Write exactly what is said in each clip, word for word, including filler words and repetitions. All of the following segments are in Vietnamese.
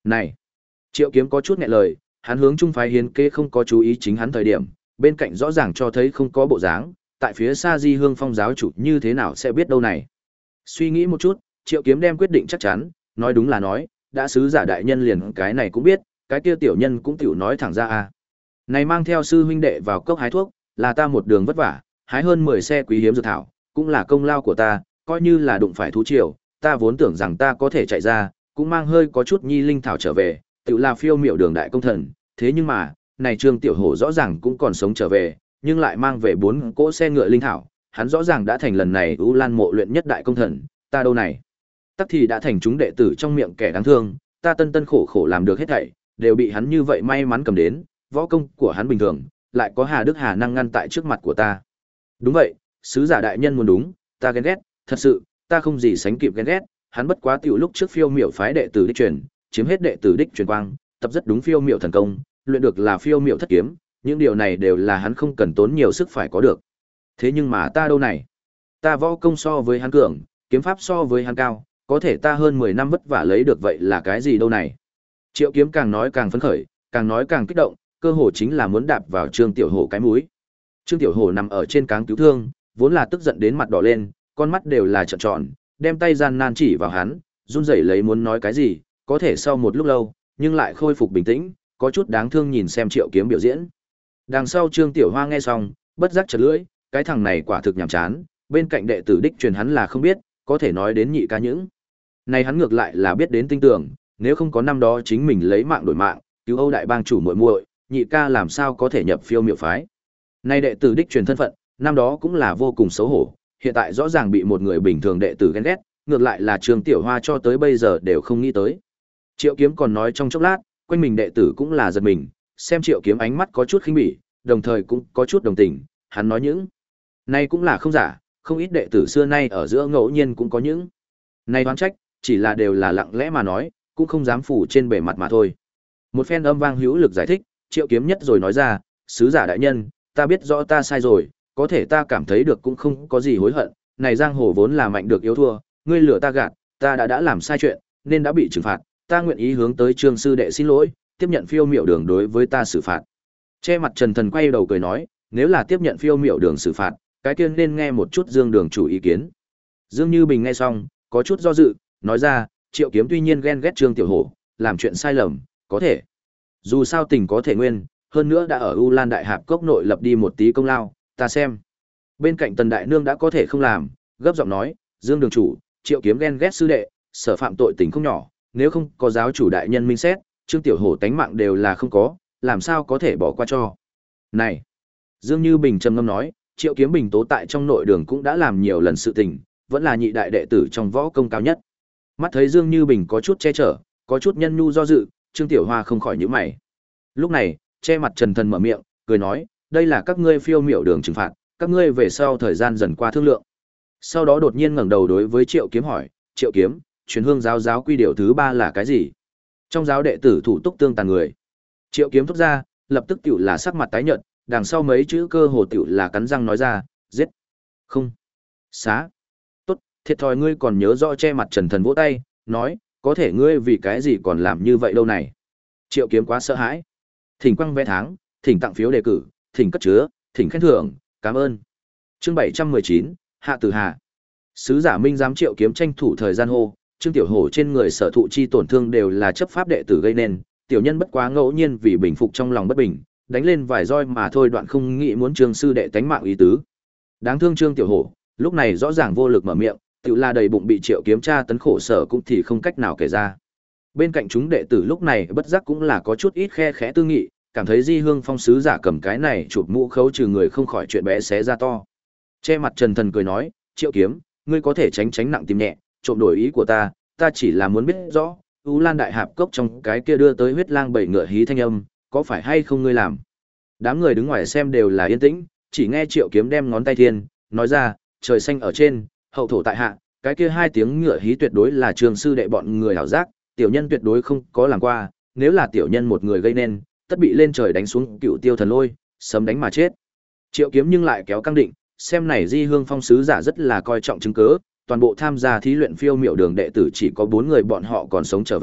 Này, Triệu Kiếm có chút nghẹn lời, hắn hướng trung phái hiến kế không có chú ý chính hắn thời điểm, bên cạnh rõ ràng cho thấy không có bộ dáng, tại phía xa Di Hương Phong giáo chủ như thế nào sẽ biết đâu này. Suy nghĩ một chút, Triệu Kiếm đem quyết định chắc chắn, nói đúng là nói, đã sứ giả đại nhân liền cái này cũng biết, cái kia tiểu nhân cũng tiểu nói thẳng ra à. Này mang theo sư huynh đệ vào cốc hái thuốc, là ta một đường vất vả, hái hơn mười xe quý hiếm dược thảo, cũng là công lao của ta, coi như là đụng phải thú triều, ta vốn tưởng rằng ta có thể chạy ra, cũng mang hơi có chút nhi linh thảo trở về, tự là phiêu miểu đường đại công thần, thế nhưng mà, này Trương Tiểu Hổ rõ ràng cũng còn sống trở về, nhưng lại mang về bốn cỗ xe ngựa linh thảo, hắn rõ ràng đã thành lần này U Lan mộ luyện nhất đại công thần, ta đâu này? Tắc thì đã thành chúng đệ tử trong miệng kẻ đáng thương, ta tân tân khổ khổ làm được hết thảy, đều bị hắn như vậy may mắn cầm đến, võ công của hắn bình thường, lại có Hà Đức Hà năng ngăn tại trước mặt của ta. Đúng vậy, sứ giả đại nhân muốn đúng, ta ghen ghét, thật sự, ta không gì sánh kịp ghen ghét, hắn bất quá tiểu lúc trước phiêu miểu phái đệ tử đích truyền, chiếm hết đệ tử đích truyền quang, tập rất đúng phiêu miểu thần công, luyện được là phiêu miểu thất kiếm, những điều này đều là hắn không cần tốn nhiều sức phải có được. Thế nhưng mà ta đâu này? Ta võ công so với hắn cường, kiếm pháp so với hắn cao, có thể ta hơn mười năm vất vả lấy được vậy là cái gì đâu này? Triệu Kiếm càng nói càng phấn khởi, càng nói càng kích động, cơ hồ chính là muốn đạp vào Trương Tiểu Hổ cái mũi. Trương Tiểu Hổ nằm ở trên cáng cứu thương, vốn là tức giận đến mặt đỏ lên, con mắt đều là trợn tròn, đem tay gian nan chỉ vào hắn, run rẩy lấy muốn nói cái gì, có thể sau một lúc lâu, nhưng lại khôi phục bình tĩnh, có chút đáng thương nhìn xem Triệu Kiếm biểu diễn. Đằng sau Trương Tiểu Hoa nghe xong, bất giác chật lưỡi, cái thằng này quả thực nhàm chán, bên cạnh đệ tử đích truyền hắn là không biết, có thể nói đến nhị ca những. Này hắn ngược lại là biết đến tinh tưởng, nếu không có năm đó chính mình lấy mạng đổi mạng, cứu Âu đại bang chủ muội muội, nhị ca làm sao có thể nhập phiêu miểu phái. Nay đệ tử đích truyền thân phận, năm đó cũng là vô cùng xấu hổ, hiện tại rõ ràng bị một người bình thường đệ tử ghen ghét, ngược lại là Trương Tiểu Hoa cho tới bây giờ đều không nghĩ tới. Triệu Kiếm còn nói trong chốc lát, quanh mình đệ tử cũng là giật mình, xem Triệu Kiếm ánh mắt có chút khinh bỉ, đồng thời cũng có chút đồng tình, hắn nói những. Nay cũng là không giả, không ít đệ tử xưa nay ở giữa ngẫu nhiên cũng có những. Nay đoán trách, chỉ là đều là lặng lẽ mà nói, cũng không dám phủ trên bề mặt mà thôi. Một phen âm vang hữu lực giải thích, Triệu Kiếm nhất rồi nói ra, sứ giả đại nhân, ta biết rõ ta sai rồi, có thể ta cảm thấy được cũng không có gì hối hận, này giang hồ vốn là mạnh được yếu thua, ngươi lừa ta gạt, ta đã đã làm sai chuyện, nên đã bị trừng phạt, ta nguyện ý hướng tới Trương sư đệ xin lỗi, tiếp nhận phiêu miểu đường đối với ta xử phạt. Che mặt Trần Thần quay đầu cười nói, nếu là tiếp nhận phiêu miểu đường xử phạt, cái kia nên nghe một chút Dương đường chủ ý kiến. Dương Như Bình nghe xong, có chút do dự, nói ra, Triệu Kiếm tuy nhiên ghen ghét Trương Tiểu Hổ, làm chuyện sai lầm, có thể. Dù sao tình có thể nguyên, hơn nữa đã ở U Lan Đại Hạp Cốc nội lập đi một tí công lao, ta xem. Bên cạnh Tần Đại Nương đã có thể không làm, gấp giọng nói, Dương đường chủ, Triệu Kiếm ghen ghét sư đệ, sở phạm tội tình không nhỏ, nếu không có giáo chủ đại nhân minh xét, Trương Tiểu Hổ tánh mạng đều là không có, làm sao có thể bỏ qua cho. Này! Dương Như Bình trầm ngâm nói, Triệu Kiếm bình tố tại trong nội đường cũng đã làm nhiều lần sự tình, vẫn là nhị đại đệ tử trong võ công cao nhất. Mắt thấy Dương Như Bình có chút che chở, có chút nhân nhu do dự, Trương Tiểu Hoa không khỏi nhíu mày. Lúc này, che mặt Trần Thần mở miệng, cười nói, đây là các ngươi phiêu miểu đường trừng phạt, các ngươi về sau thời gian dần qua thương lượng. Sau đó đột nhiên ngẩng đầu đối với Triệu Kiếm hỏi, Triệu Kiếm, truyền hương giáo giáo quy điều thứ ba là cái gì? Trong giáo đệ tử thủ túc tương tàn người. Triệu Kiếm thốt ra, lập tức tiểu là sắc mặt tái nhợt, đằng sau mấy chữ cơ hồ tiểu là cắn răng nói ra, giết. Không. Xá. Tốt, thiệt thòi ngươi còn nhớ rõ. Che mặt Trần Thần vỗ tay, nói, có thể ngươi vì cái gì còn làm như vậy đâu này. Triệu Kiếm quá sợ hãi. Thỉnh quăng vé tháng, thỉnh tặng phiếu đề cử, thỉnh cất chứa, thỉnh khen thưởng, cảm ơn. Chương bảy trăm mười chín, Hạ Tử Hà. Sứ giả Minh giám Triệu Kiếm tranh thủ thời gian hô, Trương Tiểu Hổ trên người sở thụ chi tổn thương đều là chấp pháp đệ tử gây nên, tiểu nhân bất quá ngẫu nhiên vì bình phục trong lòng bất bình, đánh lên vài roi mà thôi, đoạn không nghĩ muốn Trương sư đệ tánh mạng ý tứ. Đáng thương Trương Tiểu Hổ, lúc này rõ ràng vô lực mở miệng, tiểu là đầy bụng bị Triệu Kiếm tra tấn khổ sở cũng thì không cách nào kể ra. Bên cạnh chúng đệ tử lúc này bất giác cũng là có chút ít khe khẽ tư nghị, cảm thấy Di Hương Phong sứ giả cầm cái này chụp mũ khấu trừ người không khỏi chuyện bé xé ra to. Che mặt Trần Thần cười nói, Triệu Kiếm, ngươi có thể tránh tránh nặng tìm nhẹ, trộm đổi ý của ta, ta chỉ là muốn biết rõ, U Lan Đại Hạp Cốc trong cái kia đưa tới huyết lang bảy ngựa hí thanh âm, có phải hay không ngươi làm? Đám người đứng ngoài xem đều là yên tĩnh, chỉ nghe Triệu Kiếm đem ngón tay thiên, nói ra, trời xanh ở trên, hậu thổ tại hạ, cái kia hai tiếng ngựa hí tuyệt đối là Trường sư đệ bọn người hảo giác, tiểu nhân tuyệt đối không có làm qua, nếu là tiểu nhân một người gây nên, tất bị lên trời đánh xuống Cựu Tiêu thần lôi, sớm đánh mà chết. Triệu Kiếm nhưng lại kéo căng định, xem này Di Hương Phong sứ giả rất là coi trọng chứng cứ, toàn bộ tham gia thí luyện phiêu miểu đường đệ tử chỉ có bốn người bọn họ còn sống trở về,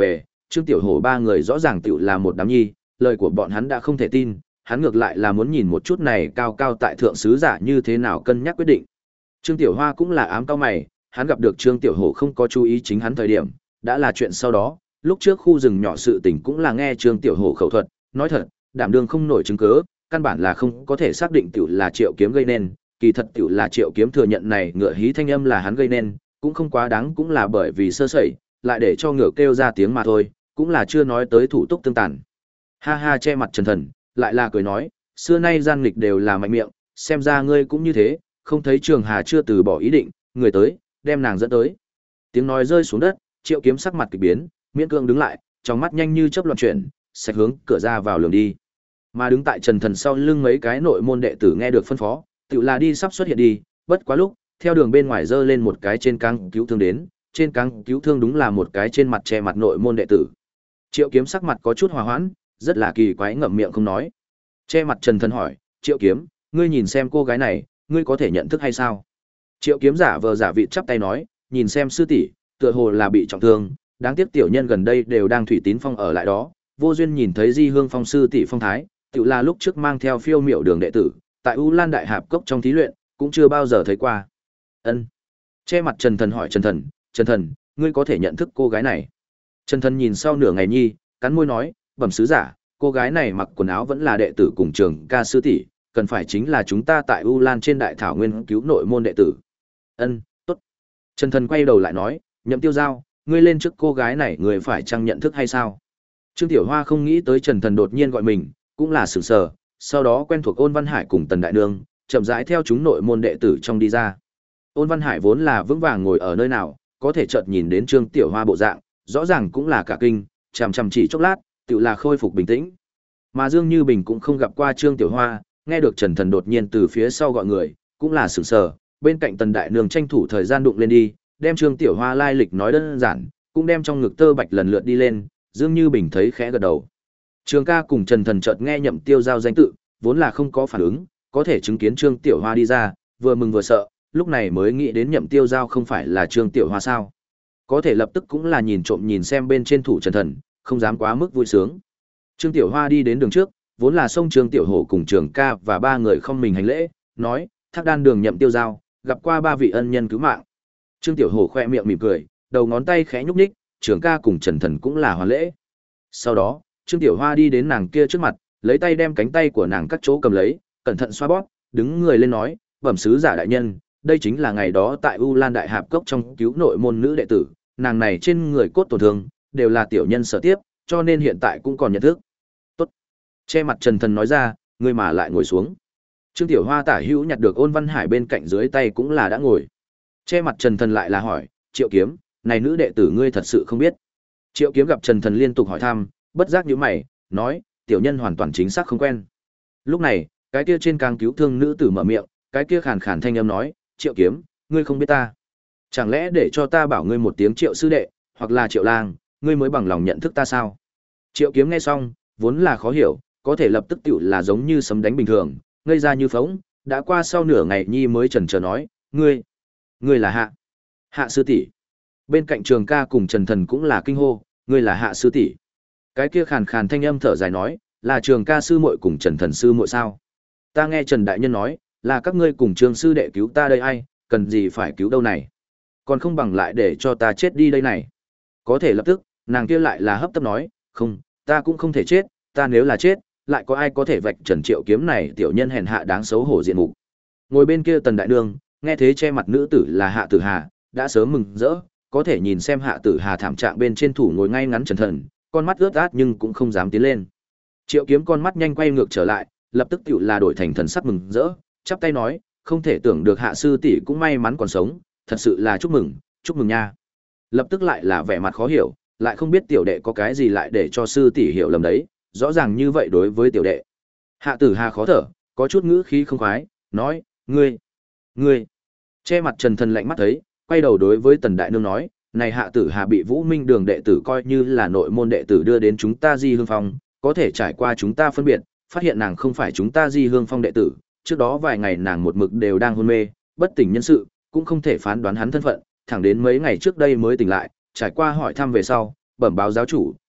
Trương Tiểu Hổ ba người rõ ràng tiểu là một đám nhi, lời của bọn hắn đã không thể tin, hắn ngược lại là muốn nhìn một chút này cao cao tại thượng sứ giả như thế nào cân nhắc quyết định. Trương Tiểu Hoa cũng là ám cao mày, hắn gặp được Trương Tiểu Hổ không có chú ý chính hắn thời điểm, đã là chuyện sau đó, lúc trước khu rừng nhỏ sự tình cũng là nghe Trương Tiểu Hổ khẩu thuật, nói thật, đảm đương không nổi chứng cứ, căn bản là không có thể xác định tiểu là Triệu Kiếm gây nên, kỳ thật tiểu là Triệu Kiếm thừa nhận này ngựa hí thanh âm là hắn gây nên, cũng không quá đáng cũng là bởi vì sơ sẩy, lại để cho ngựa kêu ra tiếng mà thôi, cũng là chưa nói tới thủ tục tương tàn. Ha ha, che mặt Trần Thần, lại là cười nói, xưa nay gian nghịch đều là mạnh miệng, xem ra ngươi cũng như thế, không thấy Trường Hà chưa từ bỏ ý định, người tới, đem nàng dẫn tới. Tiếng nói rơi xuống đất, Triệu Kiếm sắc mặt kỳ biến, miễn cương đứng lại, trong mắt nhanh như chớp loạn chuyển, sạch hướng cửa ra vào lường đi. Mà đứng tại Trần Thần sau lưng mấy cái nội môn đệ tử nghe được phân phó, tự là đi sắp xuất hiện đi, bất quá lúc, theo đường bên ngoài dơ lên một cái trên cáng cứu thương đến, trên cáng cứu thương đúng là một cái trên mặt che mặt nội môn đệ tử. Triệu Kiếm sắc mặt có chút hòa hoãn, rất là kỳ quái ngậm miệng không nói. Che mặt Trần Thần hỏi, Triệu Kiếm, ngươi nhìn xem cô gái này, ngươi có thể nhận thức hay sao? Triệu Kiếm giả vờ giả vị chắp tay nói, nhìn xem sư tỷ, tựa hồ là bị trọng thương, đáng tiếc tiểu nhân gần đây đều đang thủy tín phong ở lại đó, vô duyên nhìn thấy Di Hương Phong sư tỷ phong thái, tự là lúc trước mang theo phiêu miểu đường đệ tử, tại U Lan Đại Hạp Cốc trong thí luyện, cũng chưa bao giờ thấy qua. Ân. Che mặt Trần Thần hỏi Trần Thần, Trần Thần, ngươi có thể nhận thức cô gái này? Trần Thần nhìn sau nửa ngày nhi, cắn môi nói, bẩm sứ giả, cô gái này mặc quần áo vẫn là đệ tử cùng trường ca sư tỷ, cần phải chính là chúng ta tại U Lan trên đại thảo nguyên cứu nội môn đệ tử. Ân, tốt. Trần Thần quay đầu lại nói, Nhậm Tiêu Giao, ngươi lên trước cô gái này người phải chăng nhận thức hay sao? Trương Tiểu Hoa không nghĩ tới Trần Thần đột nhiên gọi mình, cũng là sửng sờ, sau đó quen thuộc Ôn Văn Hải cùng Tần Đại Nương, chậm rãi theo chúng nội môn đệ tử trong đi ra. Ôn Văn Hải vốn là vững vàng ngồi ở nơi nào, có thể chợt nhìn đến Trương Tiểu Hoa bộ dạng, rõ ràng cũng là cả kinh, chằm chằm chỉ chốc lát, tự là khôi phục bình tĩnh. Mà Dương Như Bình cũng không gặp qua Trương Tiểu Hoa, nghe được Trần Thần đột nhiên từ phía sau gọi người, cũng là sửng sờ, bên cạnh Tần Đại Nương tranh thủ thời gian đụng lên đi, đem Trương Tiểu Hoa lai lịch nói đơn giản, cũng đem trong ngực tơ bạch lần lượt đi lên, Dương Như Bình thấy khẽ gật đầu. Trường ca cùng Trần Thần chợt nghe Nhậm Tiêu Giao danh tự, vốn là không có phản ứng, có thể chứng kiến Trương Tiểu Hoa đi ra, vừa mừng vừa sợ, lúc này mới nghĩ đến Nhậm Tiêu Giao không phải là Trương Tiểu Hoa sao. Có thể lập tức cũng là nhìn trộm nhìn xem bên trên thủ Trần Thần, không dám quá mức vui sướng. Trương Tiểu Hoa đi đến đường trước, vốn là xông Trương Tiểu Hổ cùng Trường ca và ba người không mình hành lễ, nói, Thác Đan Đường Nhậm Tiêu Giao, gặp qua ba vị ân nhân cứu mạng. Trương Tiểu Hổ khoe miệng mỉm cười, đầu ngón tay khẽ nhúc nhích, Trường ca cùng Trần Thần cũng là hoàn lễ. Sau đó, Trương Tiểu Hoa đi đến nàng kia trước mặt, lấy tay đem cánh tay của nàng các chỗ cầm lấy, cẩn thận xoa bóp, đứng người lên nói, bẩm sứ giả đại nhân, đây chính là ngày đó tại U Lan Đại Hạp Cốc trong cứu nội môn nữ đệ tử, nàng này trên người cốt tổn thương, đều là tiểu nhân sở tiếp, cho nên hiện tại cũng còn nhận thức. Tốt. Che mặt Trần Thần nói ra, người mà lại ngồi xuống. Trương Tiểu Hoa tả hữu nhặt được Ôn Văn Hải bên cạnh dưới tay cũng là đã ngồi. Che mặt Trần Thần lại là hỏi, Triệu Kiếm, này nữ đệ tử ngươi thật sự không biết. Triệu Kiếm gặp Trần Thần liên tục hỏi thăm, bất giác nhíu mày, nói, tiểu nhân hoàn toàn chính xác không quen. Lúc này, cái kia trên càng cứu thương nữ tử mở miệng, cái kia khàn khàn thanh âm nói, Triệu Kiếm, ngươi không biết ta. Chẳng lẽ để cho ta bảo ngươi một tiếng Triệu sư đệ, hoặc là Triệu lang, ngươi mới bằng lòng nhận thức ta sao? Triệu Kiếm nghe xong, vốn là khó hiểu, có thể lập tức tiểu là giống như sấm đánh bình thường, ngây ra như phóng, đã qua sau nửa ngày nhi mới chần chờ nói, ngươi, ngươi là Hạ, Hạ sư tỷ. Bên cạnh Trường ca cùng Trần Thần cũng là kinh hô, ngươi là Hạ sư tỷ. Cái kia khàn khàn thanh âm thở dài nói, là Trường ca sư muội cùng Trần Thần sư muội sao? Ta nghe Trần đại nhân nói, là các ngươi cùng Trường sư đệ cứu ta đây ai, cần gì phải cứu đâu này? Còn không bằng lại để cho ta chết đi đây này. Có thể lập tức, nàng kia lại là hấp tấp nói, không, ta cũng không thể chết, ta nếu là chết, lại có ai có thể vạch Trần Triệu Kiếm này tiểu nhân hèn hạ đáng xấu hổ diện mục. Ngồi bên kia Tần đại nương, nghe thế che mặt nữ tử là Hạ Tử Hà, đã sớm mừng rỡ, có thể nhìn xem Hạ Tử Hà thảm trạng bên trên thủ ngồi ngay ngắn Trần Thần, con mắt ướt át nhưng cũng không dám tiến lên. Triệu Kiếm con mắt nhanh quay ngược trở lại, lập tức tựu là đổi thành thần sắc mừng rỡ, chắp tay nói, không thể tưởng được Hạ sư tỷ cũng may mắn còn sống, thật sự là chúc mừng, chúc mừng nha. Lập tức lại là vẻ mặt khó hiểu, lại không biết tiểu đệ có cái gì lại để cho sư tỷ hiểu lầm đấy, rõ ràng như vậy đối với tiểu đệ. Hạ Tử Hà khó thở, có chút ngữ khí không khoái, nói, ngươi, ngươi. Che mặt Trần Thần lạnh mắt thấy, quay đầu đối với Tần đại nương nói, này Hạ Tử Hà bị Vũ Minh Đường đệ tử coi như là nội môn đệ tử đưa đến chúng ta Di Hương Phong, có thể trải qua chúng ta phân biệt, phát hiện nàng không phải chúng ta Di Hương Phong đệ tử, trước đó vài ngày nàng một mực đều đang hôn mê, bất tỉnh nhân sự, cũng không thể phán đoán hắn thân phận, thẳng đến mấy ngày trước đây mới tỉnh lại, trải qua hỏi thăm về sau, bẩm báo giáo chủ,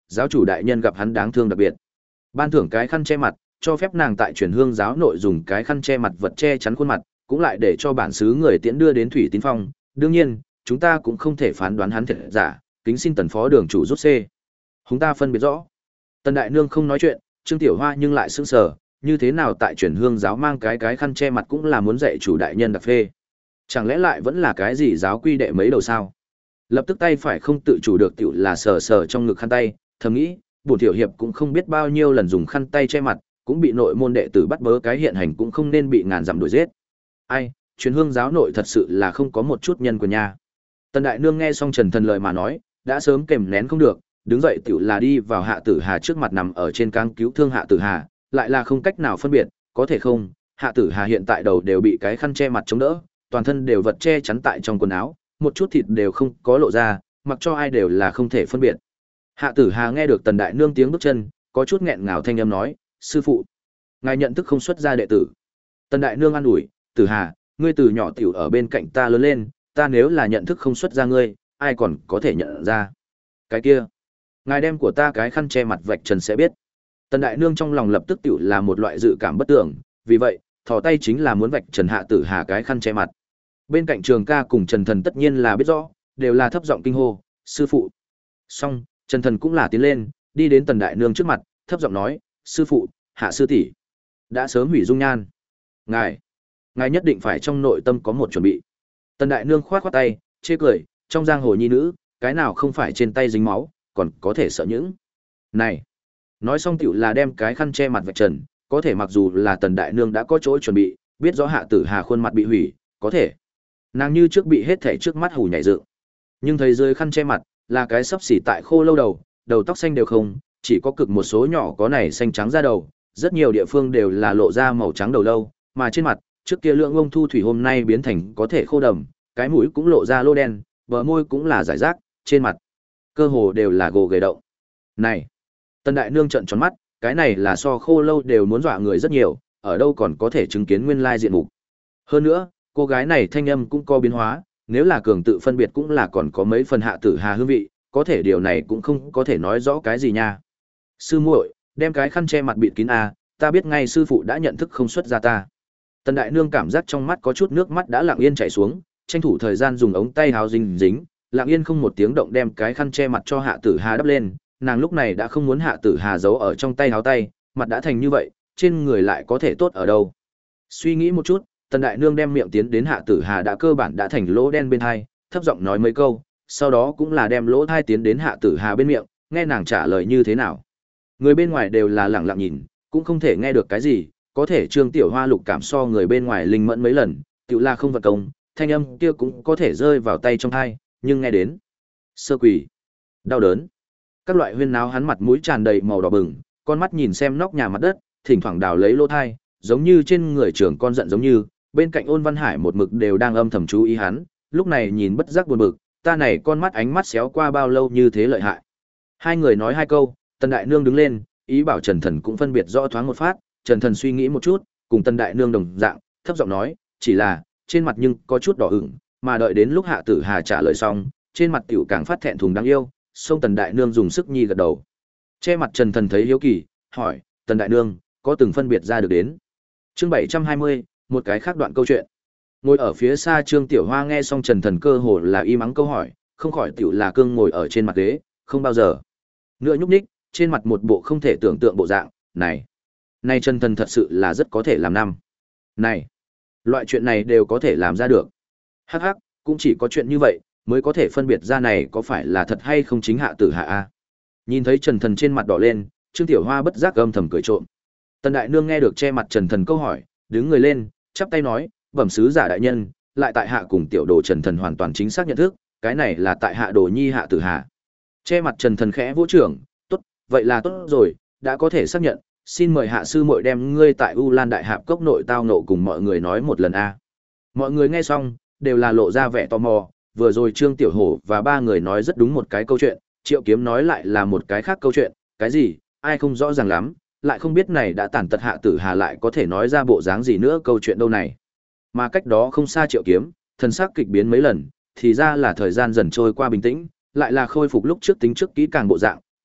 giáo chủ đại nhân gặp hắn đáng thương đặc biệt. Ban thưởng cái khăn che mặt, cho phép nàng tại truyền hương giáo nội dùng cái khăn che mặt vật che chắn khuôn mặt, cũng lại để cho bản xứ người tiễn đưa đến Thủy Tín Phong. Đương nhiên, chúng ta cũng không thể phán đoán hắn thật giả, kính xin tần phó đường chủ rút xê. Chúng ta phân biệt rõ. Tần đại nương không nói chuyện, Trương Tiểu Hoa nhưng lại sững sờ, như thế nào tại truyền hương giáo mang cái cái khăn che mặt cũng là muốn dạy chủ đại nhân đặc phê. Chẳng lẽ lại vẫn là cái gì giáo quy đệ mấy đầu sao? Lập tức tay phải không tự chủ được tiểu là sờ sờ trong ngực khăn tay, thầm nghĩ, bổn tiểu hiệp cũng không biết bao nhiêu lần dùng khăn tay che mặt, cũng bị nội môn đệ tử bắt bớ cái hiện hành cũng không nên bị ngàn dặm đuổi giết. Ai, truyền hương giáo nội thật sự là không có một chút nhân quyền nha. Tần đại nương nghe xong Trần Thần lời mà nói, đã sớm kềm nén không được, đứng dậy tiểu là đi vào Hạ Tử Hà trước mặt nằm ở trên cáng cứu thương Hạ Tử Hà, lại là không cách nào phân biệt, có thể không, Hạ Tử Hà hiện tại đầu đều bị cái khăn che mặt chống đỡ, toàn thân đều vật che chắn tại trong quần áo, một chút thịt đều không có lộ ra, mặc cho ai đều là không thể phân biệt. Hạ Tử Hà nghe được Tần đại nương tiếng bước chân, có chút nghẹn ngào thanh âm nói, sư phụ, ngài nhận thức không xuất ra đệ tử. Tần đại nương an ủi, Tử Hà, ngươi từ nhỏ tiểu ở bên cạnh ta lớn lên, ta nếu là nhận thức không xuất ra ngươi, ai còn có thể nhận ra. Cái kia, ngài đem của ta cái khăn che mặt vạch trần sẽ biết. Tần đại nương trong lòng lập tức tiểu là một loại dự cảm bất tưởng, vì vậy, thò tay chính là muốn vạch trần Hạ Tử Hà cái khăn che mặt. Bên cạnh Trường Ca cùng Trần Thần tất nhiên là biết rõ, đều là thấp giọng kinh hô, sư phụ. Xong, Trần Thần cũng là tiến lên, đi đến Tần đại nương trước mặt, thấp giọng nói, sư phụ, Hạ sư tỷ đã sớm hủy dung nhan. Ngài, ngài nhất định phải trong nội tâm có một chuẩn bị. Tần đại nương khoát khoát tay, chê cười, trong giang hồ nhi nữ, cái nào không phải trên tay dính máu, còn có thể sợ những. Này, nói xong tiểu là đem cái khăn che mặt vạch trần, có thể mặc dù là Tần đại nương đã có chỗ chuẩn bị, biết rõ Hạ Tử Hà khuôn mặt bị hủy, có thể nàng như trước bị hết thảy trước mắt hù nhảy dựng. Nhưng thấy dưới khăn che mặt là cái sấp xỉ tại khô lâu đầu, đầu tóc xanh đều không, chỉ có cực một số nhỏ có này xanh trắng da đầu, rất nhiều địa phương đều là lộ ra màu trắng đầu lâu, mà trên mặt, trước kia lượng ông thu thủy hôm nay biến thành có thể khô đầm, cái mũi cũng lộ ra lỗ đen, bờ môi cũng là giải rác, trên mặt cơ hồ đều là gồ ghề động. Này, Tần đại nương trợn tròn mắt, cái này là so khô lâu đều muốn dọa người rất nhiều, ở đâu còn có thể chứng kiến nguyên lai diện mục. Hơn nữa, cô gái này thanh âm cũng có biến hóa, nếu là cường tự phân biệt cũng là còn có mấy phần Hạ Tử Hà hương vị, có thể điều này cũng không có thể nói rõ cái gì nha. Sư muội, đem cái khăn che mặt bịt kín a, ta biết ngay sư phụ đã nhận thức không xuất ra ta. Tần đại nương cảm giác trong mắt có chút nước mắt đã lặng yên chảy xuống, tranh thủ thời gian dùng ống tay áo dính dính, lặng yên không một tiếng động đem cái khăn che mặt cho Hạ Tử Hà đắp lên, nàng lúc này đã không muốn Hạ Tử Hà giấu ở trong tay áo tay, mặt đã thành như vậy, trên người lại có thể tốt ở đâu. Suy nghĩ một chút, Tần đại nương đem miệng tiến đến Hạ Tử Hà đã cơ bản đã thành lỗ đen bên hai, thấp giọng nói mấy câu, sau đó cũng là đem lỗ thai tiến đến Hạ Tử Hà bên miệng, nghe nàng trả lời như thế nào. Người bên ngoài đều là lặng lặng nhìn, cũng không thể nghe được cái gì, có thể Trương Tiểu Hoa lục cảm so người bên ngoài linh mẫn mấy lần, tiểu là không vật công, thanh âm kia cũng có thể rơi vào tay trong thai, nhưng nghe đến sơ quỷ, đau đớn, các loại huyên náo hắn mặt mũi tràn đầy màu đỏ bừng, con mắt nhìn xem nóc nhà mặt đất, thỉnh thoảng đào lấy lỗ thai, giống như trên người trưởng con giận giống như, bên cạnh Ôn Văn Hải một mực đều đang âm thầm chú ý hắn, lúc này nhìn bất giác buồn bực, ta này con mắt ánh mắt xéo qua bao lâu như thế lợi hại. Hai người nói hai câu, Tần đại nương đứng lên, ý bảo Trần Thần cũng phân biệt rõ thoáng một phát, Trần Thần suy nghĩ một chút, cùng Tần đại nương đồng dạng, thấp giọng nói, chỉ là trên mặt nhưng có chút đỏ ửng, mà đợi đến lúc Hạ Tử Hà trả lời xong, trên mặt tiểu càng phát thẹn thùng đáng yêu, xông Tần đại nương dùng sức nhi gật đầu. Che mặt Trần Thần thấy hiếu kỳ, hỏi, Tần đại nương, có từng phân biệt ra được đến. Chương bảy trăm hai mươi, một cái khác đoạn câu chuyện. Ngồi ở phía xa Trương Tiểu Hoa nghe xong Trần Thần cơ hồ là y mắng câu hỏi, không khỏi tiểu là cương ngồi ở trên mặt ghế, không bao giờ nữa nhúc nhích, trên mặt một bộ không thể tưởng tượng bộ dạng, này, này Trần Thần thật sự là rất có thể làm năm. Này, loại chuyện này đều có thể làm ra được. Hắc hắc, cũng chỉ có chuyện như vậy mới có thể phân biệt ra này có phải là thật hay không chính Hạ Tử Hà a. Nhìn thấy Trần Thần trên mặt đỏ lên, Trương Tiểu Hoa bất giác âm thầm cười trộm. Tần đại nương nghe được che mặt Trần Thần câu hỏi, đứng người lên, chắp tay nói, bẩm sứ giả đại nhân, lại tại hạ cùng tiểu đồ Trần Thần hoàn toàn chính xác nhận thức, cái này là tại hạ đồ nhi Hạ Tử Hà. Che mặt Trần Thần khẽ vỗ trưởng, tốt, vậy là tốt rồi, đã có thể xác nhận, xin mời hạ sư muội đem ngươi tại U Lan Đại Hạp cốc nội tao nộ cùng mọi người nói một lần a. Mọi người nghe xong, đều là lộ ra vẻ tò mò, vừa rồi Trương Tiểu Hổ và ba người nói rất đúng một cái câu chuyện, Triệu Kiếm nói lại là một cái khác câu chuyện, cái gì, ai không rõ ràng lắm, lại không biết này đã tàn tật Hạ Tử Hà lại có thể nói ra bộ dáng gì nữa câu chuyện đâu này. Mà cách đó không xa Triệu Kiếm, thần sắc kịch biến mấy lần, thì ra là thời gian dần trôi qua bình tĩnh, lại là khôi phục lúc trước tính trước kỹ càng bộ dạng,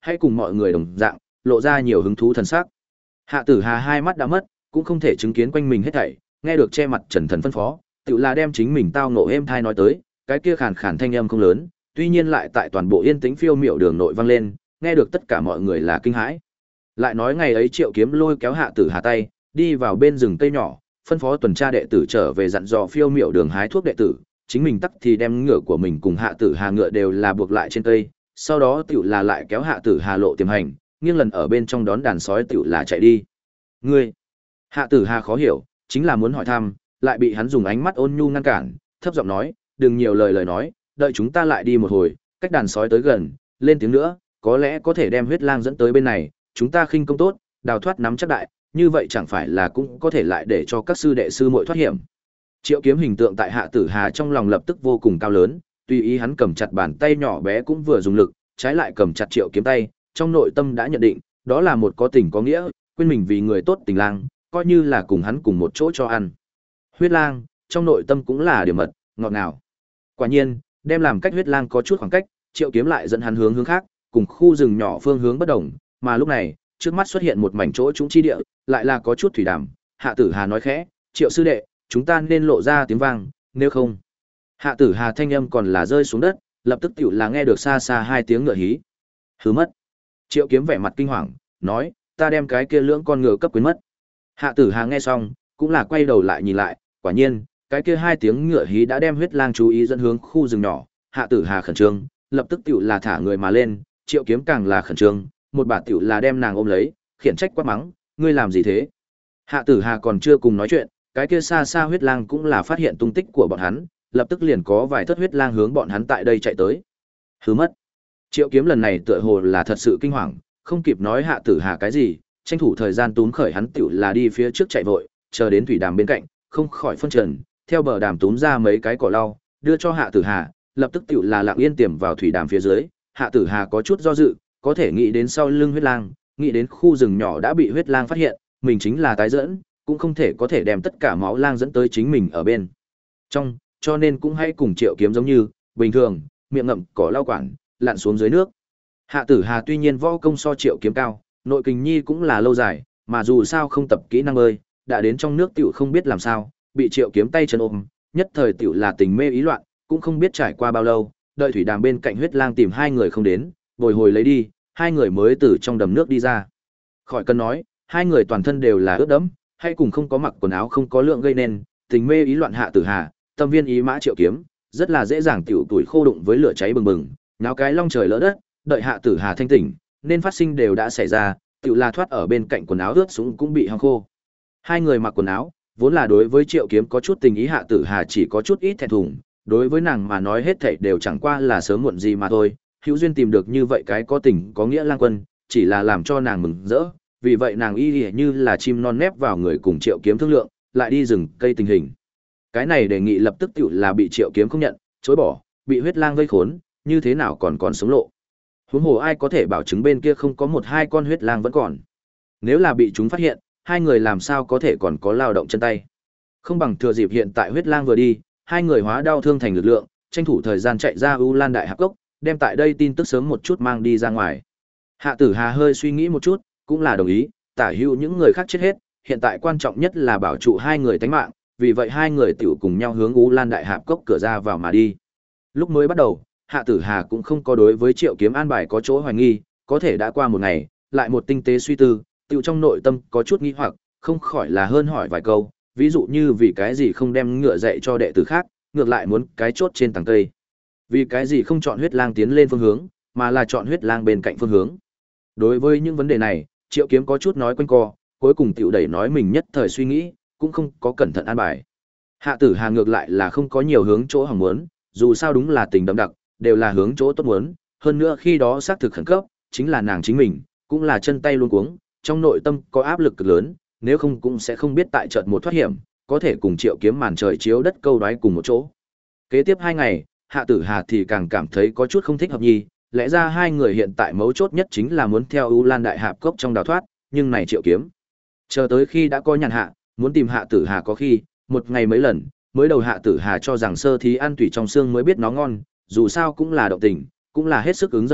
hay cùng mọi người đồng dạng, lộ ra nhiều hứng thú thần sắc. Hạ Tử Hà hai mắt đã mất, cũng không thể chứng kiến quanh mình hết thảy, nghe được che mặt Trần Thần phân phó, tự là đem chính mình tao ngộ êm thai nói tới, cái kia khàn khàn thanh âm không lớn, tuy nhiên lại tại toàn bộ yên tĩnh phiêu miệu đường nội vang lên, nghe được tất cả mọi người là kinh hãi. Lại nói ngày ấy Triệu Kiếm lôi kéo Hạ Tử Hà tay, đi vào bên rừng cây nhỏ, phân phó tuần tra đệ tử trở về dặn dò phiêu miệu đường hái thuốc đệ tử, chính mình tắc thì đem ngựa của mình cùng Hạ Tử Hà ngựa đều là buộc lại trên cây, sau đó tiểu là lại kéo Hạ Tử Hà lộ tiềm hành, nghiêng lần ở bên trong đón đàn sói tiểu là chạy đi. Ngươi! Hạ Tử Hà khó hiểu, chính là muốn hỏi thăm, lại bị hắn dùng ánh mắt ôn nhu ngăn cản, thấp giọng nói, đừng nhiều lời lời nói, đợi chúng ta lại đi một hồi, cách đàn sói tới gần, lên tiếng nữa, có lẽ có thể đem huyết lang dẫn tới bên này, chúng ta khinh công tốt, đào thoát nắm chắc đại, như vậy chẳng phải là cũng có thể lại để cho các sư đệ sư muội thoát hiểm. Triệu Kiếm hình tượng tại Hạ Tử Hà trong lòng lập tức vô cùng cao lớn, tùy ý hắn cầm chặt bàn tay nhỏ bé cũng vừa dùng lực, trái lại cầm chặt Triệu Kiếm tay, trong nội tâm đã nhận định, đó là một có tình có nghĩa, quên mình vì người tốt tình lang, coi như là cùng hắn cùng một chỗ cho ăn. Huyết lang, trong nội tâm cũng là điểm mật, ngọt ngào. Quả nhiên, đem làm cách huyết lang có chút khoảng cách, Triệu Kiếm lại dẫn hắn hướng hướng khác, cùng khu rừng nhỏ phương hướng bất đồng, mà lúc này, trước mắt xuất hiện một mảnh chỗ trũng chi địa, lại là có chút thủy đàm. Hạ Tử Hà nói khẽ, "Triệu sư đệ, chúng ta nên lộ ra tiếng vang, nếu không." Hạ Tử Hà thanh âm còn là rơi xuống đất, lập tức tiểu là nghe được xa xa hai tiếng ngựa hí. Hứ mất. Triệu Kiếm vẻ mặt kinh hoàng, nói, "Ta đem cái kia lưỡng con ngựa cấp quyến mất." Hạ Tử Hà nghe xong, cũng là quay đầu lại nhìn lại, quả nhiên, cái kia hai tiếng ngựa hí đã đem huyết lang chú ý dẫn hướng khu rừng nhỏ. Hạ Tử Hà khẩn trương, lập tức tiểu là thả người mà lên, Triệu Kiếm càng là khẩn trương, một bà tiểu là đem nàng ôm lấy, khiển trách quát mắng, "Ngươi làm gì thế?" Hạ Tử Hà còn chưa cùng nói chuyện, cái kia xa xa huyết lang cũng là phát hiện tung tích của bọn hắn, lập tức liền có vài thất huyết lang hướng bọn hắn tại đây chạy tới. Hứ mất. Triệu Kiếm lần này tựa hồ là thật sự kinh hoàng, không kịp nói Hạ Tử Hà cái gì, tranh thủ thời gian túm khởi hắn tiểu là đi phía trước chạy vội, chờ đến thủy đàm bên cạnh, không khỏi phân trần, theo bờ đàm túm ra mấy cái cỏ lau, đưa cho Hạ Tử Hà, lập tức tiểu là lặng yên tiềm vào thủy đàm phía dưới. Hạ Tử Hà có chút do dự, có thể nghĩ đến sau lưng huyết lang, nghĩ đến khu rừng nhỏ đã bị huyết lang phát hiện, mình chính là tái dẫn, cũng không thể có thể đem tất cả máu lang dẫn tới chính mình ở bên trong, cho nên cũng hay cùng Triệu Kiếm giống như bình thường, miệng ngậm cỏ lau quản, lặn xuống dưới nước. Hạ Tử Hà tuy nhiên võ công so Triệu Kiếm cao, nội kình nhi cũng là lâu dài, mà dù sao không tập kỹ năng bơi, đã đến trong nước tiểu không biết làm sao, bị Triệu Kiếm tay chân ôm, nhất thời tiểu là tình mê ý loạn, cũng không biết trải qua bao lâu, đợi thủy đàm bên cạnh huyết lang tìm hai người không đến, bồi hồi lấy đi, hai người mới từ trong đầm nước đi ra. Khỏi cần nói, hai người toàn thân đều là ướt đẫm, hay cùng không có mặc quần áo không có lượng gây nên, tình mê ý loạn Hạ Tử Hà, tâm viên ý mã Triệu Kiếm, rất là dễ dàng tiểu tuổi khô đụng với lửa cháy bừng bừng, náo cái long trời lỡ đất, đợi Hạ Tử Hà thanh tỉnh, nên phát sinh đều đã xảy ra, tiểu là thoát ở bên cạnh quần áo ướt sũng cũng bị hong khô. Hai người mặc quần áo, vốn là đối với Triệu Kiếm có chút tình ý, Hạ Tử Hà chỉ có chút ít thẹn thùng, đối với nàng mà nói hết thảy đều chẳng qua là sớm muộn gì mà thôi, hữu duyên tìm được như vậy cái có tình có nghĩa lang quân, chỉ là làm cho nàng mừng rỡ, vì vậy nàng y như là chim non nép vào người cùng Triệu Kiếm thương lượng, lại đi rừng cây tình hình. Cái này đề nghị lập tức tiểu là bị Triệu Kiếm không nhận, chối bỏ, bị huyết lang vây khốn, như thế nào còn còn sống lộ. Huống hồ ai có thể bảo chứng bên kia không có một hai con huyết lang vẫn còn. Nếu là bị chúng phát hiện, hai người làm sao có thể còn có lao động chân tay. Không bằng thừa dịp hiện tại huyết lang vừa đi, hai người hóa đau thương thành lực lượng, tranh thủ thời gian chạy ra U Lan Đại Hạp Cốc, đem tại đây tin tức sớm một chút mang đi ra ngoài. Hạ Tử Hà hơi suy nghĩ một chút, cũng là đồng ý, tả hữu những người khác chết hết, hiện tại quan trọng nhất là bảo trụ hai người tánh mạng, vì vậy hai người tiểu cùng nhau hướng U Lan Đại Hạp Cốc cửa ra vào mà đi. Lúc mới bắt đầu, Hạ Tử Hà cũng không có đối với Triệu Kiếm an bài có chỗ hoài nghi, có thể đã qua một ngày, lại một tinh tế suy tư, tiểu trong nội tâm có chút nghi hoặc, không khỏi là hơn hỏi vài câu, ví dụ như vì cái gì không đem ngựa dạy cho đệ tử khác, ngược lại muốn cái chốt trên tầng cây. Vì cái gì không chọn huyết lang tiến lên phương hướng, mà là chọn huyết lang bên cạnh phương hướng. Đối với những vấn đề này, Triệu Kiếm có chút nói quanh co, cuối cùng tiểu đẩy nói mình nhất thời suy nghĩ, cũng không có cẩn thận an bài. Hạ Tử Hà ngược lại là không có nhiều hướng chỗ hỏng muốn, dù sao đúng là tình đậm đặc, đều là hướng chỗ tốt muốn, hơn nữa khi đó xác thực khẩn cấp, chính là nàng chính mình, cũng là chân tay luống cuống, trong nội tâm có áp lực cực lớn, nếu không cũng sẽ không biết tại chợt một thoát hiểm, có thể cùng Triệu Kiếm màn trời chiếu đất câu đoái cùng một chỗ. Kế tiếp hai ngày, Hạ Tử Hà thì càng cảm thấy có chút không thích hợp nhì, lẽ ra hai người hiện tại mấu chốt nhất chính là muốn theo U Lan Đại Hạp Cốc trong đào thoát, nhưng này Triệu Kiếm, chờ tới khi đã có nhàn hạ, muốn tìm Hạ Tử Hà có khi, một ngày mấy lần, mới đầu Hạ Tử Hà cho rằng sơ thí ăn tủy trong xương mới biết nó ngon, dù sao cũng là động tình, cũng là hết sức ứng dâng tặng,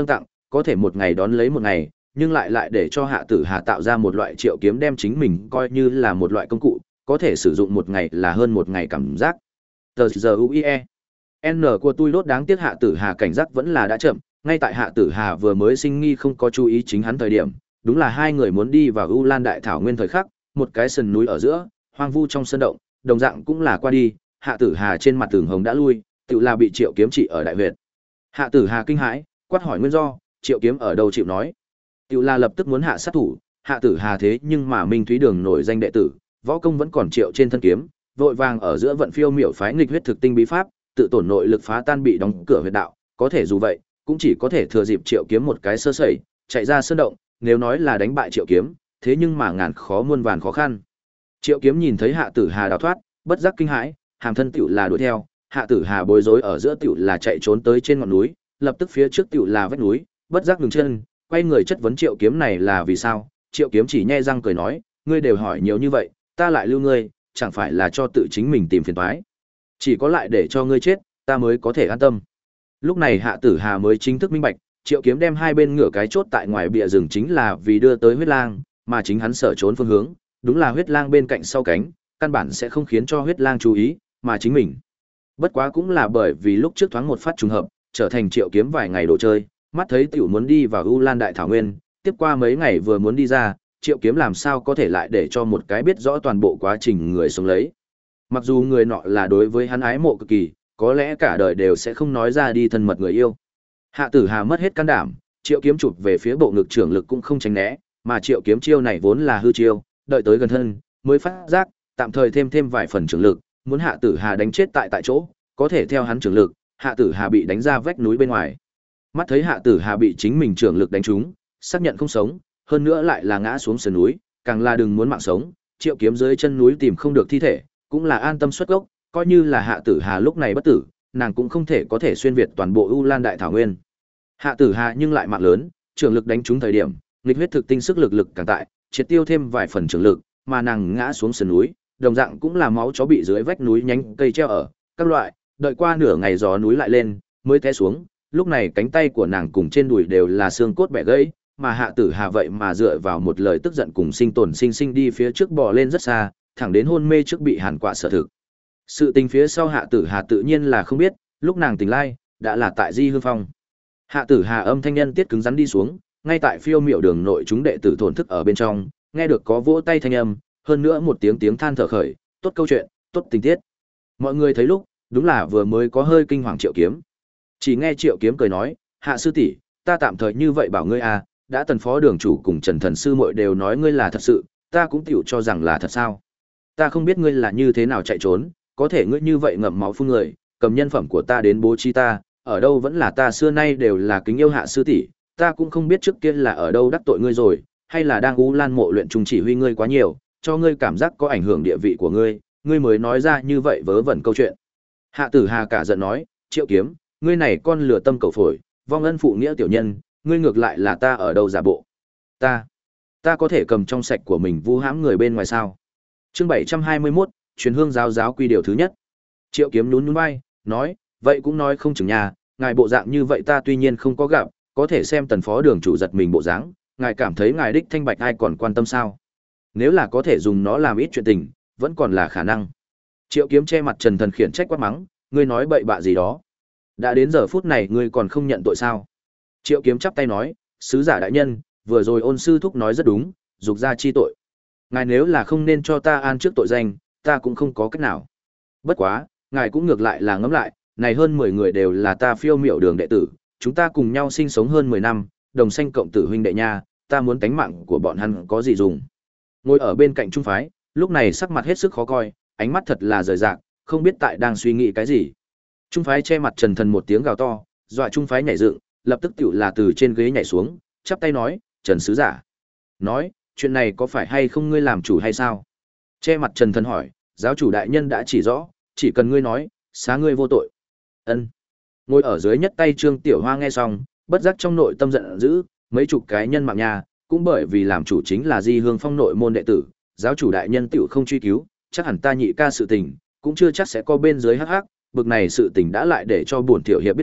có thể một ngày đón lấy một ngày, nhưng lại lại để cho Hạ Tử Hà tạo ra một loại triệu kiếm đem chính mình coi như là một loại công cụ, có thể sử dụng một ngày là hơn một ngày cảm giác. Tờ giờ u i e. N của tôi đốt đáng tiếc Hạ Tử Hà cảnh giác vẫn là đã chậm, ngay tại Hạ Tử Hà vừa mới sinh nghi không có chú ý chính hắn thời điểm, đúng là hai người muốn đi vào U Lan Đại Thảo Nguyên thời khắc, một cái sườn núi ở giữa, hoang vu trong sơn động, đồng dạng cũng là qua đi, Hạ Tử Hà trên mặt tường hồng đã lui, tự là bị Triệu Kiếm trị ở đại huyệt. Hạ Tử Hà kinh hãi, quát hỏi nguyên do, Triệu Kiếm ở đâu chịu nói. Tự là lập tức muốn hạ sát thủ, Hạ Tử Hà thế nhưng mà Minh Thúy Đường nổi danh đệ tử, võ công vẫn còn Triệu trên thân kiếm, vội vàng ở giữa vận phiêu miểu phái nghịch huyết thực tinh bí pháp, tự tổn nội lực phá tan bị đóng cửa huyệt đạo, có thể dù vậy, cũng chỉ có thể thừa dịp Triệu Kiếm một cái sơ sẩy, chạy ra sơn động, nếu nói là đánh bại Triệu Kiếm, thế nhưng mà ngàn khó muôn vàn khó khăn. Triệu Kiếm nhìn thấy Hạ Tử Hà đào thoát, bất giác kinh hãi, hàm thân tiểu là đuổi theo, Hạ Tử Hà bối rối ở giữa tiểu là chạy trốn tới trên ngọn núi, lập tức phía trước tiểu là vách núi, bất giác ngừng chân, quay người chất vấn Triệu Kiếm này là vì sao? Triệu Kiếm chỉ nhe răng cười nói, ngươi đều hỏi nhiều như vậy, ta lại lưu ngươi, chẳng phải là cho tự chính mình tìm phiền toái. Chỉ có lại để cho ngươi chết, ta mới có thể an tâm. Lúc này Hạ Tử Hà mới chính thức minh bạch, Triệu Kiếm đem hai bên ngửa cái chốt tại ngoài bìa rừng chính là vì đưa tới huyết lang, mà chính hắn sở trốn phương hướng, đúng là huyết lang bên cạnh sau cánh, căn bản sẽ không khiến cho huyết lang chú ý, mà chính mình. Bất quá cũng là bởi vì lúc trước thoáng một phát trùng hợp, trở thành Triệu Kiếm vài ngày đồ chơi, mắt thấy tiểu muốn đi vào U Lan Đại Thảo Nguyên, tiếp qua mấy ngày vừa muốn đi ra, Triệu Kiếm làm sao có thể lại để cho một cái biết rõ toàn bộ quá trình người sống lấy. Mặc dù người nọ là đối với hắn ái mộ cực kỳ, có lẽ cả đời đều sẽ không nói ra đi thân mật người yêu. Hạ Tử Hà mất hết can đảm, Triệu Kiếm chụp về phía bộ ngực trưởng lực cũng không tránh né, mà Triệu Kiếm chiêu này vốn là hư chiêu, đợi tới gần thân, mới phát giác, tạm thời thêm thêm vài phần trưởng lực, muốn Hạ Tử Hà đánh chết tại tại chỗ, có thể theo hắn trưởng lực, Hạ Tử Hà bị đánh ra vách núi bên ngoài. Mắt thấy Hạ Tử Hà bị chính mình trưởng lực đánh trúng, xác nhận không sống, hơn nữa lại là ngã xuống sườn núi, càng là đừng muốn mạng sống, Triệu Kiếm dưới chân núi tìm không được thi thể, cũng là an tâm xuất gốc, coi như là Hạ Tử Hà lúc này bất tử, nàng cũng không thể có thể xuyên việt toàn bộ U Lan Đại Thảo Nguyên. Hạ Tử Hà nhưng lại mạng lớn, trưởng lực đánh trúng thời điểm, nghịch huyết thực tinh sức lực lực càng tại, triệt tiêu thêm vài phần trưởng lực, mà nàng ngã xuống sườn núi, đồng dạng cũng là máu chó bị dưới vách núi nhánh cây treo ở, các loại, đợi qua nửa ngày gió núi lại lên, mới té xuống, lúc này cánh tay của nàng cùng trên đùi đều là xương cốt bẻ gãy, mà Hạ Tử Hà vậy mà dựa vào một lời tức giận cùng sinh tồn sinh sinh đi phía trước bò lên rất xa, thẳng đến hôn mê trước bị hàn quả sở thực. Sự tình phía sau Hạ Tử Hà tự nhiên là không biết, lúc nàng tỉnh lai, đã là tại Di Hương Phong. Hạ Tử Hà âm thanh nhân tiết cứng rắn đi xuống, ngay tại phiêu miểu đường nội chúng đệ tử thổn thức ở bên trong, nghe được có vỗ tay thanh âm, hơn nữa một tiếng tiếng than thở khởi, tốt câu chuyện, tốt tình tiết. Mọi người thấy lúc, đúng là vừa mới có hơi kinh hoàng Triệu Kiếm. Chỉ nghe Triệu Kiếm cười nói, Hạ sư tỷ, ta tạm thời như vậy bảo ngươi à, đã Tần phó đường chủ cùng Trần thần sư muội đều nói ngươi là thật sự, ta cũng tiểu cho rằng là thật sao. Ta không biết ngươi là như thế nào chạy trốn, có thể ngươi như vậy ngậm máu phun người, cầm nhân phẩm của ta đến bố trí ta, ở đâu vẫn là ta xưa nay đều là kính yêu Hạ sư tỷ, ta cũng không biết trước kia là ở đâu đắc tội ngươi rồi, hay là đang U Lan mộ luyện trùng chỉ huy ngươi quá nhiều, cho ngươi cảm giác có ảnh hưởng địa vị của ngươi, ngươi mới nói ra như vậy vớ vẩn câu chuyện. Hạ Tử Hà cả giận nói, Triệu Kiếm, ngươi này con lừa tâm cầu phổi, vong ân phụ nghĩa tiểu nhân, ngươi ngược lại là ta ở đâu giả bộ. Ta, ta có thể cầm trong sạch của mình vu hãm người bên ngoài sao? Chương bảy trăm hai mươi mốt, truyền hương giáo giáo quy điều thứ nhất. Triệu Kiếm nhún nhún vai, nói, vậy cũng nói không chừng nhà, ngài bộ dạng như vậy ta tuy nhiên không có gặp, có thể xem Tần phó đường chủ giật mình bộ dáng, ngài cảm thấy ngài đích thanh bạch ai còn quan tâm sao? Nếu là có thể dùng nó làm ít chuyện tình, vẫn còn là khả năng. Triệu Kiếm che mặt Trần Thần khiển trách quát mắng, ngươi nói bậy bạ gì đó? Đã đến giờ phút này ngươi còn không nhận tội sao? Triệu Kiếm chắp tay nói, sứ giả đại nhân, vừa rồi ôn sư thúc nói rất đúng, dục ra chi tội. Ngài nếu là không nên cho ta an trước tội danh, ta cũng không có cách nào. Bất quá, ngài cũng ngược lại là ngẫm lại, này hơn mười người đều là ta phiêu miểu đường đệ tử, chúng ta cùng nhau sinh sống hơn mười năm, đồng sanh cộng tử huynh đệ nha, ta muốn tánh mạng của bọn hắn có gì dùng. Ngồi ở bên cạnh trung phái, lúc này sắc mặt hết sức khó coi, ánh mắt thật là rời rạc, không biết tại đang suy nghĩ cái gì. Trung phái che mặt Trần Thần một tiếng gào to, dọa trung phái nhảy dựng, lập tức tiểu là từ trên ghế nhảy xuống, chắp tay nói, Trần sứ giả. Nói, chuyện này có phải hay không ngươi làm chủ hay sao? Che mặt Trần Thần hỏi, giáo chủ đại nhân đã chỉ rõ, chỉ cần ngươi nói, xá ngươi vô tội. Ân. Ngồi ở dưới nhất tay Trương Tiểu Hoa nghe xong, bất giác trong nội tâm giận dữ, mấy chục cái nhân mạng nhà, cũng bởi vì làm chủ chính là Di Hương Phong nội môn đệ tử, giáo chủ đại nhân tiểu không truy cứu, chắc hẳn ta nhị ca sự tình, cũng chưa chắc sẽ có bên dưới hắc hắc, bực này sự tình đã lại để cho bổn tiểu hiệp biết được,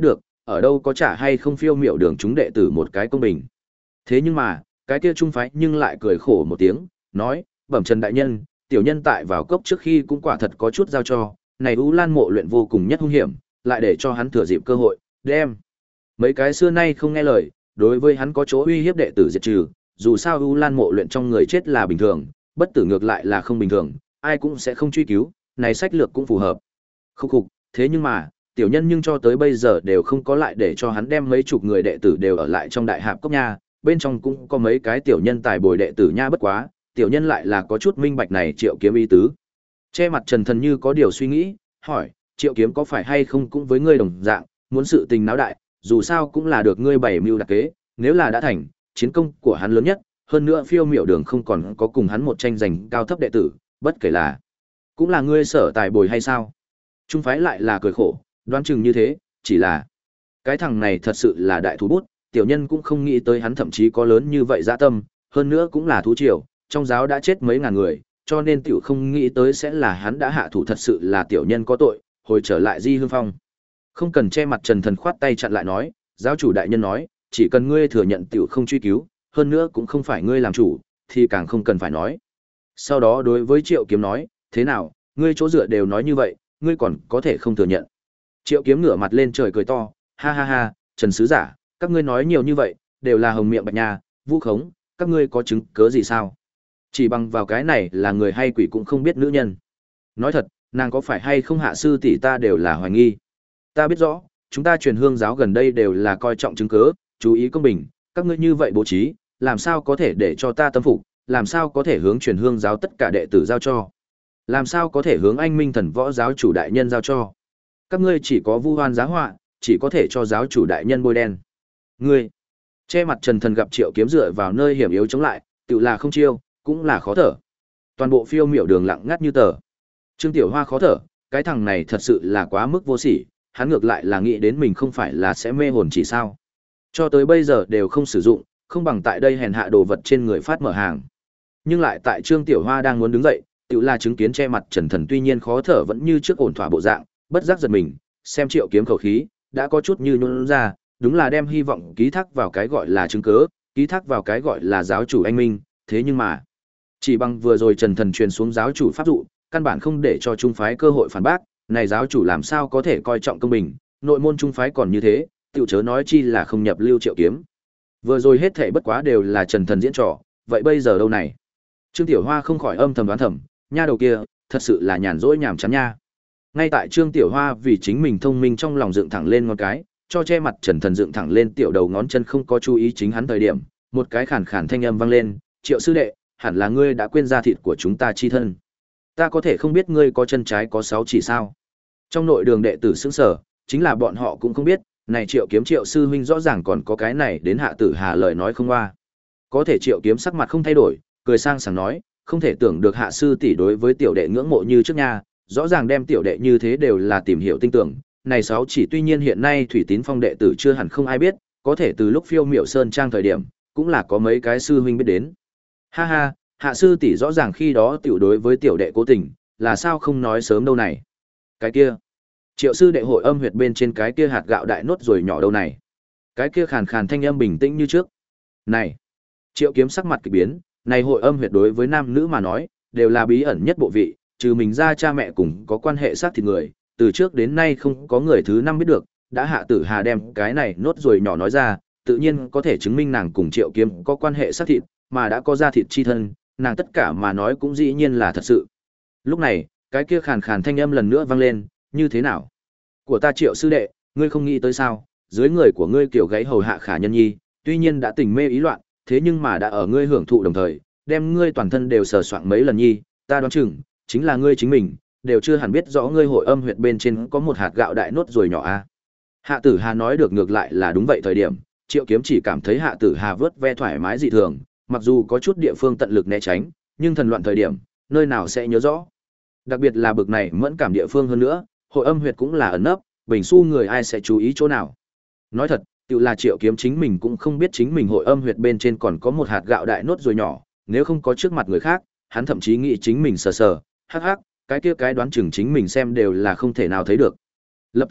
ở đâu có trả hay không phiêu miểu đường chúng đệ tử một cái công bình. Thế nhưng mà, cái kia trung phái nhưng lại cười khổ một tiếng, nói, bẩm Trần đại nhân, tiểu nhân tại vào cốc trước khi cũng quả thật có chút giao cho, này U Lan mộ luyện vô cùng nhất hung hiểm, lại để cho hắn thừa dịp cơ hội, đem mấy cái xưa nay không nghe lời, đối với hắn có chỗ uy hiếp đệ tử diệt trừ, dù sao U Lan mộ luyện trong người chết là bình thường, bất tử ngược lại là không bình thường, ai cũng sẽ không truy cứu, này sách lược cũng phù hợp. Khúc khục, thế nhưng mà, tiểu nhân nhưng cho tới bây giờ đều không có lại để cho hắn đem mấy chục người đệ tử đều ở lại trong đại hạp cốc nha, bên trong cũng có mấy cái tiểu nhân tài bồi đệ tử nha, bất quá, tiểu nhân lại là có chút minh bạch này Triệu Kiếm ý tứ. Che mặt Trần Thần như có điều suy nghĩ, hỏi, Triệu Kiếm có phải hay không cũng với ngươi đồng dạng, muốn sự tình náo đại, dù sao cũng là được ngươi bày mưu đặc kế, nếu là đã thành, chiến công của hắn lớn nhất, hơn nữa phiêu miểu đường không còn có cùng hắn một tranh giành cao thấp đệ tử, bất kể là cũng là ngươi sở tài bồi hay sao? Trung phái lại là cười khổ, đoán chừng như thế, chỉ là cái thằng này thật sự là đại thú bút, tiểu nhân cũng không nghĩ tới hắn thậm chí có lớn như vậy dã tâm, hơn nữa cũng là thú triều, trong giáo đã chết mấy ngàn người, cho nên tiểu không nghĩ tới sẽ là hắn đã hạ thủ, thật sự là tiểu nhân có tội, hồi trở lại Di Hương Phong. Không cần che mặt Trần Thần khoát tay chặn lại nói, giáo chủ đại nhân nói, chỉ cần ngươi thừa nhận tiểu không truy cứu, hơn nữa cũng không phải ngươi làm chủ, thì càng không cần phải nói. Sau đó đối với Triệu Kiếm nói, thế nào, ngươi chỗ dựa đều nói như vậy, ngươi còn có thể không thừa nhận. Triệu Kiếm ngửa mặt lên trời cười to, ha ha ha, Trần sứ giả, các ngươi nói nhiều như vậy, đều là hồng miệng bạch nha, vu khống, các ngươi có chứng cớ gì sao? Chỉ bằng vào cái này là người hay quỷ cũng không biết nữ nhân. Nói thật, nàng có phải hay không hạ sư tỷ ta đều là hoài nghi. Ta biết rõ, chúng ta truyền hương giáo gần đây đều là coi trọng chứng cớ, chú ý công bình, các ngươi như vậy bố trí, làm sao có thể để cho ta tâm phục, làm sao có thể hướng truyền hương giáo tất cả đệ tử giao cho? Làm sao có thể hướng anh minh thần võ giáo chủ đại nhân giao cho? Các ngươi chỉ có vu oan giá họa, chỉ có thể cho giáo chủ đại nhân bôi đen. Ngươi, che mặt Trần Thần gặp Triệu Kiếm dựa vào nơi hiểm yếu chống lại, tự là không chiêu, cũng là khó thở. Toàn bộ phiêu miểu đường lặng ngắt như tờ. Trương Tiểu Hoa khó thở, cái thằng này thật sự là quá mức vô sỉ, hắn ngược lại là nghĩ đến mình không phải là sẽ mê hồn chỉ sao. Cho tới bây giờ đều không sử dụng, không bằng tại đây hèn hạ đồ vật trên người phát mở hàng. Nhưng lại tại Trương Tiểu Hoa đang muốn đứng dậy, tự là chứng kiến che mặt Trần Thần tuy nhiên khó thở vẫn như trước ổn thỏa bộ dạng, bất giác giật mình, xem Triệu Kiếm khẩu khí, đã có chút như nhún ra, đúng là đem hy vọng ký thác vào cái gọi là chứng cớ, ký thác vào cái gọi là giáo chủ anh minh, thế nhưng mà, chỉ bằng vừa rồi Trần Thần truyền xuống giáo chủ pháp dụ, căn bản không để cho trung phái cơ hội phản bác, này giáo chủ làm sao có thể coi trọng công bình, nội môn trung phái còn như thế, tiểu chớ nói chi là không nhập lưu Triệu Kiếm. Vừa rồi hết thảy bất quá đều là Trần Thần diễn trò, vậy bây giờ đâu này? Trương Tiểu Hoa không khỏi âm thầm đoán thầm, nha đầu kia, thật sự là nhàn rỗi nhàm chán nha. Ngay tại Trương Tiểu Hoa vì chính mình thông minh trong lòng dựng thẳng lên ngón cái, cho che mặt Trần Thần dựng thẳng lên tiểu đầu ngón chân không có chú ý chính hắn thời điểm, một cái khàn khàn thanh âm vang lên, "Triệu sư đệ, hẳn là ngươi đã quên da thịt của chúng ta chi thân. Ta có thể không biết ngươi có chân trái có sáu chỉ sao?" Trong nội đường đệ tử sững sờ, chính là bọn họ cũng không biết, này Triệu Kiếm Triệu sư huynh rõ ràng còn có cái này đến Hạ Tử Hà lời nói không qua. Có thể Triệu Kiếm sắc mặt không thay đổi, cười sang sảng nói, không thể tưởng được Hạ sư tỷ đối với tiểu đệ ngưỡng mộ như trước nha, rõ ràng đem tiểu đệ như thế đều là tìm hiểu tinh tưởng, này sáu chỉ tuy nhiên hiện nay Thủy Tín Phong đệ tử chưa hẳn không ai biết, có thể từ lúc Phiêu Miểu Sơn trang thời điểm, cũng là có mấy cái sư huynh biết đến. Ha ha, Hạ sư tỷ rõ ràng khi đó tiểu đối với tiểu đệ cố tình, là sao không nói sớm đâu này. Cái kia, Triệu sư đệ hội âm huyệt bên trên cái kia hạt gạo đại nốt rồi nhỏ đâu này. Cái kia khàn khàn thanh âm bình tĩnh như trước. Này, Triệu Kiếm sắc mặt kỳ biến, này hội âm huyệt đối với nam nữ mà nói, đều là bí ẩn nhất bộ vị, trừ mình ra cha mẹ cùng có quan hệ xác thịt người, từ trước đến nay không có người thứ năm biết được, đã Hạ Tử Hà đem cái này nốt rồi nhỏ nói ra, tự nhiên có thể chứng minh nàng cùng Triệu Kiếm có quan hệ xác thịt, mà đã có ra thịt chi thân, nàng tất cả mà nói cũng dĩ nhiên là thật sự. Lúc này, cái kia khàn khàn thanh âm lần nữa vang lên, như thế nào? Của ta Triệu sư đệ, ngươi không nghĩ tới sao, dưới người của ngươi kiểu gáy hầu hạ khả nhân nhi, tuy nhiên đã tình mê ý loạn, thế nhưng mà đã ở ngươi hưởng thụ đồng thời, đem ngươi toàn thân đều sờ soạng mấy lần nhi, ta đoán chừng, chính là ngươi chính mình, đều chưa hẳn biết rõ ngươi hội âm huyệt bên trên có một hạt gạo đại nốt rồi nhỏ a. Hạ Tử Hà nói được ngược lại là đúng vậy thời điểm, Triệu Kiếm chỉ cảm thấy Hạ Tử Hà vớt ve thoải mái dị thường, mặc dù có chút địa phương tận lực né tránh, nhưng thần loạn thời điểm, nơi nào sẽ nhớ rõ. Đặc biệt là bực này mẫn cảm địa phương hơn nữa, hội âm huyệt cũng là ẩn nấp, bình su người ai sẽ chú ý chỗ nào. Nói thật, tự là Triệu Kiếm chính mình cũng không biết chính mình hội âm huyệt bên trên còn có một hạt gạo đại nốt rồi nhỏ, nếu không có trước mặt người khác, hắn thậm chí nghĩ chính mình sờ sờ, hắc hắc, cái kia cái đoán chừng chính mình xem đều là không thể nào thấy được. Lập tức,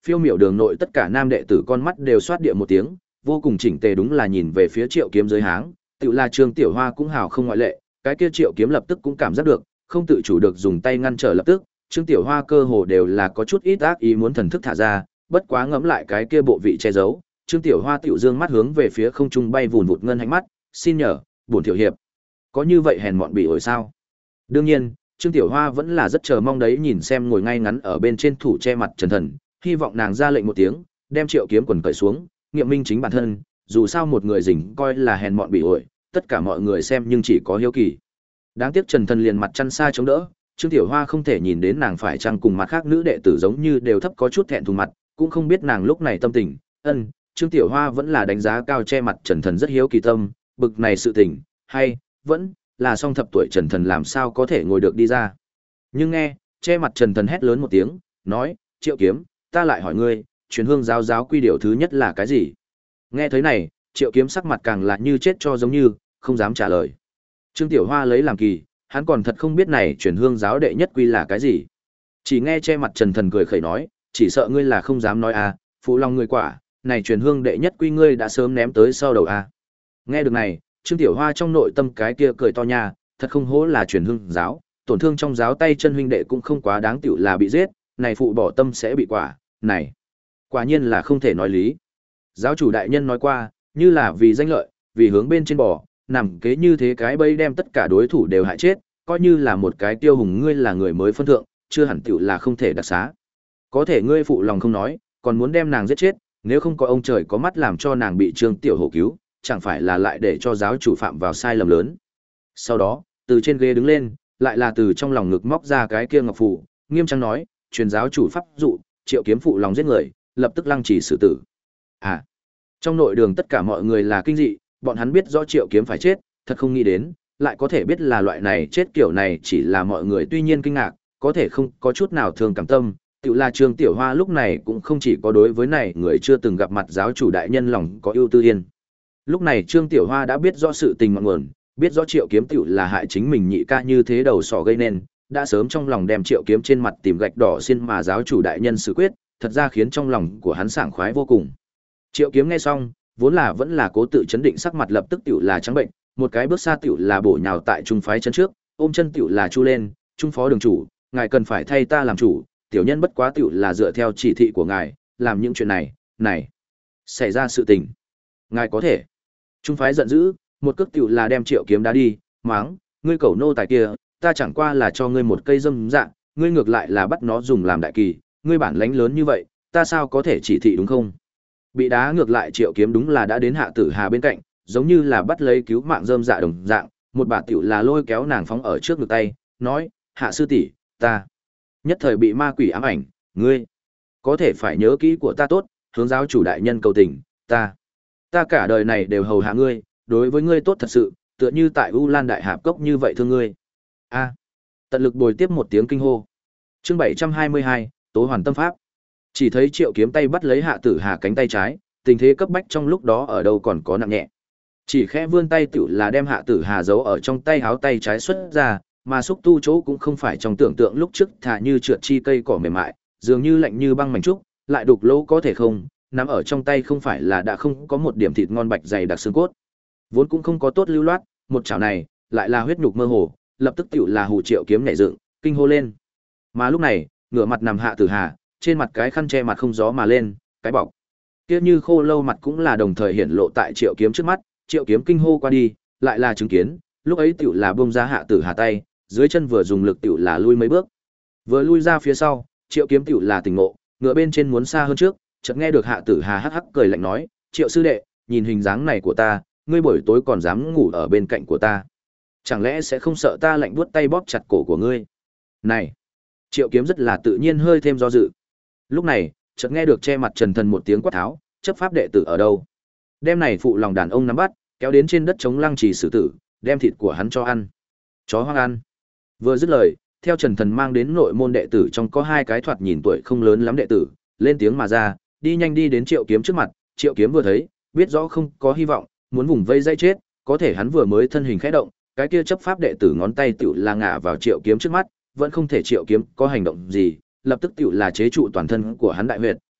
Phiêu miểu đường nội tất cả nam đệ tử con mắt đều xoát địa một tiếng, vô cùng chỉnh tề đúng là nhìn về phía Triệu Kiếm dưới háng, tự là Trương Tiểu Hoa cũng hào không ngoại lệ, cái kia Triệu Kiếm lập tức cũng cảm giác được, không tự chủ được dùng tay ngăn trở lập tức, Trương Tiểu Hoa cơ hồ đều là có chút ít ác ý muốn thần thức thả ra, bất quá ngẫm lại cái kia bộ vị che giấu, Trương Tiểu Hoa tiểu dương mắt hướng về phía không trung bay vụn vụt ngân hạnh mắt, xin nhờ, bổn tiểu hiệp, có như vậy hèn mọn bị ổi sao? Đương nhiên, Trương Tiểu Hoa vẫn là rất chờ mong đấy nhìn xem ngồi ngay ngắn ở bên trên thủ che mặt Trần Thần, hy vọng nàng ra lệnh một tiếng, đem Triệu Kiếm quần cởi xuống, nghiệm minh chính bản thân, dù sao một người rình coi là hèn mọn bị ổi, tất cả mọi người xem nhưng chỉ có hiếu kỳ. Đáng tiếc Trần Thần liền mặt chăn xa chống đỡ, Trương Tiểu Hoa không thể nhìn đến nàng phải chăng cùng mặt khác nữ đệ tử giống như đều thấp có chút thẹn thùng mặt, cũng không biết nàng lúc này tâm tình. Ân, Trương Tiểu Hoa vẫn là đánh giá cao che mặt Trần Thần rất hiếu kỳ tâm, bực này sự tình, hay vẫn là song thập tuổi Trần Thần làm sao có thể ngồi được đi ra. Nhưng nghe, che mặt Trần Thần hét lớn một tiếng, nói, Triệu Kiếm, ta lại hỏi ngươi, truyền hương giáo giáo quy điều thứ nhất là cái gì? Nghe thấy này, Triệu Kiếm sắc mặt càng là như chết cho giống như, không dám trả lời. Trương Tiểu Hoa lấy làm kỳ, hắn còn thật không biết này truyền hương giáo đệ nhất quy là cái gì. Chỉ nghe che mặt Trần Thần cười khẩy nói, chỉ sợ ngươi là không dám nói à, phụ lòng ngươi quả, này truyền hương đệ nhất quy ngươi đã sớm ném tới sau đầu à. Nghe được này, Trương Tiểu Hoa trong nội tâm cái kia cười to nha, thật không hổ là truyền hương giáo, tổn thương trong giáo tay chân huynh đệ cũng không quá đáng tiểu là bị giết, này phụ bỏ tâm sẽ bị quả, này, quả nhiên là không thể nói lý. Giáo chủ đại nhân nói qua, như là vì danh lợi, vì hướng bên trên bò, nằm kế như thế cái bẫy đem tất cả đối thủ đều hại chết, coi như là một cái tiêu hùng ngươi là người mới phân thượng, chưa hẳn tiểu là không thể đặc xá. Có thể ngươi phụ lòng không nói, còn muốn đem nàng giết chết, nếu không có ông trời có mắt làm cho nàng bị Trương Tiểu Hổ cứu, chẳng phải là lại để cho giáo chủ phạm vào sai lầm lớn. Sau đó, từ trên ghế đứng lên, lại là từ trong lòng ngực móc ra cái kia ngọc phù, nghiêm trang nói, truyền giáo chủ pháp dụ, Triệu Kiếm phụ lòng giết người, lập tức lăng trì xử tử. À, trong nội đường tất cả mọi người là kinh dị, bọn hắn biết rõ Triệu Kiếm phải chết, thật không nghĩ đến, lại có thể biết là loại này chết kiểu này chỉ là mọi người tuy nhiên kinh ngạc, có thể không có chút nào thương cảm tâm. Tự là Trương Tiểu Hoa lúc này cũng không chỉ có đối với này người chưa từng gặp mặt giáo chủ đại nhân lòng có ưu tư yên. Lúc này Trương Tiểu Hoa đã biết rõ sự tình ngọn nguồn, biết rõ Triệu Kiếm tiểu là hại chính mình nhị ca như thế đầu sỏ gây nên, đã sớm trong lòng đem Triệu Kiếm trên mặt tìm gạch đỏ xin mà giáo chủ đại nhân xử quyết, thật ra khiến trong lòng của hắn sảng khoái vô cùng. Triệu Kiếm nghe xong, vốn là vẫn là cố tự chấn định sắc mặt lập tức tiểu là trắng bệnh, một cái bước xa tiểu là bổ nhào tại trung phái chân trước, ôm chân tiểu là chu lên, trung phó đường chủ, ngài cần phải thay ta làm chủ, tiểu nhân bất quá tiểu là dựa theo chỉ thị của ngài, làm những chuyện này, này, xảy ra sự tình. Ngài có thể. Trung phái giận dữ, một cước tiểu là đem Triệu Kiếm đá đi, máng, ngươi cẩu nô tài kia, ta chẳng qua là cho ngươi một cây dâm dạng, ngươi ngược lại là bắt nó dùng làm đại kỳ, ngươi bản lãnh lớn như vậy, ta sao có thể chỉ thị đúng không? Bị đá ngược lại Triệu Kiếm đúng là đã đến Hạ Tử Hà bên cạnh, giống như là bắt lấy cứu mạng rơm dạ đồng dạng, một bà tiểu là lôi kéo nàng phóng ở trước ngực tay, nói, Hạ sư tỷ, ta nhất thời bị ma quỷ ám ảnh, ngươi có thể phải nhớ kỹ của ta tốt, hướng giáo chủ đại nhân cầu tình, ta ta cả đời này đều hầu hạ ngươi, đối với ngươi tốt thật sự, tựa như tại U Lan Đại Hạp Cốc như vậy thương ngươi. A. Tận lực bồi tiếp một tiếng kinh hô. Chương bảy trăm hai mươi hai, Tố Hoàn Tâm Pháp. Chỉ thấy Triệu Kiếm tay bắt lấy Hạ Tử Hà cánh tay trái, tình thế cấp bách trong lúc đó ở đâu còn có nặng nhẹ. Chỉ khẽ vươn tay tiểu là đem Hạ Tử Hà giấu ở trong tay háo tay trái xuất ra, mà xúc tu chỗ cũng không phải trong tưởng tượng lúc trước thả như trượt chi cây cỏ mềm mại, dường như lạnh như băng mảnh trúc, lại đục lỗ có thể không, nắm ở trong tay không phải là đã không có một điểm thịt ngon bạch dày đặc xương cốt. Vốn cũng không có tốt lưu loát, một chảo này, lại là huyết nhục mơ hồ, lập tức tiểu là hù Triệu Kiếm nhảy dựng, kinh hô lên. Mà lúc này, ngửa mặt nằm Hạ Tử Hà, trên mặt cái khăn che mặt không gió mà lên, cái bọc kia như khô lâu mặt cũng là đồng thời hiển lộ tại Triệu Kiếm trước mắt, Triệu Kiếm kinh hô qua đi, lại là chứng kiến, lúc ấy tiểu là bung ra Hạ Tử Hà tay, dưới chân vừa dùng lực tiểu là lui mấy bước. Vừa lui ra phía sau, Triệu Kiếm tiểu là tỉnh ngộ, ngựa bên trên muốn xa hơn trước, chợt nghe được Hạ Tử Hà hắc hắc cười lạnh nói, "Triệu sư đệ, nhìn hình dáng này của ta, ngươi buổi tối còn dám ngủ ở bên cạnh của ta, chẳng lẽ sẽ không sợ ta lạnh buốt tay bóp chặt cổ của ngươi?" Này, Triệu Kiếm rất là tự nhiên hơi thêm do dự. Lúc này, chợt nghe được che mặt Trần Thần một tiếng quát tháo, chấp pháp đệ tử ở đâu? Đem này phụ lòng đàn ông nắm bắt, kéo đến trên đất chống lăng trì xử tử, đem thịt của hắn cho ăn. Chó hoang ăn. Vừa dứt lời, theo Trần Thần mang đến nội môn đệ tử trong có hai cái thoạt nhìn tuổi không lớn lắm đệ tử, lên tiếng mà ra, đi nhanh đi đến Triệu Kiếm trước mặt, Triệu Kiếm vừa thấy, biết rõ không có hy vọng, muốn vùng vây dây chết, có thể hắn vừa mới thân hình khẽ động, cái kia chấp pháp đệ tử ngón tay tựu là ngã vào Triệu Kiếm trước mắt, vẫn không thể Triệu Kiếm có hành động gì, lập tức tựu là chế trụ toàn thân của hắn đại huyệt,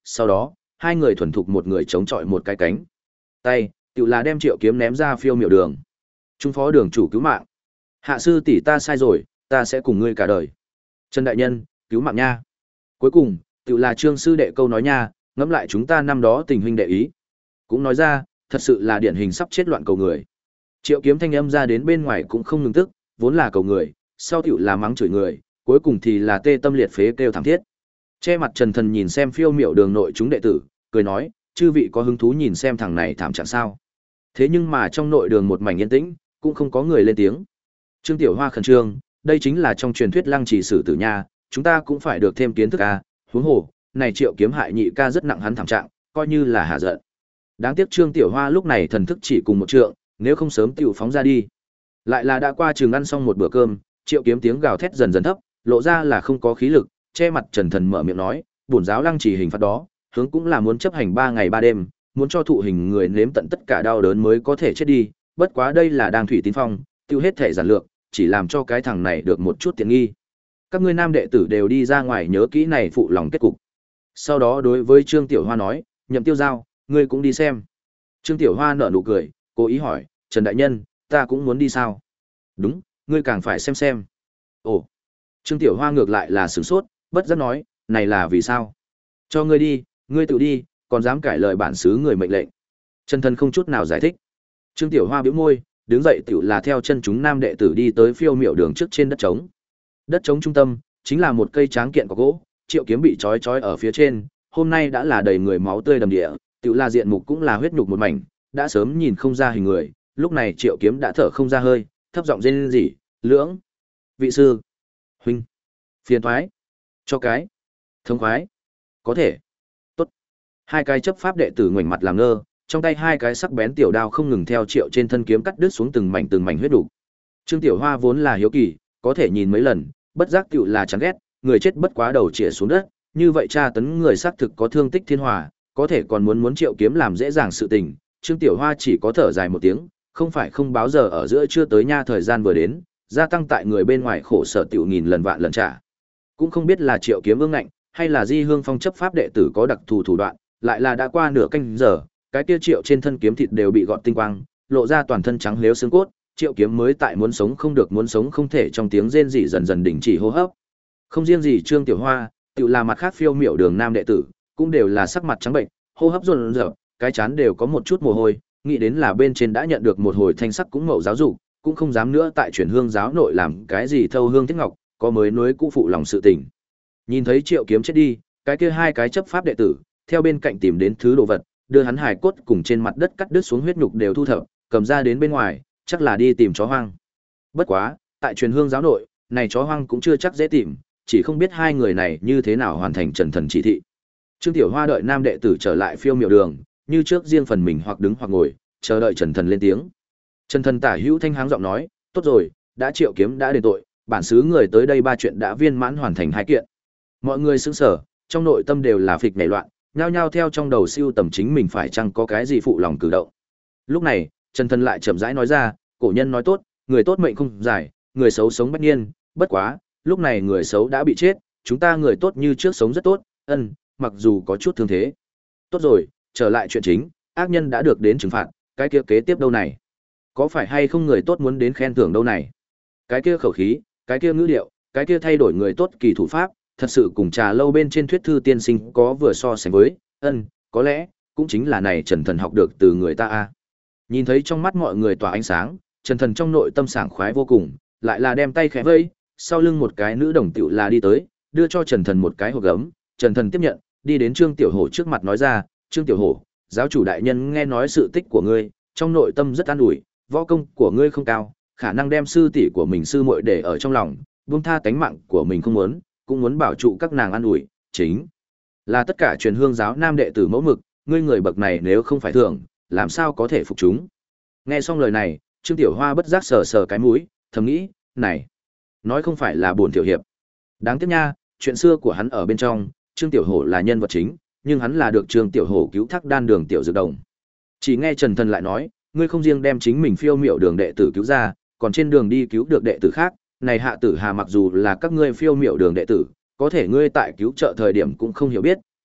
sau đó, hai người thuần thục một người chống chọi một cái cánh tay, tự là đem Triệu Kiếm ném ra phiêu miểu đường. Trung phó đường chủ cứu mạng. Hạ sư tỷ ta sai rồi, ta sẽ cùng ngươi cả đời. Trần đại nhân, cứu mạng nha. Cuối cùng, tự là Trương sư đệ câu nói nha, ngẫm lại chúng ta năm đó tình huynh đệ ý. Cũng nói ra, thật sự là điển hình sắp chết loạn cầu người. Triệu Kiếm thanh âm ra đến bên ngoài cũng không ngừng tức, vốn là cầu người, sau tiểu là mắng chửi người, cuối cùng thì là tê tâm liệt phế kêu thảm thiết. Che mặt Trần Thần nhìn xem phiêu miểu đường nội chúng đệ tử, cười nói, chư vị có hứng thú nhìn xem thằng này thảm trạng sao. Thế nhưng mà trong nội đường một mảnh yên tĩnh, cũng không có người lên tiếng. Trương Tiểu Hoa khẩn trương, đây chính là trong truyền thuyết lăng trì sử tử nha, chúng ta cũng phải được thêm kiến thức a, huống hồ, này Triệu Kiếm hại nhị ca rất nặng hắn thảm trạng, coi như là hạ giận. Đáng tiếc Trương Tiểu Hoa lúc này thần thức chỉ cùng một trượng, nếu không sớm tiểu phóng ra đi. Lại là đã qua trường ăn xong một bữa cơm, Triệu Kiếm tiếng gào thét dần dần thấp, lộ ra là không có khí lực, che mặt Trần Thần mở miệng nói, bổn giáo lăng trì hình phạt đó, hướng cũng là muốn chấp hành ba ngày ba đêm, muốn cho thụ hình người nếm tận tất cả đau đớn mới có thể chết đi, bất quá đây là đang thủy tín phong, tiêu hết thể giản lược, chỉ làm cho cái thằng này được một chút tiện nghi. Các ngươi nam đệ tử đều đi ra ngoài nhớ kỹ này phụ lòng kết cục. Sau đó đối với Trương Tiểu Hoa nói, Nhậm Tiêu Giao, ngươi cũng đi xem. Trương Tiểu Hoa nở nụ cười, cố ý hỏi, Trần đại nhân, ta cũng muốn đi sao? Đúng, ngươi càng phải xem xem. Ồ, Trương Tiểu Hoa ngược lại là sửng sốt, bất giác nói, này là vì sao? Cho ngươi đi, ngươi tự đi, còn dám cãi lời bản xứ người mệnh lệnh. Trần Thần không chút nào giải thích. Trương Tiểu Hoa bĩu môi, đứng dậy tiểu là theo chân chúng nam đệ tử đi tới phiêu miểu đường trước trên đất trống. Đất trống trung tâm chính là một cây tráng kiện có gỗ, Triệu Kiếm bị trói trói ở phía trên, hôm nay đã là đầy người máu tươi đầm địa, tiểu là diện mục cũng là huyết nhục một mảnh, đã sớm nhìn không ra hình người, lúc này Triệu Kiếm đã thở không ra hơi, thấp giọng rên rỉ, "Lưỡng, vị sư, huynh, phiền toái, cho cái, thông khoái, có thể." Tốt. Hai cái chấp pháp đệ tử ngoảnh mặt làm ngơ, trong tay hai cái sắc bén tiểu đao không ngừng theo Triệu trên thân kiếm cắt đứt xuống từng mảnh từng mảnh huyết đủ. Trương Tiểu Hoa vốn là hiếu kỳ, có thể nhìn mấy lần, bất giác tiểu là chán ghét, người chết bất quá đầu chĩa xuống đất, như vậy tra tấn người xác thực có thương tích thiên hòa, có thể còn muốn muốn Triệu Kiếm làm dễ dàng sự tình, Trương Tiểu Hoa chỉ có thở dài một tiếng, không phải không báo giờ ở giữa chưa tới nha, thời gian vừa đến, gia tăng tại người bên ngoài khổ sở tiểu nghìn lần vạn lần trả. Cũng không biết là Triệu Kiếm ương ngạnh, hay là Di Hương Phong chấp pháp đệ tử có đặc thù thủ đoạn, lại là đã qua nửa canh giờ, cái kia Triệu trên thân kiếm thịt đều bị gọt tinh quang, lộ ra toàn thân trắng lếu xương cốt, Triệu Kiếm mới tại muốn sống không được muốn sống không thể trong tiếng rên rỉ dần dần đình chỉ hô hấp. Không riêng gì Trương Tiểu Hoa, tiểu là mặt khác phiêu miểu đường nam đệ tử, cũng đều là sắc mặt trắng bệnh, hô hấp dồn dập, cái chán đều có một chút mồ hôi, nghĩ đến là bên trên đã nhận được một hồi thanh sắc cũng mậu giáo dục, cũng không dám nữa tại chuyển hương giáo nội làm cái gì thâu hương thiết ngọc, có mới nối cũ phụ lòng sự tình. Nhìn thấy Triệu Kiếm chết đi, cái kia hai cái chấp pháp đệ tử, theo bên cạnh tìm đến thứ đồ vật, đưa hắn hài cốt cùng trên mặt đất cắt đứt xuống huyết nhục đều thu thập, cầm ra đến bên ngoài, chắc là đi tìm chó hoang. Bất quá, tại truyền hương giáo nội, này chó hoang cũng chưa chắc dễ tìm, chỉ không biết hai người này như thế nào hoàn thành Trần Thần chỉ thị. Trương Tiểu Hoa đợi nam đệ tử trở lại phiêu miểu đường, như trước riêng phần mình hoặc đứng hoặc ngồi, chờ đợi Trần Thần lên tiếng. Trần Thần tả hữu thanh háng giọng nói, tốt rồi, đã Triệu Kiếm đã đền tội, bản xứ người tới đây ba chuyện đã viên mãn hoàn thành hai kiện. Mọi người sững sờ, trong nội tâm đều là phịch nảy loạn, nhao nhao theo trong đầu siêu tầm chính mình phải chăng có cái gì phụ lòng cử động. Lúc này, Trần Thần lại chậm rãi nói ra, cổ nhân nói tốt, người tốt mệnh không dài, người xấu sống bách niên, bất quá, lúc này người xấu đã bị chết, chúng ta người tốt như trước sống rất tốt, ân, mặc dù có chút thương thế. Tốt rồi, trở lại chuyện chính, ác nhân đã được đến trừng phạt, cái kia kế tiếp đâu này? Có phải hay không người tốt muốn đến khen thưởng đâu này? Cái kia khẩu khí, cái kia ngữ điệu, cái kia thay đổi người tốt kỳ thủ pháp, thật sự cùng trà lâu bên trên thuyết thư tiên sinh có vừa so sánh với, ân, có lẽ, cũng chính là này Trần Thần học được từ người ta a. Nhìn thấy trong mắt mọi người tỏa ánh sáng, Trần Thần trong nội tâm sảng khoái vô cùng, lại là đem tay khẽ vẫy, sau lưng một cái nữ đồng tiểu là đi tới, đưa cho Trần Thần một cái hộp gấm, Trần Thần tiếp nhận, đi đến Trương Tiểu Hổ trước mặt nói ra, Trương Tiểu Hổ, giáo chủ đại nhân nghe nói sự tích của ngươi, trong nội tâm rất an ủi, võ công của ngươi không cao, khả năng đem sư tỷ của mình sư muội để ở trong lòng, buông tha tánh mạng của mình không muốn, cũng muốn bảo trụ các nàng an ủi, chính là tất cả truyền hương giáo nam đệ tử mẫu mực, ngươi người bậc này nếu không phải thưởng, làm sao có thể phục chúng. Nghe xong lời này, Trương Tiểu Hoa bất giác sờ sờ cái mũi, thầm nghĩ, này, nói không phải là buồn tiểu hiệp. Đáng tiếc nha, chuyện xưa của hắn ở bên trong, Trương Tiểu Hổ là nhân vật chính, nhưng hắn là được Trương Tiểu Hổ cứu thác đan đường tiểu dược đồng. Chỉ nghe Trần Thần lại nói, ngươi không riêng đem chính mình phiêu miểu đường đệ tử cứu ra, còn trên đường đi cứu được đệ tử khác, này Hạ Tử Hà mặc dù là các ngươi phiêu miểu đường đệ tử, có thể ngươi tại cứu trợ thời điểm cũng không hiểu biết,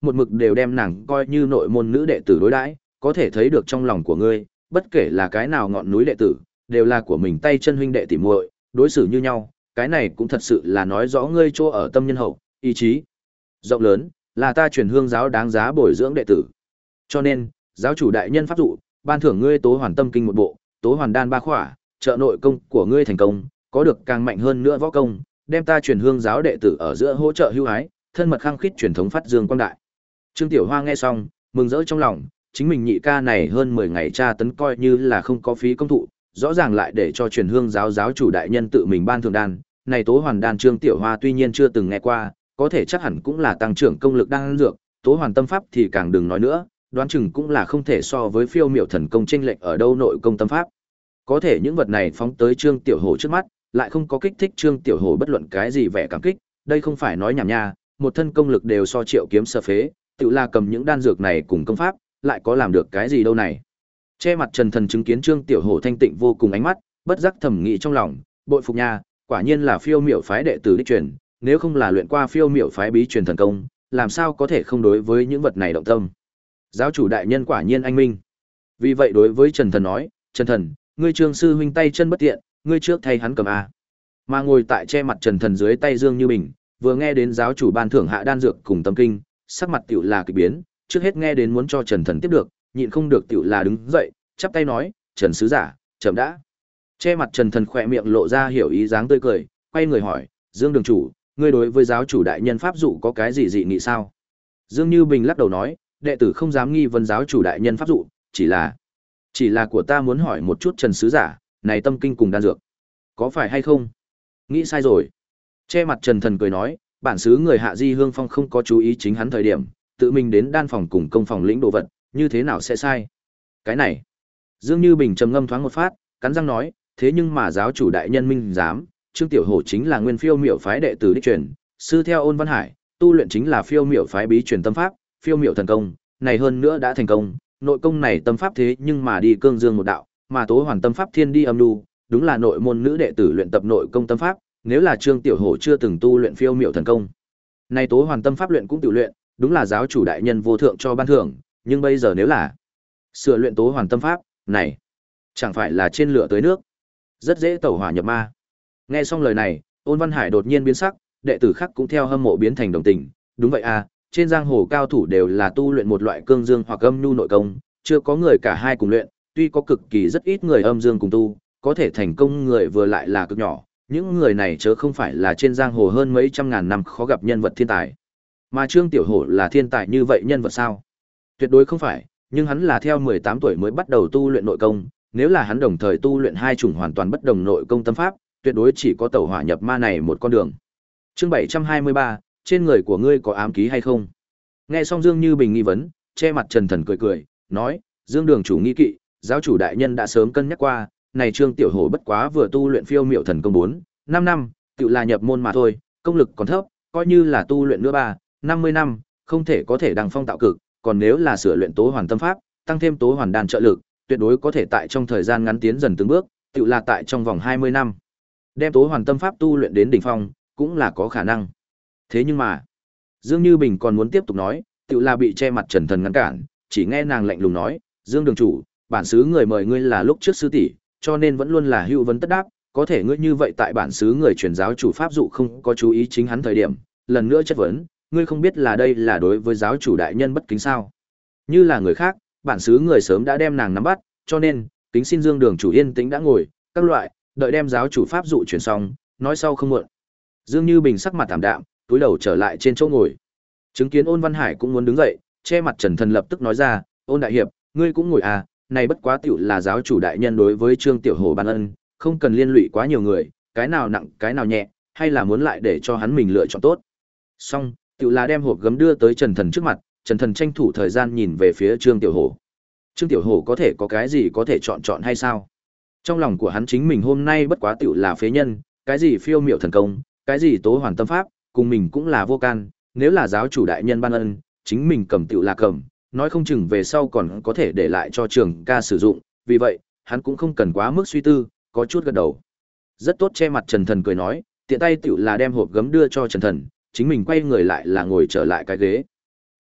một mực đều đem nàng coi như nội môn nữ đệ tử đối đãi, có thể thấy được trong lòng của ngươi, bất kể là cái nào ngọn núi đệ tử, đều là của mình tay chân huynh đệ tỉ muội, đối xử như nhau, cái này cũng thật sự là nói rõ ngươi chỗ ở tâm nhân hậu, ý chí rộng lớn, là ta truyền hương giáo đáng giá bồi dưỡng đệ tử. Cho nên, giáo chủ đại nhân pháp dụ, ban thưởng ngươi Tố Hoàn Tâm Kinh một bộ, Tố Hoàn Đan ba khỏa, trợ nội công của ngươi thành công, có được càng mạnh hơn nữa võ công, đem ta truyền hương giáo đệ tử ở giữa hỗ trợ hữu ái, thân mật khăng khít truyền thống phát dương quang đại. Trương Tiểu Hoa nghe xong, mừng rỡ trong lòng, chính mình nhị ca này hơn mười ngày tra tấn coi như là không có phí công thụ, rõ ràng lại để cho truyền hương giáo giáo chủ đại nhân tự mình ban thưởng đan, này Tố Hoàn Đan Trương Tiểu Hoa tuy nhiên chưa từng nghe qua, có thể chắc hẳn cũng là tăng trưởng công lực đan dược, Tố Hoàn Tâm pháp thì càng đừng nói nữa, đoán chừng cũng là không thể so với phiêu miểu thần công chênh lệch ở đâu nội công tâm pháp. Có thể những vật này phóng tới Trương Tiểu Hổ trước mắt, lại không có kích thích Trương Tiểu Hổ bất luận cái gì vẻ cảm kích, đây không phải nói nhảm nha, một thân công lực đều so Triệu Kiếm sơ phế, tự là cầm những đan dược này cùng công pháp, lại có làm được cái gì đâu này. Che mặt Trần Thần chứng kiến Trương Tiểu Hổ thanh tịnh vô cùng ánh mắt, bất giác thầm nghĩ trong lòng, bội phục nha, quả nhiên là phiêu miểu phái đệ tử đích truyền, nếu không là luyện qua phiêu miểu phái bí truyền thần công, làm sao có thể không đối với những vật này động tâm. Giáo chủ đại nhân quả nhiên anh minh. Vì vậy đối với Trần Thần nói, Trần Thần, ngươi Trương sư huynh tay chân bất tiện, ngươi trước thay hắn cầm a. Mà ngồi tại che mặt Trần Thần dưới tay Dương Như Bình, vừa nghe đến giáo chủ ban thưởng hạ đan dược cùng tâm kinh, sắc mặt tiểu là kỳ biến, trước hết nghe đến muốn cho Trần Thần tiếp được, nhịn không được tiểu là đứng dậy, chắp tay nói, Trần sứ giả, chậm đã. Che mặt Trần Thần khỏe miệng lộ ra hiểu ý dáng tươi cười, quay người hỏi, Dương đường chủ, ngươi đối với giáo chủ đại nhân pháp dụ có cái gì dị nghị sao? Dương Như Bình lắc đầu nói, đệ tử không dám nghi vấn giáo chủ đại nhân pháp dụ, chỉ là chỉ là của ta muốn hỏi một chút Trần sứ giả, này tâm kinh cùng đan dược, có phải hay không? Nghĩ sai rồi. Che mặt Trần Thần cười nói, bản xứ người Hạ Di Hương Phong không có chú ý chính hắn thời điểm, tự mình đến đan phòng cùng công phòng lĩnh đồ vật, như thế nào sẽ sai? Cái này. Dương Như Bình trầm ngâm thoáng một phát, cắn răng nói, thế nhưng mà giáo chủ đại nhân minh giám, Trương Tiểu Hổ chính là nguyên phiêu miểu phái đệ tử đích truyền, sư theo Ôn Văn Hải, tu luyện chính là phiêu miểu phái bí truyền tâm pháp, phiêu miểu thần công, này hơn nữa đã thành công, nội công này tâm pháp thế nhưng mà đi cương dương một đạo, mà Tố Hoàn tâm pháp thiên đi âm nhu, đúng là nội môn nữ đệ tử luyện tập nội công tâm pháp, nếu là Trương Tiểu Hổ chưa từng tu luyện phiêu miểu thần công, này Tố Hoàn tâm pháp luyện cũng tự luyện, đúng là giáo chủ đại nhân vô thượng cho ban thưởng, nhưng bây giờ nếu là sửa luyện Tố Hoàn tâm pháp, này chẳng phải là trên lửa tới nước, rất dễ tẩu hỏa nhập ma. Nghe xong lời này, Ôn Văn Hải đột nhiên biến sắc, đệ tử khác cũng theo hâm mộ biến thành đồng tình, đúng vậy à, trên giang hồ cao thủ đều là tu luyện một loại cương dương hoặc âm nhu nội công, chưa có người cả hai cùng luyện, tuy có cực kỳ rất ít người âm dương cùng tu, có thể thành công người vừa lại là cực nhỏ, những người này chớ không phải là trên giang hồ hơn mấy trăm ngàn năm khó gặp nhân vật thiên tài. Mà Trương Tiểu Hổ là thiên tài như vậy nhân vật sao? Tuyệt đối không phải, nhưng hắn là theo mười tám tuổi mới bắt đầu tu luyện nội công, nếu là hắn đồng thời tu luyện hai chủng hoàn toàn bất đồng nội công tâm pháp, tuyệt đối chỉ có tẩu hỏa nhập ma này một con đường. Chương bảy trăm hai mươi ba, trên người của ngươi có ám ký hay không? Nghe xong Dương Như Bình nghi vấn, che mặt Trần Thần cười cười, nói, Dương đường chủ nghi kỵ, giáo chủ đại nhân đã sớm cân nhắc qua, này Trương Tiểu Hổ bất quá vừa tu luyện phiêu miểu thần công bốn, năm năm, tự là nhập môn mà thôi, công lực còn thấp, coi như là tu luyện nữa ba, năm mươi năm, không thể có thể đăng phong tạo cực, còn nếu là sửa luyện Tố Hoàn tâm pháp, tăng thêm Tố Hoàn đan trợ lực, tuyệt đối có thể tại trong thời gian ngắn tiến dần từng bước, tự là tại trong vòng hai mươi năm, đem Tố Hoàn tâm pháp tu luyện đến đỉnh phong, cũng là có khả năng. Thế nhưng mà, Dương Như Bình còn muốn tiếp tục nói, tự là bị che mặt Trần Thần ngăn cản, chỉ nghe nàng lạnh lùng nói, Dương đường chủ, bản xứ người mời ngươi là lúc trước sư tỷ, cho nên vẫn luôn là hữu vấn tất đáp, có thể ngươi như vậy tại bản xứ người truyền giáo chủ pháp dụ không có chú ý chính hắn thời điểm, lần nữa chất vấn, ngươi không biết là đây là đối với giáo chủ đại nhân bất kính sao? Như là người khác, bản xứ người sớm đã đem nàng nắm bắt, cho nên, kính xin Dương đường chủ yên tĩnh đã ngồi, các loại, đợi đem giáo chủ pháp dụ truyền xong, nói sau không muộn. Dương Như Bình sắc mặt tạm đạm, túi đầu trở lại trên chỗ ngồi. Chứng kiến Ôn Văn Hải cũng muốn đứng dậy, che mặt Trần Thần lập tức nói ra, Ôn đại hiệp, ngươi cũng ngồi à, này bất quá tiểu là giáo chủ đại nhân đối với Trương Tiểu Hổ ban ân, không cần liên lụy quá nhiều người, cái nào nặng cái nào nhẹ, hay là muốn lại để cho hắn mình lựa chọn tốt. Xong, tiểu là đem hộp gấm đưa tới Trần Thần trước mặt, Trần Thần tranh thủ thời gian nhìn về phía Trương Tiểu Hổ. Trương Tiểu Hổ có thể có cái gì có thể chọn chọn hay sao? Trong lòng của hắn chính mình hôm nay bất quá tiểu là phế nhân, cái gì phiêu miểu thần công, cái gì Tố Hoàn tâm pháp, cùng mình cũng là vô can, nếu là giáo chủ đại nhân ban ân, chính mình cầm tiểu là cầm, nói không chừng về sau còn có thể để lại cho trường ca sử dụng, vì vậy, hắn cũng không cần quá mức suy tư, có chút gật đầu. Rất tốt, che mặt Trần Thần cười nói, tiện tay tiểu là đem hộp gấm đưa cho Trần Thần, chính mình quay người lại là ngồi trở lại cái ghế.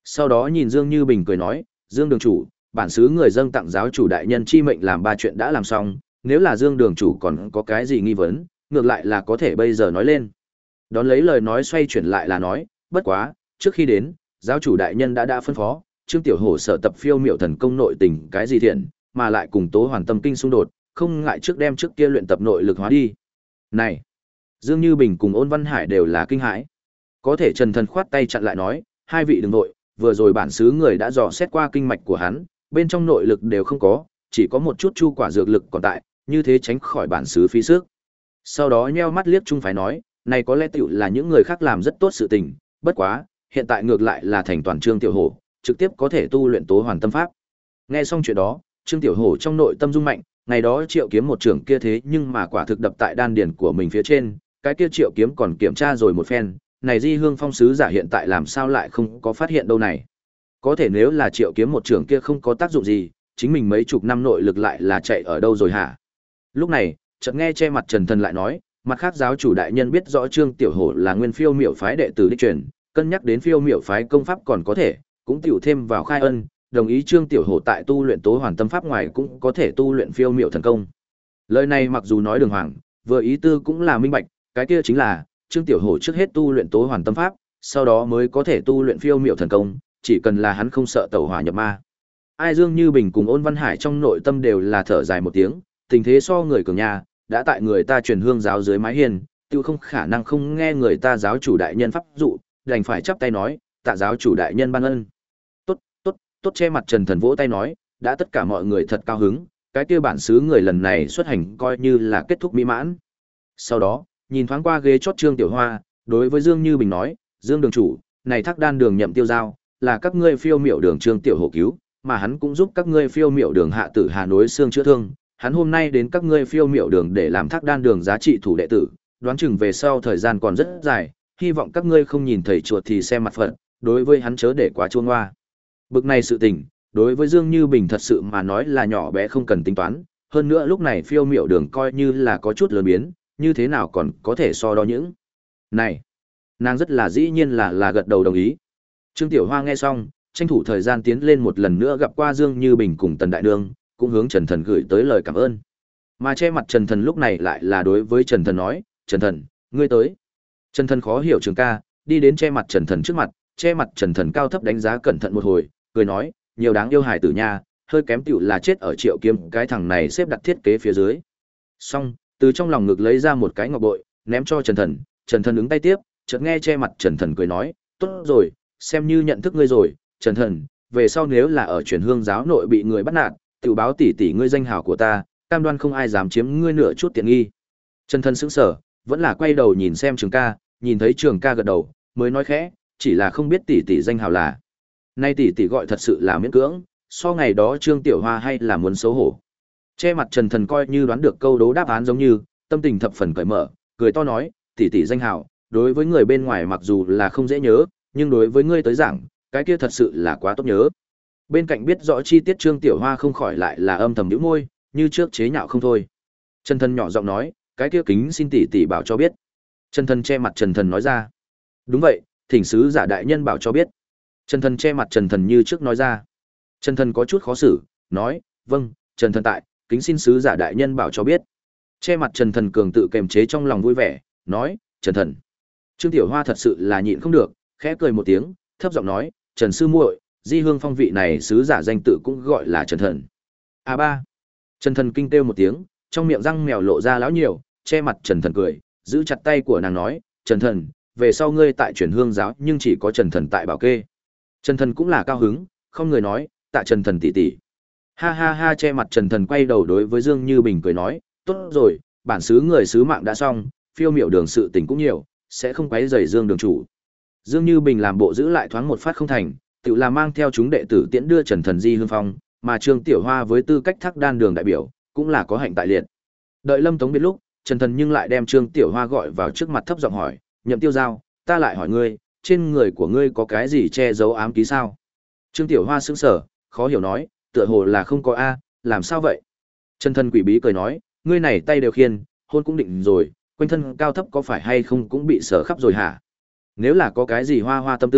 Sau đó nhìn Dương Như Bình cười nói, Dương đường chủ, bản xứ người dâng tặng giáo chủ đại nhân chi mệnh làm ba chuyện đã làm xong, nếu là Dương đường chủ còn có cái gì nghi vấn, ngược lại là có thể bây giờ nói lên. Đón lấy lời nói xoay chuyển lại là nói, bất quá, trước khi đến, giáo chủ đại nhân đã đã phân phó, Trương Tiểu Hổ sở tập phiêu miệu thần công nội tình cái gì thiện, mà lại cùng Tố Hoàn Tâm Kinh xung đột, không ngại trước đem trước kia luyện tập nội lực hóa đi. Này, Dương Như Bình cùng Ôn Văn Hải đều là kinh hãi. Có thể Trần Thần khoát tay chặn lại nói, hai vị đừng nội, vừa rồi bản xứ người đã dò xét qua kinh mạch của hắn, bên trong nội lực đều không có, chỉ có một chút chu quả dược lực còn tại, như thế tránh khỏi bản xứ phí sức. Sau đó nheo mắt liếc Trung phái nói, này có lẽ tiểu là những người khác làm rất tốt sự tình, bất quá, hiện tại ngược lại là thành toàn Trương Tiểu Hổ, trực tiếp có thể tu luyện Tố Hoàn Tâm Pháp. Nghe xong chuyện đó, Trương Tiểu Hổ trong nội tâm rung mạnh, ngày đó Triệu Kiếm một trưởng kia thế nhưng mà quả thực đập tại đan điền của mình phía trên, cái kia Triệu Kiếm còn kiểm tra rồi một phen, này Di Hương Phong sứ giả hiện tại làm sao lại không có phát hiện đâu này. Có thể nếu là Triệu Kiếm một trưởng kia không có tác dụng gì, chính mình mấy chục năm nội lực lại là chạy ở đâu rồi hả? Lúc này, chợt nghe che mặt Trần Thần lại nói, mặt khác giáo chủ đại nhân biết rõ Trương Tiểu Hổ là nguyên phiêu miểu phái đệ tử đích truyền, cân nhắc đến phiêu miểu phái công pháp còn có thể, cũng tiểu thêm vào khai ân, đồng ý Trương Tiểu Hổ tại tu luyện Tố Hoàn Tâm Pháp ngoài cũng có thể tu luyện phiêu miểu thần công. Lời này mặc dù nói đường hoàng, vừa ý tư cũng là minh bạch, cái kia chính là Trương Tiểu Hổ trước hết tu luyện Tố Hoàn Tâm Pháp, sau đó mới có thể tu luyện phiêu miểu thần công, chỉ cần là hắn không sợ tẩu hỏa nhập ma. Ai Dương Như Bình cùng Ôn Văn Hải trong nội tâm đều là thở dài một tiếng, tình thế so người cường nhà, đã tại người ta truyền hương giáo dưới mái hiên, tiêu không khả năng không nghe người ta giáo chủ đại nhân pháp dụ, đành phải chắp tay nói, tạ giáo chủ đại nhân ban ân. Tốt, tốt, tốt che mặt Trần Thần vỗ tay nói, đã tất cả mọi người thật cao hứng, cái kia bản xứ người lần này xuất hành coi như là kết thúc mỹ mãn. Sau đó, nhìn thoáng qua ghế chót Trương Tiểu Hoa, đối với Dương Như Bình nói, Dương đường chủ, này Thác Đan đường nhậm tiêu giao, là các ngươi phiêu miểu đường Trương Tiểu Hổ cứu, mà hắn cũng giúp các ngươi phiêu miểu đường hạ tử Hà Nối xương chữa thương. Hắn hôm nay đến các ngươi phiêu miểu đường để làm Thác Đan đường giá trị thủ đệ tử, đoán chừng về sau thời gian còn rất dài, hy vọng các ngươi không nhìn thầy chuột thì xem mặt phận, đối với hắn chớ để quá chuông hoa. Bực này sự tình, đối với Dương Như Bình thật sự mà nói là nhỏ bé không cần tính toán, hơn nữa lúc này phiêu miểu đường coi như là có chút lớn biến, như thế nào còn có thể so đo những. Này, nàng rất là dĩ nhiên là là gật đầu đồng ý. Trương Tiểu Hoa nghe xong, tranh thủ thời gian tiến lên một lần nữa gặp qua Dương Như Bình cùng Tần Đại Nương, cũng hướng Trần Thần gửi tới lời cảm ơn. Mà che mặt Trần Thần lúc này lại là đối với Trần Thần nói, Trần Thần, ngươi tới. Trần Thần khó hiểu Trường ca, đi đến che mặt Trần Thần trước mặt, che mặt Trần Thần cao thấp đánh giá cẩn thận một hồi, cười nói, nhiều đáng yêu hài tử nha, hơi kém tiểu là chết ở Triệu Kiếm cái thằng này xếp đặt thiết kế phía dưới. Xong, từ trong lòng ngực lấy ra một cái ngọc bội, ném cho Trần Thần, Trần Thần ứng tay tiếp, chợt nghe che mặt Trần Thần cười nói, tốt rồi, xem như nhận thức ngươi rồi, Trần Thần, về sau nếu là ở truyền hương giáo nội bị người bắt nạt, tiểu báo tỷ tỷ ngươi danh hào của ta, cam đoan không ai dám chiếm ngươi nửa chút tiện nghi. Trần Thần sững sờ, vẫn là quay đầu nhìn xem Trường ca, nhìn thấy Trường ca gật đầu, mới nói khẽ, chỉ là không biết tỷ tỷ danh hào là. Nay tỷ tỷ gọi thật sự là miễn cưỡng, so ngày đó Trương Tiểu Hoa hay là muốn xấu hổ. Che mặt Trần Thần coi như đoán được câu đố đáp án giống như, tâm tình thập phần cởi mở, cười to nói, tỷ tỷ danh hào, đối với người bên ngoài mặc dù là không dễ nhớ, nhưng đối với ngươi tới giảng, cái kia thật sự là quá tốt nhớ. Bên cạnh biết rõ chi tiết Trương Tiểu Hoa không khỏi lại là âm thầm nhíu môi, như trước chế nhạo không thôi. Trần Thần nhỏ giọng nói, cái kia kính xin tỷ tỷ bảo cho biết. Trần Thần che mặt Trần Thần nói ra. Đúng vậy, thỉnh sứ giả đại nhân bảo cho biết. Trần Thần che mặt Trần Thần như trước nói ra. Trần Thần có chút khó xử, nói, vâng, Trần Thần tại, kính xin sứ giả đại nhân bảo cho biết. Che mặt Trần Thần cường tự kềm chế trong lòng vui vẻ, nói, Trần Thần. Trương Tiểu Hoa thật sự là nhịn không được, khẽ cười một tiếng, thấp giọng nói, Trần sư muội, Di Hương Phong vị này sứ giả danh tự cũng gọi là Trần Thần. A ba. Trần Thần kinh kêu một tiếng, trong miệng răng mèo lộ ra lão nhiều, che mặt Trần Thần cười, giữ chặt tay của nàng nói, Trần Thần, về sau ngươi tại chuyển hương giáo nhưng chỉ có Trần Thần tại bảo kê. Trần Thần cũng là cao hứng, không người nói, tạ Trần Thần tỷ tỷ. Ha ha ha che mặt Trần Thần quay đầu đối với Dương Như Bình cười nói, tốt rồi, bản xứ người sứ mạng đã xong, phiêu miểu đường sự tình cũng nhiều, sẽ không quấy rầy Dương đường chủ. Dương Như Bình làm bộ giữ lại thoáng một phát không thành, tự là mang theo chúng đệ tử tiễn đưa Trần Thần Di Hương Phong, mà Trương Tiểu Hoa với tư cách Thác Đan đường đại biểu, cũng là có hạnh tại liệt. Đợi Lâm Tống biết lúc, Trần Thần nhưng lại đem Trương Tiểu Hoa gọi vào trước mặt thấp giọng hỏi, Nhậm Tiêu Giao, ta lại hỏi ngươi, trên người của ngươi có cái gì che giấu ám ký sao? Trương Tiểu Hoa sững sờ, khó hiểu nói, tựa hồ là không có a, làm sao vậy? Trần Thần quỷ bí cười nói, ngươi này tay đều khiên, hôn cũng định rồi, quanh thân cao thấp có phải hay không cũng bị sở khắp rồi hả? Nếu là có cái gì hoa hoa tâm tư,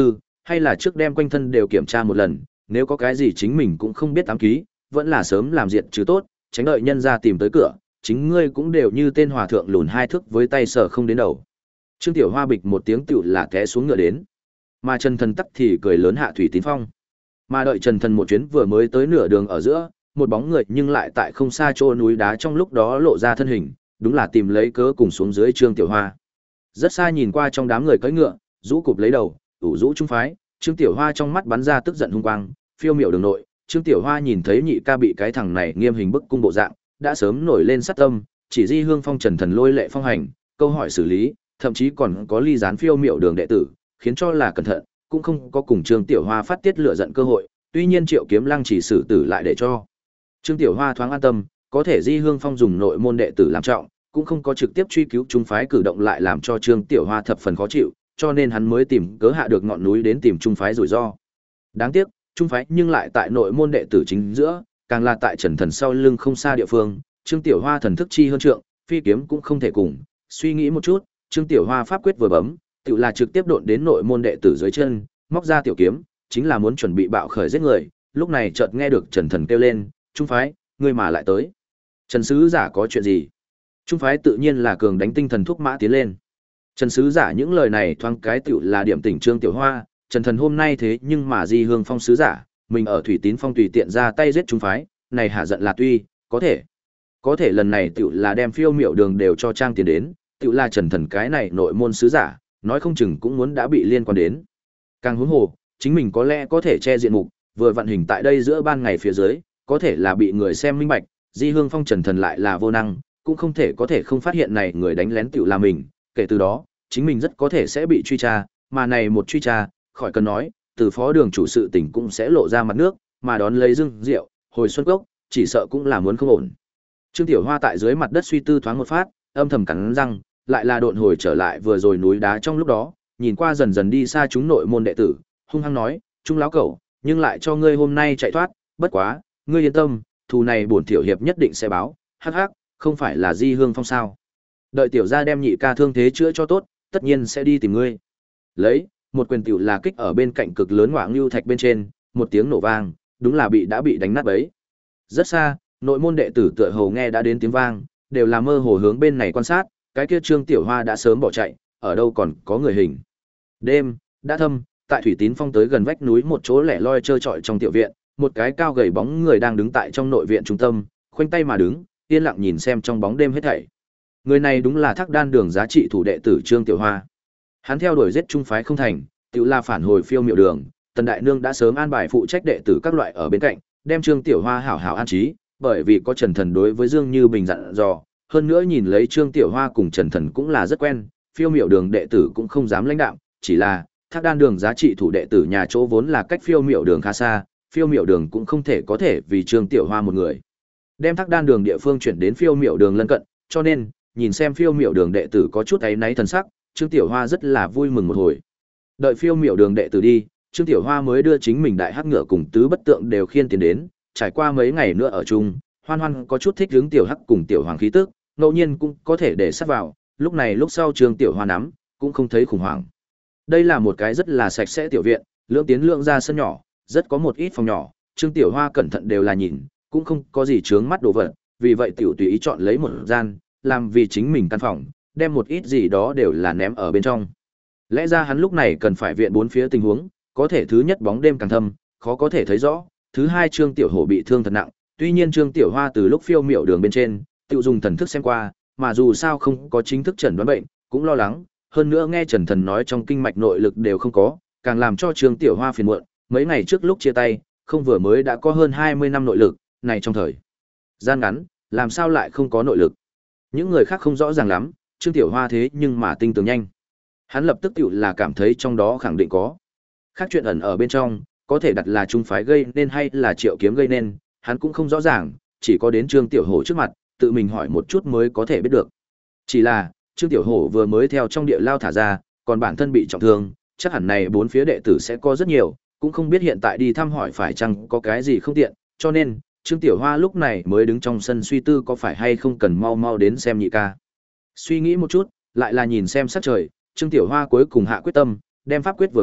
hay là trước đem quanh thân đều kiểm tra một lần, nếu có cái gì chính mình cũng không biết ám ký, vẫn là sớm làm diệt chứ tốt, tránh đợi nhân ra tìm tới cửa, chính ngươi cũng đều như tên hòa thượng lùn hai thước với tay sở không đến đầu. Trương Tiểu Hoa bịch một tiếng tựu là té xuống ngựa đến. Mà Trần Thần tắc thì cười lớn hạ Thủy Tín Phong. Mà đợi Trần Thần một chuyến vừa mới tới nửa đường ở giữa, một bóng người nhưng lại tại không xa chỗ núi đá trong lúc đó lộ ra thân hình, đúng là tìm lấy cớ cùng xuống dưới Trương Tiểu Hoa. Rất xa nhìn qua trong đám người cưỡi ngựa, rũ cụp lấy đầu, ủ rũ trung phái, Trương Tiểu Hoa trong mắt bắn ra tức giận hung quang, phiêu miểu đường nội, Trương Tiểu Hoa nhìn thấy nhị ca bị cái thằng này nghiêm hình bức cung bộ dạng, đã sớm nổi lên sát tâm, chỉ Di Hương Phong Trần Thần lôi lệ phong hành, câu hỏi xử lý, thậm chí còn có ly gián phiêu miểu đường đệ tử, khiến cho là cẩn thận, cũng không có cùng Trương Tiểu Hoa phát tiết lửa giận cơ hội, tuy nhiên Triệu Kiếm Lăng chỉ xử tử lại để cho Trương Tiểu Hoa thoáng an tâm, có thể Di Hương Phong dùng nội môn đệ tử làm trọng, cũng không có trực tiếp truy cứu chúng phái cử động lại làm cho Trương Tiểu Hoa thập phần khó chịu, cho nên hắn mới tìm cớ hạ được ngọn núi đến tìm trung phái rủi ro. Đáng tiếc, trung phái nhưng lại tại nội môn đệ tử chính giữa, càng là tại Trần Thần sau lưng không xa địa phương, Trương Tiểu Hoa thần thức chi hơn trượng, phi kiếm cũng không thể cùng, suy nghĩ một chút, Trương Tiểu Hoa pháp quyết vừa bấm, tự là trực tiếp độn đến nội môn đệ tử dưới chân, móc ra tiểu kiếm, chính là muốn chuẩn bị bạo khởi giết người, lúc này chợt nghe được Trần Thần kêu lên, "Trung phái, ngươi mà lại tới. Trần sứ giả có chuyện gì?" Trung phái tự nhiên là cường đánh tinh thần thúc mã tiến lên. Trần sứ giả những lời này thoáng cái tựu là điểm tỉnh Trương Tiểu Hoa, Trần Thần hôm nay thế nhưng mà Di Hương Phong sứ giả, mình ở Thủy Tín Phong tùy tiện ra tay giết Trung phái, này hạ giận là tuy, có thể. Có thể lần này tựu là đem phiêu miểu đường đều cho trang tiền đến, tựu là Trần Thần cái này nội môn sứ giả, nói không chừng cũng muốn đã bị liên quan đến. Càng huống hồ, chính mình có lẽ có thể che diện mục, vừa vận hình tại đây giữa ban ngày phía dưới, có thể là bị người xem minh bạch, Di Hương Phong Trần Thần lại là vô năng, cũng không thể có thể không phát hiện này người đánh lén tựu là mình, kể từ đó, chính mình rất có thể sẽ bị truy tra, mà này một truy tra, khỏi cần nói, từ phó đường chủ sự tỉnh cũng sẽ lộ ra mặt nước, mà đón lấy dưng rượu, hồi xuân cốc, chỉ sợ cũng là muốn không ổn. Trương Tiểu Hoa tại dưới mặt đất suy tư thoáng một phát, âm thầm cắn răng, lại là độn hồi trở lại vừa rồi núi đá trong lúc đó, nhìn qua dần dần đi xa chúng nội môn đệ tử, hung hăng nói, "Trung lão cẩu, nhưng lại cho ngươi hôm nay chạy thoát, bất quá, ngươi yên tâm, thù này bổn tiểu hiệp nhất định sẽ báo." Hắc hắc, không phải là Di Hương Phong sao? Đợi tiểu gia đem nhị ca thương thế chữa cho tốt, tất nhiên sẽ đi tìm ngươi. Lấy, một quyền tiểu là kích ở bên cạnh cực lớn ngoạng lưu thạch bên trên, một tiếng nổ vang, đúng là bị đã bị đánh nát bấy. Rất xa, nội môn đệ tử tựa hồ nghe đã đến tiếng vang, đều là mơ hồ hướng bên này quan sát, cái kia Trương Tiểu Hoa đã sớm bỏ chạy, ở đâu còn có người hình. Đêm đã thâm, tại Thủy Tín Phong tới gần vách núi một chỗ lẻ loi trơ trọi trong tiểu viện, một cái cao gầy bóng người đang đứng tại trong nội viện trung tâm, khoanh tay mà đứng, yên lặng nhìn xem trong bóng đêm hết thảy. Người này đúng là Thác Đan Đường giá trị thủ đệ tử Trương Tiểu Hoa. Hắn theo đuổi giết trung phái không thành, tự là phản hồi phiêu miệu đường, Tần Đại Nương đã sớm an bài phụ trách đệ tử các loại ở bên cạnh, đem Trương Tiểu Hoa hảo hảo an trí, bởi vì có Trần Thần đối với Dương Như Bình dặn dò, hơn nữa nhìn lấy Trương Tiểu Hoa cùng Trần Thần cũng là rất quen, phiêu miệu đường đệ tử cũng không dám lãnh đạo, chỉ là Thác Đan Đường giá trị thủ đệ tử nhà chỗ vốn là cách phiêu miệu đường khá xa, phiêu miệu đường cũng không thể có thể vì Trương Tiểu Hoa một người đem Thác Đan Đường địa phương chuyển đến phiêu miệu đường lân cận, cho nên nhìn xem phiêu miệu đường đệ tử có chút áy náy thần sắc, Trương Tiểu Hoa rất là vui mừng một hồi. Đợi phiêu miệu đường đệ tử đi, Trương Tiểu Hoa mới đưa chính mình đại hắc ngựa cùng tứ bất tượng đều khiên tiền đến, trải qua mấy ngày nữa ở chung, Hoan Hoan có chút thích hướng Tiểu Hắc cùng Tiểu Hoàng khí tức, ngẫu nhiên cũng có thể để sát vào, lúc này lúc sau Trương Tiểu Hoa nắm, cũng không thấy khủng hoảng. Đây là một cái rất là sạch sẽ tiểu viện, lưỡng tiến lượng ra sân nhỏ, rất có một ít phòng nhỏ, Trương Tiểu Hoa cẩn thận đều là nhìn, cũng không có gì chướng mắt đồ vật, vì vậy tiểu tùy ý chọn lấy một gian, làm vì chính mình căn phòng, đem một ít gì đó đều là ném ở bên trong. Lẽ ra hắn lúc này cần phải viện bốn phía tình huống, có thể thứ nhất bóng đêm càng thâm, khó có thể thấy rõ, thứ hai Trương Tiểu Hổ bị thương thật nặng, tuy nhiên Trương Tiểu Hoa từ lúc phiêu miểu đường bên trên, tự dùng thần thức xem qua, mà dù sao không có chính thức chẩn đoán bệnh, cũng lo lắng, hơn nữa nghe Trần Thần nói trong kinh mạch nội lực đều không có, càng làm cho Trương Tiểu Hoa phiền muộn, mấy ngày trước lúc chia tay, không vừa mới đã có hơn hai mươi năm nội lực, này trong thời gian ngắn, làm sao lại không có nội lực. Những người khác không rõ ràng lắm, Trương Tiểu Hoa thế nhưng mà tinh tường nhanh. Hắn lập tức tiểu là cảm thấy trong đó khẳng định có khác chuyện ẩn ở bên trong, có thể đặt là trung phái gây nên hay là Triệu Kiếm gây nên, hắn cũng không rõ ràng, chỉ có đến Trương Tiểu Hổ trước mặt, tự mình hỏi một chút mới có thể biết được. Chỉ là, Trương Tiểu Hổ vừa mới theo trong địa lao thả ra, còn bản thân bị trọng thương, chắc hẳn này bốn phía đệ tử sẽ có rất nhiều, cũng không biết hiện tại đi thăm hỏi phải chăng có cái gì không tiện, cho nên, Trương Tiểu Hoa lúc này mới đứng trong sân suy tư có phải hay không cần mau mau đến xem nhị ca. Suy nghĩ một chút, lại là nhìn xem sắc trời, Trương Tiểu Hoa cuối cùng hạ quyết tâm, đem pháp quyết vừa bấm,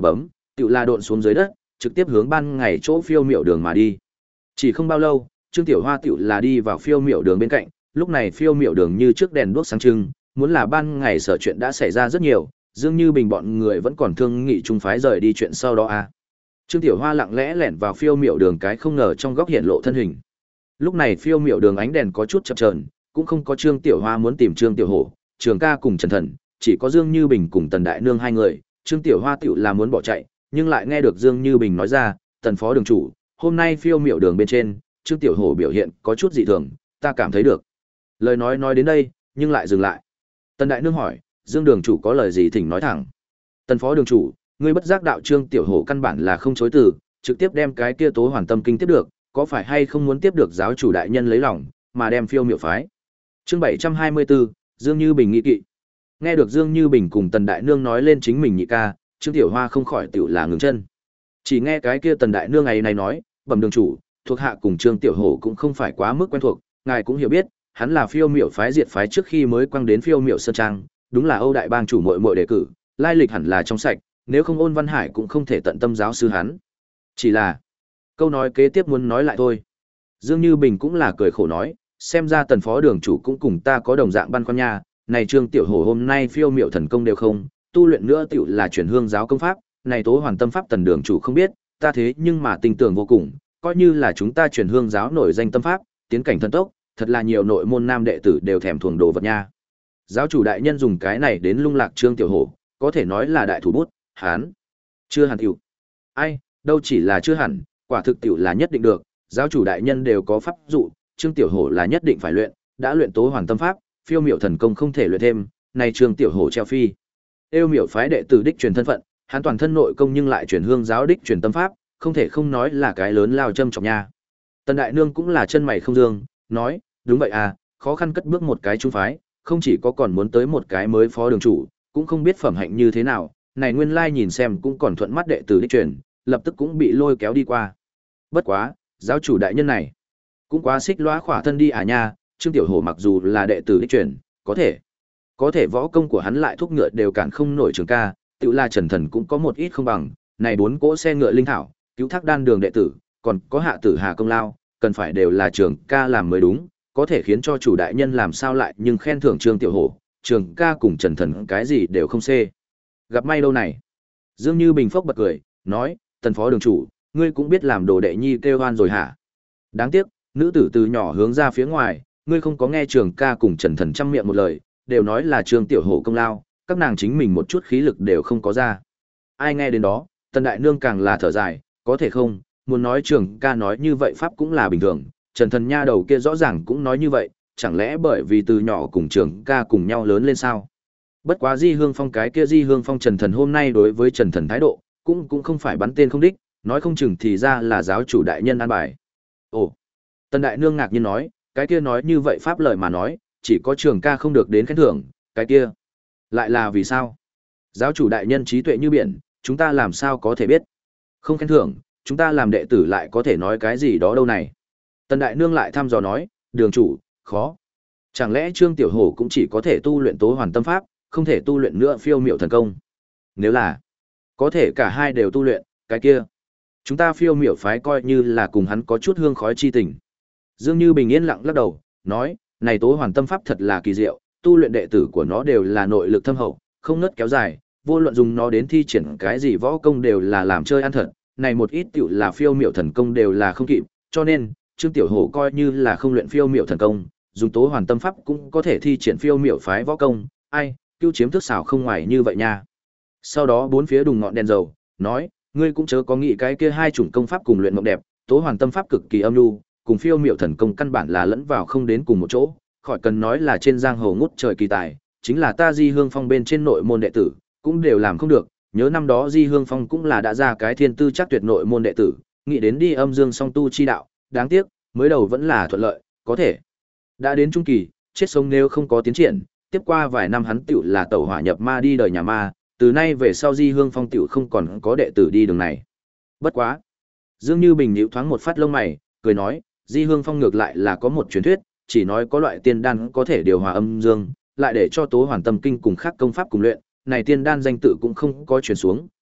tựu là độn xuống dưới đất, trực tiếp hướng ban ngày chỗ phiêu miểu đường mà đi. Chỉ không bao lâu, Trương Tiểu Hoa tựu là đi vào phiêu miểu đường bên cạnh, lúc này phiêu miểu đường như trước đèn đuốc sáng trưng, muốn là ban ngày sở chuyện đã xảy ra rất nhiều, Dương Như Bình bọn người vẫn còn thương nghị chung phái rời đi chuyện sau đó à. Trương Tiểu Hoa lặng lẽ lẻn vào phiêu miểu đường, cái không ngờ trong góc hiện lộ thân hình. Lúc này phiêu miểu đường ánh đèn có chút chập chờn, cũng không có Trương Tiểu Hoa muốn tìm Trương Tiểu Hổ, Trường Ca cùng Trần Thần, chỉ có Dương Như Bình cùng Tần Đại Nương hai người. Trương Tiểu Hoa tựu là muốn bỏ chạy, nhưng lại nghe được Dương Như Bình nói ra, "Tần phó đường chủ, hôm nay phiêu miểu đường bên trên, Trương Tiểu Hổ biểu hiện có chút dị thường, ta cảm thấy được." Lời nói nói đến đây, nhưng lại dừng lại. Tần Đại Nương hỏi, "Dương đường chủ có lời gì thỉnh nói thẳng." "Tần phó đường chủ, ngươi bất giác đạo Trương Tiểu Hổ căn bản là không chối từ, trực tiếp đem cái kia Tố Hoàn Tâm Kinh tiếp được, có phải hay không muốn tiếp được giáo chủ đại nhân lấy lòng, mà đem phiêu miểu phái?" Chương bảy trăm hai mươi tư, Dương Như Bình nghị kỵ. Nghe được Dương Như Bình cùng Tần Đại Nương nói lên chính mình nhị ca, Trương Tiểu Hoa không khỏi tiểu là ngừng chân. Chỉ nghe cái kia Tần Đại Nương ngày này nói, "Bẩm đường chủ, thuộc hạ cùng Trương Tiểu Hổ cũng không phải quá mức quen thuộc, ngài cũng hiểu biết, hắn là phiêu miểu phái diệt phái trước khi mới quăng đến phiêu miểu sơn trang, đúng là Âu đại bang chủ muội muội đề cử, lai lịch hẳn là trong sạch, nếu không Ôn Văn Hải cũng không thể tận tâm giáo sư hắn. Chỉ là..." Câu nói kế tiếp muốn nói lại thôi. Dương Như Bình cũng là cười khổ nói, "Xem ra Tần phó đường chủ cũng cùng ta có đồng dạng băn khoăn nha, này Trương Tiểu Hổ hôm nay phiêu miểu thần công đều không, tu luyện nữa tiểu là chuyển hương giáo công pháp, này Tố Hoàn Tâm pháp Tần đường chủ không biết, ta thế nhưng mà tin tưởng vô cùng, coi như là chúng ta chuyển hương giáo nổi danh tâm pháp, tiến cảnh thần tốc, thật là nhiều nội môn nam đệ tử đều thèm thuồng đồ vật nha. Giáo chủ đại nhân dùng cái này đến lung lạc Trương Tiểu Hổ, có thể nói là đại thủ bút, hán chưa hẳn tiểu." Ai, đâu chỉ là chưa hẳn, quả thực tiểu là nhất định được, giáo chủ đại nhân đều có pháp dụ, Trương Tiểu Hổ là nhất định phải luyện, đã luyện Tố Hoàn Tâm pháp, phiêu miểu thần công không thể luyện thêm, này Trương Tiểu Hổ treo phi. Yêu miểu phái đệ tử đích truyền thân phận, hắn toàn thân nội công nhưng lại truyền hương giáo đích truyền tâm pháp, không thể không nói là cái lớn lao châm trọng nha. Tần Đại Nương cũng là chân mày không dương, nói, "Đúng vậy à, khó khăn cất bước một cái trung phái, không chỉ có còn muốn tới một cái mới phó đường chủ, cũng không biết phẩm hạnh như thế nào, này nguyên lai nhìn xem cũng còn thuận mắt đệ tử đích truyền, lập tức cũng bị lôi kéo đi qua. Bất quá, giáo chủ đại nhân này, cũng quá xích lóa khỏa thân đi à nha, Trương Tiểu Hổ mặc dù là đệ tử đích truyền, có thể, có thể võ công của hắn lại thúc ngựa đều cản không nổi Trường Ca, tự là Trần Thần cũng có một ít không bằng, này bốn cỗ xe ngựa linh thảo, cứu thác đan đường đệ tử, còn có hạ tử Hà công lao, cần phải đều là Trường Ca làm mới đúng, có thể khiến cho chủ đại nhân làm sao lại nhưng khen thưởng Trương Tiểu Hổ, Trường Ca cùng Trần Thần cái gì đều không xê. Gặp may đâu này." Dương Như Bình phốc bật cười, nói, "Tần phó đường chủ, ngươi cũng biết làm đồ đệ nhi kêu oan rồi hả? Đáng tiếc, nữ tử từ nhỏ hướng ra phía ngoài, ngươi không có nghe Trường Ca cùng Trần Thần trăm miệng một lời, đều nói là Trương Tiểu Hổ công lao, các nàng chính mình một chút khí lực đều không có ra." Ai nghe đến đó, Tần Đại Nương càng là thở dài, có thể không, muốn nói Trường Ca nói như vậy pháp cũng là bình thường, Trần Thần nha đầu kia rõ ràng cũng nói như vậy, chẳng lẽ bởi vì từ nhỏ cùng Trường Ca cùng nhau lớn lên sao? Bất quá Di Hương Phong cái kia Di Hương Phong Trần Thần hôm nay đối với Trần Thần thái độ, cũng cũng không phải bắn tên không đích, nói không chừng thì ra là giáo chủ đại nhân an bài. Ồ, Tần Đại Nương ngạc nhiên nói, cái kia nói như vậy pháp lời mà nói, chỉ có Trường Ca không được đến khen thưởng, cái kia lại là vì sao? Giáo chủ đại nhân trí tuệ như biển, chúng ta làm sao có thể biết? Không khen thưởng, chúng ta làm đệ tử lại có thể nói cái gì đó đâu này? Tần Đại Nương lại thăm dò nói, đường chủ, khó. Chẳng lẽ Trương Tiểu Hổ cũng chỉ có thể tu luyện Tố Hoàn Tâm pháp, không thể tu luyện nữa phiêu miểu thần công? Nếu là có thể cả hai đều tu luyện, cái kia chúng ta phiêu miểu phái coi như là cùng hắn có chút hương khói chi tình. Dương Như Bình yên lặng lắc đầu, nói, này Tố Hoàn Tâm pháp thật là kỳ diệu, tu luyện đệ tử của nó đều là nội lực thâm hậu, không ngớt kéo dài, vô luận dùng nó đến thi triển cái gì võ công đều là làm chơi ăn thật, này một ít tiểu là phiêu miểu thần công đều là không kịp, cho nên Trương Tiểu Hổ coi như là không luyện phiêu miểu thần công, dùng Tố Hoàn Tâm pháp cũng có thể thi triển phiêu miểu phái võ công, ai, cứu chiếm thức xảo không ngoài như vậy nha. Sau đó bốn phía đùng ngọn đèn dầu, nói, ngươi cũng chớ có nghĩ cái kia hai chủng công pháp cùng luyện mộng đẹp, Tố Hoàn Tâm pháp cực kỳ âm nhu, cùng phiêu miểu thần công căn bản là lẫn vào không đến cùng một chỗ, khỏi cần nói là trên giang hồ ngút trời kỳ tài, chính là ta Di Hương Phong bên trên nội môn đệ tử, cũng đều làm không được. Nhớ năm đó Di Hương Phong cũng là đã ra cái thiên tư chắc tuyệt nội môn đệ tử, nghĩ đến đi âm dương song tu chi đạo, đáng tiếc, mới đầu vẫn là thuận lợi, có thể đã đến trung kỳ, chết sống nếu không có tiến triển, tiếp qua vài năm hắn tiểu là tẩu hỏa nhập ma đi đời nhà ma, từ nay về sau Di Hương Phong tiểu không còn có đệ tử đi đường này. Bất quá, Dương Như Bình nhíu thoáng một phát lông mày, cười nói, Di Hương Phong ngược lại là có một truyền thuyết, chỉ nói có loại tiên đan có thể điều hòa âm dương, lại để cho Tố Hoàn Tâm kinh cùng khác công pháp cùng luyện, này tiên đan danh tự cũng không có truyền xuống,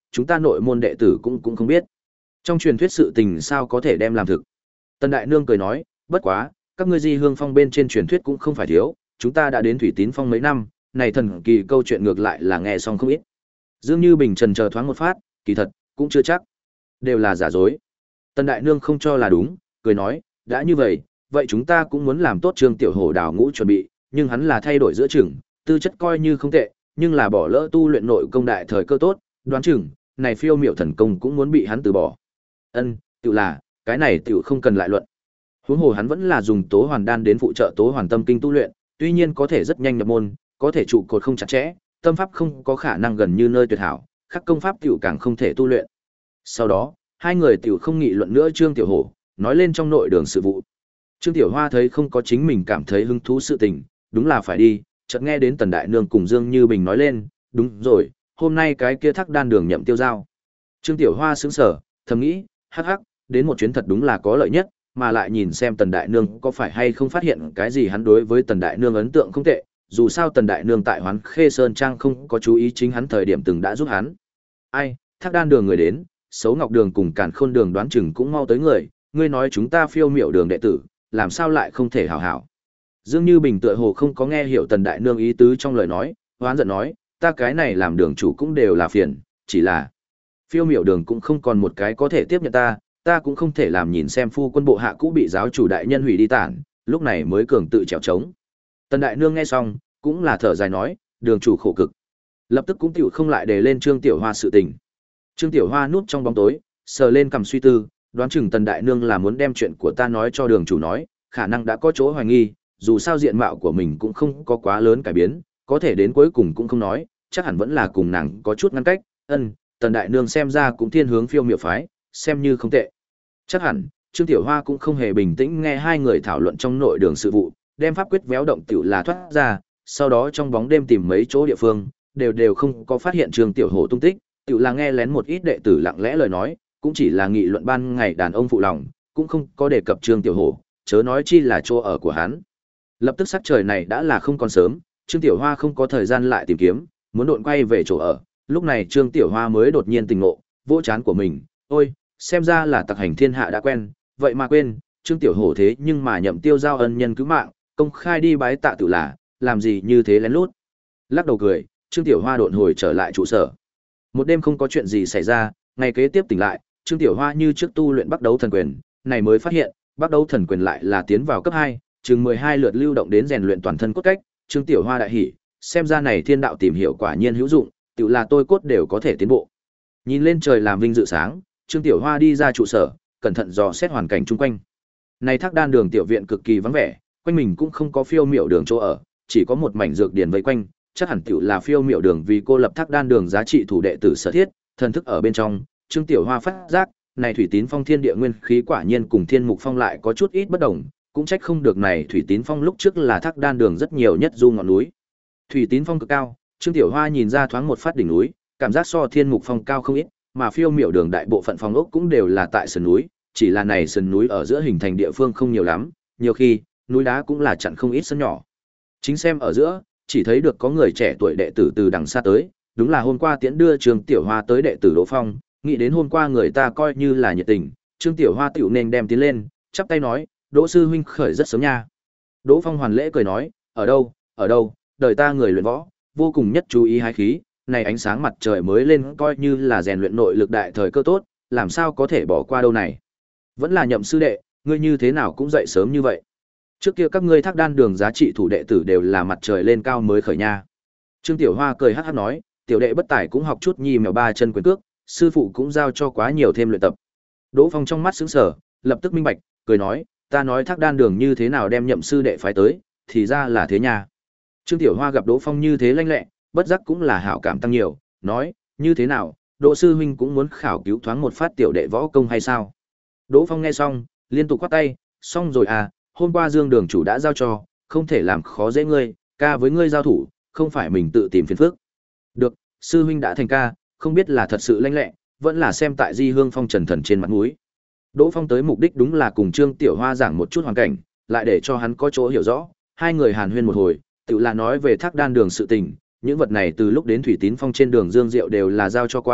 chúng ta nội môn đệ tử cũng cũng không biết. Trong truyền thuyết sự tình sao có thể đem làm thực. Tần Đại Nương cười nói, bất quá, các ngươi Di Hương Phong bên trên truyền thuyết cũng không phải thiếu, chúng ta đã đến Thủy Tín Phong mấy năm, này thần kỳ câu chuyện ngược lại là nghe xong không ít. Dương Như Bình trần chờ thoáng một phát, kỳ thật, cũng chưa chắc. Đều là giả dối. Tần Đại Nương không cho là đúng, cười nói, đã như vậy, vậy chúng ta cũng muốn làm tốt Trương Tiểu Hổ đào ngũ chuẩn bị, nhưng hắn là thay đổi giữa chừng, tư chất coi như không tệ, nhưng là bỏ lỡ tu luyện nội công đại thời cơ tốt, đoán chừng, này phiêu miểu thần công cũng muốn bị hắn từ bỏ. Ân, tự là, cái này tự không cần lại luận. Huống hồ hắn vẫn là dùng tố hoàn đan đến phụ trợ tố hoàn tâm kinh tu luyện, tuy nhiên có thể rất nhanh nhập môn, có thể trụ cột không chặt chẽ, tâm pháp không có khả năng gần như nơi tuyệt hảo, khắc công pháp tiểu càng không thể tu luyện. Sau đó, hai người tiểu không nghị luận nữa Trương Tiểu Hổ, nói lên trong nội đường sự vụ. Trương Tiểu Hoa thấy không có chính mình cảm thấy hứng thú sự tình, đúng là phải đi, chợt nghe đến Tần Đại Nương cùng Dương Như Bình nói lên, đúng rồi, hôm nay cái kia thác đan đường nhậm tiêu giao. Trương Tiểu Hoa sững sờ, thầm nghĩ, hắc hắc, đến một chuyến thật đúng là có lợi nhất, mà lại nhìn xem Tần Đại Nương có phải hay không phát hiện cái gì hắn đối với Tần Đại Nương ấn tượng không tệ, dù sao Tần Đại Nương tại Hoán Khê Sơn Trang không có chú ý chính hắn thời điểm từng đã giúp hắn. Ai, thác đan đường người đến, xấu ngọc đường cùng càn khôn đường đoán chừng cũng mau tới người, ngươi nói chúng ta phiêu miểu đường đệ tử, làm sao lại không thể hảo hảo. Dương Như Bình tựa hồ không có nghe hiểu Tần Đại Nương ý tứ trong lời nói, hoán giận nói, ta cái này làm đường chủ cũng đều là phiền, chỉ là phiêu miểu đường cũng không còn một cái có thể tiếp nhận ta, ta cũng không thể làm nhìn xem phu quân bộ hạ cũ bị giáo chủ đại nhân hủy đi tản, lúc này mới cường tự trèo trống. Tần Đại Nương nghe xong, cũng là thở dài nói, đường chủ khổ cực. Lập tức cũng tiểu không lại đề lên Trương Tiểu Hoa sự tình. Trương Tiểu Hoa núp trong bóng tối, sờ lên cầm suy tư, đoán chừng Tần Đại Nương là muốn đem chuyện của ta nói cho đường chủ nói, khả năng đã có chỗ hoài nghi, dù sao diện mạo của mình cũng không có quá lớn cải biến, có thể đến cuối cùng cũng không nói, chắc hẳn vẫn là cùng nàng có chút ngăn cách. Ân, Tần Đại Nương xem ra cũng thiên hướng phiêu miểu phái, xem như không tệ. Chắc hẳn, Trương Tiểu Hoa cũng không hề bình tĩnh nghe hai người thảo luận trong nội đường sự vụ, đem pháp quyết véo động tiểu là thoát ra, sau đó trong bóng đêm tìm mấy chỗ địa phương, đều đều không có phát hiện Trương Tiểu Hổ tung tích, tiểu là nghe lén một ít đệ tử lặng lẽ lời nói, cũng chỉ là nghị luận ban ngày đàn ông phụ lòng, cũng không có đề cập Trương Tiểu Hổ, chớ nói chi là chỗ ở của hắn. Lập tức sắc trời này đã là không còn sớm, Trương Tiểu Hoa không có thời gian lại tìm kiếm, muốn độn quay về chỗ ở, lúc này Trương Tiểu Hoa mới đột nhiên tỉnh ngộ, vỗ trán của mình, ôi, xem ra là tặc hành thiên hạ đã quen, vậy mà quên, Trương Tiểu Hổ thế nhưng mà nhậm tiêu giao ân nhân cứu mạng, công khai đi bái tạ tự là, làm gì như thế lén lút. Lắc đầu cười, Trương Tiểu Hoa độn hồi trở lại trụ sở. Một đêm không có chuyện gì xảy ra, ngày kế tiếp tỉnh lại, Trương Tiểu Hoa như trước tu luyện Bắc Đấu Thần Quyền, này mới phát hiện, Bắc Đấu Thần Quyền lại là tiến vào cấp hai, chừng mười hai lượt lưu động đến rèn luyện toàn thân cốt cách, Trương Tiểu Hoa đại hỉ, xem ra này thiên đạo tìm hiểu quả nhiên hữu dụng, tự là tôi cốt đều có thể tiến bộ. Nhìn lên trời làm vinh dự sáng, Trương Tiểu Hoa đi ra trụ sở, cẩn thận dò xét hoàn cảnh chung quanh. Này thác đan đường tiểu viện cực kỳ vắng vẻ, quanh mình cũng không có phiêu miểu đường chỗ ở, chỉ có một mảnh dược điển vây quanh, chắc hẳn tiểu là phiêu miểu đường vì cô lập thác đan đường giá trị thủ đệ tử sở thiết, thần thức ở bên trong, Trương Tiểu Hoa phát giác, này Thủy Tín Phong thiên địa nguyên khí quả nhiên cùng Thiên Mục Phong lại có chút ít bất đồng, cũng trách không được này Thủy Tín Phong lúc trước là thác đan đường rất nhiều nhất du ngọn núi. Thủy Tín Phong cực cao, Trương Tiểu Hoa nhìn ra thoáng một phát đỉnh núi, cảm giác so Thiên Mục Phong cao không ít, mà phiêu miểu đường đại bộ phận phong ốc cũng đều là tại sườn núi, chỉ là này sườn núi ở giữa hình thành địa phương không nhiều lắm, nhiều khi núi đá cũng là chặn không ít sân nhỏ. Chính xem ở giữa, chỉ thấy được có người trẻ tuổi đệ tử từ đằng xa tới, đúng là hôm qua tiễn đưa Trương Tiểu Hoa tới đệ tử Đỗ Phong, nghĩ đến hôm qua người ta coi như là nhiệt tình, Trương Tiểu Hoa tiểu nên đem tiến lên, chắp tay nói, Đỗ sư huynh khởi rất sớm nha. Đỗ Phong hoàn lễ cười nói, ở đâu, ở đâu, đời ta người luyện võ, vô cùng nhất chú ý hái khí, này ánh sáng mặt trời mới lên coi như là rèn luyện nội lực đại thời cơ tốt, làm sao có thể bỏ qua đâu này. Vẫn là Nhậm sư đệ, ngươi như thế nào cũng dậy sớm như vậy. Trước kia các ngươi thác đan đường giá trị thủ đệ tử đều là mặt trời lên cao mới khởi nha. Trương Tiểu Hoa cười hắc hắc nói, tiểu đệ bất tài cũng học chút nhi mèo ba chân quyền cước, sư phụ cũng giao cho quá nhiều thêm luyện tập. Đỗ Phong trong mắt sững sờ, lập tức minh bạch, cười nói, ta nói thác đan đường như thế nào đem Nhậm sư đệ phái tới, thì ra là thế nha. Trương Tiểu Hoa gặp Đỗ Phong như thế lanh lẹ, bất giác cũng là hảo cảm tăng nhiều, nói, như thế nào, Đỗ sư huynh cũng muốn khảo cứu thoáng một phát tiểu đệ võ công hay sao? Đỗ Phong nghe xong, liên tục quát tay, xong rồi à, hôm qua Dương đường chủ đã giao cho, không thể làm khó dễ ngươi, ca với ngươi giao thủ, không phải mình tự tìm phiền phức. Được, sư huynh đã thành ca, không biết là thật sự lanh lẹ, vẫn là xem tại Di Hương Phong trần thần trên mặt mũi. Đỗ Phong tới mục đích đúng là cùng Trương Tiểu Hoa giảng một chút hoàn cảnh, lại để cho hắn có chỗ hiểu rõ, hai người hàn huyên một hồi, tự là nói về thác đan đường sự tình, những vật này từ lúc đến Thủy Tín Phong trên đường Dương Diệu đều là giao cho qua,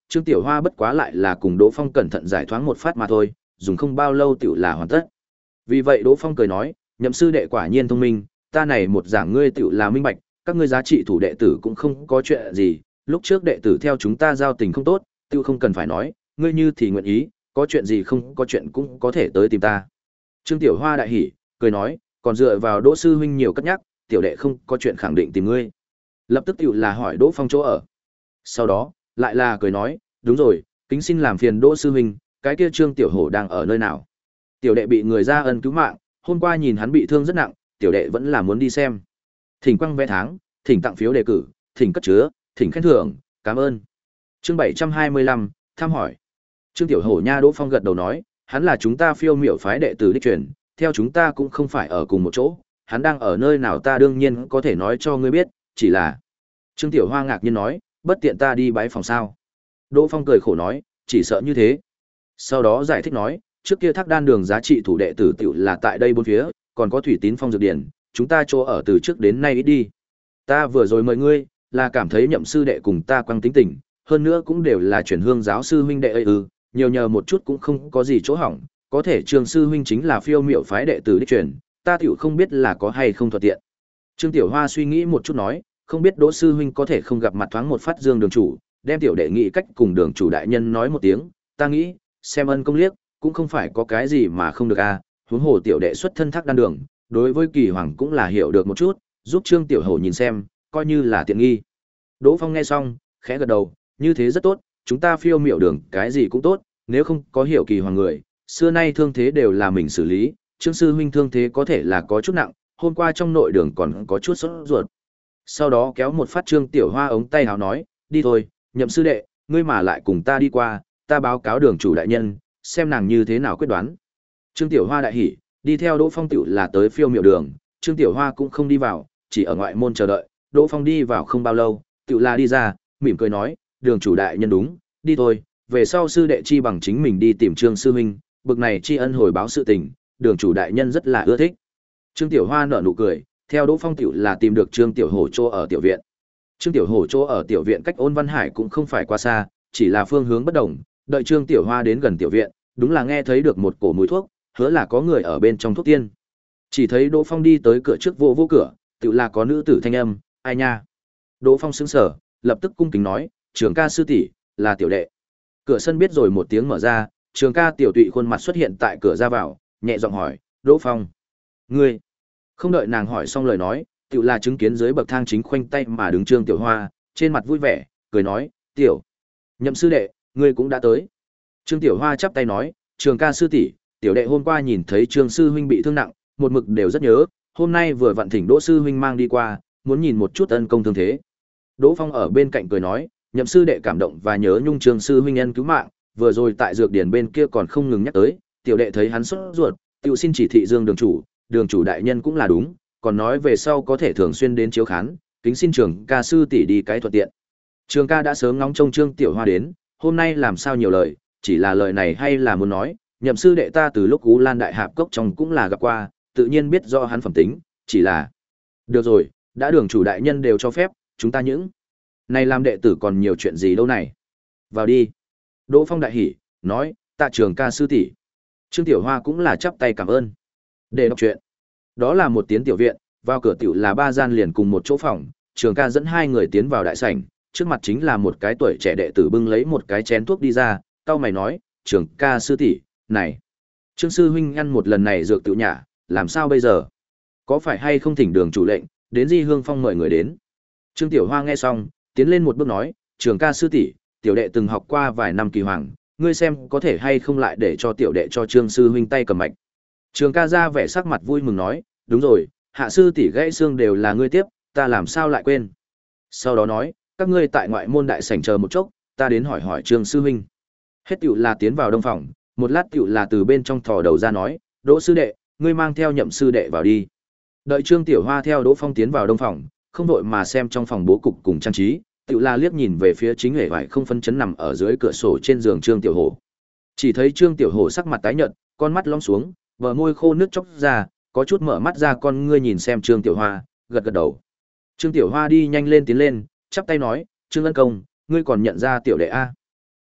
Trương Tiểu Hoa bất quá lại là cùng Đỗ Phong cẩn thận giải thoáng một phát mà thôi, dùng không bao lâu tiểu là hoàn tất. Vì vậy Đỗ Phong cười nói, Nhậm sư đệ quả nhiên thông minh, ta này một giảng ngươi tiểu là minh bạch, các ngươi giá trị thủ đệ tử cũng không có chuyện gì, lúc trước đệ tử theo chúng ta giao tình không tốt, tiểu không cần phải nói, ngươi như thì nguyện ý, có chuyện gì không có chuyện cũng có thể tới tìm ta. Trương Tiểu Hoa đại hỉ, cười nói, còn dựa vào Đỗ sư huynh nhiều cất nhắc, tiểu đệ không có chuyện khẳng định tìm ngươi. Lập tức tiểu là hỏi Đỗ Phong chỗ ở. Sau đó, lại là cười nói, đúng rồi, kính xin làm phiền Đỗ sư huynh, cái kia Trương Tiểu Hổ đang ở nơi nào? Tiểu đệ bị người ra ân cứu mạng, hôm qua nhìn hắn bị thương rất nặng, tiểu đệ vẫn là muốn đi xem. Thỉnh quăng vé tháng, thỉnh tặng phiếu đề cử, thỉnh cất chứa, thỉnh khen thưởng, cảm ơn. Chương bảy trăm hai mươi lăm, thăm hỏi. Trương Tiểu Hổ nha. Đỗ Phong gật đầu nói, hắn là chúng ta Phiêu Miểu phái đệ tử đích truyền, theo chúng ta cũng không phải ở cùng một chỗ, hắn đang ở nơi nào ta đương nhiên có thể nói cho ngươi biết, chỉ là. Trương Tiểu Hoa ngạc nhiên nói, bất tiện ta đi bái phòng sao? Đỗ Phong cười khổ nói, chỉ sợ như thế. Sau đó giải thích nói, trước kia Thác Đan đường giá trị thủ đệ tử tiểu là tại đây bốn phía, còn có Thủy Tín Phong dược điển, chúng ta chỗ ở từ trước đến nay ít đi. Ta vừa rồi mời ngươi, là cảm thấy Nhậm sư đệ cùng ta quang tính tình, hơn nữa cũng đều là chuyển hương giáo sư huynh đệ ấy ư, nhiều nhờ một chút cũng không có gì chỗ hỏng, có thể Trương sư huynh chính là Phiêu Miểu phái đệ tử đích truyền, ta tiểu không biết là có hay không thuận tiện. Trương Tiểu Hoa suy nghĩ một chút nói, không biết Đỗ sư huynh có thể không gặp mặt thoáng một phát Dương đường chủ, đem tiểu đệ nghị cách cùng đường chủ đại nhân nói một tiếng, ta nghĩ, xem ân công liếc, cũng không phải có cái gì mà không được a, à. Huống hồ tiểu đệ xuất thân Thác Đan đường, đối với Kỳ Hoàng cũng là hiểu được một chút, giúp Trương Tiểu Hổ nhìn xem, coi như là tiện nghi. Đỗ Phong nghe xong, khẽ gật đầu, như thế rất tốt, chúng ta Phiêu Miểu đường cái gì cũng tốt, nếu không có hiểu Kỳ Hoàng người, xưa nay thương thế đều là mình xử lý, Trương sư huynh thương thế có thể là có chút nặng, hôm qua trong nội đường còn có chút sốt ruột. Sau đó kéo một phát Trương Tiểu Hoa ống tay áo nói, đi thôi, Nhậm sư đệ, ngươi mà lại cùng ta đi qua, ta báo cáo đường chủ đại nhân, xem nàng như thế nào quyết đoán. Trương Tiểu Hoa đại hỉ, đi theo Đỗ Phong tiểu là tới Phiêu Miểu đường, Trương Tiểu Hoa cũng không đi vào, chỉ ở ngoại môn chờ đợi, Đỗ Phong đi vào không bao lâu, tiểu là đi ra, mỉm cười nói, đường chủ đại nhân đúng, đi thôi, về sau sư đệ chi bằng chính mình đi tìm Trương sư huynh, bực này tri ân hồi báo sự tình, đường chủ đại nhân rất là ưa thích. Trương Tiểu Hoa nở nụ cười, theo Đỗ Phong tiểu là tìm được Trương Tiểu Hổ chỗ ở tiểu viện. Trương Tiểu Hổ chỗ ở tiểu viện cách Ôn Văn Hải cũng không phải quá xa, chỉ là phương hướng bất đồng, đợi Trương Tiểu Hoa đến gần tiểu viện, đúng là nghe thấy được một cổ mùi thuốc, hứa là có người ở bên trong thuốc tiên. Chỉ thấy Đỗ Phong đi tới cửa trước vô vô cửa, tự là có nữ tử thanh âm, ai nha. Đỗ Phong sững sờ, lập tức cung kính nói, Trường ca sư tỷ, là tiểu đệ. Cửa sân biết rồi một tiếng mở ra, Trường ca tiểu tụy khuôn mặt xuất hiện tại cửa ra vào, nhẹ giọng hỏi, Đỗ Phong, ngươi. Không đợi nàng hỏi xong lời nói, tự là chứng kiến dưới bậc thang chính khoanh tay mà đứng Trương Tiểu Hoa, trên mặt vui vẻ, cười nói, tiểu Nhậm sư đệ, ngươi cũng đã tới. Trương Tiểu Hoa chắp tay nói, Trường ca sư tỷ, tiểu đệ hôm qua nhìn thấy Trương sư huynh bị thương nặng, một mực đều rất nhớ, hôm nay vừa vặn thỉnh Đỗ sư huynh mang đi qua, muốn nhìn một chút ân công thương thế. Đỗ Phong ở bên cạnh cười nói, Nhậm sư đệ cảm động và nhớ nhung Trương sư huynh ân cứu mạng, vừa rồi tại dược điển bên kia còn không ngừng nhắc tới, tiểu đệ thấy hắn sốt ruột, tiểu xin chỉ thị Dương đường chủ, đường chủ đại nhân cũng là đúng, còn nói về sau có thể thường xuyên đến chiếu khán, kính xin Trường ca sư tỷ đi cái thuận tiện. Trường ca đã sớm ngóng trông Trương Tiểu Hoa đến, hôm nay làm sao nhiều lời, chỉ là lời này hay là muốn nói, Nhậm sư đệ ta từ lúc Ú Lan đại hạp cốc trong cũng là gặp qua, tự nhiên biết do hắn phẩm tính, chỉ là được rồi, đã đường chủ đại nhân đều cho phép, chúng ta những này làm đệ tử còn nhiều chuyện gì đâu này. Vào đi. Đỗ Phong đại hỉ, nói, tạ Trường ca sư tỷ. Trương Tiểu Hoa cũng là chắp tay cảm ơn. Để đọc chuyện. Đó là một tiến tiểu viện, vào cửa tiểu là ba gian liền cùng một chỗ phòng, Trường ca dẫn hai người tiến vào đại sảnh, trước mặt chính là một cái tuổi trẻ đệ tử bưng lấy một cái chén thuốc đi ra, cau mày nói, Trường ca sư tỷ, này, Trương sư huynh ăn một lần này dược tiểu nhả, làm sao bây giờ? Có phải hay không thỉnh đường chủ lệnh, đến Di Hương Phong mời người đến? Trương Tiểu Hoa nghe xong, tiến lên một bước nói, Trường ca sư tỷ, tiểu đệ từng học qua vài năm kỳ hoàng, ngươi xem có thể hay không lại để cho tiểu đệ cho Trương sư huynh tay cầm mạch. Trường ca ra vẻ sắc mặt vui mừng nói, đúng rồi, hạ sư tỷ gãy xương đều là ngươi tiếp, ta làm sao lại quên. Sau đó nói, các ngươi tại ngoại môn đại sảnh chờ một chốc, ta đến hỏi hỏi Trương sư huynh. Hết tiểu là tiến vào đông phòng, một lát tiểu là từ bên trong thò đầu ra nói, Đỗ sư đệ, ngươi mang theo Nhậm sư đệ vào đi. Đợi Trương Tiểu Hoa theo Đỗ Phong tiến vào đông phòng, không đội mà xem trong phòng bố cục cùng trang trí, tiểu là liếc nhìn về phía chính hệ vải không phân chấn nằm ở dưới cửa sổ trên giường Trương Tiểu Hổ. Chỉ thấy Trương Tiểu Hổ sắc mặt tái nhợt, con mắt lõm xuống, bờ môi khô nước chốc ra, có chút mở mắt ra con ngươi nhìn xem Trương Tiểu Hoa, gật gật đầu. Trương Tiểu Hoa đi nhanh lên tiến lên, chắp tay nói, Trương ân công, ngươi còn nhận ra tiểu đệ a?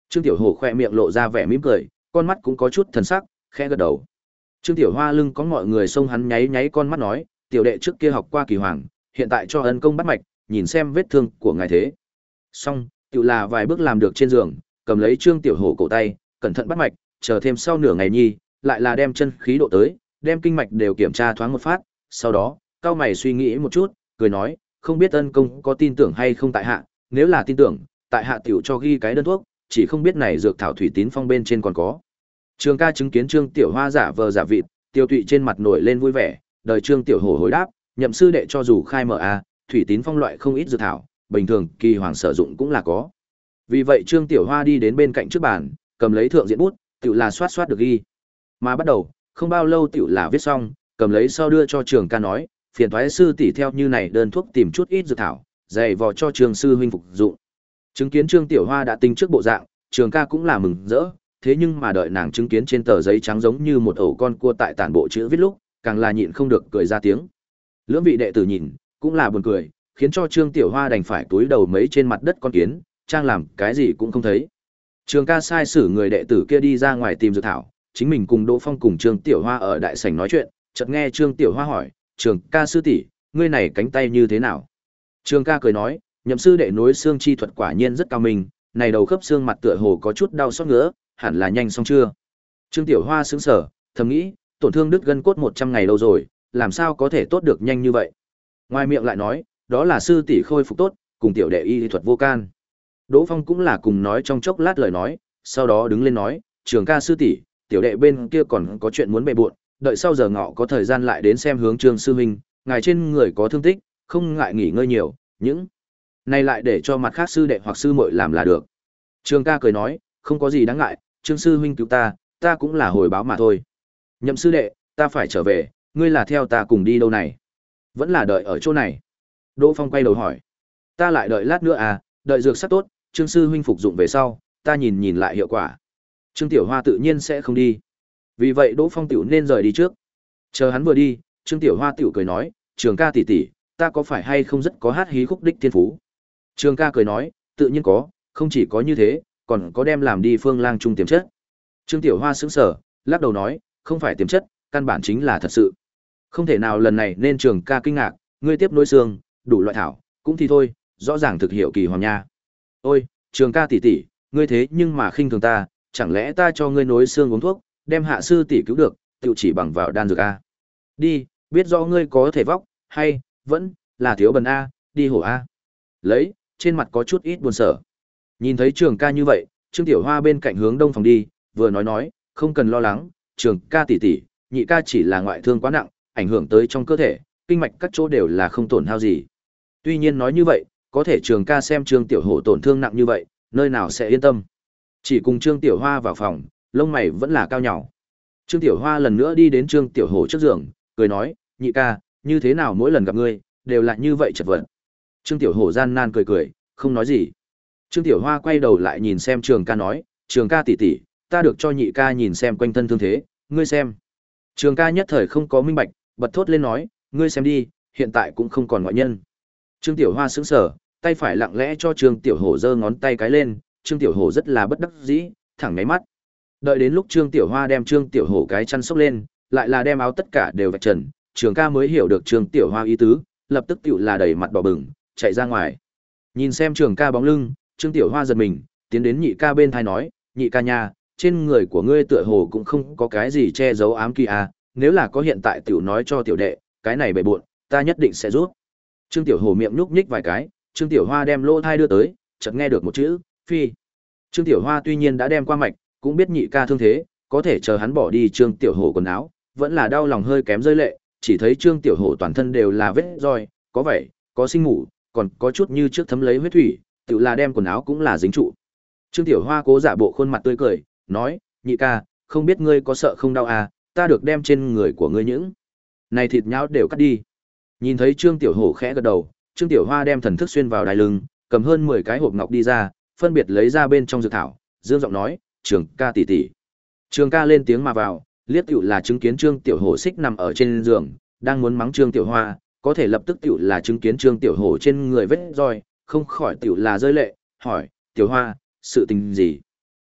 Trương Tiểu Hổ khoe miệng lộ ra vẻ mỉm cười, con mắt cũng có chút thần sắc, khẽ gật đầu. Trương Tiểu Hoa lưng có mọi người xông hắn nháy nháy con mắt nói, tiểu đệ trước kia học qua kỳ hoàng, hiện tại cho ân công bắt mạch, nhìn xem vết thương của ngài thế. Xong, tự là vài bước làm được trên giường, cầm lấy Trương Tiểu Hổ cổ tay, cẩn thận bắt mạch, chờ thêm sau nửa ngày nhi, lại là đem chân khí độ tới, đem kinh mạch đều kiểm tra thoáng một phát, sau đó, cao mày suy nghĩ một chút, cười nói, không biết ân công có tin tưởng hay không tại hạ, nếu là tin tưởng, tại hạ tiểu cho ghi cái đơn thuốc, chỉ không biết này dược thảo thủy tín phong bên trên còn có. Trường ca chứng kiến Trương Tiểu Hoa giả vờ giả vịt, Tiêu Tụy trên mặt nổi lên vui vẻ, đời Trương Tiểu Hổ hồi đáp, nhậm sư đệ cho dù khai mở a, thủy tín phong loại không ít dược thảo, bình thường kỳ hoàng sử dụng cũng là có. Vì vậy Trương Tiểu Hoa đi đến bên cạnh trước bàn, cầm lấy thượng diện bút, tiểu là soát soát được ghi. Mà bắt đầu, không bao lâu tiểu là viết xong, cầm lấy sau đưa cho Trường ca nói, phiền toái sư tỷ theo như này đơn thuốc tìm chút ít dược thảo, dày vò cho Trường sư huynh phục dụng. Chứng kiến Trương Tiểu Hoa đã tính trước bộ dạng, Trường ca cũng là mừng rỡ, thế nhưng mà đợi nàng chứng kiến trên tờ giấy trắng giống như một ổ con cua tại tản bộ chữ viết lúc, càng là nhịn không được cười ra tiếng. Lưỡng vị đệ tử nhìn, cũng là buồn cười, khiến cho Trương Tiểu Hoa đành phải túi đầu mấy trên mặt đất con kiến, trang làm cái gì cũng không thấy. Trường ca sai sử người đệ tử kia đi ra ngoài tìm dược thảo, chính mình cùng Đỗ Phong cùng Trương Tiểu Hoa ở đại sảnh nói chuyện, chợt nghe Trương Tiểu Hoa hỏi, "Trường ca sư tỷ, ngươi này cánh tay như thế nào?" Trường ca cười nói, "Nhậm sư đệ nối xương chi thuật quả nhiên rất cao minh, này đầu khớp xương mặt tựa hồ có chút đau xót ngứa, hẳn là nhanh xong chưa?" Trương Tiểu Hoa sững sờ, thầm nghĩ, tổn thương đứt gân cốt một trăm ngày lâu rồi, làm sao có thể tốt được nhanh như vậy? Ngoài miệng lại nói, đó là sư tỷ khôi phục tốt, cùng tiểu đệ y thuật vô can. Đỗ Phong cũng là cùng nói trong chốc lát lời nói, sau đó đứng lên nói, "Trường ca sư tỷ, tiểu đệ bên kia còn có chuyện muốn bệ bội, đợi sau giờ ngọ có thời gian lại đến xem hướng Trương sư huynh, ngài trên người có thương tích, không ngại nghỉ ngơi nhiều, những này lại để cho mặt khác sư đệ hoặc sư muội làm là được." Trường ca cười nói, "Không có gì đáng ngại, Trương sư huynh cứu ta, ta cũng là hồi báo mà thôi. Nhậm sư đệ, ta phải trở về, ngươi là theo ta cùng đi đâu này? Vẫn là đợi ở chỗ này?" Đỗ Phong quay đầu hỏi. "Ta lại đợi lát nữa à, đợi dược sắc tốt, Trương sư huynh phục dụng về sau, ta nhìn nhìn lại hiệu quả." Trương Tiểu Hoa tự nhiên sẽ không đi. Vì vậy Đỗ Phong tiểu nên rời đi trước. Chờ hắn vừa đi, Trương Tiểu Hoa tiểu cười nói, "Trường ca tỷ tỷ, ta có phải hay không rất có hát hí khúc đích thiên phú?" Trường ca cười nói, "Tự nhiên có, không chỉ có như thế, còn có đem làm đi phương lang trung tiềm chất." Trương Tiểu Hoa sững sờ, lắc đầu nói, "Không phải tiềm chất, căn bản chính là thật sự." Không thể nào lần này nên Trường ca kinh ngạc, ngươi tiếp nối xương, đủ loại thảo, cũng thì thôi, rõ ràng thực hiệu kỳ hoàng nha. "Ôi, Trường ca tỷ tỷ, ngươi thế nhưng mà khinh thường ta, chẳng lẽ ta cho ngươi nối xương uống thuốc, đem hạ sư tỷ cứu được, tự chỉ bằng vào đan dược a? Đi, biết rõ ngươi có thể vóc, hay vẫn là thiếu bần a, đi hổ a." Lấy, trên mặt có chút ít buồn sở. Nhìn thấy Trường ca như vậy, Trương Tiểu Hoa bên cạnh hướng đông phòng đi, vừa nói nói, "Không cần lo lắng, Trường ca tỷ tỷ, nhị ca chỉ là ngoại thương quá nặng, ảnh hưởng tới trong cơ thể, kinh mạch các chỗ đều là không tổn hao gì." Tuy nhiên nói như vậy, có thể Trường ca xem Trương Tiểu Hổ tổn thương nặng như vậy, nơi nào sẽ yên tâm. Chỉ cùng Trương Tiểu Hoa vào phòng, lông mày vẫn là cao nhàu. Trương Tiểu Hoa lần nữa đi đến Trương Tiểu Hổ trước giường, cười nói, "Nhị ca, như thế nào mỗi lần gặp ngươi, đều là như vậy chật vật." Trương Tiểu Hổ gian nan cười cười, không nói gì. Trương Tiểu Hoa quay đầu lại nhìn xem Trường ca nói, "Trường ca tỷ tỷ, ta được cho nhị ca nhìn xem quanh thân thương thế, ngươi xem." Trường ca nhất thời không có minh bạch, bật thốt lên nói, "Ngươi xem đi, hiện tại cũng không còn ngoại nhân." Trương Tiểu Hoa sững sờ, tay phải lặng lẽ cho Trương Tiểu Hổ giơ ngón tay cái lên, Trương Tiểu Hổ rất là bất đắc dĩ, thẳng ngáy mắt. Đợi đến lúc Trương Tiểu Hoa đem Trương Tiểu Hổ cái chăn xốc lên, lại là đem áo tất cả đều vạch trần, Trường ca mới hiểu được Trương Tiểu Hoa ý tứ, lập tức tiểu là đầy mặt đỏ bừng, chạy ra ngoài. Nhìn xem Trường ca bóng lưng, Trương Tiểu Hoa giật mình, tiến đến nhị ca bên thai nói, "Nhị ca nha, trên người của ngươi tựa hồ cũng không có cái gì che giấu ám kỳ à, nếu là có hiện tại tiểu nói cho tiểu đệ, cái này bề bộn, ta nhất định sẽ giúp." Trương Tiểu Hổ miệng nhúc nhích vài cái, Trương Tiểu Hoa đem lỗ thai đưa tới, chợt nghe được một chữ, "Phi." Trương Tiểu Hoa tuy nhiên đã đem qua mạch, cũng biết nhị ca thương thế, có thể chờ hắn bỏ đi Trương Tiểu Hổ quần áo, vẫn là đau lòng hơi kém rơi lệ, chỉ thấy Trương Tiểu Hổ toàn thân đều là vết roi, có vẻ, có sinh mủ, còn có chút như trước thấm lấy huyết thủy, tự là đem quần áo cũng là dính trụ. Trương Tiểu Hoa cố giả bộ khuôn mặt tươi cười, nói, "Nhị ca, không biết ngươi có sợ không đau à, ta được đem trên người của ngươi những này thịt nhão đều cắt đi." Nhìn thấy Trương Tiểu Hổ khẽ gật đầu, Trương Tiểu Hoa đem thần thức xuyên vào đai lưng, cầm hơn mười cái hộp ngọc đi ra, phân biệt lấy ra bên trong dược thảo, dương giọng nói, "Trường ca tỷ tỷ." Trường ca lên tiếng mà vào, liếc tiểu là chứng kiến Trương Tiểu Hổ xích nằm ở trên giường, đang muốn mắng Trương Tiểu Hoa, có thể lập tức tiểu là chứng kiến Trương Tiểu Hổ trên người vết roi, không khỏi tiểu là rơi lệ, hỏi, "Tiểu Hoa, sự tình gì?"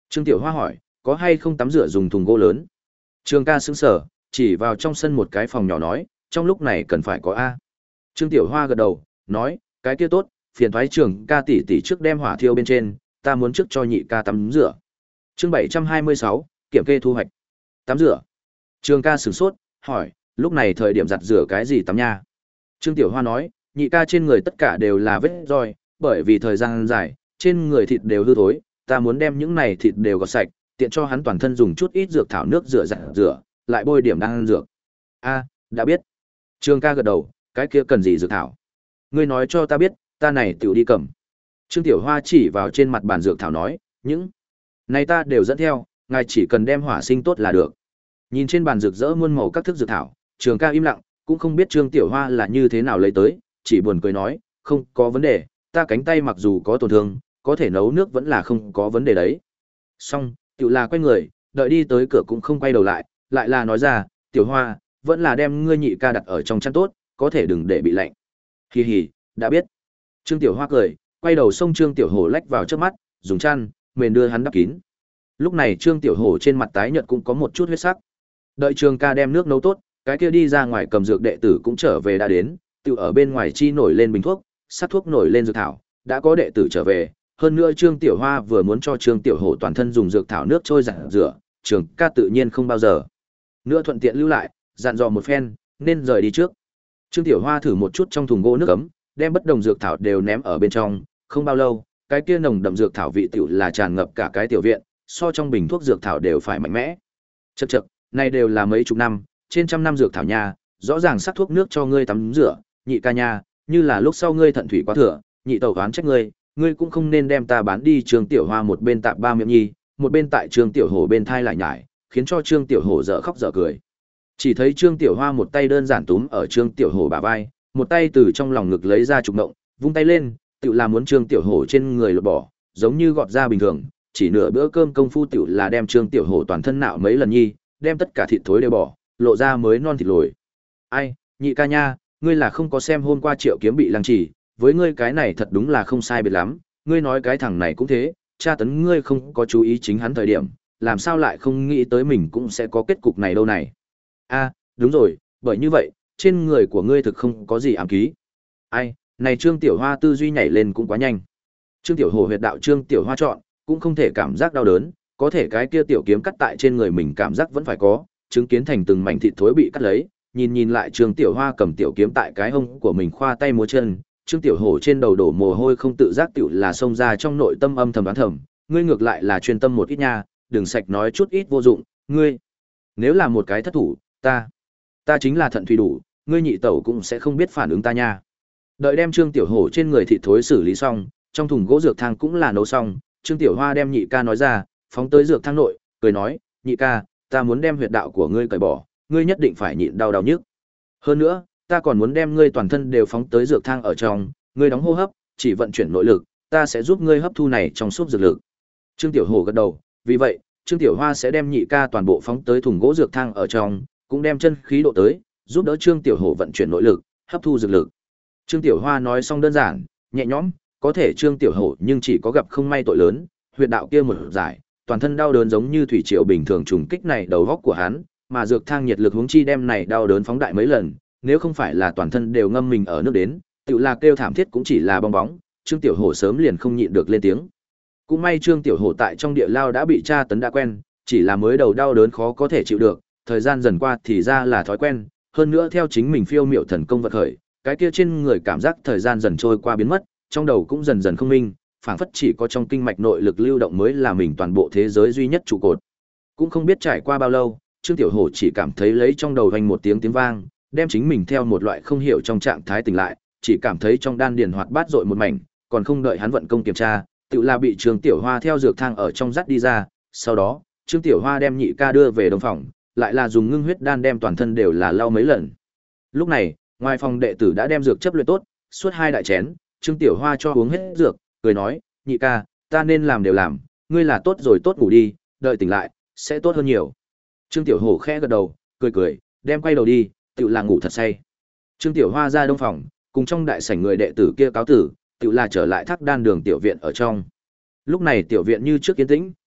Trương Tiểu Hoa hỏi, có hay không tắm rửa dùng thùng gỗ lớn? Trường ca sững sờ, chỉ vào trong sân một cái phòng nhỏ nói, trong lúc này cần phải có A. Trương Tiểu Hoa gật đầu, nói, cái kia tốt, phiền thoái trường ca tỷ tỷ trước đem hỏa thiêu bên trên, ta muốn trước cho nhị ca tắm rửa. Chương bảy trăm hai mươi sáu, kiểm kê thu hoạch. Tắm rửa. Trường ca sửng sốt, hỏi, lúc này thời điểm giặt rửa cái gì tắm nha? Trương Tiểu Hoa nói, nhị ca trên người tất cả đều là vết roi, bởi vì thời gian dài, trên người thịt đều hư thối, ta muốn đem những này thịt đều gọt sạch, tiện cho hắn toàn thân dùng chút ít dược thảo nước rửa giặt rửa, lại bôi điểm đan dược. A, đã biết. Trương ca gật đầu, cái kia cần gì dược thảo? Ngươi nói cho ta biết, ta này tiểu đi cầm. Trương Tiểu Hoa chỉ vào trên mặt bàn dược thảo nói, những này ta đều dẫn theo, ngài chỉ cần đem hỏa sinh tốt là được. Nhìn trên bàn rực rỡ muôn màu các thức dược thảo, Trường ca im lặng, cũng không biết Trương Tiểu Hoa là như thế nào lấy tới, chỉ buồn cười nói, không có vấn đề, ta cánh tay mặc dù có tổn thương, có thể nấu nước vẫn là không có vấn đề đấy. Xong, Tiểu là quay người, đợi đi tới cửa cũng không quay đầu lại, lại là nói ra, Tiểu Hoa, vẫn là đem ngươi nhị ca đặt ở trong chăn tốt, có thể đừng để bị lạnh. Hì hì, đã biết. Trương Tiểu Hoa cười, quay đầu xông Trương Tiểu Hổ lách vào trước mắt, dùng chăn, mền đưa hắn đắp kín. Lúc này Trương Tiểu Hổ trên mặt tái nhợt cũng có một chút huyết sắc. Đợi Trường ca đem nước nấu tốt, cái kia đi ra ngoài cầm dược đệ tử cũng trở về đã đến, tự ở bên ngoài chi nổi lên bình thuốc, sát thuốc nổi lên dược thảo, đã có đệ tử trở về, hơn nữa Trương Tiểu Hoa vừa muốn cho Trương Tiểu Hổ toàn thân dùng dược thảo nước trôi giặt rửa, Trường ca tự nhiên không bao giờ nữa thuận tiện lưu lại, dặn dò một phen, nên rời đi trước. Trương Tiểu Hoa thử một chút trong thùng gỗ nước ấm, đem bất đồng dược thảo đều ném ở bên trong, không bao lâu, cái kia nồng đậm dược thảo vị tiểu là tràn ngập cả cái tiểu viện, so trong bình thuốc dược thảo đều phải mạnh mẽ. Chậc chậc, này đều là mấy chục năm, trên trăm năm dược thảo nha, rõ ràng sắc thuốc nước cho ngươi tắm rửa, nhị ca nha, như là lúc sau ngươi thận thủy quá thừa, nhị tẩu oán trách ngươi, ngươi cũng không nên đem ta bán đi. Trương Tiểu Hoa một bên tạm ba miệng nhi, một bên tại Trương Tiểu Hổ bên thai lại nhải, khiến cho Trương Tiểu Hổ dở khóc dở cười. Chỉ thấy Trương Tiểu Hoa một tay đơn giản túm ở Trương Tiểu Hổ bả vai, một tay từ trong lòng ngực lấy ra trục động, vung tay lên, tự là muốn Trương Tiểu Hổ trên người lột bỏ, giống như gọt ra bình thường, chỉ nửa bữa cơm công phu tiểu là đem Trương Tiểu Hổ toàn thân nạo mấy lần nhi, đem tất cả thịt thối đều bỏ, lộ ra mới non thịt lồi. Ai, nhị ca nha, ngươi là không có xem hôm qua Triệu Kiếm bị lăng trì, với ngươi cái này thật đúng là không sai biệt lắm, ngươi nói cái thằng này cũng thế, tra tấn ngươi không có chú ý chính hắn thời điểm, làm sao lại không nghĩ tới mình cũng sẽ có kết cục này đâu này. A, đúng rồi, bởi như vậy, trên người của ngươi thực không có gì ám ký. Ai, này Trương Tiểu Hoa tư duy nhảy lên cũng quá nhanh. Trương Tiểu Hổ huyệt đạo Trương Tiểu Hoa chọn, cũng không thể cảm giác đau đớn, có thể cái kia tiểu kiếm cắt tại trên người mình cảm giác vẫn phải có, chứng kiến thành từng mảnh thịt thối bị cắt lấy, nhìn nhìn lại Trương Tiểu Hoa cầm tiểu kiếm tại cái hông của mình khoa tay múa chân, Trương Tiểu Hổ trên đầu đổ mồ hôi không tự giác tiểu là xông ra trong nội tâm âm thầm đoán thầm, ngươi ngược lại là chuyên tâm một ít nha, đừng sạch nói chút ít vô dụng, ngươi nếu là một cái thất thủ, ta ta chính là thận thủy đủ, ngươi nhị tẩu cũng sẽ không biết phản ứng ta nha. Đợi đem Trương Tiểu Hổ trên người thịt thối xử lý xong, trong thùng gỗ dược thang cũng là nấu xong, Trương Tiểu Hoa đem nhị ca nói ra, phóng tới dược thang nội, cười nói, nhị ca, ta muốn đem huyệt đạo của ngươi cởi bỏ, ngươi nhất định phải nhịn đau đau nhức. Hơn nữa, ta còn muốn đem ngươi toàn thân đều phóng tới dược thang ở trong, ngươi đóng hô hấp, chỉ vận chuyển nội lực, ta sẽ giúp ngươi hấp thu này trong suốt dược lực. Trương Tiểu Hổ gật đầu, vì vậy, Trương Tiểu Hoa sẽ đem nhị ca toàn bộ phóng tới thùng gỗ dược thang ở trong, cũng đem chân khí độ tới, giúp đỡ Trương Tiểu Hổ vận chuyển nội lực, hấp thu dược lực. Trương Tiểu Hoa nói xong đơn giản, nhẹ nhõm, có thể Trương Tiểu Hổ nhưng chỉ có gặp không may tội lớn, huyệt đạo kia một giải, toàn thân đau đớn giống như thủy triều bình thường trùng kích này đầu góc của hắn, mà dược thang nhiệt lực huống chi đem này đau đớn phóng đại mấy lần, nếu không phải là toàn thân đều ngâm mình ở nước đến, tự là kêu thảm thiết cũng chỉ là bong bóng, Trương Tiểu Hổ sớm liền không nhịn được lên tiếng. Cũng may Trương Tiểu Hổ tại trong địa lao đã bị tra tấn đã quen, chỉ là mới đầu đau đớn khó có thể chịu được, thời gian dần qua thì ra là thói quen, hơn nữa theo chính mình phiêu miệu thần công vật khởi, cái kia trên người cảm giác thời gian dần trôi qua biến mất, trong đầu cũng dần dần không minh, phảng phất chỉ có trong kinh mạch nội lực lưu động mới là mình toàn bộ thế giới duy nhất trụ cột. Cũng không biết trải qua bao lâu, Trương Tiểu Hổ chỉ cảm thấy lấy trong đầu vang một tiếng tiếng vang, đem chính mình theo một loại không hiểu trong trạng thái tỉnh lại, chỉ cảm thấy trong đan điền hoạt bát rội một mảnh, còn không đợi hắn vận công kiểm tra, tự là bị Trương Tiểu Hoa theo dược thang ở trong dắt đi ra, sau đó, Trương Tiểu Hoa đem nhị ca đưa về đồng phòng, lại là dùng ngưng huyết đan đem toàn thân đều là lau mấy lần. Lúc này, ngoài phòng đệ tử đã đem dược chấp luyện tốt, suốt hai đại chén, Trương Tiểu Hoa cho uống hết dược, cười nói, nhị ca, ta nên làm đều làm, ngươi là tốt rồi tốt ngủ đi, đợi tỉnh lại, sẽ tốt hơn nhiều. Trương Tiểu Hổ khẽ gật đầu, cười cười, đem quay đầu đi, tự là ngủ thật say. Trương Tiểu Hoa ra đông phòng, cùng trong đại sảnh người đệ tử kia cáo tử, tự là trở lại thác đan đường tiểu viện ở trong. Lúc này tiểu viện như trước yên tĩnh,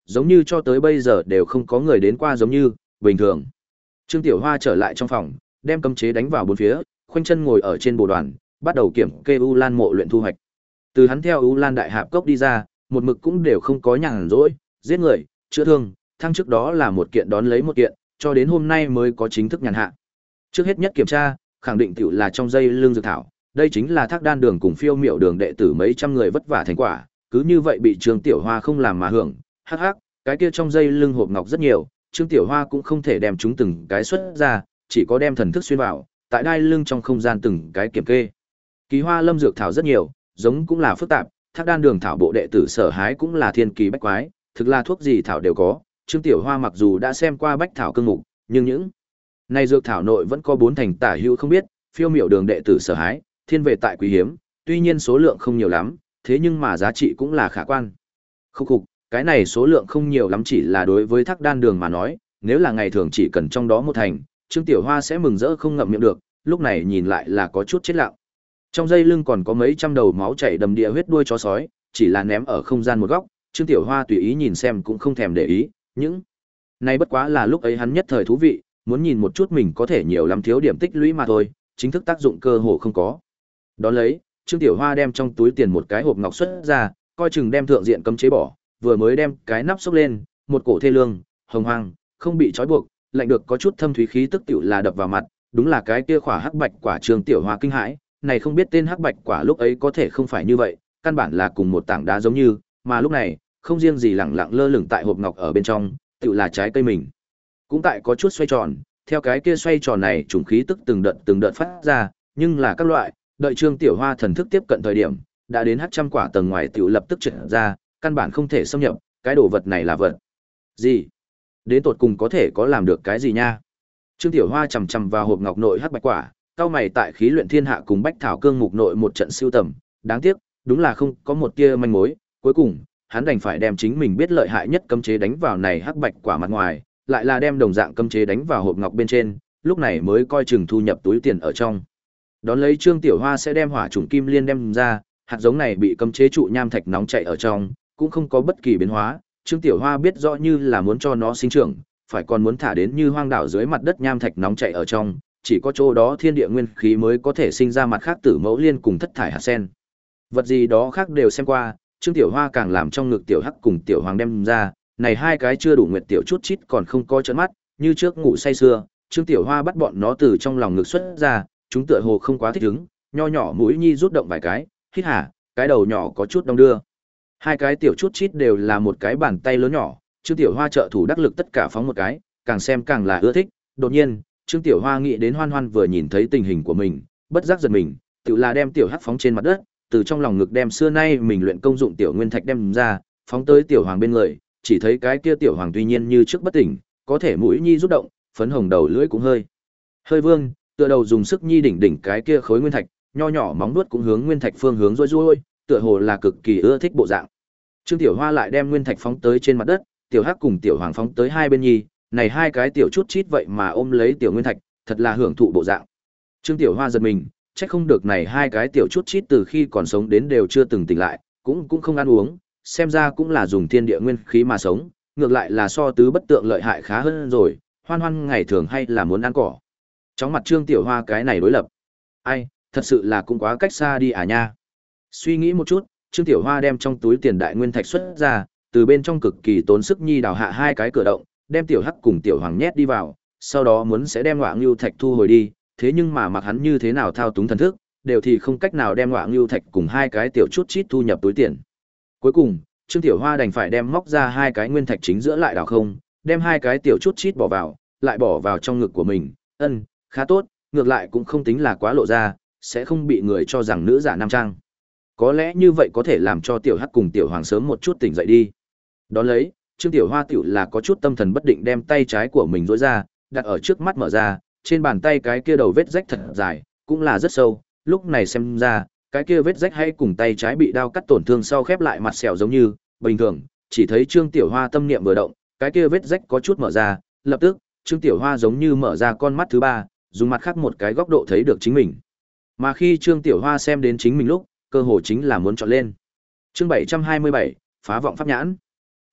giống như cho tới bây giờ đều không có người đến qua giống như bình thường. Trương Tiểu Hoa trở lại trong phòng, đem cấm chế đánh vào bốn phía, khoanh chân ngồi ở trên bồ đoàn, bắt đầu kiểm kê U Lan mộ luyện thu hoạch. Từ hắn theo U Lan đại hạp cốc đi ra, một mực cũng đều không có nhàn rỗi, giết người, chữa thương, thăng trước đó là một kiện đón lấy một kiện, cho đến hôm nay mới có chính thức nhàn hạ. Trước hết nhất kiểm tra, khẳng định tiểu là trong dây lưng dược thảo, đây chính là Thác Đan Đường cùng Phiêu Miểu Đường đệ tử mấy trăm người vất vả thành quả, cứ như vậy bị Trương Tiểu Hoa không làm mà hưởng. Hắc hắc, cái kia trong dây lưng hộp ngọc rất nhiều, Trương Tiểu Hoa cũng không thể đem chúng từng cái xuất ra, chỉ có đem thần thức xuyên vào, tại đai lưng trong không gian từng cái kiểm kê. Kỳ Hoa Lâm dược thảo rất nhiều, giống cũng là phức tạp, Thác Đan Đường thảo bộ đệ tử sở hái cũng là thiên kỳ bách quái, thực là thuốc gì thảo đều có. Trương Tiểu Hoa mặc dù đã xem qua bách thảo cương mục, nhưng những này dược thảo nội vẫn có bốn thành tả hữu không biết, Phiêu Miểu Đường đệ tử sở hái, thiên về tại quý hiếm, tuy nhiên số lượng không nhiều lắm, thế nhưng mà giá trị cũng là khả quan. Khúc khục, cái này số lượng không nhiều lắm chỉ là đối với Thác Đan Đường mà nói, nếu là ngày thường chỉ cần trong đó một thành, Trương Tiểu Hoa sẽ mừng rỡ không ngậm miệng được, lúc này nhìn lại là có chút chết lặng. Trong dây lưng còn có mấy trăm đầu máu chảy đầm địa huyết đuôi chó sói, chỉ là ném ở không gian một góc, Trương Tiểu Hoa tùy ý nhìn xem cũng không thèm để ý, những này bất quá là lúc ấy hắn nhất thời thú vị, muốn nhìn một chút mình có thể nhiều lắm thiếu điểm tích lũy mà thôi, chính thức tác dụng cơ hồ không có. Đó lấy, Trương Tiểu Hoa đem trong túi tiền một cái hộp ngọc xuất ra, coi chừng đem thượng diện cấm chế bỏ, vừa mới đem cái nắp xốc lên, một cổ thê lương, hồng hoang, không bị trói buộc, lạnh được có chút thâm thúy khí tức tiểu là đập vào mặt, đúng là cái kia khỏa hắc bạch quả. Trương Tiểu Hoa kinh hãi, này không biết tên hắc bạch quả lúc ấy có thể không phải như vậy, căn bản là cùng một tảng đá giống như, mà lúc này, không riêng gì lẳng lặng lơ lửng tại hộp ngọc ở bên trong, tiểu là trái cây mình. Cũng tại có chút xoay tròn, theo cái kia xoay tròn này trùng khí tức từng đợt từng đợt phát ra, nhưng là các loại, đợi Trương Tiểu Hoa thần thức tiếp cận thời điểm, đã đến hắc trăm quả tầng ngoài tiểu lập tức trượt ra, căn bản không thể xâm nhập, cái đồ vật này là vật gì? Đến tột cùng có thể có làm được cái gì nha? Trương Tiểu Hoa chầm chầm vào hộp ngọc nội hắc bạch quả, cao mày tại khí luyện thiên hạ cùng bách thảo cương mục nội một trận siêu tầm, đáng tiếc, đúng là không có một tia manh mối, cuối cùng, hắn đành phải đem chính mình biết lợi hại nhất cấm chế đánh vào này hắc bạch quả mặt ngoài, lại là đem đồng dạng cấm chế đánh vào hộp ngọc bên trên, lúc này mới coi chừng thu nhập túi tiền ở trong. Đón lấy Trương Tiểu Hoa sẽ đem hỏa trùng kim liên đem ra, hạt giống này bị cấm chế trụ nham thạch nóng chảy ở trong, cũng không có bất kỳ biến hóa, Trương Tiểu Hoa biết rõ như là muốn cho nó sinh trưởng, phải còn muốn thả đến như hoang đảo dưới mặt đất nham thạch nóng chảy ở trong, chỉ có chỗ đó thiên địa nguyên khí mới có thể sinh ra mặt khác tử mẫu liên cùng thất thải hạt sen. Vật gì đó khác đều xem qua, Trương Tiểu Hoa càng làm trong ngực tiểu hắc cùng tiểu hoàng đem ra, này hai cái chưa đủ nguyệt tiểu chút chít còn không có trợn mắt, như trước ngủ say sưa, Trương Tiểu Hoa bắt bọn nó từ trong lòng ngực xuất ra, chúng tựa hồ không quá thích ứng, nho nhỏ mũi nhi rút động vài cái, hít hả, cái đầu nhỏ có chút đong đưa. Hai cái tiểu chút chít đều là một cái bàn tay lớn nhỏ, Trương Tiểu Hoa trợ thủ đắc lực tất cả phóng một cái, càng xem càng là ưa thích. Đột nhiên, Trương Tiểu Hoa nghĩ đến Hoan Hoan vừa nhìn thấy tình hình của mình, bất giác giật mình, tự là đem tiểu hắc phóng trên mặt đất, từ trong lòng ngực đem xưa nay mình luyện công dụng tiểu nguyên thạch đem ra, phóng tới tiểu hoàng bên người, chỉ thấy cái kia tiểu hoàng tuy nhiên như trước bất tỉnh, có thể mũi nhi rút động, phấn hồng đầu lưỡi cũng hơi hơi vương, tựa đầu dùng sức nhi đỉnh đỉnh cái kia khối nguyên thạch, nho nhỏ móng vuốt cũng hướng nguyên thạch phương hướng rối rối, tựa hồ là cực kỳ ưa thích bộ dạng. Trương Tiểu Hoa lại đem nguyên thạch phóng tới trên mặt đất, tiểu hắc cùng tiểu hoàng phóng tới hai bên nhi, này hai cái tiểu chút chít vậy mà ôm lấy tiểu nguyên thạch, thật là hưởng thụ bộ dạng. Trương Tiểu Hoa giật mình, chắc không được này hai cái tiểu chút chít từ khi còn sống đến đều chưa từng tỉnh lại, cũng cũng không ăn uống, xem ra cũng là dùng thiên địa nguyên khí mà sống, ngược lại là so tứ bất tượng lợi hại khá hơn rồi, Hoan Hoan ngày thường hay là muốn ăn cỏ. Chóng mặt Trương Tiểu Hoa cái này đối lập. Ai, thật sự là cũng quá cách xa đi à nha. Suy nghĩ một chút, Trương Tiểu Hoa đem trong túi tiền đại nguyên thạch xuất ra, từ bên trong cực kỳ tốn sức nhi đào hạ hai cái cửa động, đem tiểu hắc cùng tiểu hoàng nhét đi vào, sau đó muốn sẽ đem Ngọa Ngưu Thạch thu hồi đi, thế nhưng mà mặc hắn như thế nào thao túng thần thức, đều thì không cách nào đem Ngọa Ngưu Thạch cùng hai cái tiểu chút chít thu nhập túi tiền. Cuối cùng, Trương Tiểu Hoa đành phải đem móc ra hai cái nguyên thạch chính giữa lại đào không, đem hai cái tiểu chút chít bỏ vào, lại bỏ vào trong ngực của mình. Ân, khá tốt, ngược lại cũng không tính là quá lộ ra, sẽ không bị người cho rằng nữ giả nam trang. Có lẽ như vậy có thể làm cho tiểu hắc cùng tiểu hoàng sớm một chút tỉnh dậy đi. Đón lấy, Trương Tiểu Hoa tiểu là có chút tâm thần bất định đem tay trái của mình duỗi ra, đặt ở trước mắt mở ra, trên bàn tay cái kia đầu vết rách thật dài, cũng là rất sâu, lúc này xem ra, cái kia vết rách hay cùng tay trái bị đao cắt tổn thương sau khép lại mặt sẹo giống như, bình thường, chỉ thấy Trương Tiểu Hoa tâm niệm vừa động, cái kia vết rách có chút mở ra, lập tức, Trương Tiểu Hoa giống như mở ra con mắt thứ ba, dùng mặt khác một cái góc độ thấy được chính mình. Mà khi Trương Tiểu Hoa xem đến chính mình lúc, cơ hồ chính là muốn chọn lên. Chương bảy trăm hai mươi bảy, phá vọng pháp nhãn.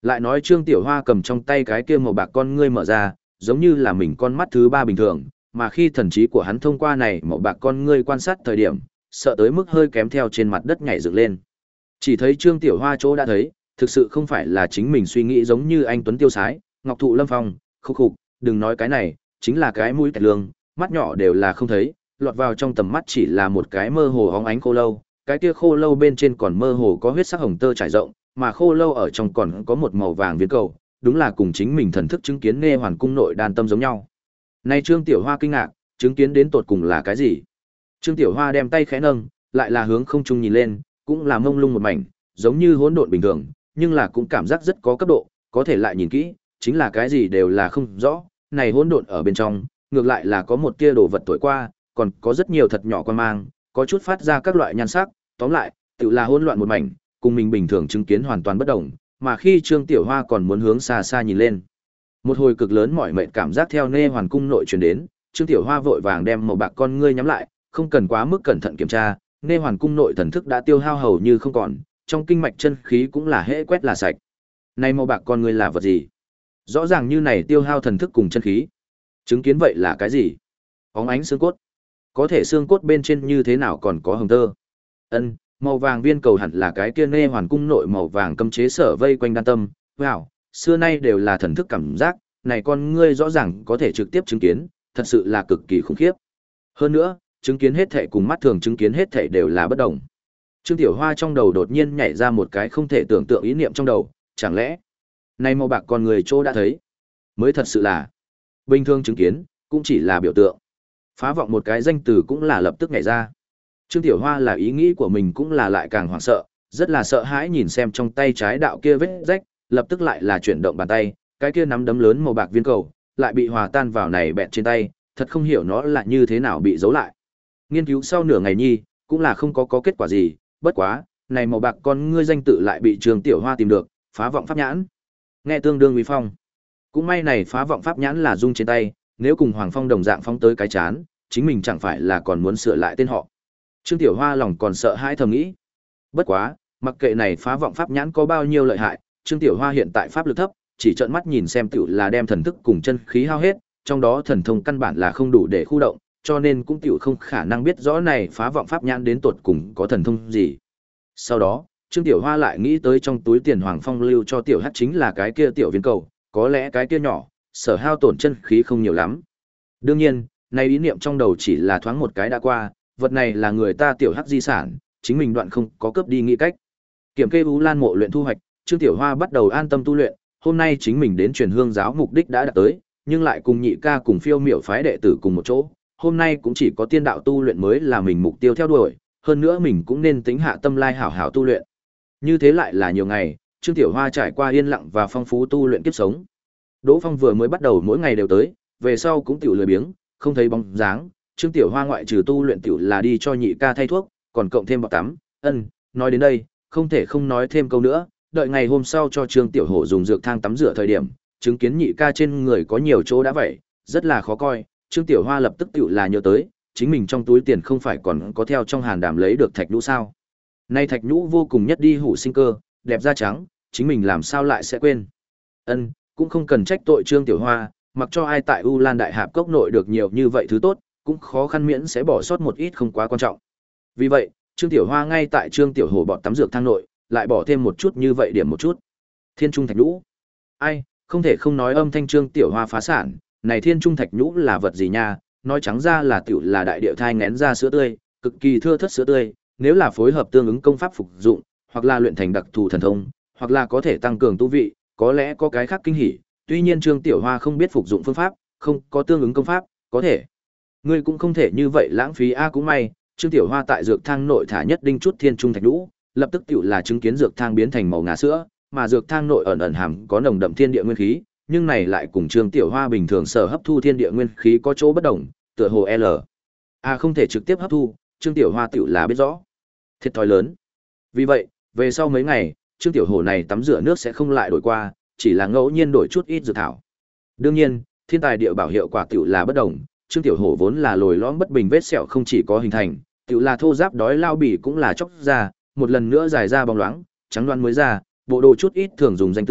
Lại nói Trương Tiểu Hoa cầm trong tay cái kia màu bạc con ngươi mở ra, giống như là mình con mắt thứ ba bình thường, mà khi thần trí của hắn thông qua này màu bạc con ngươi quan sát thời điểm, sợ tới mức hơi kém theo trên mặt đất nhảy dựng lên. Chỉ thấy Trương Tiểu Hoa chỗ đã thấy, thực sự không phải là chính mình suy nghĩ giống như anh tuấn tiêu sái, ngọc thụ lâm phong, khúc khục, đừng nói cái này, chính là cái mũi tẹt lương, mắt nhỏ đều là không thấy, lọt vào trong tầm mắt chỉ là một cái mơ hồ óng ánh khô lâu, cái kia khô lâu bên trên còn mơ hồ có huyết sắc hồng tơ trải rộng, mà khô lâu ở trong còn có một màu vàng viên cầu, đúng là cùng chính mình thần thức chứng kiến nghe hoàn cung nội đan tâm giống nhau. Nay Trương Tiểu Hoa kinh ngạc, chứng kiến đến tột cùng là cái gì? Trương Tiểu Hoa đem tay khẽ nâng, lại là hướng không trung nhìn lên, cũng là mông lung một mảnh, giống như hỗn độn bình thường, nhưng là cũng cảm giác rất có cấp độ, có thể lại nhìn kỹ, chính là cái gì đều là không rõ, này hỗn độn ở bên trong, ngược lại là có một tia đồ vật thổi qua, còn có rất nhiều thật nhỏ quan mang, có chút phát ra các loại nhan sắc, tóm lại, tự là hỗn loạn một mảnh, cùng mình bình thường chứng kiến hoàn toàn bất đồng, mà khi Trương Tiểu Hoa còn muốn hướng xa xa nhìn lên. Một hồi cực lớn mỏi mệt cảm giác theo nê hoàn cung nội truyền đến, Trương Tiểu Hoa vội vàng đem màu bạc con ngươi nhắm lại, không cần quá mức cẩn thận kiểm tra, nê hoàn cung nội thần thức đã tiêu hao hầu như không còn, trong kinh mạch chân khí cũng là hễ quét là sạch. Này màu bạc con ngươi là vật gì? Rõ ràng như này tiêu hao thần thức cùng chân khí. Chứng kiến vậy là cái gì? Óng ánh xương cốt. Có thể xương cốt bên trên như thế nào còn có hồng tơ? Ân, màu vàng viên cầu hẳn là cái kia nê hoàn cung nội màu vàng cấm chế sở vây quanh đan tâm. Wow, xưa nay đều là thần thức cảm giác, này con ngươi rõ ràng có thể trực tiếp chứng kiến, thật sự là cực kỳ khủng khiếp. Hơn nữa, chứng kiến hết thảy cùng mắt thường chứng kiến hết thảy đều là bất đồng. Trương Tiểu Hoa trong đầu đột nhiên nhảy ra một cái không thể tưởng tượng ý niệm trong đầu, chẳng lẽ này màu bạc con người chỗ đã thấy, mới thật sự là bình thường chứng kiến, cũng chỉ là biểu tượng. Phá vọng một cái danh từ cũng là lập tức nhảy ra. Trương Tiểu Hoa là ý nghĩ của mình cũng là lại càng hoảng sợ, rất là sợ hãi nhìn xem trong tay trái đạo kia vết rách, lập tức lại là chuyển động bàn tay, cái kia nắm đấm lớn màu bạc viên cầu, lại bị hòa tan vào này bẹt trên tay, thật không hiểu nó là như thế nào bị giấu lại. Nghiên cứu sau nửa ngày nhi, cũng là không có có kết quả gì, bất quá, này màu bạc con ngươi danh tự lại bị Trương Tiểu Hoa tìm được, phá vọng pháp nhãn. Nghe tương đương uy phong. Cũng may này phá vọng pháp nhãn là dung trên tay, nếu cùng Hoàng Phong đồng dạng phóng tới cái chán, chính mình chẳng phải là còn muốn sửa lại tên họ. Trương Tiểu Hoa lòng còn sợ hãi thầm nghĩ. Bất quá, mặc kệ này phá vọng pháp nhãn có bao nhiêu lợi hại, Trương Tiểu Hoa hiện tại pháp lực thấp, chỉ trợn mắt nhìn xem tiểu là đem thần thức cùng chân khí hao hết, trong đó thần thông căn bản là không đủ để khu động, cho nên cũng tiểu không khả năng biết rõ này phá vọng pháp nhãn đến tột cùng có thần thông gì. Sau đó, Trương Tiểu Hoa lại nghĩ tới trong túi tiền Hoàng Phong lưu cho tiểu hắc chính là cái kia tiểu viên cầu, có lẽ cái kia nhỏ, sở hao tổn chân khí không nhiều lắm. Đương nhiên, này ý niệm trong đầu chỉ là thoáng một cái đã qua, vật này là người ta tiểu hắc di sản, chính mình đoạn không có cướp đi nghĩ cách. Kiểm kê Ú Lan mộ luyện thu hoạch, Trương Tiểu Hoa bắt đầu an tâm tu luyện, hôm nay chính mình đến truyền hương giáo mục đích đã đạt tới, nhưng lại cùng nhị ca cùng phiêu miểu phái đệ tử cùng một chỗ, hôm nay cũng chỉ có tiên đạo tu luyện mới là mình mục tiêu theo đuổi, hơn nữa mình cũng nên tính hạ tâm lai hảo hảo tu luyện. Như thế lại là nhiều ngày, Trương Tiểu Hoa trải qua yên lặng và phong phú tu luyện kiếp sống. Đỗ Phong vừa mới bắt đầu mỗi ngày đều tới, về sau cũng tiểu lười biếng, không thấy bóng dáng, Trương Tiểu Hoa ngoại trừ tu luyện tiểu là đi cho nhị ca thay thuốc, còn cộng thêm bọc tắm. Ân, nói đến đây, không thể không nói thêm câu nữa, đợi ngày hôm sau cho Trương Tiểu Hổ dùng dược thang tắm rửa thời điểm, chứng kiến nhị ca trên người có nhiều chỗ đã vậy, rất là khó coi, Trương Tiểu Hoa lập tức tiểu là nhớ tới, chính mình trong túi tiền không phải còn có theo trong hàn đàm lấy được thạch nhũ sao? Nay thạch nhũ vô cùng nhất đi hủ sinh cơ, đẹp da trắng, chính mình làm sao lại sẽ quên? Ân, cũng không cần trách tội Trương Tiểu Hoa, mặc cho ai tại U Lan Đại Hạp cốc nội được nhiều như vậy thứ tốt, cũng khó khăn miễn sẽ bỏ sót một ít không quá quan trọng. Vì vậy, Trương Tiểu Hoa ngay tại Trương Tiểu Hổ bọt tắm dược thang nội, lại bỏ thêm một chút như vậy điểm một chút. Thiên trung thạch nhũ. Ai, không thể không nói âm thanh Trương Tiểu Hoa phá sản, này thiên trung thạch nhũ là vật gì nha, nói trắng ra là tiểu là đại địa thai ngén ra sữa tươi, cực kỳ thưa thớt sữa tươi, nếu là phối hợp tương ứng công pháp phục dụng, hoặc là luyện thành đặc thù thần thông, hoặc là có thể tăng cường tu vị, có lẽ có cái khác kinh hỉ, tuy nhiên Trương Tiểu Hoa không biết phục dụng phương pháp, không có tương ứng công pháp, có thể. Ngươi cũng không thể như vậy lãng phí a cũng may, Trương Tiểu Hoa tại dược thang nội thả nhất đinh chút thiên trung thạch nhũ, lập tức tiểu là chứng kiến dược thang biến thành màu ngà sữa, mà dược thang nội ẩn ẩn hàm có nồng đậm thiên địa nguyên khí, nhưng này lại cùng Trương Tiểu Hoa bình thường sở hấp thu thiên địa nguyên khí có chỗ bất đồng, tựa hồ L. A không thể trực tiếp hấp thu, Trương Tiểu Hoa tiểu là biết rõ. Thiệt thòi lớn. Vì vậy, về sau mấy ngày, Trương Tiểu Hồ này tắm rửa nước sẽ không lại đổi qua, chỉ là ngẫu nhiên đổi chút ít dược thảo. Đương nhiên, thiên tài địa bảo hiệu quả tiểu là bất đồng, Trương Tiểu Hổ vốn là lồi lõm bất bình vết sẹo không chỉ có hình thành, tiểu là thô ráp đói lao bỉ cũng là chóc ra, một lần nữa dài ra bóng loáng, trắng đoán mới ra, bộ đồ chút ít thường dùng danh tử,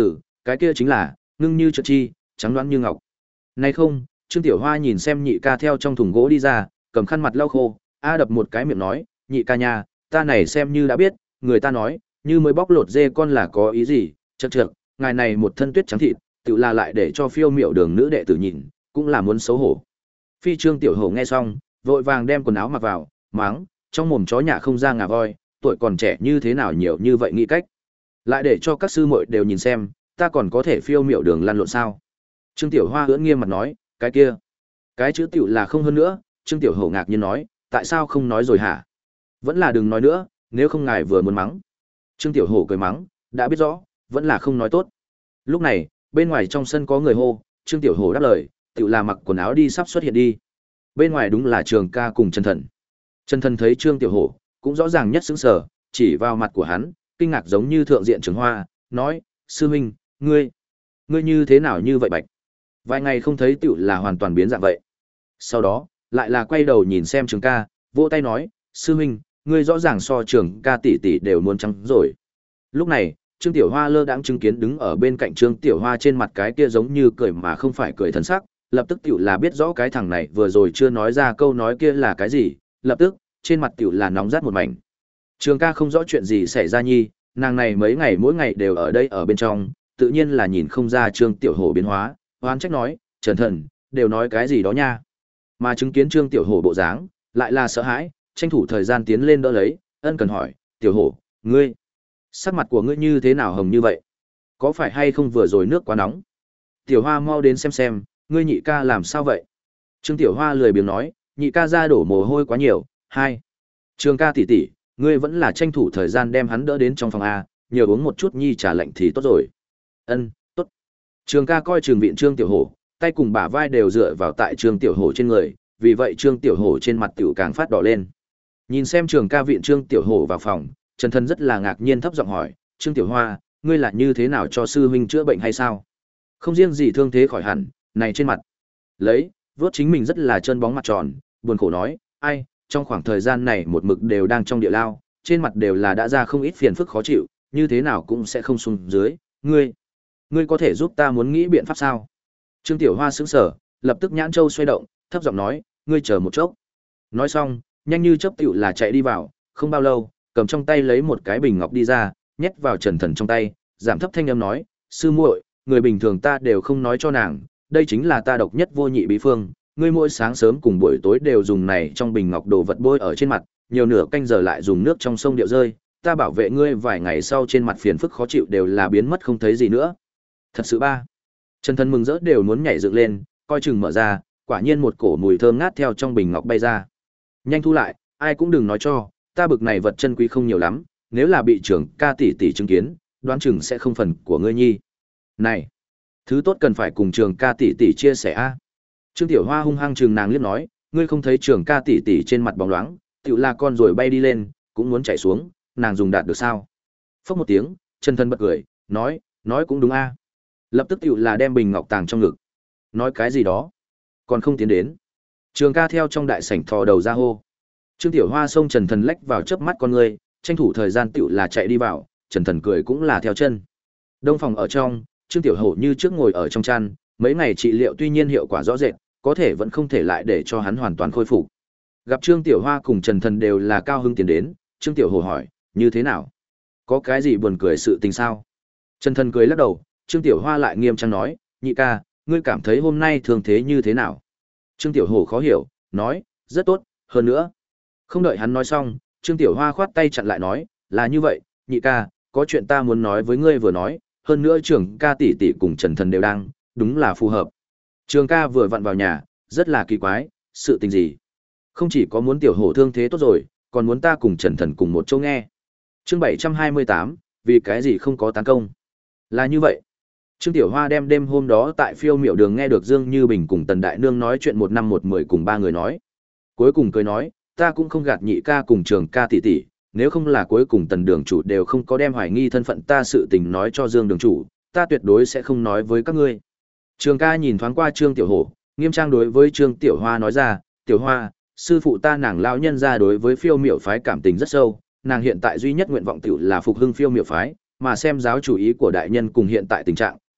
cái kia chính là ngưng như trượt chi, trắng đoán như ngọc. Này không, Trương Tiểu Hoa nhìn xem nhị ca theo trong thùng gỗ đi ra, cầm khăn mặt lau khô, a đập một cái miệng nói, nhị ca nha, ta này xem như đã biết, người ta nói, như mới bóc lột dê con là có ý gì, chậc chậc, ngài này một thân tuyết trắng thịt, tự là lại để cho phiêu miểu đường nữ đệ tử nhìn, cũng là muốn xấu hổ. Phi Trương Tiểu Hổ nghe xong, vội vàng đem quần áo mặc vào, mắng, trong mồm chó nhà không ra ngà voi, tuổi còn trẻ như thế nào nhiều như vậy nghĩ cách. Lại để cho các sư muội đều nhìn xem, ta còn có thể phiêu miểu đường lăn lộn sao? Trương Tiểu Hoa ưỡn nghiêm mặt nói, cái kia, cái chữ tiểu là không hơn nữa. Trương Tiểu Hổ ngạc nhiên nói, tại sao không nói rồi hả? Vẫn là đừng nói nữa, nếu không ngài vừa muốn mắng. Trương Tiểu Hổ cười mắng, đã biết rõ, vẫn là không nói tốt. Lúc này, bên ngoài trong sân có người hô, Trương Tiểu Hổ đáp lời, tiểu là mặc quần áo đi sắp xuất hiện đi. Bên ngoài đúng là Trường Ca cùng Trần Thần. Trần Thần thấy Trương Tiểu Hổ, cũng rõ ràng nhất sững sờ, chỉ vào mặt của hắn, kinh ngạc giống như thượng diện Trường Hoa, nói, sư huynh, ngươi, ngươi như thế nào như vậy bạch? Vài ngày không thấy tiểu là hoàn toàn biến dạng vậy. Sau đó, lại là quay đầu nhìn xem Trường Ca, vỗ tay nói, sư huynh, ngươi rõ ràng so Trường Ca tỷ tỷ đều muốn trắng rồi. Lúc này, Trương Tiểu Hoa lơ đãng chứng kiến đứng ở bên cạnh Trương Tiểu Hoa trên mặt cái kia giống như cười mà không phải cười thần sắc, lập tức tiểu là biết rõ cái thằng này vừa rồi chưa nói ra câu nói kia là cái gì, lập tức, trên mặt tiểu là nóng rát một mảnh. Trường Ca không rõ chuyện gì xảy ra nhi, nàng này mấy ngày mỗi ngày đều ở đây ở bên trong, tự nhiên là nhìn không ra Trương Tiểu Hổ biến hóa, oán trách nói, Trần Thần, đều nói cái gì đó nha. Mà chứng kiến Trương Tiểu Hổ bộ dáng, lại là sợ hãi, tranh thủ thời gian tiến lên đỡ lấy, ân cần hỏi, Tiểu Hổ, ngươi, sắc mặt của ngươi như thế nào hồng như vậy? Có phải hay không vừa rồi nước quá nóng? Tiểu Hoa mau đến xem xem, ngươi nhị ca làm sao vậy? Trương Tiểu Hoa lười biếng nói, nhị ca ra đổ mồ hôi quá nhiều, hai. Trường Ca tỷ tỷ, ngươi vẫn là tranh thủ thời gian đem hắn đỡ đến trong phòng A, nhiều uống một chút nhi trà lạnh thì tốt rồi. Ân, tốt. Trường Ca coi trường viện Trương Tiểu Hổ, tay cùng bả vai đều dựa vào tại Trương Tiểu Hổ trên người, vì vậy Trương Tiểu Hổ trên mặt tiểu càng phát đỏ lên. Nhìn xem Trường Ca viện Trương Tiểu Hổ vào phòng, Trần Thân rất là ngạc nhiên thấp giọng hỏi, Trương Tiểu Hoa, ngươi là như thế nào cho sư huynh chữa bệnh hay sao? Không riêng gì thương thế khỏi hẳn, này trên mặt. Lấy, vớt chính mình rất là trơn bóng mặt tròn, buồn khổ nói, ai, trong khoảng thời gian này một mực đều đang trong địa lao, trên mặt đều là đã ra không ít phiền phức khó chịu, như thế nào cũng sẽ không xuống dưới, ngươi, ngươi có thể giúp ta muốn nghĩ biện pháp sao? Trương Tiểu Hoa sững sờ, lập tức nhãn châu xoay động, thấp giọng nói, ngươi chờ một chốc. Nói xong, nhanh như chớp tiểu là chạy đi vào, không bao lâu, cầm trong tay lấy một cái bình ngọc đi ra, nhét vào Trần Thần trong tay, giảm thấp thanh âm nói, sư muội, người bình thường ta đều không nói cho nàng, đây chính là ta độc nhất vô nhị bí phương, ngươi mỗi sáng sớm cùng buổi tối đều dùng này trong bình ngọc đồ vật bôi ở trên mặt, nhiều nửa canh giờ lại dùng nước trong sông điệu rơi, ta bảo vệ ngươi vài ngày sau trên mặt phiền phức khó chịu đều là biến mất không thấy gì nữa. Thật sự ba. Trần Thần mừng rỡ đều muốn nhảy dựng lên, coi chừng mở ra, quả nhiên một cổ mùi thơm ngát theo trong bình ngọc bay ra. Nhanh thu lại, ai cũng đừng nói cho, ta bực này vật chân quý không nhiều lắm, nếu là bị trưởng Ca tỷ tỷ chứng kiến, đoán chừng sẽ không phần của ngươi nhi. Này, thứ tốt cần phải cùng Trường Ca tỷ tỷ chia sẻ a. Trương Tiểu Hoa hung hăng chừng nàng liếc nói, ngươi không thấy Trường Ca tỷ tỷ trên mặt bóng loáng, tựu là con rồi bay đi lên, cũng muốn chạy xuống, nàng dùng đạt được sao? Phốc một tiếng, Trần Thân bật cười, nói, nói cũng đúng a. Lập tức tựu là đem bình ngọc tàng trong ngực. Nói cái gì đó, còn không tiến đến. Trường Ca theo trong đại sảnh thò đầu ra hô. Trương Tiểu Hoa xông Trần Thần lách vào chớp mắt con ngươi, tranh thủ thời gian tựu là chạy đi vào, Trần Thần cười cũng là theo chân. Đông phòng ở trong, Trương Tiểu Hổ như trước ngồi ở trong chăn, mấy ngày trị liệu tuy nhiên hiệu quả rõ rệt, có thể vẫn không thể lại để cho hắn hoàn toàn khôi phục. Gặp Trương Tiểu Hoa cùng Trần Thần đều là cao hứng tiến đến, Trương Tiểu Hổ hỏi, như thế nào? Có cái gì buồn cười sự tình sao? Trần Thần cười lắc đầu, Trương Tiểu Hoa lại nghiêm trang nói, nhị ca, ngươi cảm thấy hôm nay thường thế như thế nào? Trương Tiểu Hổ khó hiểu, nói, rất tốt, hơn nữa. Không đợi hắn nói xong, Trương Tiểu Hoa khoát tay chặn lại nói, là như vậy, nhị ca, có chuyện ta muốn nói với ngươi vừa nói, hơn nữa Trường Ca tỷ tỷ cùng Trần Thần đều đang, đúng là phù hợp. Trường Ca vừa vặn vào nhà, rất là kỳ quái, sự tình gì? Không chỉ có muốn Tiểu Hổ thương thế tốt rồi, còn muốn ta cùng Trần Thần cùng một chỗ nghe. Chương bảy trăm hai mươi tám, vì cái gì không có tán công? Là như vậy. Trương Tiểu Hoa đem đêm hôm đó tại Phiêu Miểu Đường nghe được Dương Như Bình cùng Tần Đại Nương nói chuyện một năm một mười cùng ba người nói. Cuối cùng cười nói, ta cũng không gạt nhị ca cùng Trường Ca tỷ tỷ, nếu không là cuối cùng Tần đường chủ đều không có đem hoài nghi thân phận ta sự tình nói cho Dương đường chủ, ta tuyệt đối sẽ không nói với các ngươi. Trường Ca nhìn thoáng qua Trương Tiểu Hổ, nghiêm trang đối với Trương Tiểu Hoa nói ra, Tiểu Hoa, sư phụ ta nàng lão nhân ra đối với Phiêu Miểu phái cảm tình rất sâu, nàng hiện tại duy nhất nguyện vọng tiểu là phục hưng Phiêu Miểu phái, mà xem giáo chủ ý của đại nhân cùng hiện tại tình trạng,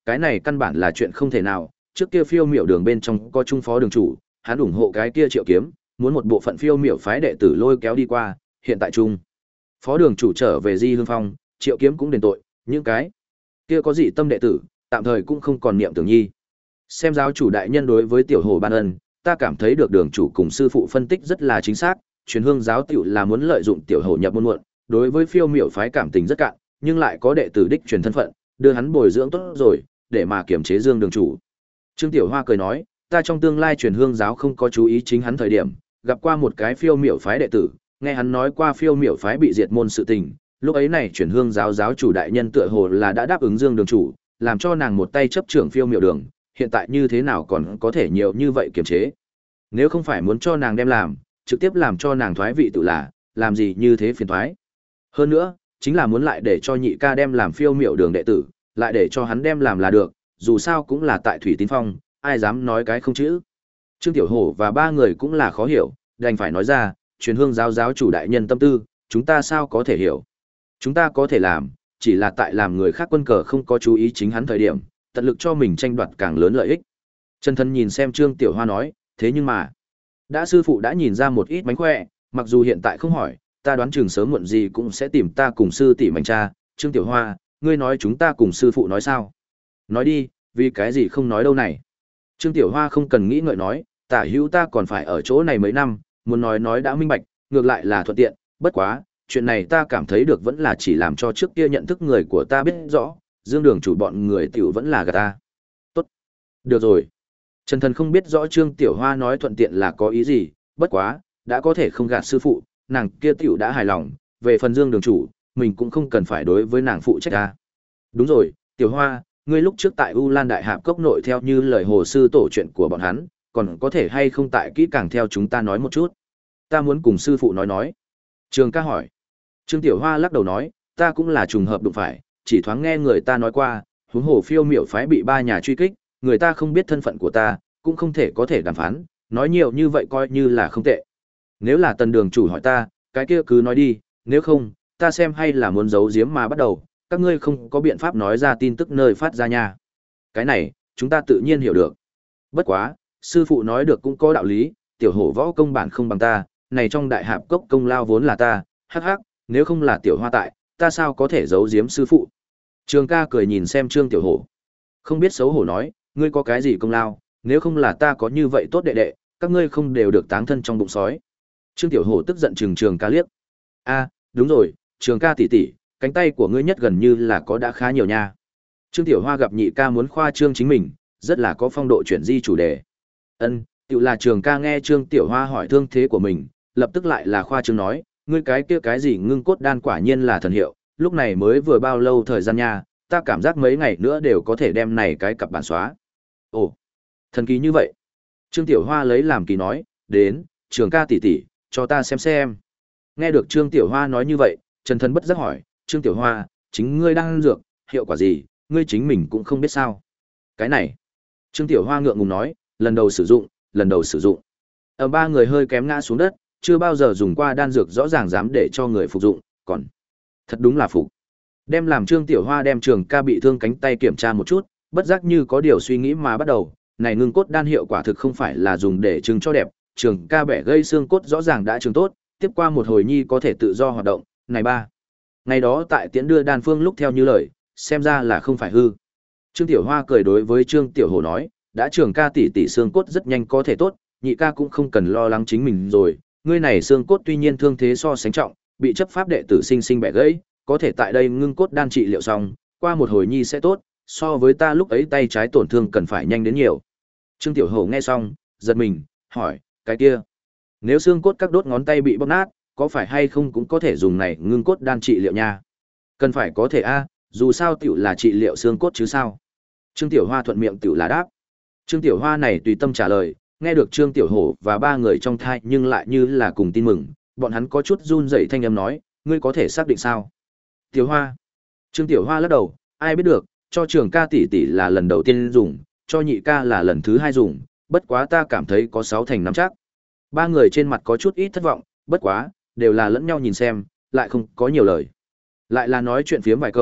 cái này căn bản là chuyện không thể nào, trước kia phiêu miểu đường bên trong có trung phó đường chủ, hắn ủng hộ cái kia Triệu Kiếm, muốn một bộ phận phiêu miểu phái đệ tử lôi kéo đi qua, hiện tại trung phó đường chủ trở về Di Hương Phong, Triệu Kiếm cũng đền tội, những cái kia có dị tâm đệ tử, tạm thời cũng không còn niệm tưởng nhi. Xem giáo chủ đại nhân đối với tiểu hồ ban ân, ta cảm thấy được đường chủ cùng sư phụ phân tích rất là chính xác, truyền hương giáo tiểu là muốn lợi dụng tiểu hồ nhập môn muộn, đối với phiêu miểu phái cảm tình rất cạn, nhưng lại có đệ tử đích truyền thân phận, đưa hắn bồi dưỡng tốt rồi, để mà kiểm chế Dương đường chủ. Trương Tiểu Hoa cười nói, ta trong tương lai truyền hương giáo không có chú ý chính hắn thời điểm, gặp qua một cái phiêu miểu phái đệ tử, nghe hắn nói qua phiêu miểu phái bị diệt môn sự tình, lúc ấy này truyền hương giáo giáo chủ đại nhân tựa hồ là đã đáp ứng Dương đường chủ, làm cho nàng một tay chấp trưởng phiêu miểu đường, hiện tại như thế nào còn có thể nhiều như vậy kiềm chế. Nếu không phải muốn cho nàng đem làm, trực tiếp làm cho nàng thoái vị tự là, làm gì như thế phiền thoái. Hơn nữa, chính là muốn lại để cho nhị ca đem làm phiêu miểu đường đệ tử, lại để cho hắn đem làm là được, dù sao cũng là tại Thủy Tín Phong, ai dám nói cái không chữ. Trương Tiểu Hổ và ba người cũng là khó hiểu, đành phải nói ra, truyền hương giáo giáo chủ đại nhân tâm tư, chúng ta sao có thể hiểu. Chúng ta có thể làm, chỉ là tại làm người khác quân cờ không có chú ý chính hắn thời điểm, tận lực cho mình tranh đoạt càng lớn lợi ích. Trần Thân nhìn xem Trương Tiểu Hoa nói, thế nhưng mà, đã sư phụ đã nhìn ra một ít mánh khỏe, mặc dù hiện tại không hỏi, ta đoán chừng sớm muộn gì cũng sẽ tìm ta cùng sư tỷ mảnh cha. Trương Tiểu Hoa, ngươi nói chúng ta cùng sư phụ nói sao? Nói đi, vì cái gì không nói đâu này? Trương Tiểu Hoa không cần nghĩ ngợi nói, tả hữu ta còn phải ở chỗ này mấy năm, muốn nói nói đã minh bạch, ngược lại là thuận tiện, bất quá, chuyện này ta cảm thấy được vẫn là chỉ làm cho trước kia nhận thức người của ta biết rõ, Dương đường chủ bọn người tiểu vẫn là gạt ta. Tốt. Được rồi. Trần Thần không biết rõ Trương Tiểu Hoa nói thuận tiện là có ý gì, bất quá, đã có thể không gạt sư phụ, nàng kia tiểu đã hài lòng, về phần Dương đường chủ, mình cũng không cần phải đối với nàng phụ trách ta. Đúng rồi, Tiểu Hoa, ngươi lúc trước tại U Lan Đại Hạp Cốc nội theo như lời hồ sư tổ chuyện của bọn hắn, còn có thể hay không tại kỹ càng theo chúng ta nói một chút. Ta muốn cùng sư phụ nói nói. Trường ca hỏi. Trương Tiểu Hoa lắc đầu nói, ta cũng là trùng hợp đụng phải, chỉ thoáng nghe người ta nói qua, huống hồ phiêu miểu phái bị ba nhà truy kích, người ta không biết thân phận của ta, cũng không thể có thể đàm phán, nói nhiều như vậy coi như là không tệ. Nếu là tần đường chủ hỏi ta, cái kia cứ nói đi, nếu không, ta xem hay là muốn giấu giếm mà bắt đầu, các ngươi không có biện pháp nói ra tin tức nơi phát ra nha. Cái này, chúng ta tự nhiên hiểu được. Bất quá, sư phụ nói được cũng có đạo lý, tiểu hổ võ công bản không bằng ta, này trong đại hạp cốc công lao vốn là ta, hắc hắc, nếu không là tiểu hoa tại, ta sao có thể giấu giếm sư phụ. Trường ca cười nhìn xem Trương Tiểu Hổ. Không biết xấu hổ nói, ngươi có cái gì công lao, nếu không là ta có như vậy tốt đệ đệ, các ngươi không đều được táng thân trong bụng sói. Trương Tiểu Hổ tức giận trừng Trường ca liếc. A, đúng rồi, Trường ca tỷ tỷ, cánh tay của ngươi nhất gần như là có đã khá nhiều nha. Trương Tiểu Hoa gặp nhị ca muốn khoa trương chính mình, rất là có phong độ chuyển di chủ đề. Ân, tự là Trường ca nghe Trương Tiểu Hoa hỏi thương thế của mình, lập tức lại là khoa trương nói, ngươi cái kia cái gì ngưng cốt đan quả nhiên là thần hiệu, lúc này mới vừa bao lâu thời gian nha, ta cảm giác mấy ngày nữa đều có thể đem này cái cặp bản xóa. Ồ, thần kỳ như vậy. Trương Tiểu Hoa lấy làm kỳ nói, đến, Trường ca tỷ tỷ, cho ta xem xem. Nghe được Trương Tiểu Hoa nói như vậy, Trần Thần bất giác hỏi, Trương Tiểu Hoa, chính ngươi đang ăn dược, hiệu quả gì, ngươi chính mình cũng không biết sao. Cái này, Trương Tiểu Hoa ngượng ngùng nói, lần đầu sử dụng, lần đầu sử dụng. Ở ba người hơi kém ngã xuống đất, chưa bao giờ dùng qua đan dược rõ ràng dám để cho người phục dụng, còn thật đúng là phục. Đem làm Trương Tiểu Hoa đem Trường ca bị thương cánh tay kiểm tra một chút, bất giác như có điều suy nghĩ mà bắt đầu, này ngưng cốt đan hiệu quả thực không phải là dùng để trưng cho đẹp, Trường ca bẻ gây xương cốt rõ ràng đã trừng tốt, tiếp qua một hồi nhi có thể tự do hoạt động, này ba. Ngày đó tại tiễn đưa đan phương lúc theo như lời, xem ra là không phải hư. Trương Tiểu Hoa cười đối với Trương Tiểu Hổ nói, đã Trường ca tỷ tỷ xương cốt rất nhanh có thể tốt, nhị ca cũng không cần lo lắng chính mình rồi, ngươi này xương cốt tuy nhiên thương thế so sánh trọng, bị chấp pháp đệ tử sinh sinh bẻ gãy, có thể tại đây ngưng cốt đan trị liệu xong, qua một hồi nhi sẽ tốt, so với ta lúc ấy tay trái tổn thương cần phải nhanh đến nhiều. Trương Tiểu Hổ nghe xong, giật mình, hỏi, cái kia, nếu xương cốt các đốt ngón tay bị bóp nát, có phải hay không cũng có thể dùng này ngưng cốt đan trị liệu nha? Cần phải có thể a, dù sao tiểu là trị liệu xương cốt chứ sao? Trương Tiểu Hoa thuận miệng tiểu là đáp. Trương Tiểu Hoa này tùy tâm trả lời, nghe được Trương Tiểu Hổ và ba người trong thai nhưng lại như là cùng tin mừng, bọn hắn có chút run rẩy thanh âm nói, ngươi có thể xác định sao? Tiểu Hoa. Trương Tiểu Hoa lắc đầu, ai biết được, cho Trường ca tỷ tỷ là lần đầu tiên dùng, cho nhị ca là lần thứ hai dùng, bất quá ta cảm thấy có sáu thành nắm chắc. Ba người trên mặt có chút ít thất vọng, bất quá, đều là lẫn nhau nhìn xem, lại không có nhiều lời. Lại là nói chuyện phiếm vài câu,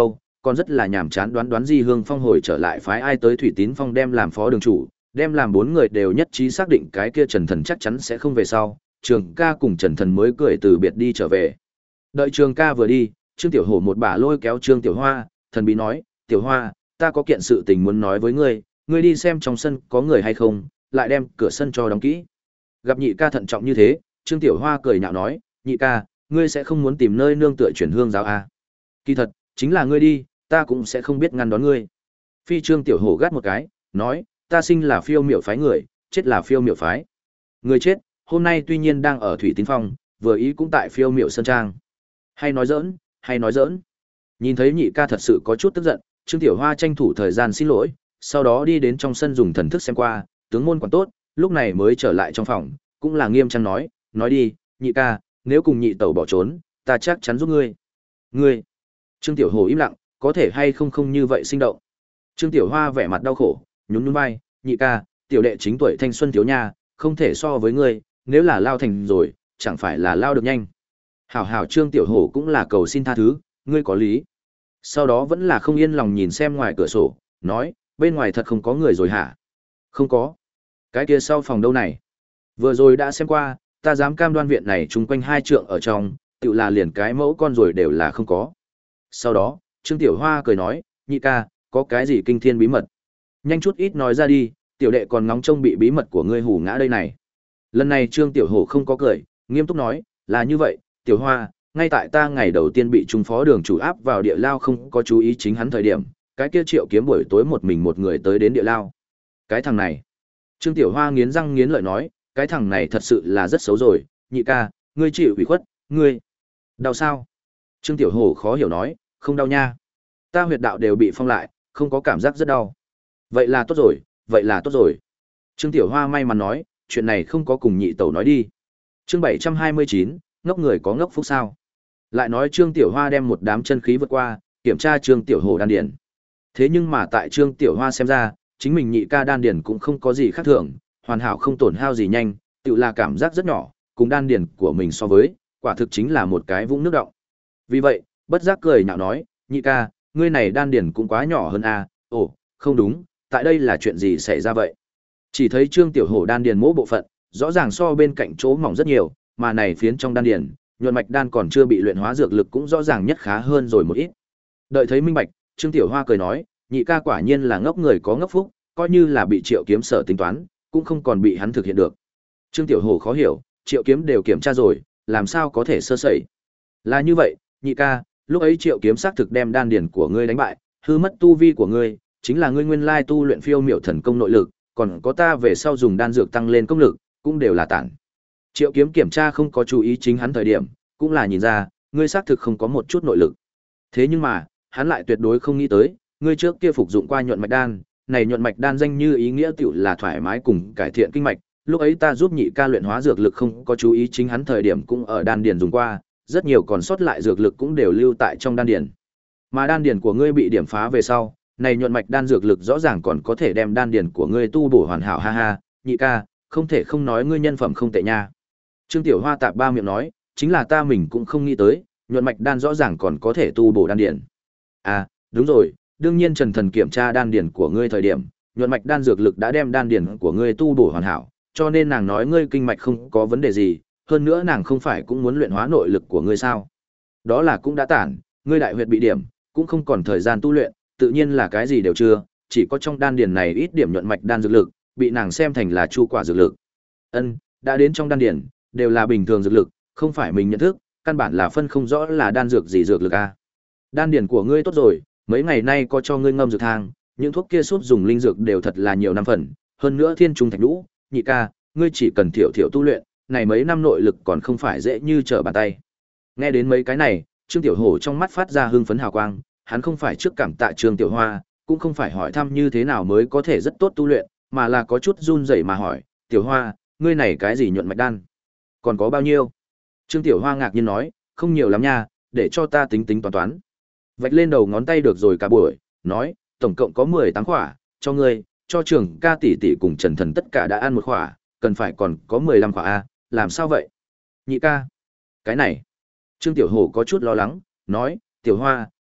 còn rất là nhàm chán đoán đoán Di Hương Phong hồi trở lại phái ai tới Thủy Tín Phong đem làm phó đường chủ, đem làm bốn người đều nhất trí xác định cái kia Trần Thần chắc chắn sẽ không về sau, Trường Ca cùng Trần Thần mới cười từ biệt đi trở về. Đợi Trường Ca vừa đi, Trương Tiểu Hổ một bà lôi kéo Trương Tiểu Hoa, thần bí nói, Tiểu Hoa, ta có kiện sự tình muốn nói với ngươi, ngươi đi xem trong sân có người hay không, lại đem cửa sân cho đóng kỹ. Gặp nhị ca thận trọng như thế, Trương Tiểu Hoa cười nhạo nói, nhị ca, ngươi sẽ không muốn tìm nơi nương tựa chuyển hương giáo à. Kỳ thật, chính là ngươi đi, ta cũng sẽ không biết ngăn đón ngươi. Phi Trương Tiểu Hổ gắt một cái, nói, ta sinh là phiêu miểu phái người, chết là phiêu miểu phái. Người chết, hôm nay tuy nhiên đang ở Thủy Tín Phong, vừa ý cũng tại phiêu miểu Sơn Trang. Hay nói giỡn, hay nói giỡn. Nhìn thấy nhị ca thật sự có chút tức giận, Trương Tiểu Hoa tranh thủ thời gian xin lỗi, sau đó đi đến trong sân dùng thần thức xem qua, tướng môn quản tốt, lúc này mới trở lại trong phòng, cũng là nghiêm trang nói, nói đi, nhị ca, nếu cùng nhị tẩu bỏ trốn, ta chắc chắn giúp ngươi. Ngươi. Trương Tiểu Hồ im lặng, có thể hay không không như vậy sinh động. Trương Tiểu Hoa vẻ mặt đau khổ, nhún nhún vai, nhị ca, tiểu đệ chính tuổi thanh xuân thiếu nha, không thể so với ngươi, nếu là lao thành rồi, chẳng phải là lao được nhanh. Hảo hảo Trương Tiểu Hổ cũng là cầu xin tha thứ, ngươi có lý. Sau đó vẫn là không yên lòng nhìn xem ngoài cửa sổ, nói, bên ngoài thật không có người rồi hả? Không có. Cái kia sau phòng đâu này? Vừa rồi đã xem qua, ta dám cam đoan viện này chung quanh hai trượng ở trong, tự là liền cái mẫu con rồi đều là không có. Sau đó, Trương Tiểu Hoa cười nói, nhị ca, có cái gì kinh thiên bí mật? Nhanh chút ít nói ra đi, tiểu đệ còn ngóng trông bị bí mật của ngươi hù ngã đây này. Lần này Trương Tiểu Hổ không có cười, nghiêm túc nói, là như vậy, Tiểu Hoa, ngay tại ta ngày đầu tiên bị trung phó đường chủ áp vào địa lao không có chú ý chính hắn thời điểm, cái kia Triệu Kiếm buổi tối một mình một người tới đến địa lao. Cái thằng này. Trương Tiểu Hoa nghiến răng nghiến lợi nói, cái thằng này thật sự là rất xấu rồi, nhị ca, ngươi chịu ủy khuất, ngươi. Đau sao? Trương Tiểu Hổ khó hiểu nói, không đau nha. Ta huyệt đạo đều bị phong lại, không có cảm giác rất đau. Vậy là tốt rồi, vậy là tốt rồi. Trương Tiểu Hoa may mắn nói, chuyện này không có cùng nhị tẩu nói đi. Chương bảy trăm hai mươi chín, ngốc người có ngốc phúc sao. Lại nói Trương Tiểu Hoa đem một đám chân khí vượt qua, kiểm tra Trương Tiểu Hổ đan điển. Thế nhưng mà tại Trương Tiểu Hoa xem ra, chính mình nhị ca đan điển cũng không có gì khác thường, hoàn hảo không tổn hao gì nhanh, tự là cảm giác rất nhỏ, cùng đan điển của mình so với, quả thực chính là một cái vũng nước động. Vì vậy, bất giác cười nhạo nói, nhị ca, ngươi này đan điển cũng quá nhỏ hơn a. Ồ, không đúng, tại đây là chuyện gì xảy ra vậy? Chỉ thấy Trương Tiểu Hổ đan điển mỗi bộ phận, rõ ràng so bên cạnh chỗ mỏng rất nhiều, mà này phiến trong đan điển, nhuận mạch đan còn chưa bị luyện hóa dược lực cũng rõ ràng nhất khá hơn rồi một ít. Đợi thấy minh bạch, Trương Tiểu Hoa cười nói, nhị ca quả nhiên là ngốc người có ngốc phúc, coi như là bị Triệu Kiếm sở tính toán, cũng không còn bị hắn thực hiện được. Trương Tiểu Hổ khó hiểu, Triệu Kiếm đều kiểm tra rồi, làm sao có thể sơ sẩy? Là như vậy, nhị ca, lúc ấy Triệu Kiếm xác thực đem đan điển của ngươi đánh bại, hư mất tu vi của ngươi, chính là ngươi nguyên lai tu luyện phiêu miểu thần công nội lực, còn có ta về sau dùng đan dược tăng lên công lực, cũng đều là tản. Triệu Kiếm kiểm tra không có chú ý chính hắn thời điểm, cũng là nhìn ra, ngươi xác thực không có một chút nội lực. Thế nhưng mà, hắn lại tuyệt đối không nghĩ tới, ngươi trước kia phục dụng qua nhuận mạch đan, này nhuận mạch đan danh như ý nghĩa tiểu là thoải mái cùng cải thiện kinh mạch, lúc ấy ta giúp nhị ca luyện hóa dược lực không có chú ý chính hắn thời điểm cũng ở đan điền dùng qua, rất nhiều còn sót lại dược lực cũng đều lưu tại trong đan điền. Mà đan điền của ngươi bị điểm phá về sau, này nhuận mạch đan dược lực rõ ràng còn có thể đem đan điền của ngươi tu bổ hoàn hảo ha ha, nhị ca, không thể không nói ngươi nhân phẩm không tệ nha. Trương Tiểu Hoa tạp ba miệng nói, chính là ta mình cũng không nghĩ tới, nhuận mạch đan rõ ràng còn có thể tu bổ đan điền. À, đúng rồi, đương nhiên Trần Thần kiểm tra đan điền của ngươi thời điểm, nhuận mạch đan dược lực đã đem đan điền của ngươi tu bổ hoàn hảo, cho nên nàng nói ngươi kinh mạch không có vấn đề gì, hơn nữa nàng không phải cũng muốn luyện hóa nội lực của ngươi sao? Đó là cũng đã tản, ngươi đại huyệt bị điểm, cũng không còn thời gian tu luyện, tự nhiên là cái gì đều chưa, chỉ có trong đan điền này ít điểm nhuận mạch đan dược lực, bị nàng xem thành là chu quả dược lực. Ân, đã đến trong đan điền, đều là bình thường dược lực, không phải mình nhận thức, căn bản là phân không rõ là đan dược gì dược lực a. Đan điền của ngươi tốt rồi, mấy ngày nay có cho ngươi ngâm dược thang, những thuốc kia súp dùng linh dược đều thật là nhiều năm phần, hơn nữa thiên trung thạch lũ, nhị ca, ngươi chỉ cần thiểu thiểu tu luyện, này mấy năm nội lực còn không phải dễ như trở bàn tay. Nghe đến mấy cái này, Trương Tiểu Hổ trong mắt phát ra hưng phấn hào quang, hắn không phải trước cảm tạ Trương Tiểu Hoa, cũng không phải hỏi thăm như thế nào mới có thể rất tốt tu luyện, mà là có chút run rẩy mà hỏi, Tiểu Hoa, ngươi này cái gì nhuận mạch đan? Còn có bao nhiêu? Trương Tiểu Hoa ngạc nhiên nói, không nhiều lắm nha, để cho ta tính tính toán toán. Vạch lên đầu ngón tay được rồi cả buổi, nói, tổng cộng có mười tám khỏa, cho ngươi, cho Trường Ca tỷ tỷ cùng Trần Thần tất cả đã ăn một khỏa, cần phải còn có mười lăm khỏa a, làm sao vậy? Nhị ca. Cái này. Trương Tiểu Hổ có chút lo lắng, nói, Tiểu Hoa,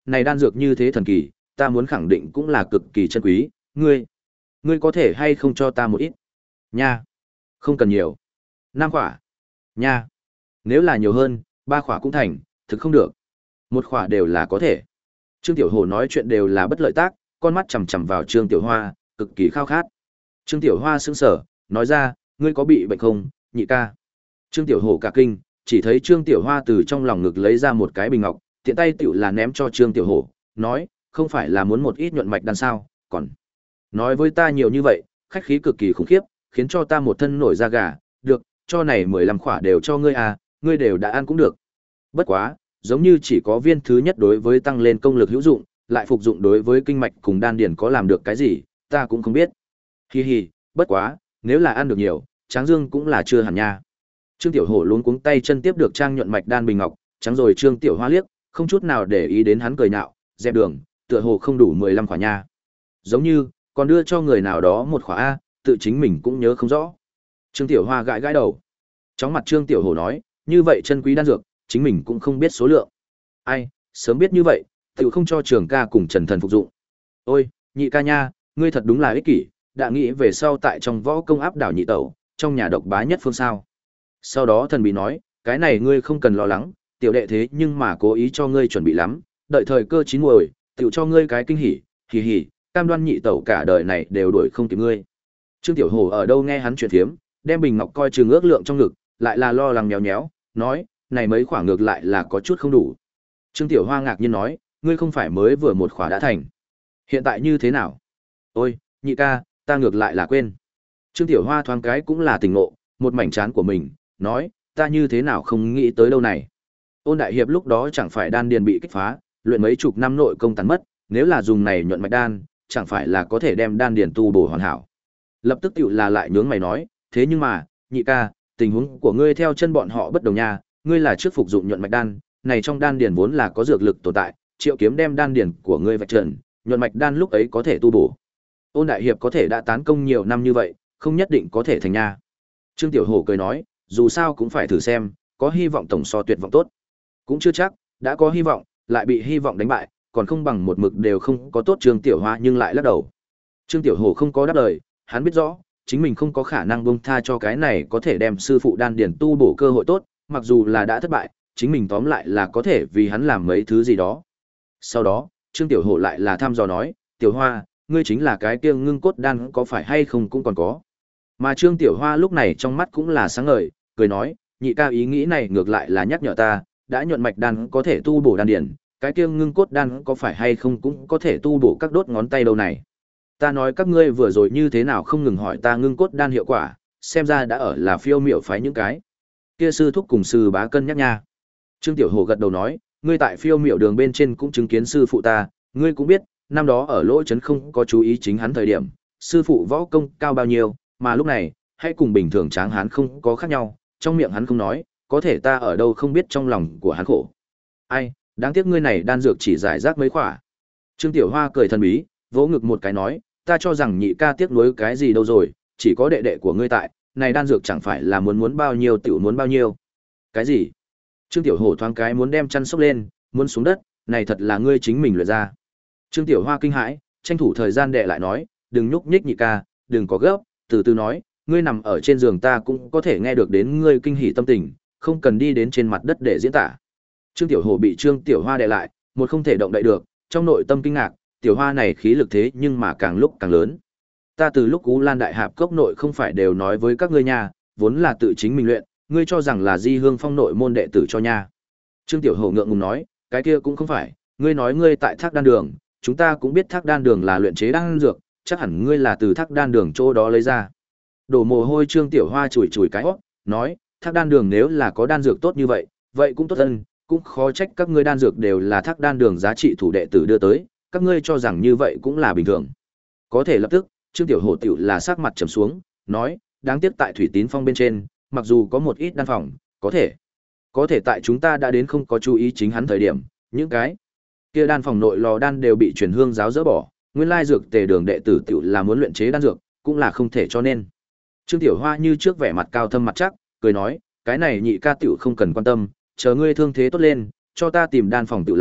này đan dược như thế thần kỳ, ta muốn khẳng định cũng là cực kỳ chân quý, ngươi, ngươi có thể hay không cho ta một ít? Nha, không cần nhiều. Năm khỏa. Nha, nếu là nhiều hơn, ba khỏa cũng thành, thực không được. Một khỏa đều là có thể. Trương Tiểu Hồ nói chuyện đều là bất lợi tác, con mắt chằm chằm vào Trương Tiểu Hoa, cực kỳ khao khát. Trương Tiểu Hoa sững sờ, nói ra, ngươi có bị bệnh không, nhị ca? Trương Tiểu Hồ cả kinh, chỉ thấy Trương Tiểu Hoa từ trong lòng ngực lấy ra một cái bình ngọc, tiện tay tiểu là ném cho Trương Tiểu Hồ, nói, không phải là muốn một ít nhuận mạch đan sao, còn nói với ta nhiều như vậy, khách khí cực kỳ khủng khiếp, khiến cho ta một thân nổi da gà, được, cho này mười lăm khỏa đều cho ngươi à, ngươi đều đã ăn cũng được. Bất quá, giống như chỉ có viên thứ nhất đối với tăng lên công lực hữu dụng, lại phục dụng đối với kinh mạch cùng đan điền có làm được cái gì, ta cũng không biết. Hi hi, bất quá, nếu là ăn được nhiều, Tráng Dương cũng là chưa hẳn nha. Trương Tiểu Hổ luống cuống tay chân tiếp được trang nhuận mạch đan bình ngọc, trắng rồi Trương Tiểu Hoa liếc, không chút nào để ý đến hắn cười nhạo, dẹp đường, tựa hồ không đủ mười lăm khỏa nha. Giống như, còn đưa cho người nào đó một khỏa a, tự chính mình cũng nhớ không rõ. Trương Tiểu Hoa gãi gãi đầu. Chóng mặt Trương Tiểu Hổ nói, như vậy chân quý đan dược, chính mình cũng không biết số lượng. Ai, sớm biết như vậy, tiểu không cho Trường ca cùng Trần Thần phục dụng. Ôi, nhị ca nha, ngươi thật đúng là ích kỷ, đã nghĩ về sau tại trong võ công áp đảo nhị tẩu, trong nhà độc bá nhất phương sao. Sau đó thần bí nói, cái này ngươi không cần lo lắng, tiểu đệ thế nhưng mà cố ý cho ngươi chuẩn bị lắm, đợi thời cơ chín muồi, tiểu cho ngươi cái kinh hỉ, hỉ hỉ, cam đoan nhị tẩu cả đời này đều đuổi không kịp ngươi. Trương Tiểu Hổ ở đâu nghe hắn chuyện thiếm, đem bình ngọc coi chừng ước lượng trong ngực, lại là lo lắng nhéo nhéo, nói, này mấy khỏa ngược lại là có chút không đủ. Trương Tiểu Hoa ngạc nhiên nói, ngươi không phải mới vừa một khỏa đã thành. Hiện tại như thế nào? Ôi, nhị ca, ta ngược lại là quên. Trương Tiểu Hoa thoáng cái cũng là tỉnh ngộ, một mảnh chán của mình, nói, ta như thế nào không nghĩ tới đâu này. Ôn đại hiệp lúc đó chẳng phải đan điền bị kích phá, luyện mấy chục năm nội công tàn mất, nếu là dùng này nhuận mạch đan, chẳng phải là có thể đem đan điền tu bổ hoàn hảo. Lập tức tiểu là lại nhướng mày nói, thế nhưng mà, nhị ca, tình huống của ngươi theo chân bọn họ bất đồng nha, ngươi là trước phục dụng nhuận mạch đan, này trong đan điền vốn là có dược lực tồn tại, Triệu Kiếm đem đan điền của ngươi vạch trần, nhuận mạch đan lúc ấy có thể tu bổ. Ôn đại hiệp có thể đã tán công nhiều năm như vậy, không nhất định có thể thành nha. Trương Tiểu Hổ cười nói, dù sao cũng phải thử xem, có hy vọng tổng so tuyệt vọng tốt. Cũng chưa chắc, đã có hy vọng, lại bị hy vọng đánh bại, còn không bằng một mực đều không có tốt. Trương Tiểu Hoa nhưng lại lắc đầu. Trương Tiểu Hổ không có đáp lời, hắn biết rõ, chính mình không có khả năng buông tha cho cái này có thể đem sư phụ đan điền tu bổ cơ hội tốt, mặc dù là đã thất bại, chính mình tóm lại là có thể vì hắn làm mấy thứ gì đó. Sau đó, Trương Tiểu Hổ lại là thăm dò nói, Tiểu Hoa, ngươi chính là cái kia ngưng cốt đan có phải hay không cũng còn có. Mà Trương Tiểu Hoa lúc này trong mắt cũng là sáng ngời, cười nói, nhị ca ý nghĩ này ngược lại là nhắc nhở ta, đã nhuận mạch đan có thể tu bổ đan điền, cái kia ngưng cốt đan có phải hay không cũng có thể tu bổ các đốt ngón tay đâu này. Ta nói các ngươi vừa rồi như thế nào không ngừng hỏi ta ngưng cốt đan hiệu quả, xem ra đã ở là phiêu miểu phái những cái kia sư thúc cùng sư bá cân nhắc nha. Trương Tiểu Hồ gật đầu nói, ngươi tại phiêu miểu đường bên trên cũng chứng kiến sư phụ ta, ngươi cũng biết, năm đó ở lỗ trấn không có chú ý chính hắn thời điểm, sư phụ võ công cao bao nhiêu, mà lúc này, hãy cùng bình thường tráng hán không có khác nhau, trong miệng hắn không nói, có thể ta ở đâu không biết trong lòng của hắn khổ. Ai, đáng tiếc ngươi này đan dược chỉ giải rác mấy khỏa. Trương Tiểu Hoa cười thần bí, vỗ ngực một cái nói, ta cho rằng nhị ca tiếc nuối cái gì đâu rồi, chỉ có đệ đệ của ngươi tại, này đan dược chẳng phải là muốn muốn bao nhiêu tiểu muốn bao nhiêu. Cái gì? Trương Tiểu Hổ thoáng cái muốn đem chăn sốc lên, muốn xuống đất, này thật là ngươi chính mình luyện ra. Trương Tiểu Hoa kinh hãi, tranh thủ thời gian đệ lại nói, đừng nhúc nhích nhị ca, đừng có gấp, từ từ nói, ngươi nằm ở trên giường ta cũng có thể nghe được đến ngươi kinh hỉ tâm tình, không cần đi đến trên mặt đất để diễn tả. Trương Tiểu Hổ bị Trương Tiểu Hoa đệ lại, một không thể động đậy được, trong nội tâm kinh ngạc, Tiểu Hoa này khí lực thế nhưng mà càng lúc càng lớn. Ta từ lúc Ú Lan Đại Hạp cốc nội không phải đều nói với các ngươi nha, vốn là tự chính mình luyện, ngươi cho rằng là Di Hương Phong nội môn đệ tử cho nha. Trương Tiểu Hổ ngượng ngùng nói, cái kia cũng không phải, ngươi nói ngươi tại Thác Đan Đường, chúng ta cũng biết Thác Đan Đường là luyện chế đan dược, chắc hẳn ngươi là từ Thác Đan Đường chỗ đó lấy ra. Đổ mồ hôi Trương Tiểu Hoa chùi chùi cái hót, nói, Thác Đan Đường nếu là có đan dược tốt như vậy, vậy cũng tốt hơn, cũng khó trách các ngươi đan dược đều là Thác Đan Đường giá trị thủ đệ tử đưa tới, các ngươi cho rằng như vậy cũng là bình thường. Có thể lập tức, Trương Tiểu Hổ tiểu là sắc mặt trầm xuống, nói, đáng tiếc tại Thủy Tín Phong bên trên, mặc dù có một ít đan phòng, có thể, có thể tại chúng ta đã đến không có chú ý chính hắn thời điểm, những cái kia đan phòng nội lò đan đều bị truyền hương giáo dỡ bỏ, nguyên lai dược tề đường đệ tử tiểu là muốn luyện chế đan dược, cũng là không thể cho nên. Trương Tiểu Hoa như trước vẻ mặt cao thâm mặt chắc, cười nói, cái này nhị ca tiểu không cần quan tâm, chờ ngươi thương thế tốt lên, cho ta tìm đan phòng tiểu là,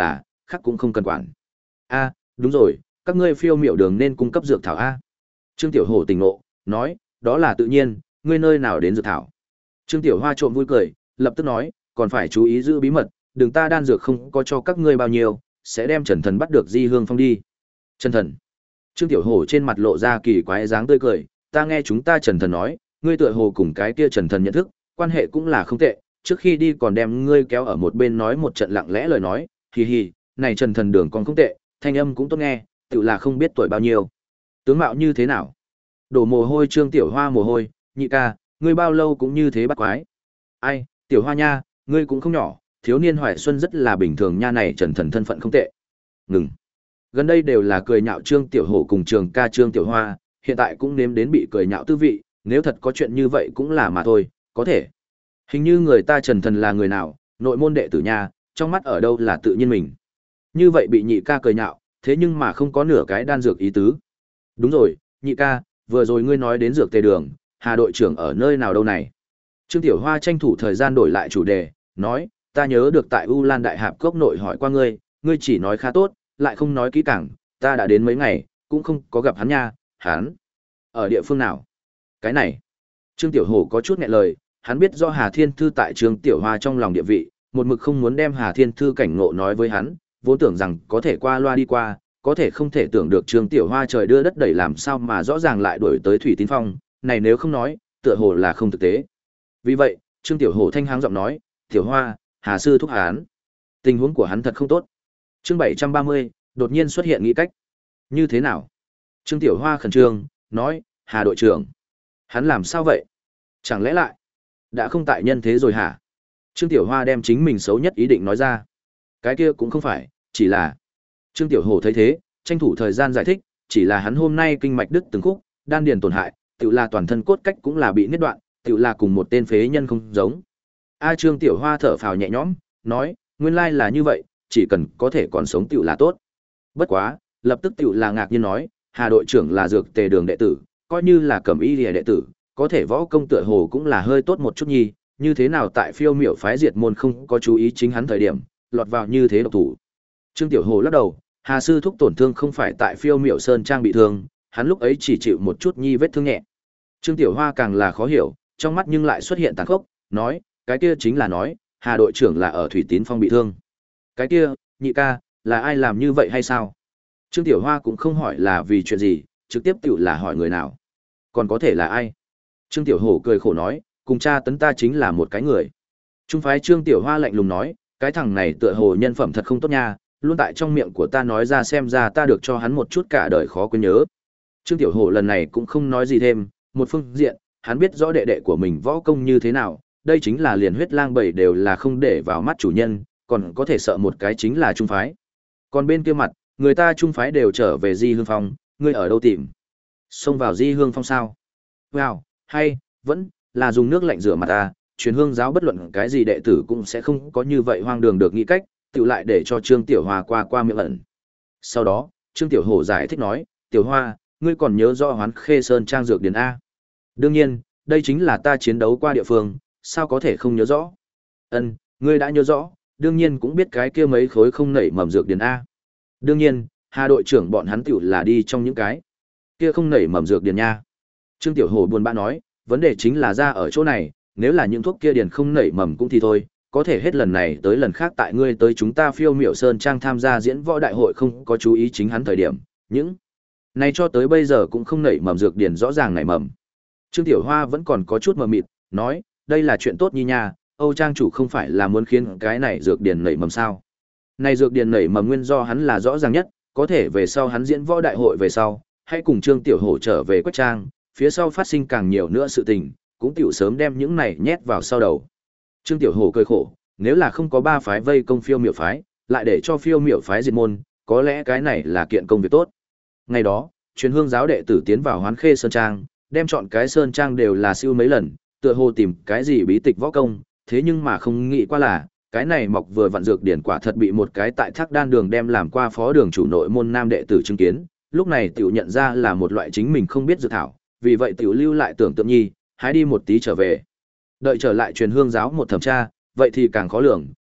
khác cũng không cần quản. A, đúng rồi, các ngươi phiêu miểu đường nên cung cấp dược thảo a. Trương Tiểu Hổ tỉnh ngộ, nói, đó là tự nhiên, ngươi nơi nào đến dược thảo. Trương Tiểu Hoa trộm vui cười, lập tức nói, còn phải chú ý giữ bí mật, đừng ta đan dược không có cho các ngươi bao nhiêu, sẽ đem Trần Thần bắt được Di Hương Phong đi. Trần Thần. Trương Tiểu Hổ trên mặt lộ ra kỳ quái dáng tươi cười, ta nghe chúng ta Trần Thần nói, ngươi tựa hồ cùng cái kia Trần Thần nhận thức, quan hệ cũng là không tệ, trước khi đi còn đem ngươi kéo ở một bên nói một trận lặng lẽ lời nói, hì hì, này Trần Thần đường còn không tệ, thanh âm cũng tốt nghe, tự là không biết tuổi bao nhiêu. Tướng mạo như thế nào? Đổ mồ hôi Trương Tiểu Hoa mồ hôi, nhị ca, ngươi bao lâu cũng như thế bắt quái. Ai, Tiểu Hoa nha, ngươi cũng không nhỏ, thiếu niên hoài xuân rất là bình thường nha, này Trần Thần thân phận không tệ. Ngừng. Gần đây đều là cười nhạo Trương Tiểu Hổ cùng Trường ca Trương Tiểu Hoa, hiện tại cũng nếm đến bị cười nhạo tư vị, nếu thật có chuyện như vậy cũng là mà thôi, có thể. Hình như người ta Trần Thần là người nào, nội môn đệ tử nha, trong mắt ở đâu là tự nhiên mình. Như vậy bị nhị ca cười nhạo, thế nhưng mà không có nửa cái đan dược ý tứ. Đúng rồi, nhị ca, vừa rồi ngươi nói đến dược tề đường, Hà đội trưởng ở nơi nào đâu này? Trương Tiểu Hoa tranh thủ thời gian đổi lại chủ đề, nói, ta nhớ được tại U Lan Đại Hạp Cốc nội hỏi qua ngươi, ngươi chỉ nói khá tốt, lại không nói kỹ càng, ta đã đến mấy ngày, cũng không có gặp hắn nha, hắn ở địa phương nào? Cái này, Trương Tiểu Hổ có chút nghẹn lời, hắn biết do Hà Thiên Thư tại Trương Tiểu Hoa trong lòng địa vị, một mực không muốn đem Hà Thiên Thư cảnh ngộ nói với hắn, vốn tưởng rằng có thể qua loa đi qua, có thể không thể tưởng được Trương Tiểu Hoa trời đưa đất đẩy làm sao mà rõ ràng lại đuổi tới Thủy Tín Phong, này nếu không nói, tựa hồ là không thực tế. Vì vậy, Trương Tiểu Hổ thanh háng giọng nói, Tiểu Hoa, Hà sư thúc hắn. Tình huống của hắn thật không tốt. Chương bảy trăm ba mươi, đột nhiên xuất hiện nghĩ cách. Như thế nào? Trương Tiểu Hoa khẩn trương, nói, Hà đội trưởng. Hắn làm sao vậy? Chẳng lẽ lại, đã không tại nhân thế rồi hả? Trương Tiểu Hoa đem chính mình xấu nhất ý định nói ra. Cái kia cũng không phải, chỉ là... Trương Tiểu Hổ thấy thế, tranh thủ thời gian giải thích, chỉ là hắn hôm nay kinh mạch đứt từng khúc, đan điền tổn hại, tự là toàn thân cốt cách cũng là bị niết đoạn, tự là cùng một tên phế nhân không giống. A Trương Tiểu Hoa thở phào nhẹ nhõm, nói, nguyên lai là như vậy, chỉ cần có thể còn sống tự là tốt. Bất quá, lập tức tự là ngạc nhiên nói, Hà đội trưởng là dược tề đường đệ tử, coi như là cẩm y liề đệ tử, có thể võ công tựa hồ cũng là hơi tốt một chút nhi, như thế nào tại phiêu miểu phái diệt môn không có chú ý chính hắn thời điểm, lọt vào như thế độc thủ. Trương Tiểu Hồ lắc đầu, Hà sư thúc tổn thương không phải tại phiêu miểu sơn trang bị thương, hắn lúc ấy chỉ chịu một chút nhi vết thương nhẹ. Trương Tiểu Hoa càng là khó hiểu, trong mắt nhưng lại xuất hiện tàn khốc, nói, cái kia chính là nói, Hà đội trưởng là ở Thủy Tín Phong bị thương. Cái kia, nhị ca, là ai làm như vậy hay sao? Trương Tiểu Hoa cũng không hỏi là vì chuyện gì, trực tiếp tiểu là hỏi người nào. Còn có thể là ai? Trương Tiểu Hổ cười khổ nói, cùng cha tấn ta chính là một cái người. Trung phái Trương Tiểu Hoa lạnh lùng nói, cái thằng này tựa hồ nhân phẩm thật không tốt nha, luôn tại trong miệng của ta nói ra xem ra ta được cho hắn một chút cả đời khó quên nhớ. Trương Tiểu Hổ lần này cũng không nói gì thêm, một phương diện, hắn biết rõ đệ đệ của mình võ công như thế nào, đây chính là liền huyết lang bảy đều là không để vào mắt chủ nhân, còn có thể sợ một cái chính là trung phái. Còn bên kia mặt, người ta trung phái đều trở về Di Hương Phong, ngươi ở đâu tìm? Xông vào Di Hương Phong sao? Wow, hay, vẫn là dùng nước lạnh rửa mặt ta, truyền hương giáo bất luận cái gì đệ tử cũng sẽ không có như vậy hoang đường được nghĩ cách, tự lại để cho Trương Tiểu Hoa qua qua miệng ẩn. Sau đó, Trương Tiểu Hổ giải thích nói, Tiểu Hoa, ngươi còn nhớ rõ Hoán Khê Sơn trang dược điển A. Đương nhiên, đây chính là ta chiến đấu qua địa phương, sao có thể không nhớ rõ? Ân, ngươi đã nhớ rõ, đương nhiên cũng biết cái kia mấy khối không nảy mầm dược điển A. Đương nhiên, Hà đội trưởng bọn hắn tiểu là đi trong những cái kia không nảy mầm dược điển nha. Trương Tiểu Hổ buồn bã nói, vấn đề chính là ra ở chỗ này, nếu là những thuốc kia điển không nảy mầm cũng thì thôi, có thể hết lần này tới lần khác tại ngươi tới chúng ta Phiêu Miểu Sơn trang tham gia diễn võ đại hội không có chú ý chính hắn thời điểm, những này cho tới bây giờ cũng không nảy mầm dược điển rõ ràng nảy mầm. Trương Tiểu Hoa vẫn còn có chút mờ mịt, nói, đây là chuyện tốt nhi nha, Âu trang chủ không phải là muốn khiến cái này dược điển nảy mầm sao? Này dược điển nảy mầm nguyên do hắn là rõ ràng nhất, có thể về sau hắn diễn võ đại hội về sau, hãy cùng Trương Tiểu Hổ trở về Quách Trang, phía sau phát sinh càng nhiều nữa sự tình, cũng tiểu sớm đem những này nhét vào sau đầu. Trương Tiểu Hổ cười khổ, nếu là không có ba phái vây công Phiêu Miểu phái, lại để cho Phiêu Miểu phái diệt môn, có lẽ cái này là kiện công việc tốt. Ngày đó, truyền hương giáo đệ tử tiến vào Hoán Khê Sơn trang, đem chọn cái sơn trang đều là siêu mấy lần, tựa hồ tìm cái gì bí tịch võ công, thế nhưng mà không nghĩ qua là, cái này mọc vừa vặn dược điển quả thật bị một cái tại Thác Đan đường đem làm qua phó đường chủ nội môn nam đệ tử chứng kiến, lúc này tiểu nhận ra là một loại chính mình không biết dược thảo, vì vậy tiểu lưu lại tưởng tượng nhi, hái đi một tí trở về. Đợi trở lại truyền hương giáo một thẩm tra, vậy thì càng khó lường,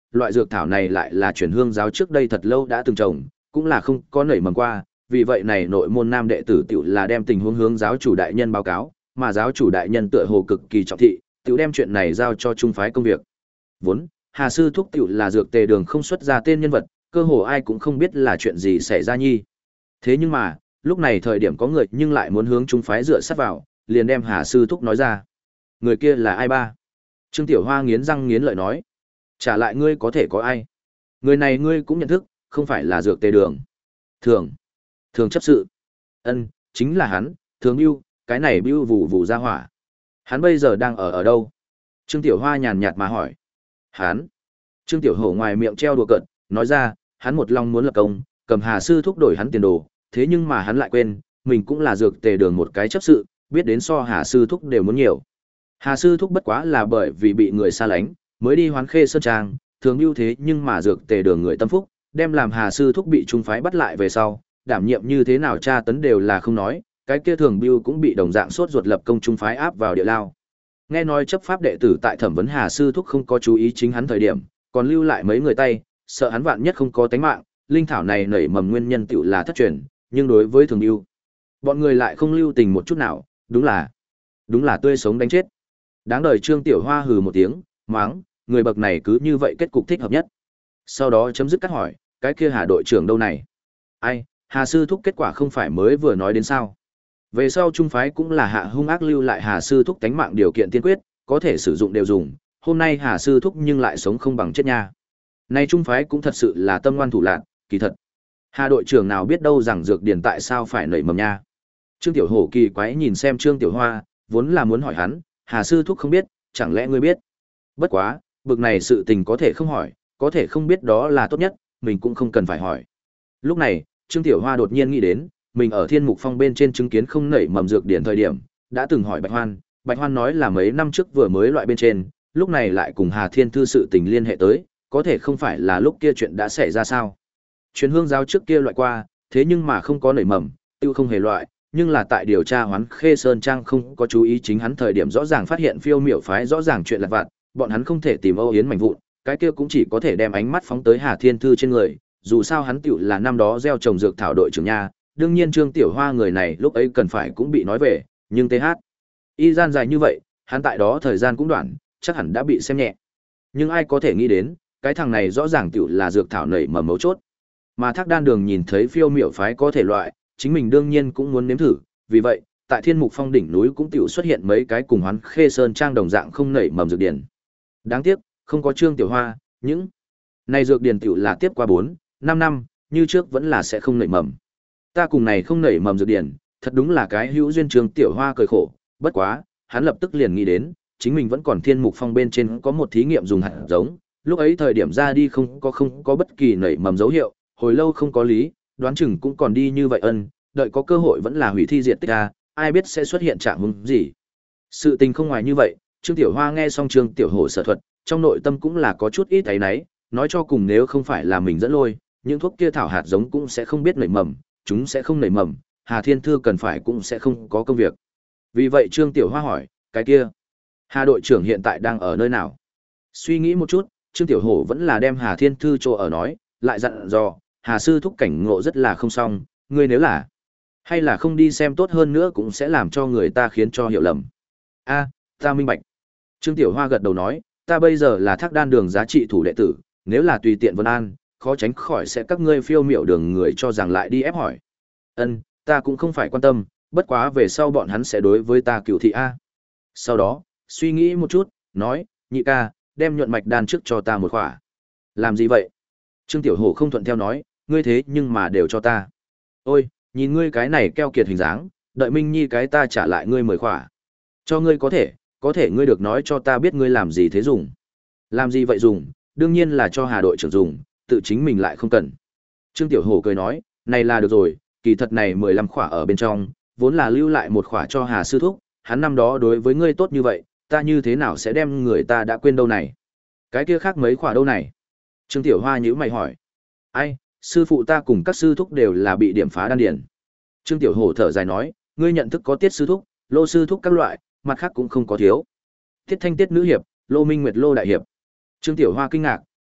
loại dược thảo này lại là chuyển hương giáo trước đây thật lâu đã từng trồng, cũng là không có nảy mầm qua, vì vậy này nội môn nam đệ tử tiểu là đem tình huống hướng giáo chủ đại nhân báo cáo, mà giáo chủ đại nhân tựa hồ cực kỳ trọng thị, tiểu đem chuyện này giao cho trung phái công việc. Vốn, Hà sư thúc tiểu là dược tề đường không xuất ra tên nhân vật, cơ hồ ai cũng không biết là chuyện gì xảy ra nhi. Thế nhưng mà, lúc này thời điểm có người nhưng lại muốn hướng trung phái dựa sát vào, liền đem Hà sư thúc nói ra. Người kia là ai ba? Trương Tiểu Hoa nghiến răng nghiến lợi nói. Trả lại ngươi có thể có ai? Người này ngươi cũng nhận thức, không phải là dược tề đường. Thường. Thường chấp sự. Ân, chính là hắn, Thường Bưu, cái này Bưu vụ vụ ra hỏa. Hắn bây giờ đang ở ở đâu? Trương Tiểu Hoa nhàn nhạt mà hỏi. Hắn. Trương Tiểu Hổ ngoài miệng treo đùa cợt, nói ra, hắn một lòng muốn lập công, cầm Hà sư thúc đổi hắn tiền đồ, thế nhưng mà hắn lại quên, mình cũng là dược tề đường một cái chấp sự, biết đến so Hà sư thúc đều muốn nhiều. Hà sư thúc bất quá là bởi vì bị người xa lánh, mới đi Hoán Khê Sơn Trang, Thường Bưu thế nhưng mà dược tề đường người tâm phúc, đem làm Hà sư thúc bị trung phái bắt lại về sau, đảm nhiệm như thế nào tra tấn đều là không nói, cái kia Thường Bưu cũng bị đồng dạng sốt ruột lập công trung phái áp vào địa lao. Nghe nói chấp pháp đệ tử tại thẩm vấn Hà sư thúc không có chú ý chính hắn thời điểm, còn lưu lại mấy người tay, sợ hắn vạn nhất không có tánh mạng, linh thảo này nảy mầm nguyên nhân tựu là thất truyền, nhưng đối với Thường Bưu, bọn người lại không lưu tình một chút nào, đúng là, đúng là tươi sống đánh chết. Đáng đời Trương Tiểu Hoa hừ một tiếng, mắng, người bậc này cứ như vậy kết cục thích hợp nhất. Sau đó chấm dứt cắt hỏi, cái kia Hà đội trưởng đâu này? Ai, Hà sư thúc kết quả không phải mới vừa nói đến sao? Về sau trung phái cũng là hạ hung ác lưu lại Hà sư thúc tánh mạng điều kiện tiên quyết, có thể sử dụng đều dùng, hôm nay Hà sư thúc nhưng lại sống không bằng chết nha. Này trung phái cũng thật sự là tâm ngoan thủ lạn, kỳ thật. Hà đội trưởng nào biết đâu rằng dược điển tại sao phải nảy mầm nha. Trương Tiểu Hổ kỳ quái nhìn xem Trương Tiểu Hoa, vốn là muốn hỏi hắn, Hà sư thúc không biết, chẳng lẽ ngươi biết? Bất quá, bực này sự tình có thể không hỏi, có thể không biết đó là tốt nhất, mình cũng không cần phải hỏi. Lúc này, Trương Tiểu Hoa đột nhiên nghĩ đến, mình ở Thiên Mục Phong bên trên chứng kiến không nảy mầm dược điển thời điểm, đã từng hỏi Bạch Hoan, Bạch Hoan nói là mấy năm trước vừa mới loại bên trên, lúc này lại cùng Hà Thiên Thư sự tình liên hệ tới, có thể không phải là lúc kia chuyện đã xảy ra sao? Truyền hương giáo trước kia loại qua, thế nhưng mà không có nảy mầm, tiêu không hề loại, nhưng là tại điều tra Hoán Khê Sơn Trang không có chú ý chính hắn thời điểm rõ ràng phát hiện phiêu miểu phái rõ ràng chuyện lặt vặt, bọn hắn không thể tìm Âu Yến mảnh vụn, cái kia cũng chỉ có thể đem ánh mắt phóng tới Hà Thiên Thư trên người, dù sao hắn tiểu là năm đó gieo trồng dược thảo đội trưởng nha, đương nhiên Trương Tiểu Hoa người này lúc ấy cần phải cũng bị nói về, nhưng th y gian dài như vậy, hắn tại đó thời gian cũng đoạn, chắc hẳn đã bị xem nhẹ. Nhưng ai có thể nghĩ đến, cái thằng này rõ ràng tiểu là dược thảo nảy mầm mấu chốt. Mà Thác Đan Đường nhìn thấy phiêu miểu phái có thể loại, chính mình đương nhiên cũng muốn nếm thử, vì vậy, tại Thiên Mục Phong đỉnh núi cũng tiểu xuất hiện mấy cái cùng Hoán Khê Sơn Trang đồng dạng không nảy mầm dược điển. Đáng tiếc, không có Trương Tiểu Hoa, những này dược điển tiểu là tiếp qua bốn, năm năm, như trước vẫn là sẽ không nảy mầm. Ta cùng này không nảy mầm dược điển, thật đúng là cái hữu duyên. Trương Tiểu Hoa cười khổ, bất quá, hắn lập tức liền nghĩ đến, chính mình vẫn còn Thiên Mục Phong bên trên có một thí nghiệm dùng hạt giống, lúc ấy thời điểm ra đi không có không có bất kỳ nảy mầm dấu hiệu, hồi lâu không có lý, đoán chừng cũng còn đi như vậy ân, đợi có cơ hội vẫn là hủy thi diệt tích a, ai biết sẽ xuất hiện trạng huống gì. Sự tình không ngoài như vậy, Trương Tiểu Hoa nghe xong Trương Tiểu Hổ sở thuật, trong nội tâm cũng là có chút ít áy náy, nói cho cùng nếu không phải là mình dẫn lôi, những thuốc kia thảo hạt giống cũng sẽ không biết nảy mầm, chúng sẽ không nảy mầm, Hà Thiên Thư cần phải cũng sẽ không có công việc. Vì vậy Trương Tiểu Hoa hỏi, cái kia, Hà đội trưởng hiện tại đang ở nơi nào? Suy nghĩ một chút, Trương Tiểu Hổ vẫn là đem Hà Thiên Thư chỗ ở nói, lại dặn dò, Hà sư thúc cảnh ngộ rất là không xong, ngươi nếu là hay là không đi xem tốt hơn nữa cũng sẽ làm cho người ta khiến cho hiểu lầm. A, ta minh bạch. Trương Tiểu Hoa gật đầu nói, ta bây giờ là Thác Đan Đường giá trị thủ đệ tử, nếu là tùy tiện Vân An, khó tránh khỏi sẽ các ngươi phiêu miểu đường người cho rằng lại đi ép hỏi. Ân, ta cũng không phải quan tâm, bất quá về sau bọn hắn sẽ đối với ta cựu thị a. Sau đó, suy nghĩ một chút, nói, nhị ca, đem nhuận mạch đan trước cho ta một khỏa. Làm gì vậy? Trương Tiểu Hổ không thuận theo nói, ngươi thế nhưng mà đều cho ta. Ôi, nhìn ngươi cái này keo kiệt hình dáng, đợi Minh Nhi cái ta trả lại ngươi mười khỏa. Cho ngươi có thể, có thể ngươi được nói cho ta biết ngươi làm gì thế dùng. Làm gì vậy dùng, đương nhiên là cho Hà đội trưởng dùng, tự chính mình lại không cần. Trương Tiểu Hổ cười nói, này là được rồi, kỳ thật này mười lăm khỏa ở bên trong, vốn là lưu lại một khỏa cho Hà sư thúc, hắn năm đó đối với ngươi tốt như vậy, ta như thế nào sẽ đem người ta đã quên đâu này. Cái kia khác mấy khỏa đâu này? Trương Tiểu Hoa nhíu mày hỏi. Ai, sư phụ ta cùng các sư thúc đều là bị điểm phá đan điển. Trương Tiểu Hổ thở dài nói, ngươi nhận thức có Tiết sư thúc, Lô sư thúc các loại, mặt khác cũng không có thiếu. Tiết Thanh Tiết nữ hiệp, Lô Minh Nguyệt Lô đại hiệp. Trương Tiểu Hoa kinh ngạc,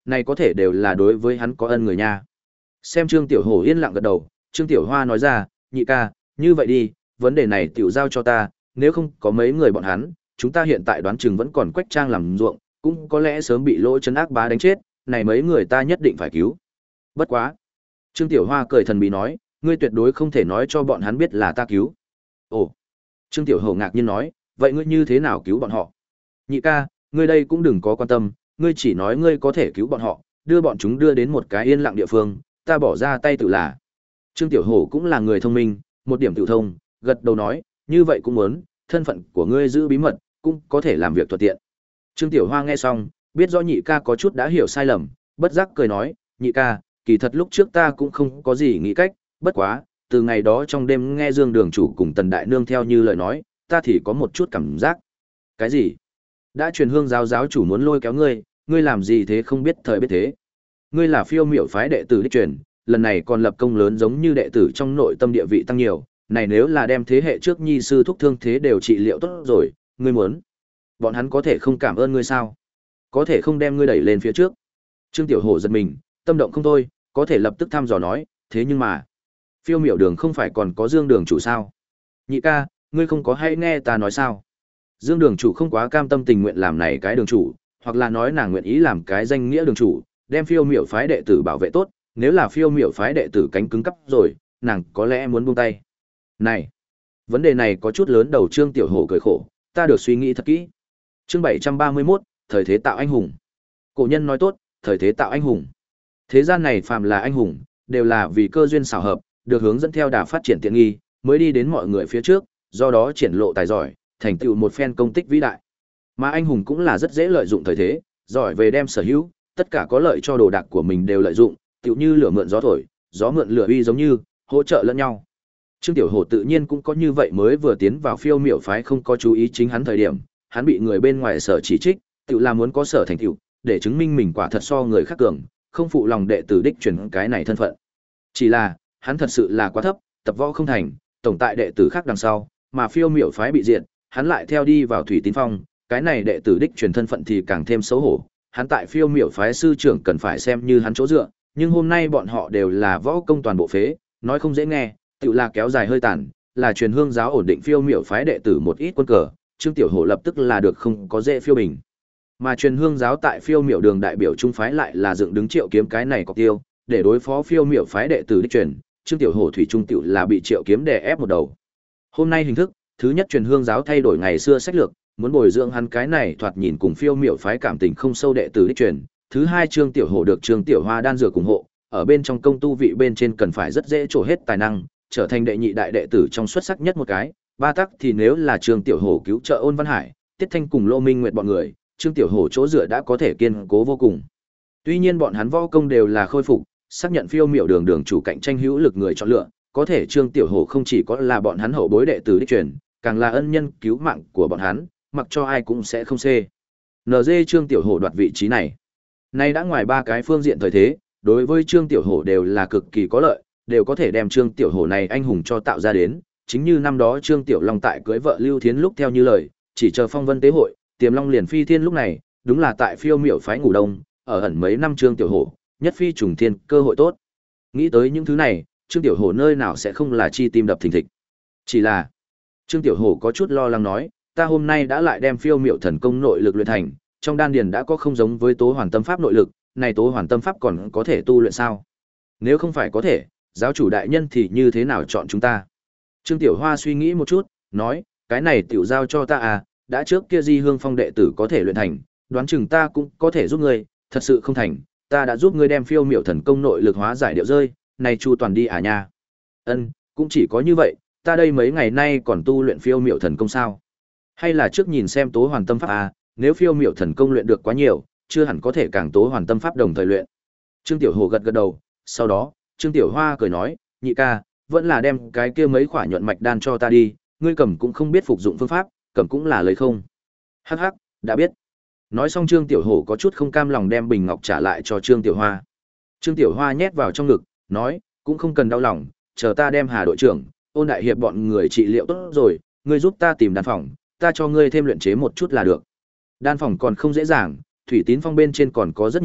này có thể đều là đối với hắn có ân người nha. Xem Trương Tiểu Hổ yên lặng gật đầu, Trương Tiểu Hoa nói ra, nhị ca, như vậy đi, vấn đề này tiểu giao cho ta, nếu không có mấy người bọn hắn, chúng ta hiện tại đoán chừng vẫn còn quách trang làm ruộng, cũng có lẽ sớm bị lỗ chân ác bá đánh chết, này mấy người ta nhất định phải cứu. Bất quá. Trương Tiểu Hoa cười thần bí nói, ngươi tuyệt đối không thể nói cho bọn hắn biết là ta cứu. Ồ. Trương Tiểu Hổ ngạc nhiên nói, vậy ngươi như thế nào cứu bọn họ? Nhị ca, ngươi đây cũng đừng có quan tâm, ngươi chỉ nói ngươi có thể cứu bọn họ, đưa bọn chúng đưa đến một cái yên lặng địa phương, ta bỏ ra tay tự là. Trương Tiểu Hổ cũng là người thông minh, một điểm tự thông, gật đầu nói, như vậy cũng muốn, thân phận của ngươi giữ bí mật, cũng có thể làm việc thuận tiện. Trương Tiểu Hoa nghe xong, biết rõ nhị ca có chút đã hiểu sai lầm, bất giác cười nói, nhị ca, kỳ thật lúc trước ta cũng không có gì nghĩ cách, bất quá, từ ngày đó trong đêm nghe Dương Đường chủ cùng Tần Đại Nương theo như lời nói, ta thì có một chút cảm giác. Cái gì? Đã truyền hương giáo giáo chủ muốn lôi kéo ngươi, ngươi làm gì thế không biết thời biết thế. Ngươi là phiêu miểu phái đệ tử đích truyền, lần này còn lập công lớn giống như đệ tử trong nội tâm địa vị tăng nhiều, này nếu là đem thế hệ trước nhi sư thúc thương thế đều trị liệu tốt rồi, ngươi muốn. Bọn hắn có thể không cảm ơn ngươi sao? Có thể không đem ngươi đẩy lên phía trước. Trương Tiểu Hổ giật mình, tâm động không thôi, có thể lập tức thăm dò nói, thế nhưng mà, phiêu miểu đường không phải còn có Dương Đường chủ sao? Nhị ca, ngươi không có hay nghe ta nói sao? Dương Đường chủ không quá cam tâm tình nguyện làm này cái đường chủ, hoặc là nói nàng nguyện ý làm cái danh nghĩa đường chủ, đem phiêu miểu phái đệ tử bảo vệ tốt, nếu là phiêu miểu phái đệ tử cánh cứng cắp rồi, nàng có lẽ muốn buông tay. Này, vấn đề này có chút lớn đầu. Trương Tiểu Hổ cười khổ, ta được suy nghĩ thật kỹ. Chương bảy trăm ba mươi mốt, thời thế tạo anh hùng. Cổ nhân nói tốt, thời thế tạo anh hùng. Thế gian này phàm là anh hùng, đều là vì cơ duyên xảo hợp, được hướng dẫn theo đà phát triển tiện nghi, mới đi đến mọi người phía trước, do đó triển lộ tài giỏi, thành tựu một phen công tích vĩ đại. Mà anh hùng cũng là rất dễ lợi dụng thời thế, giỏi về đem sở hữu, tất cả có lợi cho đồ đạc của mình đều lợi dụng, tựu như lửa mượn gió thổi, gió mượn lửa uy giống như, hỗ trợ lẫn nhau. Trương Tiểu Hổ tự nhiên cũng có như vậy, mới vừa tiến vào phiêu miểu phái không có chú ý chính hắn thời điểm, hắn bị người bên ngoài sở chỉ trích, tựu là muốn có sở thành tựu, để chứng minh mình quả thật so người khác cường, không phụ lòng đệ tử đích truyền cái này thân phận. Chỉ là, hắn thật sự là quá thấp, tập võ không thành, tổng tại đệ tử khác đằng sau, mà phiêu miểu phái bị diệt, hắn lại theo đi vào Thủy Tín Phong, cái này đệ tử đích truyền thân phận thì càng thêm xấu hổ. Hắn tại phiêu miểu phái sư trưởng cần phải xem như hắn chỗ dựa, nhưng hôm nay bọn họ đều là võ công toàn bộ phế, nói không dễ nghe, tự là kéo dài hơi tàn, là truyền hương giáo ổn định phiêu miểu phái đệ tử một ít quân cờ, Trương Tiểu Hổ lập tức là được không có dễ phiêu bình. Mà truyền hương giáo tại phiêu miểu đường đại biểu trung phái lại là dựng đứng Triệu Kiếm cái này có tiêu, để đối phó phiêu miểu phái đệ tử đích truyền, Trương Tiểu Hổ thủy trung tiểu là bị Triệu Kiếm đè ép một đầu. Hôm nay hình thức, thứ nhất truyền hương giáo thay đổi ngày xưa sách lược, muốn bồi dưỡng hắn cái này thoạt nhìn cùng phiêu miểu phái cảm tình không sâu đệ tử đích truyền. Thứ hai, Trương Tiểu Hổ được Trương Tiểu Hoa đan dược ủng hộ, ở bên trong công tu vị bên trên cần phải rất dễ trổ hết tài năng, trở thành đệ nhị đại đệ tử trong xuất sắc nhất một cái. Ba tắc thì nếu là Trương Tiểu Hổ cứu trợ Ôn Văn Hải, Tiết Thanh cùng Lô Minh Nguyệt bọn người, Trương Tiểu Hổ chỗ dựa đã có thể kiên cố vô cùng. Tuy nhiên bọn hắn võ công đều là khôi phục, xác nhận phiêu miểu đường đường chủ cạnh tranh hữu lực người chọn lựa, có thể Trương Tiểu Hổ không chỉ có là bọn hắn hậu bối đệ tử đích truyền, càng là ân nhân cứu mạng của bọn hắn, mặc cho ai cũng sẽ không xê. en giê Trương Tiểu Hổ đoạt vị trí này. Nay đã ngoài ba cái phương diện thời thế, đối với Trương Tiểu Hổ đều là cực kỳ có lợi, đều có thể đem Trương Tiểu Hổ này anh hùng cho tạo ra đến, chính như năm đó Trương Tiểu Long tại cưới vợ Lưu Thiến lúc theo như lời, chỉ chờ phong vân tế hội, Tiềm Long liền phi thiên lúc này, đúng là tại phiêu miểu phái ngủ đông, ở ẩn mấy năm Trương Tiểu Hổ, nhất phi trùng thiên, cơ hội tốt. Nghĩ tới những thứ này, Trương Tiểu Hổ nơi nào sẽ không là chi tim đập thình thịch. Chỉ là, Trương Tiểu Hổ có chút lo lắng nói, ta hôm nay đã lại đem phiêu miểu thần công nội lực luyện thành, trong đan điền đã có không giống với Tố Hoàn Tâm pháp nội lực, này Tố Hoàn Tâm pháp còn có thể tu luyện sao? Nếu không phải có thể, giáo chủ đại nhân thì như thế nào chọn chúng ta? Trương Tiểu Hoa suy nghĩ một chút, nói, cái này tiểu giao cho ta à, đã trước kia Di Hương Phong đệ tử có thể luyện thành, đoán chừng ta cũng có thể giúp ngươi, thật sự không thành, ta đã giúp ngươi đem phiêu miểu thần công nội lực hóa giải điệu rơi, này chu toàn đi à nha. Ân, cũng chỉ có như vậy, ta đây mấy ngày nay còn tu luyện phiêu miểu thần công sao? Hay là trước nhìn xem Tố Hoàn Tâm pháp à, nếu phiêu miểu thần công luyện được quá nhiều, chưa hẳn có thể càng Tố Hoàn Tâm pháp đồng thời luyện. Trương Tiểu Hổ gật gật đầu, sau đó, Trương Tiểu Hoa cười nói, nhị ca, vẫn là đem cái kia mấy khỏa nhuận mạch đan cho ta đi, ngươi cầm cũng không biết phục dụng phương pháp, cầm cũng là lấy không. Hắc hắc, đã biết. Nói xong Trương Tiểu Hổ có chút không cam lòng đem bình ngọc trả lại cho Trương Tiểu Hoa. Trương Tiểu Hoa nhét vào trong ngực, nói, cũng không cần đau lòng, chờ ta đem Hà đội trưởng, Ôn đại hiệp bọn người trị liệu tốt rồi, ngươi giúp ta tìm đan phòng, ta cho ngươi thêm luyện chế một chút là được. Đan phòng còn không dễ dàng, Thủy Tín Phong bên trên còn có rất nhiều,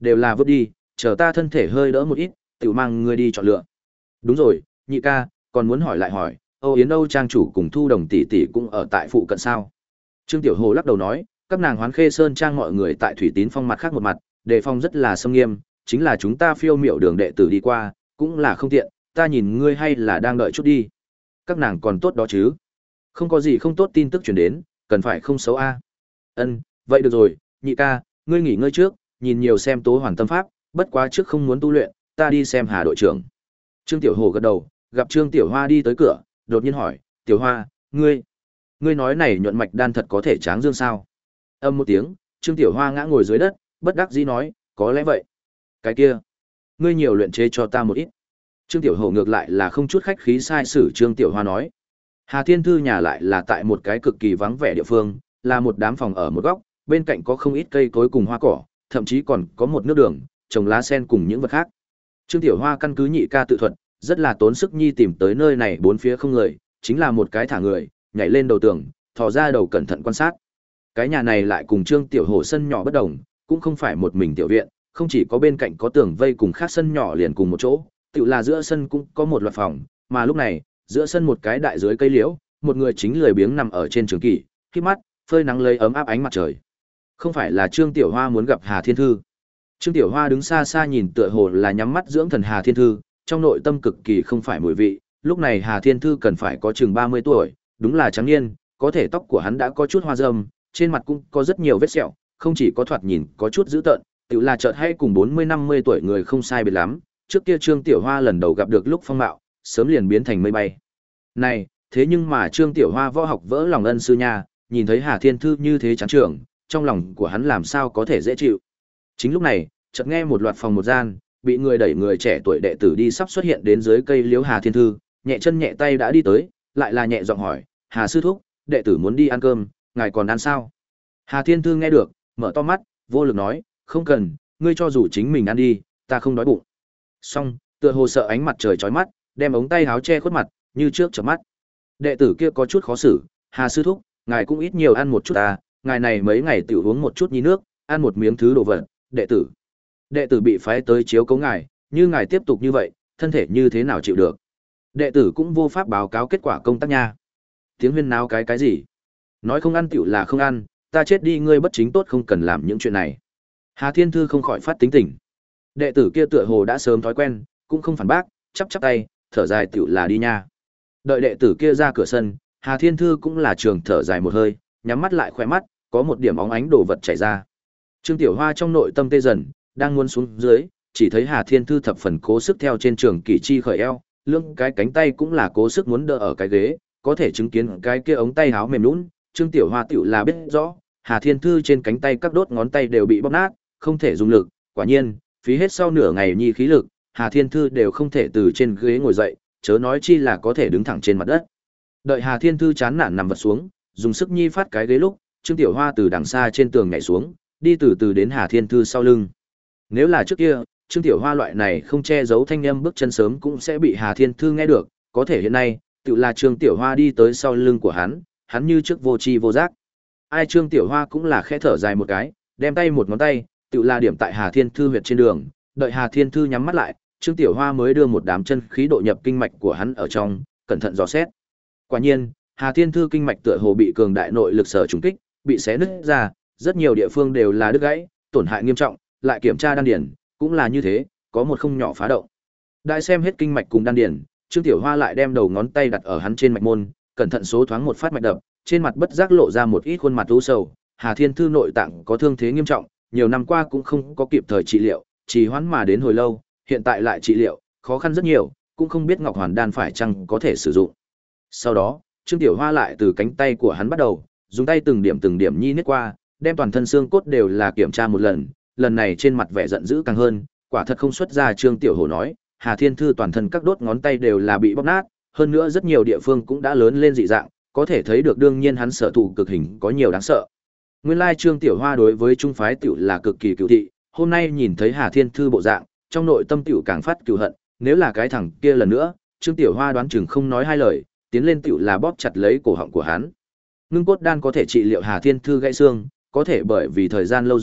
đều là vứt đi, chờ ta thân thể hơi đỡ một ít, tiểu mang ngươi đi chọn lựa. Đúng rồi, nhị ca, còn muốn hỏi lại hỏi, Âu Yến Âu trang chủ cùng Thu Đồng tỷ tỷ cũng ở tại phụ cận sao? Trương Tiểu Hồ lắc đầu nói, các nàng Hoán Khê Sơn trang mọi người tại Thủy Tín Phong mặt khác một mặt, đề phòng rất là xâm nghiêm, chính là chúng ta phiêu miểu đường đệ tử đi qua, cũng là không tiện, ta nhìn ngươi hay là đang đợi chút đi. Các nàng còn tốt đó chứ? Không có gì không tốt tin tức truyền đến, cần phải không xấu a. Ân, vậy được rồi, nhị ca, ngươi nghỉ ngơi trước, nhìn nhiều xem Tố Hoàn Tâm Pháp, bất quá trước không muốn tu luyện, ta đi xem Hà đội trưởng. Trương Tiểu Hồ gật đầu, gặp Trương Tiểu Hoa đi tới cửa, đột nhiên hỏi, Tiểu Hoa, ngươi, ngươi nói này nhuận mạch đan thật có thể tráng dương sao? Âm một tiếng, Trương Tiểu Hoa ngã ngồi dưới đất, bất đắc dĩ nói, có lẽ vậy. Cái kia, ngươi nhiều luyện chế cho ta một ít. Trương Tiểu Hồ ngược lại là không chút khách khí sai sử Trương Tiểu Hoa nói. Hà Thiên Thư nhà lại là tại một cái cực kỳ vắng vẻ địa phương, là một đám phòng ở một góc, bên cạnh có không ít cây cối cùng hoa cỏ, thậm chí còn có một nước đường, trồng lá sen cùng những vật khác. Trương Tiểu Hoa căn cứ nhị ca tự thuật, rất là tốn sức nhi tìm tới nơi này bốn phía không người, chính là một cái thả người, nhảy lên đầu tường, thò ra đầu cẩn thận quan sát. Cái nhà này lại cùng Trương Tiểu Hồ sân nhỏ bất đồng, cũng không phải một mình tiểu viện, không chỉ có bên cạnh có tường vây cùng khác sân nhỏ liền cùng một chỗ, tự là giữa sân cũng có một loạt phòng, mà lúc này, giữa sân một cái đại dưới cây liễu, một người chính lười biếng nằm ở trên trường kỷ, khép mắt, phơi nắng lấy ấm áp ánh mặt trời. Không phải là Trương Tiểu Hoa muốn gặp Hà Thiên Thư. Trương Tiểu Hoa đứng xa xa nhìn tựa hồ là nhắm mắt dưỡng thần Hà Thiên Thư, trong nội tâm cực kỳ không phải mùi vị, lúc này Hà Thiên Thư cần phải có chừng ba mươi tuổi, đúng là trắng niên, có thể tóc của hắn đã có chút hoa râm, trên mặt cũng có rất nhiều vết sẹo, không chỉ có thoạt nhìn có chút dữ tợn, tự là chợt hay cùng bốn mươi năm mươi tuổi người không sai biệt lắm, trước kia Trương Tiểu Hoa lần đầu gặp được lúc phong mạo, sớm liền biến thành mây bay. Này, thế nhưng mà Trương Tiểu Hoa võ học vỡ lòng ân sư nha, nhìn thấy Hà Thiên Thư như thế chán trường, trong lòng của hắn làm sao có thể dễ chịu. Chính lúc này, chợt nghe một loạt phòng một gian, bị người đẩy người trẻ tuổi đệ tử đi sắp xuất hiện đến dưới cây liễu Hà Thiên Thư, nhẹ chân nhẹ tay đã đi tới, lại là nhẹ giọng hỏi, Hà sư thúc, đệ tử muốn đi ăn cơm, ngài còn ăn sao? Hà Thiên Thư nghe được, mở to mắt, vô lực nói, không cần, ngươi cho dù chính mình ăn đi, ta không đói bụng. Xong, tựa hồ sợ ánh mặt trời chói mắt, đem ống tay áo che khuất mặt, như trước chớp mắt. Đệ tử kia có chút khó xử, Hà sư thúc, ngài cũng ít nhiều ăn một chút à, ngài này mấy ngày tiểu uống một chút nhi nước, ăn một miếng thứ đồ vật, đệ tử. Đệ tử bị phái tới chiếu cố ngài, như ngài tiếp tục như vậy, thân thể như thế nào chịu được? Đệ tử cũng vô pháp báo cáo kết quả công tác nha. Tiếng huyên náo cái cái gì? Nói không ăn tiểu là không ăn, ta chết đi ngươi bất chính tốt không cần làm những chuyện này. Hà Thiên Thư không khỏi phát tính tình. Đệ tử kia tựa hồ đã sớm thói quen, cũng không phản bác, chắp chắp tay, thở dài tiểu là đi nha. Đợi đệ tử kia ra cửa sân, Hà Thiên Thư cũng là trường thở dài một hơi, nhắm mắt lại khỏe mắt, có một điểm óng ánh đồ vật chảy ra. Trương Tiểu Hoa trong nội tâm tê dần, đang muốn xuống dưới, chỉ thấy Hà Thiên Thư thập phần cố sức theo trên trường kỷ chi khởi eo, lưng cái cánh tay cũng là cố sức muốn đỡ ở cái ghế, có thể chứng kiến cái kia ống tay áo mềm nhũn, Trương Tiểu Hoa tiểu là biết rõ, Hà Thiên Thư trên cánh tay các đốt ngón tay đều bị bóp nát, không thể dùng lực, quả nhiên, phí hết sau nửa ngày nhi khí lực, Hà Thiên Thư đều không thể từ trên ghế ngồi dậy, chớ nói chi là có thể đứng thẳng trên mặt đất. Đợi Hà Thiên Thư chán nản nằm vật xuống, dùng sức nhi phát cái ghế lúc, Trương Tiểu Hoa từ đằng xa trên tường nhảy xuống, đi từ từ đến Hà Thiên Thư sau lưng. Nếu là trước kia, Trương Tiểu Hoa loại này không che giấu thanh âm bước chân sớm cũng sẽ bị Hà Thiên Thư nghe được, có thể hiện nay, tự là Trương Tiểu Hoa đi tới sau lưng của hắn, hắn như trước vô tri vô giác. Ai Trương Tiểu Hoa cũng là khẽ thở dài một cái, đem tay một ngón tay, tự là điểm tại Hà Thiên Thư huyệt trên đường, đợi Hà Thiên Thư nhắm mắt lại, Trương Tiểu Hoa mới đưa một đám chân khí độ nhập kinh mạch của hắn ở trong, cẩn thận dò xét. Quả nhiên, Hà Thiên Thư kinh mạch tựa hồ bị cường đại nội lực sở trùng kích, bị xé nứt ra, rất nhiều địa phương đều là đứt gãy, tổn hại nghiêm trọng, lại kiểm tra đan điền, cũng là như thế, có một không nhỏ phá động. Đại xem hết kinh mạch cùng đan điền, Trương Tiểu Hoa lại đem đầu ngón tay đặt ở hắn trên mạch môn, cẩn thận số thoáng một phát mạch đập, trên mặt bất giác lộ ra một ít khuôn mặt u sầu, Hà Thiên Thư nội tạng có thương thế nghiêm trọng, nhiều năm qua cũng không có kịp thời trị liệu, trì hoãn mà đến hồi lâu, hiện tại lại trị liệu, khó khăn rất nhiều, cũng không biết Ngọc Hoàn đan phải chăng có thể sử dụng. Sau đó, Trương Tiểu Hoa lại từ cánh tay của hắn bắt đầu, dùng tay từng điểm từng điểm nhi niết qua, đem toàn thân xương cốt đều là kiểm tra một lần, lần này trên mặt vẻ giận dữ càng hơn, quả thật không xuất ra. Trương Tiểu Hổ nói, Hà Thiên Thư toàn thân các đốt ngón tay đều là bị bóp nát, hơn nữa rất nhiều địa phương cũng đã lớn lên dị dạng, có thể thấy được đương nhiên hắn sở thụ cực hình có nhiều đáng sợ. Nguyên lai Trương Tiểu Hoa đối với trung phái tiểu là cực kỳ cừu thị, hôm nay nhìn thấy Hà Thiên Thư bộ dạng, trong nội tâm tiểu càng phát cừu hận, nếu là cái thằng kia lần nữa, Trương Tiểu Hoa đoán chừng không nói hai lời, tiến lên tiểu là bóp chặt lấy cổ họng của hắn. Ngưng cốt đan có thể trị liệu Hà Thiên Thư gãy xương, có thể bởi vì thời gian lâu rồi,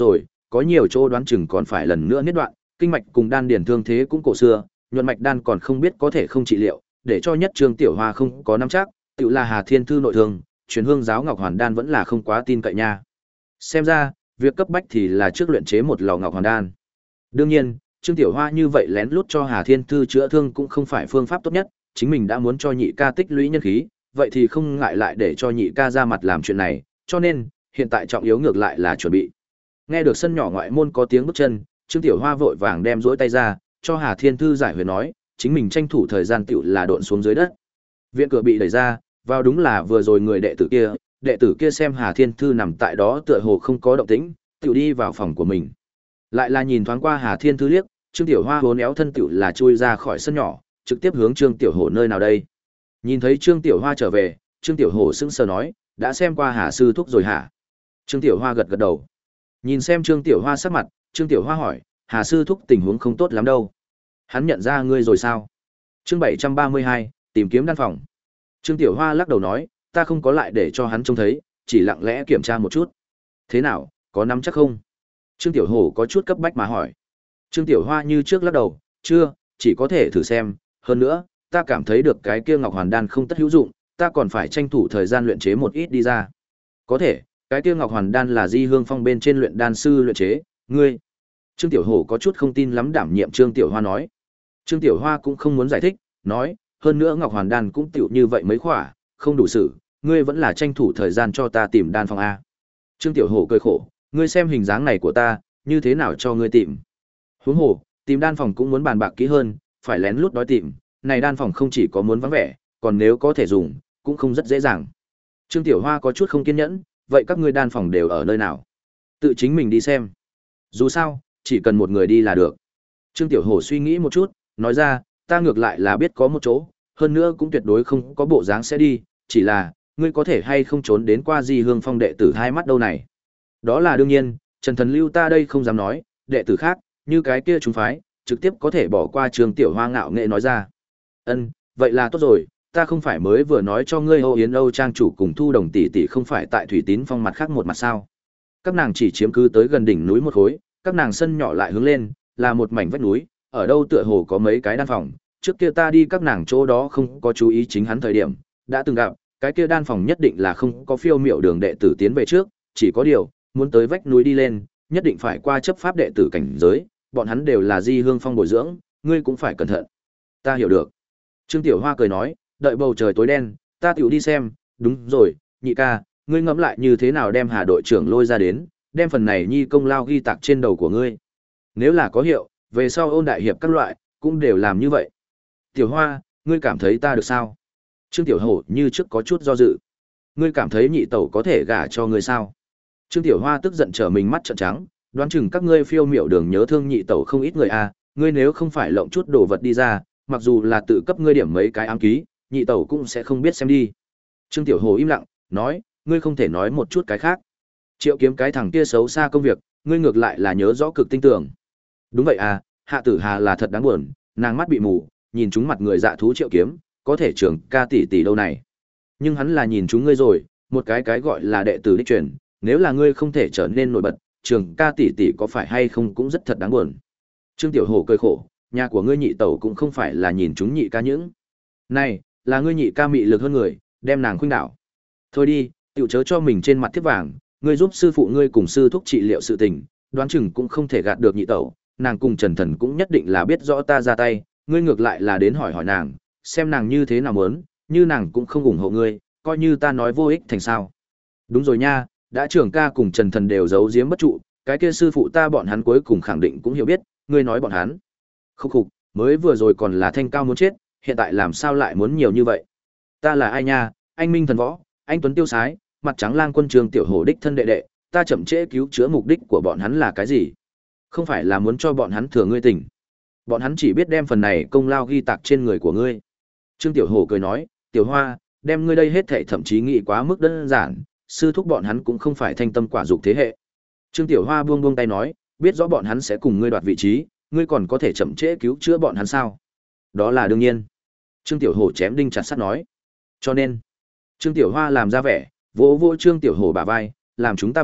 có nhiều chỗ đoán chừng còn phải lần nữa niết đoạn, kinh mạch cùng đan điền thương thế cũng cổ xưa, nhuận mạch đan còn không biết có thể không trị liệu, để cho nhất Trương Tiểu Hoa không có nắm chắc, tự là Hà Thiên Thư nội thương, truyền hương giáo Ngọc Hoàn đan vẫn là không quá tin cậy nha. Xem ra, việc cấp bách thì là trước luyện chế một lò Ngọc Hoàn đan. Đương nhiên, Trương Tiểu Hoa như vậy lén lút cho Hà Thiên Thư chữa thương cũng không phải phương pháp tốt nhất, chính mình đã muốn cho nhị ca tích lũy nhân khí, vậy thì không ngại lại để cho nhị ca ra mặt làm chuyện này, cho nên, hiện tại trọng yếu ngược lại là chuẩn bị. Nghe được sân nhỏ ngoại môn có tiếng bước chân, Trương Tiểu Hoa vội vàng đem duỗi tay ra, cho Hà Thiên Thư giải huyệt nói, chính mình tranh thủ thời gian tựu là độn xuống dưới đất. Viện cửa bị đẩy ra, vào đúng là vừa rồi người đệ tử kia, đệ tử kia xem Hà Thiên Thư nằm tại đó tựa hồ không có động tĩnh, tựu đi vào phòng của mình. Lại là nhìn thoáng qua Hà Thiên Thư liếc, Trương Tiểu Hoa vốn éo thân tựu là chui ra khỏi sân nhỏ, trực tiếp hướng Trương Tiểu Hổ nơi nào đây. Nhìn thấy Trương Tiểu Hoa trở về, Trương Tiểu Hổ sững sờ nói, đã xem qua Hà sư thúc rồi hả? Trương Tiểu Hoa gật gật đầu. Nhìn xem Trương Tiểu Hoa sắc mặt, Trương Tiểu Hoa hỏi, Hà sư thúc tình huống không tốt lắm đâu. Hắn nhận ra ngươi rồi sao? Chương bảy trăm ba mươi hai, tìm kiếm đan phòng. Trương Tiểu Hoa lắc đầu nói, ta không có lại để cho hắn trông thấy, chỉ lặng lẽ kiểm tra một chút. Thế nào, có nắm chắc không? Trương Tiểu Hổ có chút cấp bách mà hỏi. Trương Tiểu Hoa như trước lắc đầu, chưa, chỉ có thể thử xem, hơn nữa, ta cảm thấy được cái kia Ngọc Hoàn đan không tất hữu dụng, ta còn phải tranh thủ thời gian luyện chế một ít đi ra. Có thể, cái kia Ngọc Hoàn đan là Di Hương Phong bên trên luyện đan sư luyện chế, ngươi. Trương Tiểu Hổ có chút không tin lắm đảm nhiệm Trương Tiểu Hoa nói. Trương Tiểu Hoa cũng không muốn giải thích, nói, hơn nữa Ngọc Hoàn đan cũng tiểu như vậy mấy khỏa, không đủ sự, ngươi vẫn là tranh thủ thời gian cho ta tìm đan phòng a. Trương Tiểu Hổ cười khổ, ngươi xem hình dáng này của ta, như thế nào cho ngươi tìm? Huống hồ, tìm đan phòng cũng muốn bàn bạc kỹ hơn, phải lén lút đói tìm, này đan phòng không chỉ có muốn vắng vẻ, còn nếu có thể dùng, cũng không rất dễ dàng. Trương Tiểu Hoa có chút không kiên nhẫn, vậy các ngươi đan phòng đều ở nơi nào? Tự chính mình đi xem. Dù sao, chỉ cần một người đi là được. Trương Tiểu Hổ suy nghĩ một chút, nói ra, ta ngược lại là biết có một chỗ, hơn nữa cũng tuyệt đối không có bộ dáng sẽ đi, chỉ là, ngươi có thể hay không trốn đến qua Di Hương Phong đệ tử hai mắt đâu này. Đó là đương nhiên, Trần Thần Lưu ta đây không dám nói, đệ tử khác, như cái kia chúng phái, trực tiếp có thể bỏ qua Trương Tiểu Hoa ngạo nghệ nói ra. Ân, vậy là tốt rồi, ta không phải mới vừa nói cho ngươi Âu Yến Âu trang chủ cùng Thu Đồng tỷ tỷ không phải tại Thủy Tín Phong mặt khác một mặt sao? Các nàng chỉ chiếm cứ tới gần đỉnh núi một khối, các nàng sân nhỏ lại hướng lên, là một mảnh vách núi, ở đâu tựa hồ có mấy cái đan phòng, trước kia ta đi các nàng chỗ đó không có chú ý chính hắn thời điểm, đã từng gặp, cái kia đan phòng nhất định là không có phiêu miểu đường đệ tử tiến về trước, chỉ có điều, muốn tới vách núi đi lên, nhất định phải qua chấp pháp đệ tử cảnh giới, bọn hắn đều là Di Hương Phong bồi dưỡng, ngươi cũng phải cẩn thận. Ta hiểu được. Trương Tiểu Hoa cười nói, đợi bầu trời tối đen, ta tiểu đi xem, đúng rồi, nhị ca, ngươi ngẫm lại như thế nào đem Hà đội trưởng lôi ra đến, đem phần này nhi công lao ghi tạc trên đầu của ngươi. Nếu là có hiệu, về sau ôn đại hiệp các loại, cũng đều làm như vậy. Tiểu Hoa, ngươi cảm thấy ta được sao? Trương Tiểu Hổ như trước có chút do dự. Ngươi cảm thấy nhị tẩu có thể gả cho ngươi sao? Trương Tiểu Hoa tức giận trở mình mắt trợn trắng, đoán chừng các ngươi phiêu miểu đường nhớ thương nhị tẩu không ít người a, ngươi nếu không phải lộng chút đồ vật đi ra, mặc dù là tự cấp ngươi điểm mấy cái ám ký, nhị tẩu cũng sẽ không biết xem đi. Trương Tiểu Hổ im lặng, nói, ngươi không thể nói một chút cái khác. Triệu Kiếm cái thằng kia xấu xa công việc, ngươi ngược lại là nhớ rõ cực tinh tường. Đúng vậy à, Hạ Tử Hà là thật đáng buồn, nàng mắt bị mù, nhìn chúng mặt người dạ thú Triệu Kiếm, có thể trưởng ca tỷ tỷ đâu này. Nhưng hắn là nhìn chúng ngươi rồi, một cái cái gọi là đệ tử đích truyền, nếu là ngươi không thể trở nên nổi bật, trường ca tỷ tỷ có phải hay không cũng rất thật đáng buồn. Trương Tiểu Hổ cười khổ, nhà của ngươi nhị tẩu cũng không phải là nhìn chúng nhị ca những. Này, là ngươi nhị ca mị lực hơn người, đem nàng khuynh đảo. Thôi đi, tiểu chớ cho mình trên mặt thiếp vàng, ngươi giúp sư phụ ngươi cùng sư thúc trị liệu sự tình, đoán chừng cũng không thể gạt được nhị tẩu, nàng cùng Trần Thần cũng nhất định là biết rõ ta ra tay, ngươi ngược lại là đến hỏi hỏi nàng, xem nàng như thế nào muốn, như nàng cũng không ủng hộ ngươi, coi như ta nói vô ích thành sao. Đúng rồi nha, đã trưởng ca cùng Trần Thần đều giấu giếm bất trụ, cái kia sư phụ ta bọn hắn cuối cùng khẳng định cũng hiểu biết, ngươi nói bọn hắn. Khúc khục, mới vừa rồi còn là thanh cao muốn chết, hiện tại làm sao lại muốn nhiều như vậy. Ta là ai nha, anh Minh Thần Võ, anh Tuấn Tiêu Sái, mặt trắng lang quân trường tiểu hổ đích thân đệ đệ, ta chậm trễ cứu chữa mục đích của bọn hắn là cái gì? Không phải là muốn cho bọn hắn thừa ngươi tỉnh. Bọn hắn chỉ biết đem phần này công lao ghi tạc trên người của ngươi. Trương Tiểu Hổ cười nói, Tiểu Hoa, đem ngươi đây hết thảy thậm chí nghĩ quá mức đơn giản, sư thúc bọn hắn cũng không phải thanh tâm quả dục thế hệ. Trương Tiểu Hoa buông buông tay nói, biết rõ bọn hắn sẽ cùng ngươi đoạt vị trí, ngươi còn có thể chậm trễ cứu chữa bọn hắn sao? Đó là đương nhiên. Trương Tiểu Hổ chém đinh chặt sắt nói. Cho nên, Trương Tiểu Hoa làm ra vẻ, vỗ vỗ Trương Tiểu Hổ bả vai, làm chúng ta việc,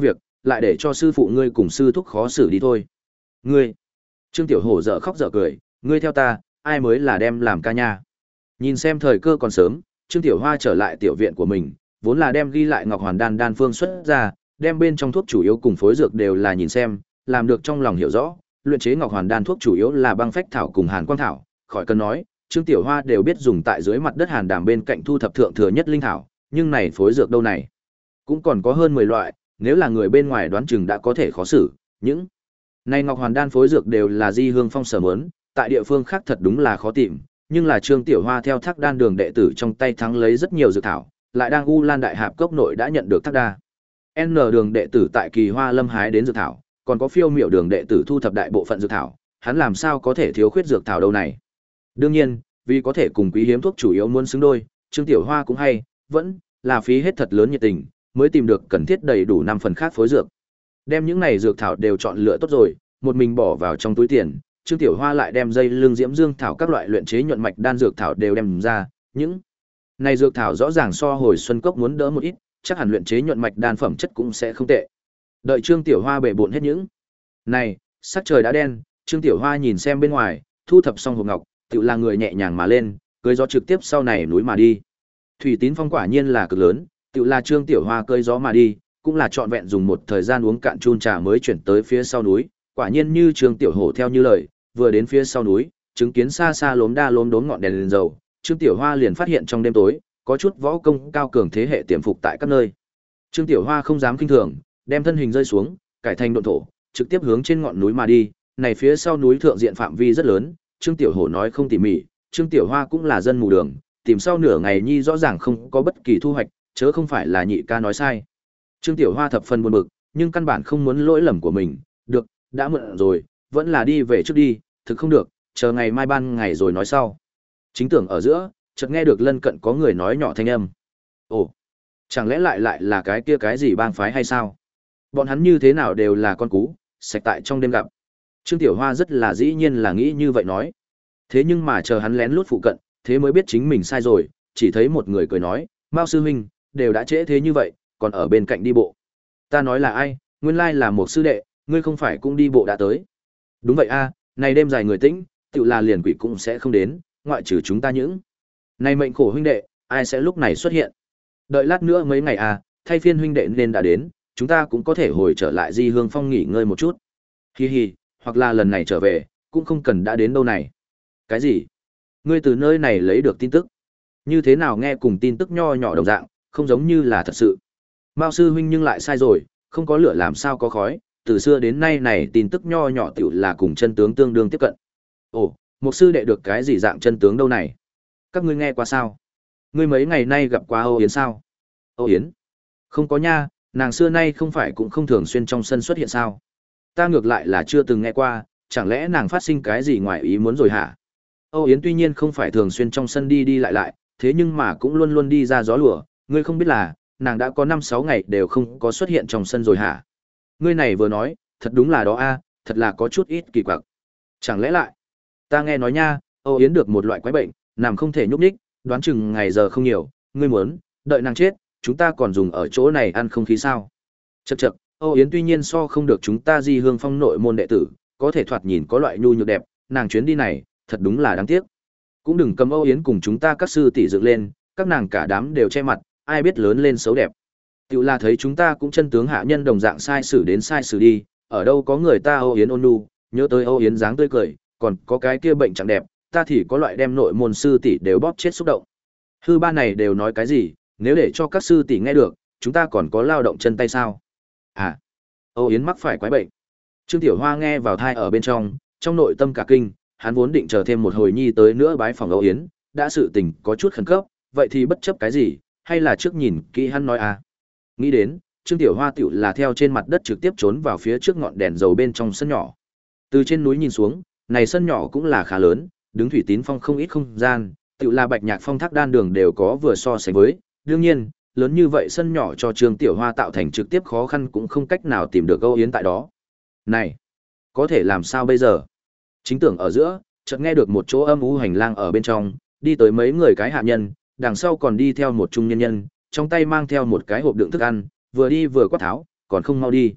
lại để cho sư phụ ngươi cùng sư thúc khó xử đi thôi. Ngươi, Trương Tiểu Hổ dở khóc dở cười, ngươi theo ta, ai mới là đem làm ca nha. Nhìn xem thời cơ còn sớm, Trương Tiểu Hoa trở lại tiểu viện của mình, vốn là đem ghi lại Ngọc Hoàn Đan đan phương xuất ra, đem bên trong thuốc chủ yếu cùng phối dược đều là nhìn xem, làm được trong lòng hiểu rõ, luyện chế Ngọc Hoàn Đan thuốc chủ yếu là băng phách thảo cùng hàn quang thảo, khỏi cần nói, Trương Tiểu Hoa đều biết dùng tại dưới mặt đất hàn đàm bên cạnh thu thập thượng thừa nhất linh thảo, nhưng này phối dược đâu này, cũng còn có hơn mười loại, nếu là người bên ngoài đoán chừng đã có thể khó xử, những này Ngọc Hoàn Đan phối dược đều là Di Hương Phong sở muốn, tại địa phương khác thật đúng là khó tìm, nhưng là Trương Tiểu Hoa theo Thác Đan đường đệ tử trong tay thắng lấy rất nhiều dược thảo, lại đang U Lan Đại Hạp cốc nội đã nhận được Thác Đa. N đường đệ tử tại Kỳ Hoa Lâm hái đến dược thảo, còn có Phiêu Miểu đường đệ tử thu thập đại bộ phận dược thảo, hắn làm sao có thể thiếu khuyết dược thảo đâu này. Đương nhiên, vì có thể cùng quý hiếm thuốc chủ yếu muốn xứng đôi, Trương Tiểu Hoa cũng hay, vẫn là phí hết thật lớn nhiệt tình, mới tìm được cần thiết đầy đủ năm phần khác phối dược. Đem những này dược thảo đều chọn lựa tốt rồi, một mình bỏ vào trong túi tiền, Trương Tiểu Hoa lại đem dây lưng diễm dương thảo các loại luyện chế nhuận mạch đan dược thảo đều đem ra, những này dược thảo rõ ràng so hồi xuân cốc muốn đỡ một ít, chắc hẳn luyện chế nhuận mạch đan phẩm chất cũng sẽ không tệ. Đợi Trương Tiểu Hoa bể bộn hết những này, sắc trời đã đen, Trương Tiểu Hoa nhìn xem bên ngoài, thu thập xong hộp ngọc, tự là người nhẹ nhàng mà lên, cưỡi gió trực tiếp sau này núi mà đi. Thủy Tín Phong quả nhiên là cực lớn, tự là Trương Tiểu Hoa cưỡi gió mà đi, cũng là trọn vẹn dùng một thời gian uống cạn chun trà mới chuyển tới phía sau núi, quả nhiên như Trương Tiểu Hổ theo như lời, vừa đến phía sau núi, chứng kiến xa xa lốm đa lốm đốm ngọn đèn lên dầu, Trương Tiểu Hoa liền phát hiện trong đêm tối, có chút võ công cao cường thế hệ tiềm phục tại các nơi. Trương Tiểu Hoa không dám kinh thường, đem thân hình rơi xuống, cải thành độn thổ, trực tiếp hướng trên ngọn núi mà đi, này phía sau núi thượng diện phạm vi rất lớn, Trương Tiểu Hổ nói không tỉ mỉ, Trương Tiểu Hoa cũng là dân mù đường, tìm sau nửa ngày nhi rõ ràng không có bất kỳ thu hoạch, chớ không phải là nhị ca nói sai. Trương Tiểu Hoa thập phần buồn bực, nhưng căn bản không muốn lỗi lầm của mình, được, đã muộn rồi, vẫn là đi về trước đi, thực không được, chờ ngày mai ban ngày rồi nói sau. Chính tưởng ở giữa, chợt nghe được lân cận có người nói nhỏ thanh âm. Ồ, chẳng lẽ lại lại là cái kia cái gì bang phái hay sao? Bọn hắn như thế nào đều là con cú, sạch tại trong đêm gặp. Trương Tiểu Hoa rất là dĩ nhiên là nghĩ như vậy nói. Thế nhưng mà chờ hắn lén lút phụ cận, thế mới biết chính mình sai rồi, chỉ thấy một người cười nói, Mao sư huynh, đều đã trễ thế như vậy, còn ở bên cạnh đi bộ. Ta nói là ai, nguyên lai là một sư đệ, ngươi không phải cũng đi bộ đã tới. Đúng vậy a, này đêm dài người tĩnh, tự là liền quỷ cũng sẽ không đến, ngoại trừ chúng ta những. Này mệnh khổ huynh đệ, ai sẽ lúc này xuất hiện? Đợi lát nữa mấy ngày à, thay phiên huynh đệ nên đã đến, chúng ta cũng có thể hồi trở lại Di Hương Phong nghỉ ngơi một chút. Hi hi, hoặc là lần này trở về, cũng không cần đã đến đâu này. Cái gì? Ngươi từ nơi này lấy được tin tức? Như thế nào nghe cùng tin tức nho nhỏ đồng dạng, không giống như là thật sự. Mao sư huynh nhưng lại sai rồi, không có lửa làm sao có khói, từ xưa đến nay này tin tức nho nhỏ tiểu là cùng chân tướng tương đương tiếp cận. Ồ, một sư đệ được cái gì dạng chân tướng đâu này? Các ngươi nghe qua sao? Ngươi mấy ngày nay gặp qua Âu Yến sao? Âu Yến? Không có nha, nàng xưa nay không phải cũng không thường xuyên trong sân xuất hiện sao? Ta ngược lại là chưa từng nghe qua, chẳng lẽ nàng phát sinh cái gì ngoài ý muốn rồi hả? Âu Yến tuy nhiên không phải thường xuyên trong sân đi đi lại lại, thế nhưng mà cũng luôn luôn đi ra gió lùa, ngươi không biết là, nàng đã có năm sáu ngày đều không có xuất hiện trong sân rồi hả? Ngươi này vừa nói, thật đúng là đó a, thật là có chút ít kỳ quặc. Chẳng lẽ lại, ta nghe nói nha, Âu Yến được một loại quái bệnh, nằm không thể nhúc nhích, đoán chừng ngày giờ không nhiều, ngươi muốn, đợi nàng chết, chúng ta còn dùng ở chỗ này ăn không khí sao? Chậc chậc, Âu Yến tuy nhiên so không được chúng ta Di Hương Phong nội môn đệ tử, có thể thoạt nhìn có loại nhu nhược đẹp, nàng chuyến đi này, thật đúng là đáng tiếc. Cũng đừng cầm Âu Yến cùng chúng ta các sư tỷ dựng lên, các nàng cả đám đều che mặt, ai biết lớn lên xấu đẹp. Tiểu là thấy chúng ta cũng chân tướng hạ nhân đồng dạng sai xử đến sai xử đi, ở đâu có người ta Âu Yến ôn nhu, nhớ tới Âu Yến dáng tươi cười, còn có cái kia bệnh chẳng đẹp, ta thì có loại đem nội môn sư tỷ đều bóp chết xúc động. Hư ba này đều nói cái gì, nếu để cho các sư tỷ nghe được, chúng ta còn có lao động chân tay sao? À, Âu Yến mắc phải quái bệnh. Trương Tiểu Hoa nghe vào thai ở bên trong, trong nội tâm cả kinh, hắn vốn định chờ thêm một hồi nhi tới nữa bái phòng Âu Yến, đã sự tình có chút khẩn cấp, vậy thì bất chấp cái gì, hay là trước nhìn kỹ hắn nói à. Nghĩ đến, Trương Tiểu Hoa tiểu là theo trên mặt đất trực tiếp trốn vào phía trước ngọn đèn dầu bên trong sân nhỏ. Từ trên núi nhìn xuống, này sân nhỏ cũng là khá lớn, đứng Thủy Tín Phong không ít không gian, tiểu là Bạch Nhạc Phong Thác Đan đường đều có vừa so sánh với, đương nhiên, lớn như vậy sân nhỏ cho Trương Tiểu Hoa tạo thành trực tiếp khó khăn cũng không cách nào tìm được Âu Yến tại đó. Này, có thể làm sao bây giờ? Chính tưởng ở giữa, chợt nghe được một chỗ âm u hành lang ở bên trong, đi tới mấy người cái hạ nhân, đằng sau còn đi theo một trung nhân nhân, trong tay mang theo một cái hộp đựng thức ăn, vừa đi vừa quát tháo, còn không mau đi.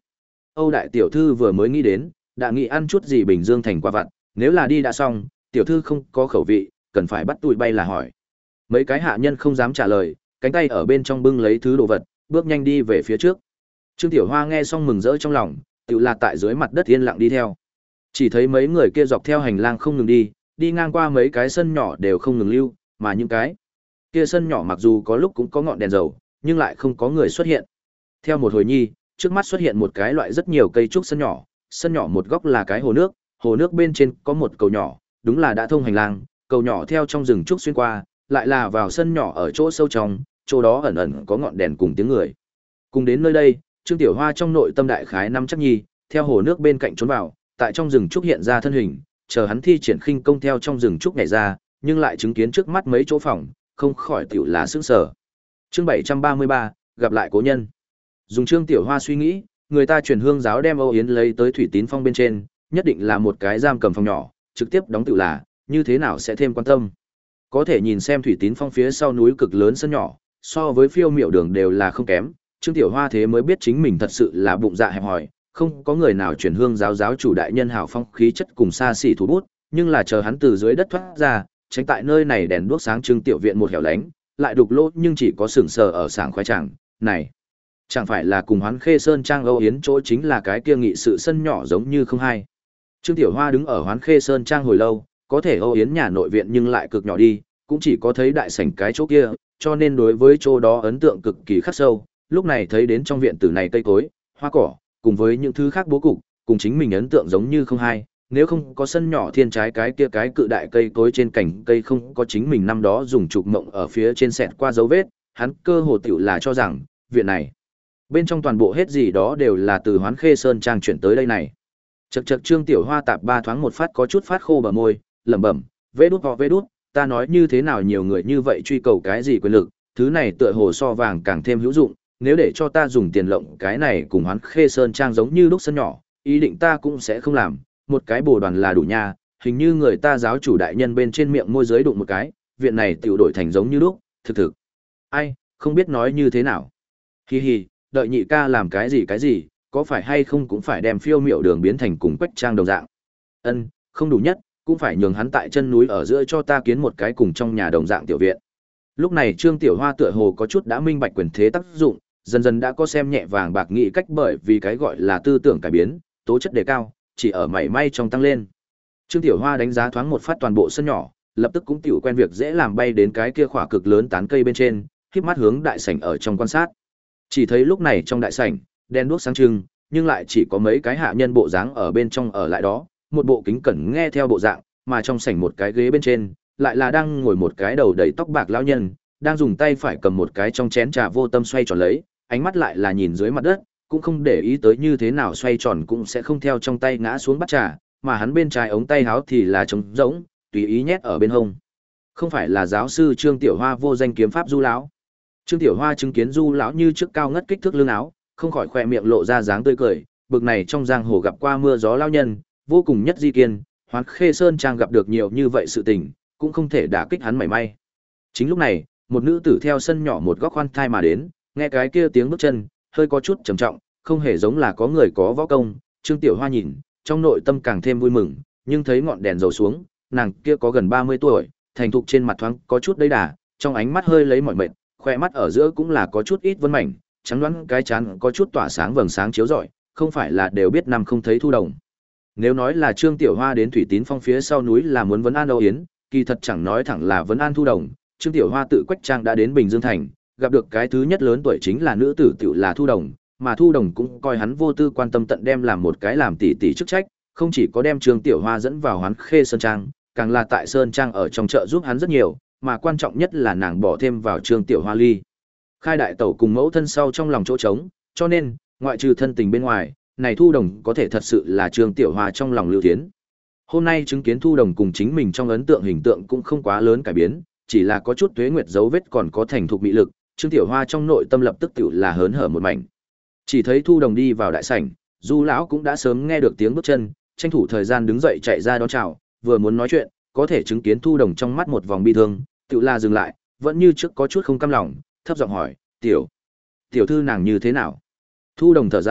Âu đại tiểu thư vừa mới nghĩ đến, đã nghĩ ăn chút gì Bình Dương thành qua vặt, nếu là đi đã xong, tiểu thư không có khẩu vị, cần phải bắt tụi bay là hỏi. Mấy cái hạ nhân không dám trả lời, cánh tay ở bên trong bưng lấy thứ đồ vật, bước nhanh đi về phía trước. Trương Tiểu Hoa nghe xong mừng rỡ trong lòng, tự là tại dưới mặt đất yên lặng đi theo. Chỉ thấy mấy người kia dọc theo hành lang không ngừng đi, đi ngang qua mấy cái sân nhỏ đều không ngừng lưu, mà những cái kia sân nhỏ mặc dù có lúc cũng có ngọn đèn dầu, nhưng lại không có người xuất hiện. Theo một hồi nhi, trước mắt xuất hiện một cái loại rất nhiều cây trúc sân nhỏ, sân nhỏ một góc là cái hồ nước, hồ nước bên trên có một cầu nhỏ, đúng là đã thông hành lang, cầu nhỏ theo trong rừng trúc xuyên qua, lại là vào sân nhỏ ở chỗ sâu trong, chỗ đó ẩn ẩn có ngọn đèn cùng tiếng người. Cùng đến nơi đây, Trương Tiểu Hoa trong nội tâm đại khái năm chắc nhi, theo hồ nước bên cạnh trốn vào, tại trong rừng trúc hiện ra thân hình, chờ hắn thi triển khinh công theo trong rừng trúc nhảy ra, nhưng lại chứng kiến trước mắt mấy chỗ phòng, không khỏi tiểu là sững sờ. Chương bảy trăm ba mươi ba, gặp lại cố nhân. Dùng Trương Tiểu Hoa suy nghĩ, người ta truyền hương giáo đem Âu Yến lấy tới Thủy Tín Phong bên trên, nhất định là một cái giam cầm phòng nhỏ, trực tiếp đóng tự là, như thế nào sẽ thêm quan tâm. Có thể nhìn xem Thủy Tín Phong phía sau núi cực lớn sân nhỏ, so với phiêu miểu đường đều là không kém, Trương Tiểu Hoa thế mới biết chính mình thật sự là bụng dạ hẹp hòi, không có người nào truyền hương giáo giáo chủ đại nhân hảo phong khí chất cùng xa xỉ thủ bút, nhưng là chờ hắn từ dưới đất thoát ra, tránh tại nơi này đèn đuốc sáng trưng tiểu viện một hẻo lánh, lại đục lỗ nhưng chỉ có sừng sờ ở sảng khoái chẳng, này, chẳng phải là cùng Hoán Khê Sơn Trang Âu Yến chỗ chính là cái kia nghị sự sân nhỏ giống như không hay. Trương Tiểu Hoa đứng ở Hoán Khê Sơn Trang hồi lâu, có thể Âu Yến nhà nội viện nhưng lại cực nhỏ đi, cũng chỉ có thấy đại sảnh cái chỗ kia, cho nên đối với chỗ đó ấn tượng cực kỳ khắc sâu, lúc này thấy đến trong viện tử này cây cối, hoa cỏ, cùng với những thứ khác bố cục, cùng chính mình ấn tượng giống như không hay, nếu không có sân nhỏ thiên trái cái kia cái cự đại cây cối trên cành cây không có chính mình năm đó dùng trục mộng ở phía trên xẹt qua dấu vết, hắn cơ hồ tiểu là cho rằng, viện này, bên trong toàn bộ hết gì đó đều là từ Hoán Khê Sơn Trang chuyển tới đây này. Chậc chậc Trương Tiểu Hoa tạp ba thoáng một phát có chút phát khô bờ môi, lẩm bẩm, vê đút ho vê đút, ta nói như thế nào nhiều người như vậy truy cầu cái gì quyền lực, thứ này tựa hồ so vàng càng thêm hữu dụng, nếu để cho ta dùng tiền lộng cái này cùng Hoán Khê Sơn Trang giống như lúc sân nhỏ, ý định ta cũng sẽ không làm, một cái bồ đoàn là đủ nha, hình như người ta giáo chủ đại nhân bên trên miệng môi giới đụng một cái, viện này tiểu đổi thành giống như lúc, thực thực. Ai, không biết nói như thế nào. Hi hi, đợi nhị ca làm cái gì cái gì, có phải hay không cũng phải đem phiêu miểu đường biến thành cùng Quách Trang đồng dạng. Ân, không đủ nhất, cũng phải nhường hắn tại chân núi ở giữa cho ta kiến một cái cùng trong nhà đồng dạng tiểu viện. Lúc này Trương Tiểu Hoa tựa hồ có chút đã minh bạch quyền thế tác dụng, dần dần đã có xem nhẹ vàng bạc nghĩ cách bởi vì cái gọi là tư tưởng cải biến, tố chất đề cao, chỉ ở mảy may trong tăng lên. Trương Tiểu Hoa đánh giá thoáng một phát toàn bộ sân nhỏ, lập tức cũng tiểu quen việc dễ làm bay đến cái kia khỏa cực lớn tán cây bên trên, khép mắt hướng đại sảnh ở trong quan sát. Chỉ thấy lúc này trong đại sảnh, đèn đuốc sáng trưng, nhưng lại chỉ có mấy cái hạ nhân bộ dáng ở bên trong ở lại đó, một bộ kính cẩn nghe theo bộ dạng, mà trong sảnh một cái ghế bên trên, lại là đang ngồi một cái đầu đầy tóc bạc lão nhân, đang dùng tay phải cầm một cái trong chén trà vô tâm xoay tròn lấy, ánh mắt lại là nhìn dưới mặt đất, cũng không để ý tới như thế nào xoay tròn cũng sẽ không theo trong tay ngã xuống bát trà, mà hắn bên trái ống tay áo thì là trống rỗng, tùy ý nhét ở bên hông. Không phải là giáo sư Trương Tiểu Hoa vô danh kiếm pháp Du lão. Trương Tiểu Hoa chứng kiến Du lão như trước cao ngất kích thước lưng áo, không khỏi khỏe miệng lộ ra dáng tươi cười, bực này trong giang hồ gặp qua mưa gió lão nhân, vô cùng nhất di kiên, Hoán Khê Sơn Trang gặp được nhiều như vậy sự tình, cũng không thể đả kích hắn mảy may. Chính lúc này, một nữ tử theo sân nhỏ một góc khoan thai mà đến, nghe cái kia tiếng bước chân, hơi có chút trầm trọng, không hề giống là có người có võ công, Trương Tiểu Hoa nhìn, trong nội tâm càng thêm vui mừng, nhưng thấy ngọn đèn dầu xuống, nàng kia có gần ba mươi tuổi, thành thục trên mặt thoáng có chút đầy đà, trong ánh mắt hơi lấy mỏi mệt, khóe mắt ở giữa cũng là có chút ít vân mảnh, trắng đoán cái trán có chút tỏa sáng vầng sáng chiếu rọi, không phải là đều biết năm không thấy thu đồng. Nếu nói là Trương Tiểu Hoa đến Thủy Tín Phong phía sau núi là muốn vấn an Âu Yến, kỳ thật chẳng nói thẳng là vấn an thu đồng, Trương Tiểu Hoa tự Quách Trang đã đến Bình Dương thành, gặp được cái thứ nhất lớn tuổi chính là nữ tử tiểu là thu đồng, mà thu đồng cũng coi hắn vô tư quan tâm tận đem làm một cái làm tỷ tỷ chức trách, không chỉ có đem Trương Tiểu Hoa dẫn vào Hoán Khê Sơn Trang, càng là tại Sơn Trang ở trong chợ giúp hắn rất nhiều, mà quan trọng nhất là nàng bỏ thêm vào Trương Tiểu Hoa ly khai đại tẩu cùng mẫu thân sau trong lòng chỗ trống, cho nên ngoại trừ thân tình bên ngoài, này thu đồng có thể thật sự là Trương Tiểu Hoa trong lòng lưu thiến. Hôm nay chứng kiến thu đồng cùng chính mình trong ấn tượng hình tượng cũng không quá lớn cải biến, chỉ là có chút tuế nguyệt dấu vết còn có thành thục mỹ lực, Trương Tiểu Hoa trong nội tâm lập tức tiểu là hớn hở một mảnh. Chỉ thấy thu đồng đi vào đại sảnh, Du lão cũng đã sớm nghe được tiếng bước chân, tranh thủ thời gian đứng dậy chạy ra đón chào, vừa muốn nói chuyện, có thể chứng kiến thu đồng trong mắt một vòng bi thương, tiểu là dừng lại, vẫn như trước có chút không cam lòng, thấp giọng hỏi, "Tiểu, tiểu thư nàng như thế nào?" Thu đồng thở dài,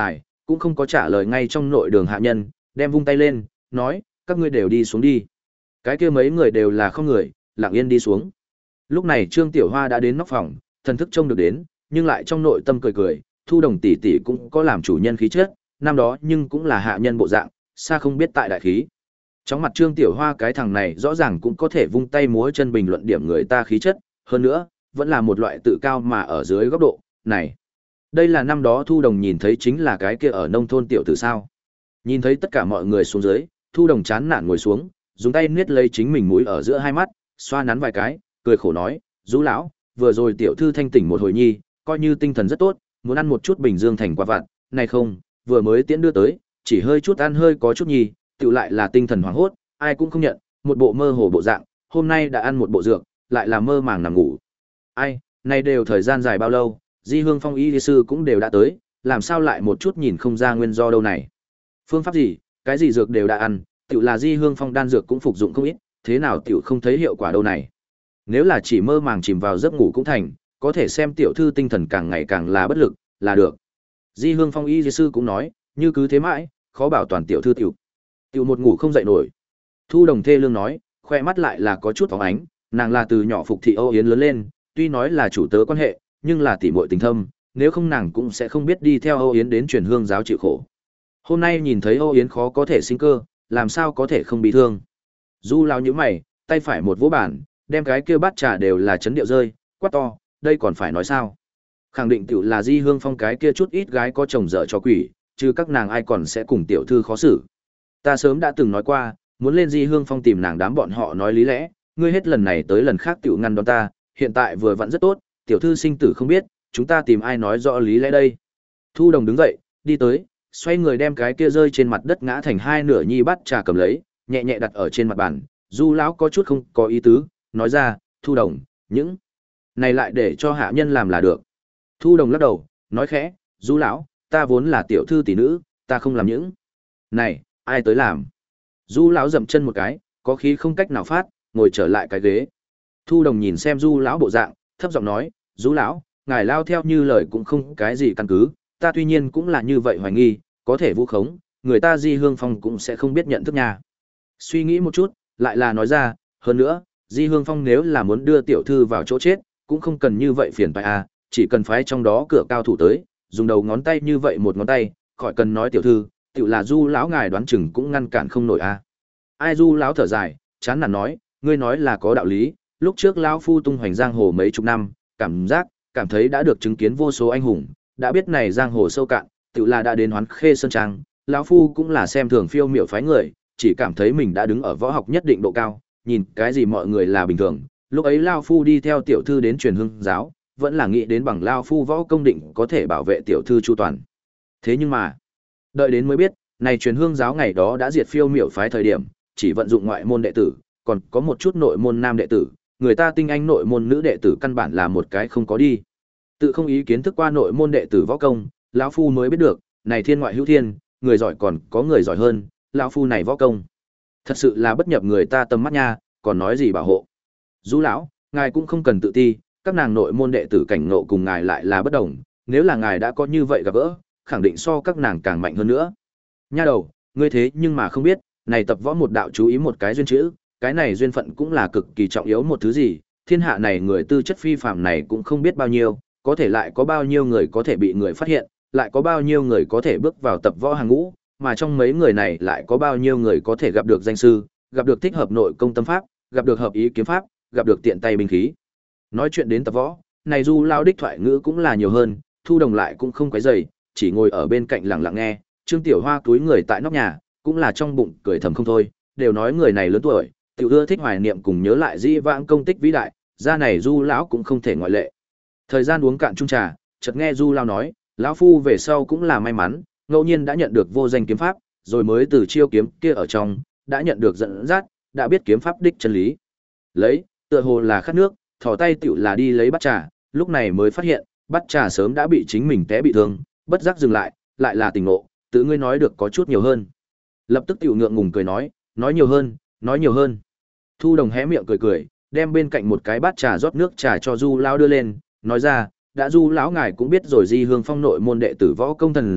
cũng không có trả lời ngay trong nội đường hạ nhân, đem vung tay lên, nói, các ngươi đều đi xuống đi. Cái kia mấy người đều là không người, lặng yên đi xuống. Lúc này Trương Tiểu Hoa đã đến nóc phòng, thần thức trông được đến, nhưng lại trong nội tâm cười cười, Thu Đồng tỷ tỷ cũng có làm chủ nhân khí chất, năm đó nhưng cũng là hạ nhân bộ dạng, xa không biết tại đại khí. Trong mặt Trương Tiểu Hoa cái thằng này rõ ràng cũng có thể vung tay múa chân bình luận điểm người ta khí chất, hơn nữa, vẫn là một loại tự cao mà ở dưới góc độ, này. Đây là năm đó Thu Đồng nhìn thấy chính là cái kia ở nông thôn tiểu tử sao. Nhìn thấy tất cả mọi người xuống dưới, Thu Đồng chán nản ngồi xuống, dùng tay niết lấy chính mình mũi ở giữa hai mắt, xoa nắn vài cái, cười khổ nói, "Dũ lão, vừa rồi tiểu thư thanh tỉnh một hồi nhi, coi như tinh thần rất tốt, muốn ăn một chút Bình Dương thành quả vặt, này không, vừa mới tiễn đưa tới, chỉ hơi chút ăn hơi có chút nhi, tựu lại là tinh thần hoảng hốt, ai cũng không nhận, một bộ mơ hồ bộ dạng, hôm nay đã ăn một bộ dược, lại là mơ màng nằm ngủ." Ai, này đều thời gian dài bao lâu, Di Hương Phong y sư cũng đều đã tới, làm sao lại một chút nhìn không ra nguyên do đâu này? Phương pháp gì, cái gì dược đều đã ăn, tựu là Di Hương Phong đan dược cũng phục dụng không ít, thế nào tiểu không thấy hiệu quả đâu này? Nếu là chỉ mơ màng chìm vào giấc ngủ cũng thành, có thể xem tiểu thư tinh thần càng ngày càng là bất lực, là được. Di Hương Phong y sư cũng nói, như cứ thế mãi, khó bảo toàn tiểu thư tiểu. Tiểu một ngủ không dậy nổi. Thu Đồng thê lương nói, khoe mắt lại là có chút phóng ánh, nàng là từ nhỏ phục thị Âu Yến lớn lên, tuy nói là chủ tớ quan hệ, nhưng là tỷ muội tình thâm, nếu không nàng cũng sẽ không biết đi theo Âu Yến đến truyền hương giáo chịu khổ. Hôm nay nhìn thấy Âu Yến khó có thể sinh cơ, làm sao có thể không bị thương. Du lão nhíu mày, tay phải một vỗ bản, đem cái kia bát trà đều là chấn điệu rơi, quát to, đây còn phải nói sao? Khẳng định tiểu là Di Hương Phong cái kia chút ít gái có chồng dở cho quỷ, chứ các nàng ai còn sẽ cùng tiểu thư khó xử. Ta sớm đã từng nói qua, muốn lên Di Hương Phong tìm nàng đám bọn họ nói lý lẽ, ngươi hết lần này tới lần khác tiểu ngăn đón ta, hiện tại vừa vặn rất tốt, tiểu thư sinh tử không biết, chúng ta tìm ai nói rõ lý lẽ đây. Thu Đồng đứng dậy, đi tới, xoay người đem cái kia rơi trên mặt đất ngã thành hai nửa nhi bát trà cầm lấy, nhẹ nhẹ đặt ở trên mặt bàn. Du lão có chút không có ý tứ, nói ra, Thu Đồng, những này lại để cho hạ nhân làm là được. Thu Đồng lắc đầu, nói khẽ, Du lão, ta vốn là tiểu thư tỷ nữ, ta không làm những này, ai tới làm. Du lão dậm chân một cái, có khí không cách nào phát, ngồi trở lại cái ghế. Thu Đồng nhìn xem Du lão bộ dạng, thấp giọng nói, Du lão, ngài lao theo như lời cũng không cái gì căn cứ, ta tuy nhiên cũng là như vậy hoài nghi, có thể vu khống, người ta Di Hương Phong cũng sẽ không biết nhận thức nhà. Suy nghĩ một chút, lại là nói ra, hơn nữa, Di Hương Phong nếu là muốn đưa tiểu thư vào chỗ chết, cũng không cần như vậy phiền phải à, chỉ cần phái trong đó cửa cao thủ tới, dùng đầu ngón tay như vậy một ngón tay, khỏi cần nói tiểu thư, tiểu là Du lão ngài đoán chừng cũng ngăn cản không nổi à. Ai Du lão thở dài, chán nản nói, ngươi nói là có đạo lý, lúc trước lão phu tung hoành giang hồ mấy chục năm, cảm giác, cảm thấy đã được chứng kiến vô số anh hùng, đã biết này giang hồ sâu cạn, tự là đã đến Hoán Khê Sơn Trang, lão phu cũng là xem thường phiêu miểu phái người, chỉ cảm thấy mình đã đứng ở võ học nhất định độ cao, nhìn cái gì mọi người là bình thường. Lúc ấy lão phu đi theo tiểu thư đến truyền hương giáo, vẫn là nghĩ đến bằng lão phu võ công định có thể bảo vệ tiểu thư chu toàn. Thế nhưng mà, đợi đến mới biết, này truyền hương giáo ngày đó đã diệt phiêu miểu phái thời điểm, chỉ vận dụng ngoại môn đệ tử, còn có một chút nội môn nam đệ tử, người ta tinh anh nội môn nữ đệ tử căn bản là một cái không có đi. Tự không ý kiến thức qua nội môn đệ tử võ công, lão phu mới biết được, này thiên ngoại hữu thiên, người giỏi còn có người giỏi hơn, lão phu này võ công. Thật sự là bất nhập người ta tầm mắt nha, còn nói gì bảo hộ. Du lão, ngài cũng không cần tự ti, các nàng nội môn đệ tử cảnh ngộ cùng ngài lại là bất đồng, nếu là ngài đã có như vậy gặp gỡ, khẳng định so các nàng càng mạnh hơn nữa. Nha đầu, ngươi thế nhưng mà không biết, này tập võ một đạo chú ý một cái duyên chữ, cái này duyên phận cũng là cực kỳ trọng yếu một thứ gì, thiên hạ này người tư chất phi phàm này cũng không biết bao nhiêu, có thể lại có bao nhiêu người có thể bị người phát hiện, lại có bao nhiêu người có thể bước vào tập võ hàng ngũ, mà trong mấy người này lại có bao nhiêu người có thể gặp được danh sư, gặp được thích hợp nội công tâm pháp, gặp được hợp ý kiếm pháp, gặp được tiện tay binh khí. Nói chuyện đến tập võ, này Du lao đích thoại ngữ cũng là nhiều hơn, Thu Đồng lại cũng không quấy rầy, chỉ ngồi ở bên cạnh lặng lặng nghe, Trương Tiểu Hoa túi người tại nóc nhà, cũng là trong bụng cười thầm không thôi, đều nói người này lớn tuổi, tiểu ưa thích hoài niệm cùng nhớ lại dĩ vãng công tích vĩ đại, ra này Du lão cũng không thể ngoại lệ. Thời gian uống cạn chung trà, chợt nghe Du lao nói, lão phu về sau cũng là may mắn, ngẫu nhiên đã nhận được vô danh kiếm pháp, rồi mới từ chiêu kiếm kia ở trong, đã nhận được dẫn dắt, đã biết kiếm pháp đích chân lý. Lấy, tựa hồ là khát nước, thò tay tiểu là đi lấy bát trà, lúc này mới phát hiện, bát trà sớm đã bị chính mình té bị thương, bất giác dừng lại, lại là tỉnh ngộ, tự ngươi nói được có chút nhiều hơn. Lập tức tiểu ngượng ngùng cười nói, nói nhiều hơn, nói nhiều hơn. Thu Đồng hé miệng cười cười, đem bên cạnh một cái bát trà rót nước trà cho Du lão đưa lên, nói ra, đã Du lão ngài cũng biết rồi Di Hương Phong nội môn đệ tử võ công thần diệu,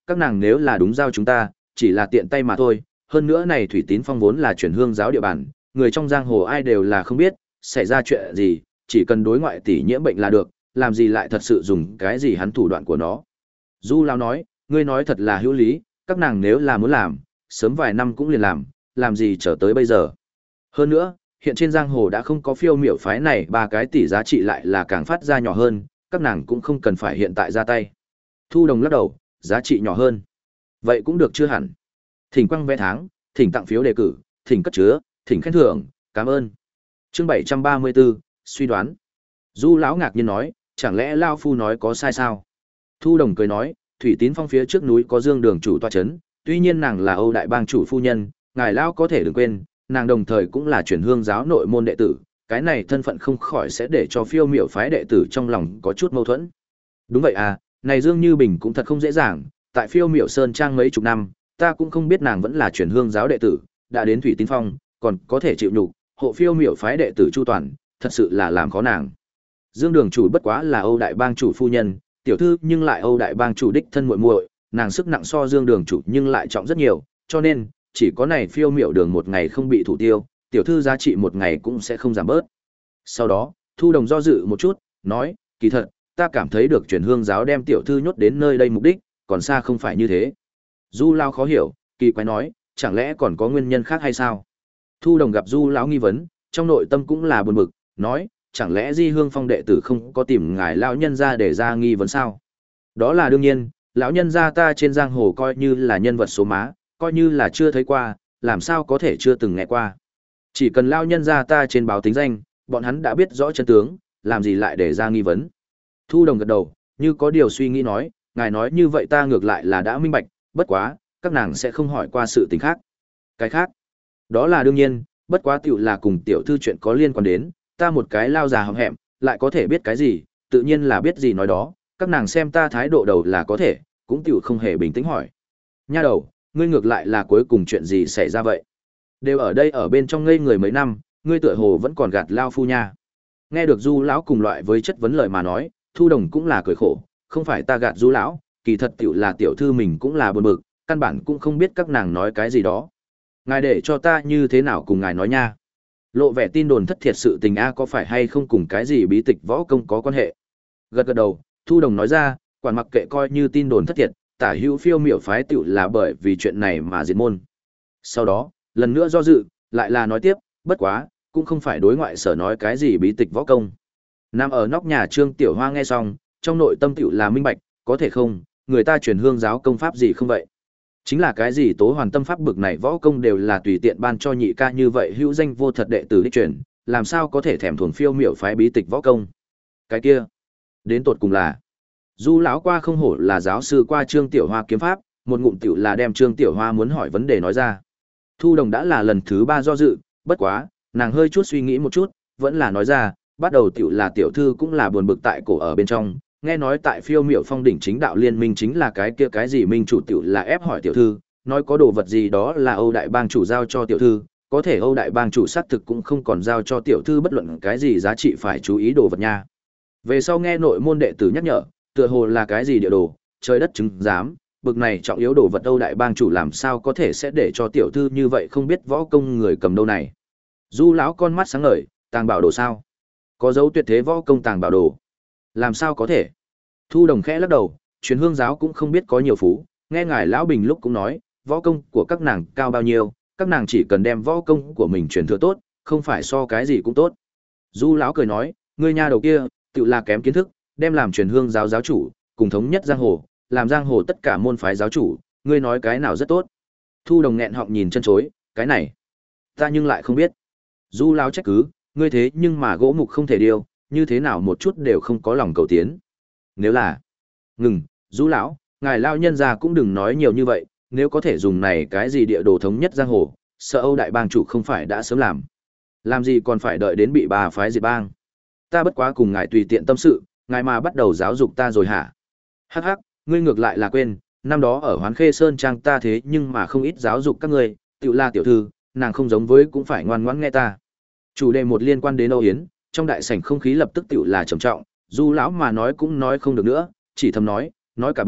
các nàng nếu là đúng giao chúng ta, chỉ là tiện tay mà thôi, hơn nữa này Thủy Tín Phong vốn là chuyển hương giáo địa bàn, người trong giang hồ ai đều là không biết, xảy ra chuyện gì, chỉ cần đối ngoại tỷ nhiễm bệnh là được, làm gì lại thật sự dùng cái gì hắn thủ đoạn của nó. Du Lão nói, ngươi nói thật là hữu lý, các nàng nếu là muốn làm, sớm vài năm cũng liền làm, làm gì chờ tới bây giờ. Hơn nữa, hiện trên giang hồ đã không có phiêu miểu phái này, ba cái tỷ giá trị lại là càng phát ra nhỏ hơn, các nàng cũng không cần phải hiện tại ra tay. Thu Đồng lắc đầu, giá trị nhỏ hơn. Vậy cũng được chưa hẳn. Thỉnh quăng vé tháng, thỉnh tặng phiếu đề cử, thỉnh cất chứa, thỉnh khen thưởng, cảm ơn. Chương bảy trăm ba mươi tư, suy đoán. Du Lão ngạc nhiên nói, chẳng lẽ Lao Phu nói có sai sao? Thu Đồng cười nói, Thủy Tín Phong phía trước núi có Dương Đường chủ tọa chấn, tuy nhiên nàng là Âu Đại Bang chủ phu nhân, ngài Lão có thể đừng quên, nàng đồng thời cũng là chuyển hương giáo nội môn đệ tử, cái này thân phận không khỏi sẽ để cho phiêu miểu phái đệ tử trong lòng có chút mâu thuẫn. Đúng vậy à, này Dương Như Bình cũng thật không dễ dàng, tại phiêu miểu sơn trang mấy chục năm, ta cũng không biết nàng vẫn là chuyển hương giáo đệ tử, đã đến Thủy Tín Phong, còn có thể chịu nhục, hộ phiêu miểu phái đệ tử chu toàn, thật sự là làm khó nàng. Dương Đường chủ bất quá là Âu Đại Bang chủ phu nhân, tiểu thư nhưng lại Âu Đại Bang chủ đích thân muội muội, nàng sức nặng so Dương Đường chủ nhưng lại trọng rất nhiều, cho nên chỉ có này phiêu miểu đường một ngày không bị thủ tiêu, tiểu thư giá trị một ngày cũng sẽ không giảm bớt. Sau đó, Thu Đồng do dự một chút, nói, kỳ thật, ta cảm thấy được chuyển hương giáo đem tiểu thư nhốt đến nơi đây mục đích, còn xa không phải như thế. Du Lão khó hiểu, kỳ quái nói, chẳng lẽ còn có nguyên nhân khác hay sao? Thu Đồng gặp Du Lão nghi vấn, trong nội tâm cũng là buồn bực, nói, chẳng lẽ Di Hương Phong đệ tử không có tìm ngài lão nhân ra để ra nghi vấn sao? Đó là đương nhiên, lão nhân gia ta trên giang hồ coi như là nhân vật số má, coi như là chưa thấy qua, làm sao có thể chưa từng nghe qua. Chỉ cần lão nhân gia ta trên báo tính danh, bọn hắn đã biết rõ chân tướng, làm gì lại để ra nghi vấn. Thu Đồng gật đầu, như có điều suy nghĩ nói, ngài nói như vậy ta ngược lại là đã minh bạch, bất quá, các nàng sẽ không hỏi qua sự tình khác. Cái khác? Đó là đương nhiên, bất quá tiểu là cùng tiểu thư chuyện có liên quan đến, ta một cái lao già hậm hẹm, lại có thể biết cái gì, tự nhiên là biết gì nói đó, các nàng xem ta thái độ đầu là có thể, cũng tiểu không hề bình tĩnh hỏi. Nha đầu, ngươi ngược lại là cuối cùng chuyện gì xảy ra vậy? Đều ở đây ở bên trong ngây người mấy năm, ngươi tựa hồ vẫn còn gạt Lao Phu nha. Nghe được Du Lão cùng loại với chất vấn lời mà nói, Thu Đồng cũng là cười khổ, không phải ta gạt Du Lão, kỳ thật tiểu là tiểu thư mình cũng là buồn bực, căn bản cũng không biết các nàng nói cái gì đó. Ngài để cho ta như thế nào cùng ngài nói nha. Lộ vẻ tin đồn thất thiệt sự tình a có phải hay không cùng cái gì bí tịch võ công có quan hệ. Gật gật đầu, Thu Đồng nói ra, quản mặc kệ coi như tin đồn thất thiệt, tả hữu phiêu miểu phái tiểu là bởi vì chuyện này mà diệt môn. Sau đó, lần nữa do dự, lại là nói tiếp, bất quá, cũng không phải đối ngoại sở nói cái gì bí tịch võ công. Nằm ở nóc nhà Trương Tiểu Hoa nghe xong, trong nội tâm tiểu là minh bạch, có thể không, người ta truyền hương giáo công pháp gì không vậy? Chính là cái gì tố hoàn tâm pháp bực này võ công đều là tùy tiện ban cho nhị ca như vậy hữu danh vô thật đệ tử đích truyền, làm sao có thể thèm thuồng phiêu miểu phái bí tịch võ công? Cái kia, đến tột cùng là Du Lão qua không hổ là giáo sư qua Trương Tiểu Hoa kiếm pháp, một ngụm tiểu là đem Trương Tiểu Hoa muốn hỏi vấn đề nói ra. Thu Đồng đã là lần thứ ba do dự, bất quá, nàng hơi chút suy nghĩ một chút, vẫn là nói ra, bắt đầu tiểu là tiểu thư cũng là buồn bực tại cổ ở bên trong, nghe nói tại phiêu miểu phong đỉnh chính đạo liên minh chính là cái kia cái gì minh chủ tiểu là ép hỏi tiểu thư, nói có đồ vật gì đó là Âu Đại Bang chủ giao cho tiểu thư, có thể Âu Đại Bang chủ xác thực cũng không còn giao cho tiểu thư bất luận cái gì giá trị phải chú ý đồ vật nha. Về sau nghe nội môn đệ tử nhắc nhở, tựa hồ là cái gì địa đồ, trời đất chứng giám, bực này trọng yếu đồ vật Âu Đại Bang chủ làm sao có thể sẽ để cho tiểu thư như vậy không biết võ công người cầm đâu này. Du Lão con mắt sáng ngời, tàng bảo đồ sao? Có dấu tuyệt thế võ công tàng bảo đồ? Làm sao có thể? Thu Đồng khẽ lắc đầu, truyền hương giáo cũng không biết có nhiều phú, nghe ngài lão Bình lúc cũng nói, võ công của các nàng cao bao nhiêu, các nàng chỉ cần đem võ công của mình truyền thừa tốt, không phải so cái gì cũng tốt. Du Lão cười nói, ngươi nha đầu kia, tự là kém kiến thức, đem làm truyền hương giáo giáo chủ, cùng thống nhất giang hồ, làm giang hồ tất cả môn phái giáo chủ, ngươi nói cái nào rất tốt. Thu Đồng nghẹn họng nhìn chân chối, cái này, ta nhưng lại không biết. Du Lão trách cứ, ngươi thế nhưng mà gỗ mục không thể điêu, như thế nào một chút đều không có lòng cầu tiến. Nếu là, ngừng, Du Lão, ngài lao nhân già cũng đừng nói nhiều như vậy, nếu có thể dùng này cái gì địa đồ thống nhất giang hồ, sợ Âu Đại Bang chủ không phải đã sớm làm. Làm gì còn phải đợi đến bị bà phái diệt bang. Ta bất quá cùng ngài tùy tiện tâm sự, ngài mà bắt đầu giáo dục ta rồi hả? Hắc hắc, ngươi ngược lại là quên, năm đó ở Hoán Khê Sơn Trang ta thế nhưng mà không ít giáo dục các ngươi, tiểu la tiểu thư, nàng không giống với cũng phải ngoan ngoãn nghe ta. Chủ đề một liên quan đến Âu Yến, trong đại sảnh không khí lập tức tiểu là trầm trọng, Du Lão mà nói cũng nói không được nữa, chỉ thầm nói, nói cả buổi,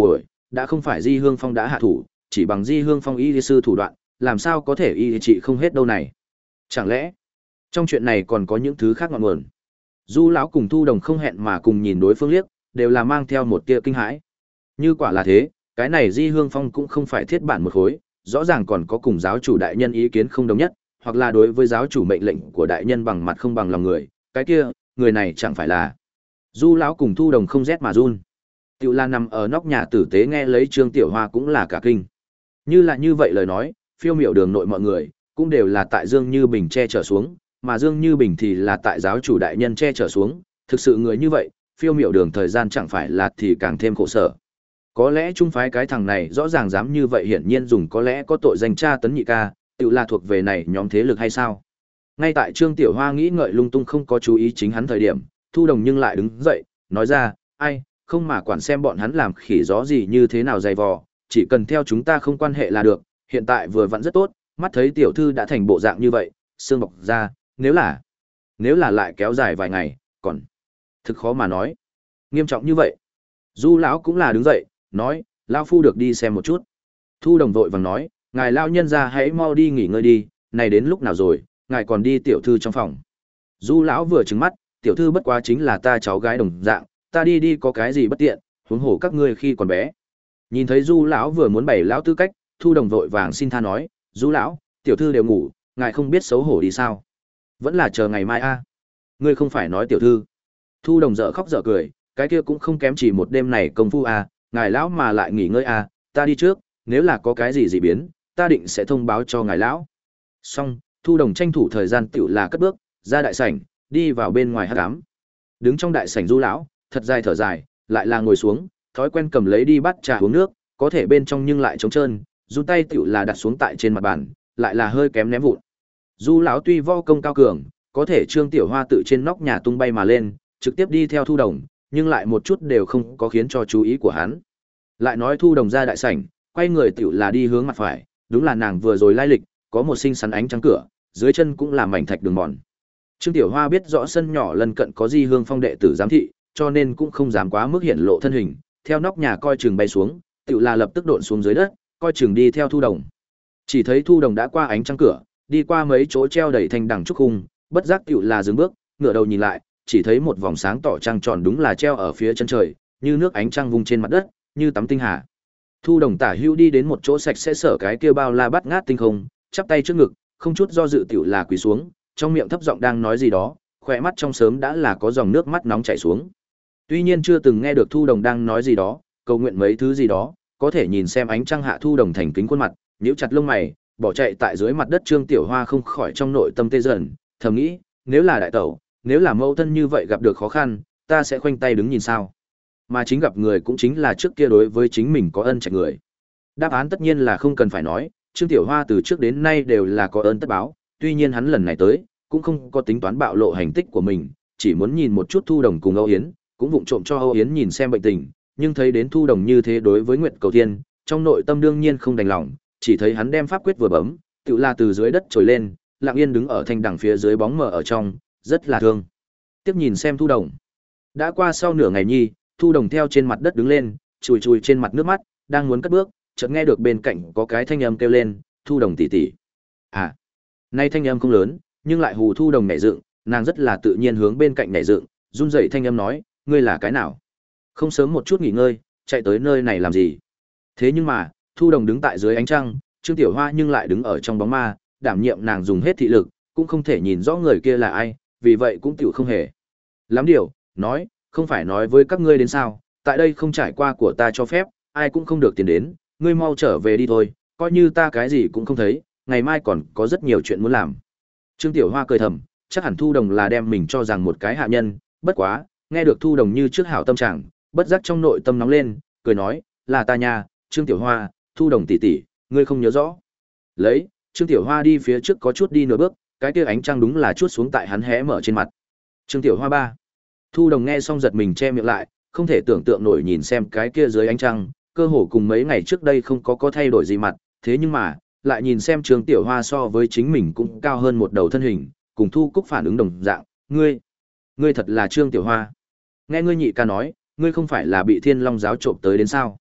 đã không phải Di Hương Phong đã hạ thủ, chỉ bằng Di Hương Phong y sư thủ đoạn, làm sao có thể y trị không hết đâu này. Chẳng lẽ, trong chuyện này còn có những thứ khác ngọn nguồn? Du lão cùng Thu Đồng không hẹn mà cùng nhìn đối phương liếc, đều là mang theo một tia kinh hãi. Như quả là thế, cái này Di Hương Phong cũng không phải thiết bản một khối, rõ ràng còn có cùng giáo chủ đại nhân ý kiến không đồng nhất, hoặc là đối với giáo chủ mệnh lệnh của đại nhân bằng mặt không bằng lòng người, cái kia, người này chẳng phải là. Du lão cùng Thu Đồng không rét mà run. Tiểu La nằm ở nóc nhà tử tế nghe lấy Trương Tiểu Hoa cũng là cả kinh. Như là như vậy lời nói, phiêu miểu đường nội mọi người, cũng đều là tại Dương Như Bình che chở xuống, mà Dương Như Bình thì là tại giáo chủ đại nhân che chở xuống, thực sự người như vậy, phiêu miểu đường thời gian chẳng phải là thì càng thêm khổ sở. Có lẽ trung phái cái thằng này rõ ràng dám như vậy hiển nhiên dùng có lẽ có tội danh tra tấn nhị ca, tự là thuộc về này nhóm thế lực hay sao? Ngay tại Trương Tiểu Hoa nghĩ ngợi lung tung không có chú ý chính hắn thời điểm, Thu Đồng nhưng lại đứng dậy, nói ra, ai, không mà quản xem bọn hắn làm khỉ gió gì như thế nào dày vò, chỉ cần theo chúng ta không quan hệ là được, hiện tại vừa vặn rất tốt, mắt thấy tiểu thư đã thành bộ dạng như vậy, xương bọc ra, nếu là, nếu là lại kéo dài vài ngày, còn, thực khó mà nói. Nghiêm trọng như vậy. Du lão cũng là đứng dậy, nói, lao phu được đi xem một chút. Thu Đồng vội vàng nói, ngài lao nhân ra hãy mau đi nghỉ ngơi đi, này đến lúc nào rồi, ngài còn đi tiểu thư trong phòng. Du lão vừa trừng mắt, tiểu thư bất quá chính là ta cháu gái đồng dạng, ta đi đi có cái gì bất tiện, huống hồ các ngươi khi còn bé. Nhìn thấy Du lão vừa muốn bày lão tư cách, Thu Đồng vội vàng xin tha nói, Du lão, tiểu thư đều ngủ, ngài không biết xấu hổ đi sao? Vẫn là chờ ngày mai a. À? Ngươi không phải nói tiểu thư. Thu Đồng dở khóc dở cười, cái kia cũng không kém chỉ một đêm này công phu a, à, ngài lão mà lại nghỉ ngơi a, à, ta đi trước, nếu là có cái gì dị biến, ta định sẽ thông báo cho ngài lão. Xong, Thu Đồng tranh thủ thời gian tiểu là cất bước, ra đại sảnh, đi vào bên ngoài hắc ám. Đứng trong đại sảnh Du lão, thật dài thở dài, lại là ngồi xuống, thói quen cầm lấy đi bắt trà uống nước, có thể bên trong nhưng lại trống trơn, run tay tiểu là đặt xuống tại trên mặt bàn, lại là hơi kém ném vụn. Du lão tuy võ công cao cường, có thể Trương Tiểu Hoa tự trên nóc nhà tung bay mà lên, trực tiếp đi theo Thu Đồng, nhưng lại một chút đều không có khiến cho chú ý của hắn. Lại nói Thu Đồng ra đại sảnh, quay người tiểu là đi hướng mặt phải, đúng là nàng vừa rồi lai lịch, có một xinh xắn ánh trắng cửa, dưới chân cũng là mảnh thạch đường mòn. Trương Tiểu Hoa biết rõ sân nhỏ lân cận có Di Hương Phong đệ tử giám thị, cho nên cũng không dám quá mức hiện lộ thân hình, theo nóc nhà coi chừng bay xuống, tiểu là lập tức độn xuống dưới đất, coi chừng đi theo Thu Đồng. Chỉ thấy Thu Đồng đã qua ánh trăng cửa, đi qua mấy chỗ treo đầy thanh đằng trúc khung, bất giác tiểu là dừng bước, ngửa đầu nhìn lại, chỉ thấy một vòng sáng tỏ trăng tròn đúng là treo ở phía chân trời, như nước ánh trăng vung trên mặt đất, như tắm tinh hà. Thu Đồng tả hữu đi đến một chỗ sạch sẽ sở cái kia bao la bắt ngát tinh không, chắp tay trước ngực, không chút do dự tiểu là quỳ xuống, trong miệng thấp giọng đang nói gì đó, khỏe mắt trong sớm đã là có dòng nước mắt nóng chảy xuống. Tuy nhiên chưa từng nghe được Thu Đồng đang nói gì đó, cầu nguyện mấy thứ gì đó, có thể nhìn xem ánh trăng hạ Thu Đồng thành kính khuôn mặt, nhíu chặt lông mày, bỏ chạy tại dưới mặt đất Trương Tiểu Hoa không khỏi trong nội tâm tê dần, thầm nghĩ, nếu là đại tẩu, nếu là mẫu thân như vậy gặp được khó khăn, ta sẽ khoanh tay đứng nhìn sao? Mà chính gặp người cũng chính là trước kia đối với chính mình có ân trạch người. Đáp án tất nhiên là không cần phải nói, Trương Tiểu Hoa từ trước đến nay đều là có ơn tất báo, tuy nhiên hắn lần này tới, cũng không có tính toán bạo lộ hành tích của mình, chỉ muốn nhìn một chút Thu Đồng cùng Âu Yến, cũng vụng trộm cho Âu Yến nhìn xem bệnh tình, nhưng thấy đến Thu Đồng như thế đối với Nguyệt Cầu Thiên, trong nội tâm đương nhiên không đành lòng, chỉ thấy hắn đem pháp quyết vừa bấm, tựu là từ dưới đất trồi lên, lặng yên đứng ở thanh đằng phía dưới bóng mờ ở trong, rất là thương. Tiếp nhìn xem Thu Đồng. Đã qua sau nửa ngày nhi, Thu Đồng theo trên mặt đất đứng lên, chùi chùi trên mặt nước mắt, đang muốn cất bước, chợt nghe được bên cạnh có cái thanh âm kêu lên, "Thu Đồng tỷ tỷ." À, nay thanh âm không lớn, nhưng lại hù Thu Đồng nhảy dựng, nàng rất là tự nhiên hướng bên cạnh nhảy dựng, run rẩy thanh âm nói, "Ngươi là cái nào? Không sớm một chút nghỉ ngơi, chạy tới nơi này làm gì?" Thế nhưng mà, Thu Đồng đứng tại dưới ánh trăng, Trương Tiểu Hoa nhưng lại đứng ở trong bóng ma, đảm nhiệm nàng dùng hết thị lực, cũng không thể nhìn rõ người kia là ai, vì vậy cũng tiểu không hề. Lắm điều, nói, không phải nói với các ngươi đến sao, tại đây không trải qua của ta cho phép, ai cũng không được tiền đến, ngươi mau trở về đi thôi, coi như ta cái gì cũng không thấy, ngày mai còn có rất nhiều chuyện muốn làm. Trương Tiểu Hoa cười thầm, chắc hẳn Thu Đồng là đem mình cho rằng một cái hạ nhân, bất quá, nghe được Thu Đồng như trước hảo tâm trạng, bất giác trong nội tâm nóng lên, cười nói, là ta nha, Trương Tiểu Hoa, Thu Đồng tỷ tỷ, ngươi không nhớ rõ. Lấy, Trương Tiểu Hoa đi phía trước có chút đi nửa bước, cái kia ánh trăng đúng là chuốt xuống tại hắn hé mở trên mặt. Trương Tiểu Hoa ba. Thu Đồng nghe xong giật mình che miệng lại, không thể tưởng tượng nổi nhìn xem cái kia dưới ánh trăng, cơ hồ cùng mấy ngày trước đây không có có thay đổi gì mặt, thế nhưng mà, lại nhìn xem Trương Tiểu Hoa so với chính mình cũng cao hơn một đầu thân hình, cùng Thu Cúc phản ứng đồng dạng, ngươi, ngươi thật là Trương Tiểu Hoa. Nghe ngươi nhị ca nói, ngươi không phải là bị Thiên Long giáo trộm tới đến sao?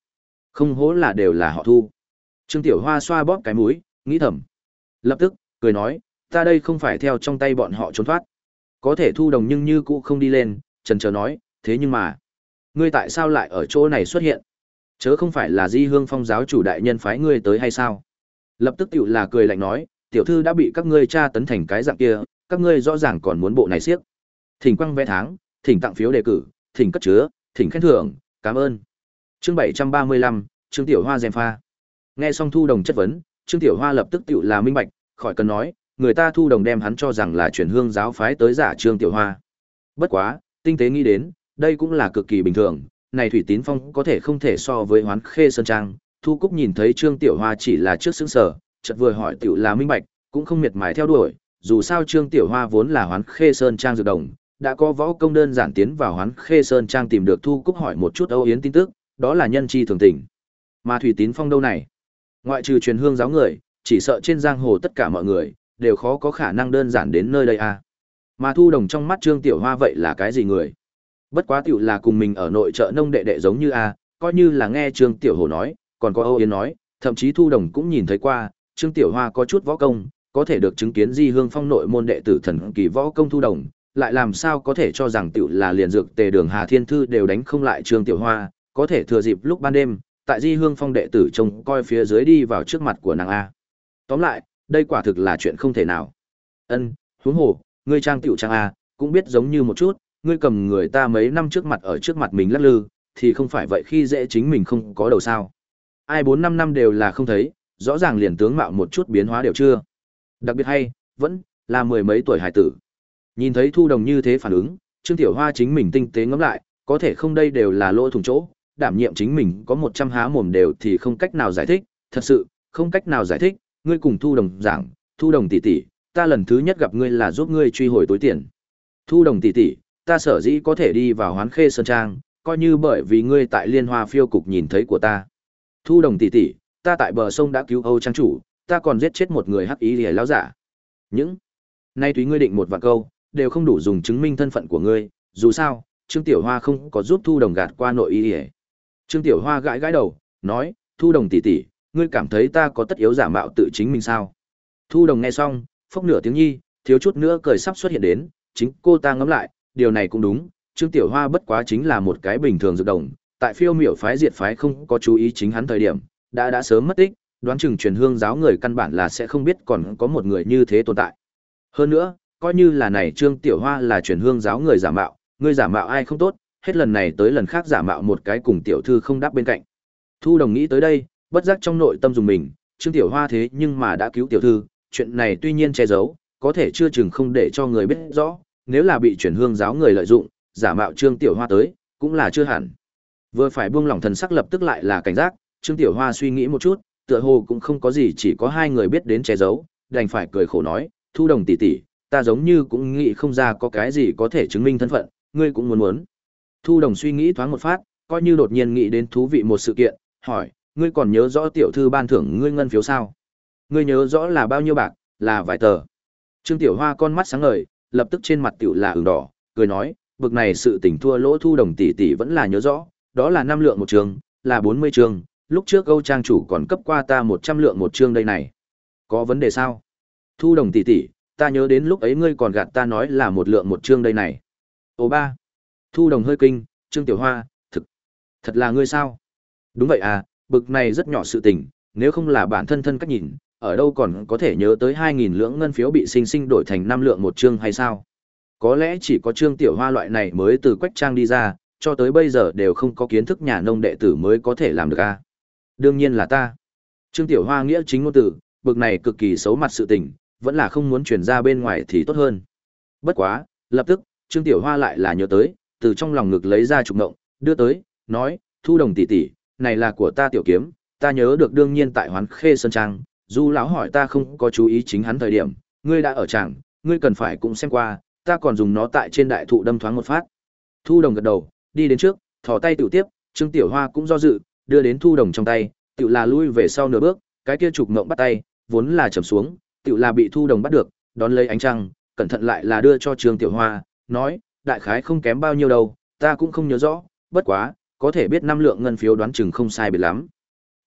Không hố là đều là họ Thu. Trương Tiểu Hoa xoa bóp cái mũi, nghĩ thầm. Lập tức, cười nói, ta đây không phải theo trong tay bọn họ trốn thoát. Có thể Thu Đồng nhưng như cũ không đi lên, chần chờ nói, thế nhưng mà, ngươi tại sao lại ở chỗ này xuất hiện? Chớ không phải là Di Hương Phong giáo chủ đại nhân phái ngươi tới hay sao? Lập tức tiểu là cười lạnh nói, tiểu thư đã bị các ngươi tra tấn thành cái dạng kia, các ngươi rõ ràng còn muốn bộ này siếc. Thỉnh quăng vé tháng, thỉnh tặng phiếu đề cử, thỉnh cất chứa, thỉnh khen thưởng, cảm ơn. Chương bảy trăm ba mươi lăm, Trương Tiểu Hoa gièm pha. Nghe xong Thu Đồng chất vấn, Trương Tiểu Hoa lập tức tiểu là minh bạch, khỏi cần nói, người ta Thu Đồng đem hắn cho rằng là chuyển hương giáo phái tới giả Trương Tiểu Hoa. Bất quá, tinh tế nghĩ đến, đây cũng là cực kỳ bình thường, này Thủy Tín Phong có thể không thể so với Hoán Khê Sơn Trang. Thu Cúc nhìn thấy Trương Tiểu Hoa chỉ là trước sững sờ, chợt vừa hỏi tiểu là minh bạch, cũng không miệt mài theo đuổi, dù sao Trương Tiểu Hoa vốn là Hoán Khê Sơn Trang dược đồng, đã có võ công đơn giản tiến vào Hoán Khê Sơn Trang tìm được Thu Cúc hỏi một chút Âu Yến tin tức, đó là nhân chi thường tình. Mà Thủy Tín Phong đâu này? Ngoại trừ truyền hương giáo người, chỉ sợ trên giang hồ tất cả mọi người đều khó có khả năng đơn giản đến nơi đây a. À. Mà Thu Đồng trong mắt Trương Tiểu Hoa vậy là cái gì người? Bất quá tiểu là cùng mình ở nội chợ nông đệ đệ giống như a, à, coi như là nghe Trương Tiểu Hồ nói, còn có Âu Yến nói, thậm chí Thu Đồng cũng nhìn thấy qua, Trương Tiểu Hoa có chút võ công, có thể được chứng kiến Di Hương Phong nội môn đệ tử thần kỳ võ công Thu Đồng, lại làm sao có thể cho rằng tiểu là liền dược tề đường Hà Thiên Thư đều đánh không lại Trương Tiểu Hoa, có thể thừa dịp lúc ban đêm, tại Di Hương Phong đệ tử trông coi phía dưới đi vào trước mặt của nàng a. Tóm lại, đây quả thực là chuyện không thể nào. Ân, huống hồ, ngươi trang tiểu trang a, cũng biết giống như một chút, ngươi cầm người ta mấy năm trước mặt ở trước mặt mình lắc lư, thì không phải vậy khi dễ chính mình không có đầu sao? Ai bốn năm năm đều là không thấy, rõ ràng liền tướng mạo một chút biến hóa đều chưa. Đặc biệt hay, vẫn là mười mấy tuổi hải tử. Nhìn thấy Thu Đồng như thế phản ứng, Trương Tiểu Hoa chính mình tinh tế ngẫm lại, có thể không đây đều là lỗ thủng chỗ, đảm nhiệm chính mình có một trăm há mồm đều thì không cách nào giải thích, thật sự, không cách nào giải thích, ngươi cùng Thu Đồng giảng, Thu Đồng tỷ tỷ, ta lần thứ nhất gặp ngươi là giúp ngươi truy hồi túi tiền. Thu Đồng tỷ tỷ, ta sở dĩ có thể đi vào Hoán Khê Sơn Trang, coi như bởi vì ngươi tại Liên Hoa Phiêu cục nhìn thấy của ta. Thu Đồng tỷ tỷ, ta tại bờ sông đã cứu Âu trang chủ, ta còn giết chết một người hắc ý liễu lão giả. Những nay tùy ngươi định một vạn câu, đều không đủ dùng chứng minh thân phận của ngươi, dù sao, Trương Tiểu Hoa không có giúp Thu Đồng gạt qua nội ý liễu. Trương Tiểu Hoa gãi gãi đầu, nói, Thu Đồng tỷ tỷ, ngươi cảm thấy ta có tất yếu giả mạo tự chính mình sao? Thu Đồng nghe xong, phốc nửa tiếng nhi, thiếu chút nữa cười sắp xuất hiện đến, chính cô ta ngẫm lại, điều này cũng đúng, Trương Tiểu Hoa bất quá chính là một cái bình thường dược đồng, tại Phiêu Miểu phái diệt phái không có chú ý chính hắn thời điểm, đã đã sớm mất tích, đoán chừng truyền hương giáo người căn bản là sẽ không biết còn có một người như thế tồn tại. Hơn nữa, coi như là này Trương Tiểu Hoa là truyền hương giáo người giả mạo, người giả mạo ai không tốt, hết lần này tới lần khác giả mạo một cái cùng tiểu thư không đáp bên cạnh. Thu Đồng nghĩ tới đây, bất giác trong nội tâm dùng mình, Trương Tiểu Hoa thế nhưng mà đã cứu tiểu thư, chuyện này tuy nhiên che giấu, có thể chưa chừng không để cho người biết rõ, nếu là bị chuyển hương giáo người lợi dụng, giả mạo Trương Tiểu Hoa tới, cũng là chưa hẳn. Vừa phải buông lỏng thần sắc lập tức lại là cảnh giác, Trương Tiểu Hoa suy nghĩ một chút, tựa hồ cũng không có gì chỉ có hai người biết đến che giấu, đành phải cười khổ nói, Thu Đồng tỷ tỷ, ta giống như cũng nghĩ không ra có cái gì có thể chứng minh thân phận, ngươi cũng muốn muốn. Thu Đồng suy nghĩ thoáng một phát, coi như đột nhiên nghĩ đến thú vị một sự kiện, hỏi, ngươi còn nhớ rõ tiểu thư ban thưởng ngươi ngân phiếu sao? Ngươi nhớ rõ là bao nhiêu bạc, là vài tờ. Trương Tiểu Hoa con mắt sáng ngời, lập tức trên mặt tiểu là ửng đỏ, cười nói, bực này sự tình thua lỗ Thu Đồng tỷ tỷ vẫn là nhớ rõ, đó là năm lượng một trường, là bốn mươi trường, lúc trước Âu trang chủ còn cấp qua ta một trăm lượng một chương đây này. Có vấn đề sao? Thu Đồng tỷ tỷ, ta nhớ đến lúc ấy ngươi còn gạt ta nói là một lượng một chương đây này. Ồ ba. Thu Đồng hơi kinh, Trương Tiểu Hoa, thực, thật là ngươi sao? Đúng vậy à, bực này rất nhỏ sự tình, nếu không là bản thân thân cách nhìn, ở đâu còn có thể nhớ tới hai nghìn lượng ngân phiếu bị sinh sinh đổi thành năm lượng một chương hay sao? Có lẽ chỉ có Trương Tiểu Hoa loại này mới từ Quách Trang đi ra, cho tới bây giờ đều không có kiến thức nhà nông đệ tử mới có thể làm được à? Đương nhiên là ta. Trương Tiểu Hoa nghĩa chính ngôn từ, bực này cực kỳ xấu mặt sự tình, vẫn là không muốn truyền ra bên ngoài thì tốt hơn. Bất quá, lập tức, Trương Tiểu Hoa lại là nhớ tới, từ trong lòng ngực lấy ra trục ngộng, đưa tới, nói, Thu Đồng tỷ tỷ, này là của ta tiểu kiếm, ta nhớ được đương nhiên tại Hoán Khê Sơn Trang, dù lão hỏi ta không có chú ý chính hắn thời điểm, ngươi đã ở chẳng, ngươi cần phải cũng xem qua, ta còn dùng nó tại trên đại thụ đâm thoáng một phát. Thu Đồng gật đầu, đi đến trước, thò tay tiểu tiếp, Trương Tiểu Hoa cũng do dự, đưa đến Thu Đồng trong tay, tiểu là lui về sau nửa bước, cái kia trục ngộng bắt tay, vốn là trầm xuống, tiểu là bị Thu Đồng bắt được, đón lấy ánh trăng, cẩn thận lại là đưa cho Trương Tiểu Hoa, nói, đại khái không kém bao nhiêu đâu, ta cũng không nhớ rõ, bất quá, có thể biết năm lượng ngân phiếu đoán chừng không sai biệt lắm.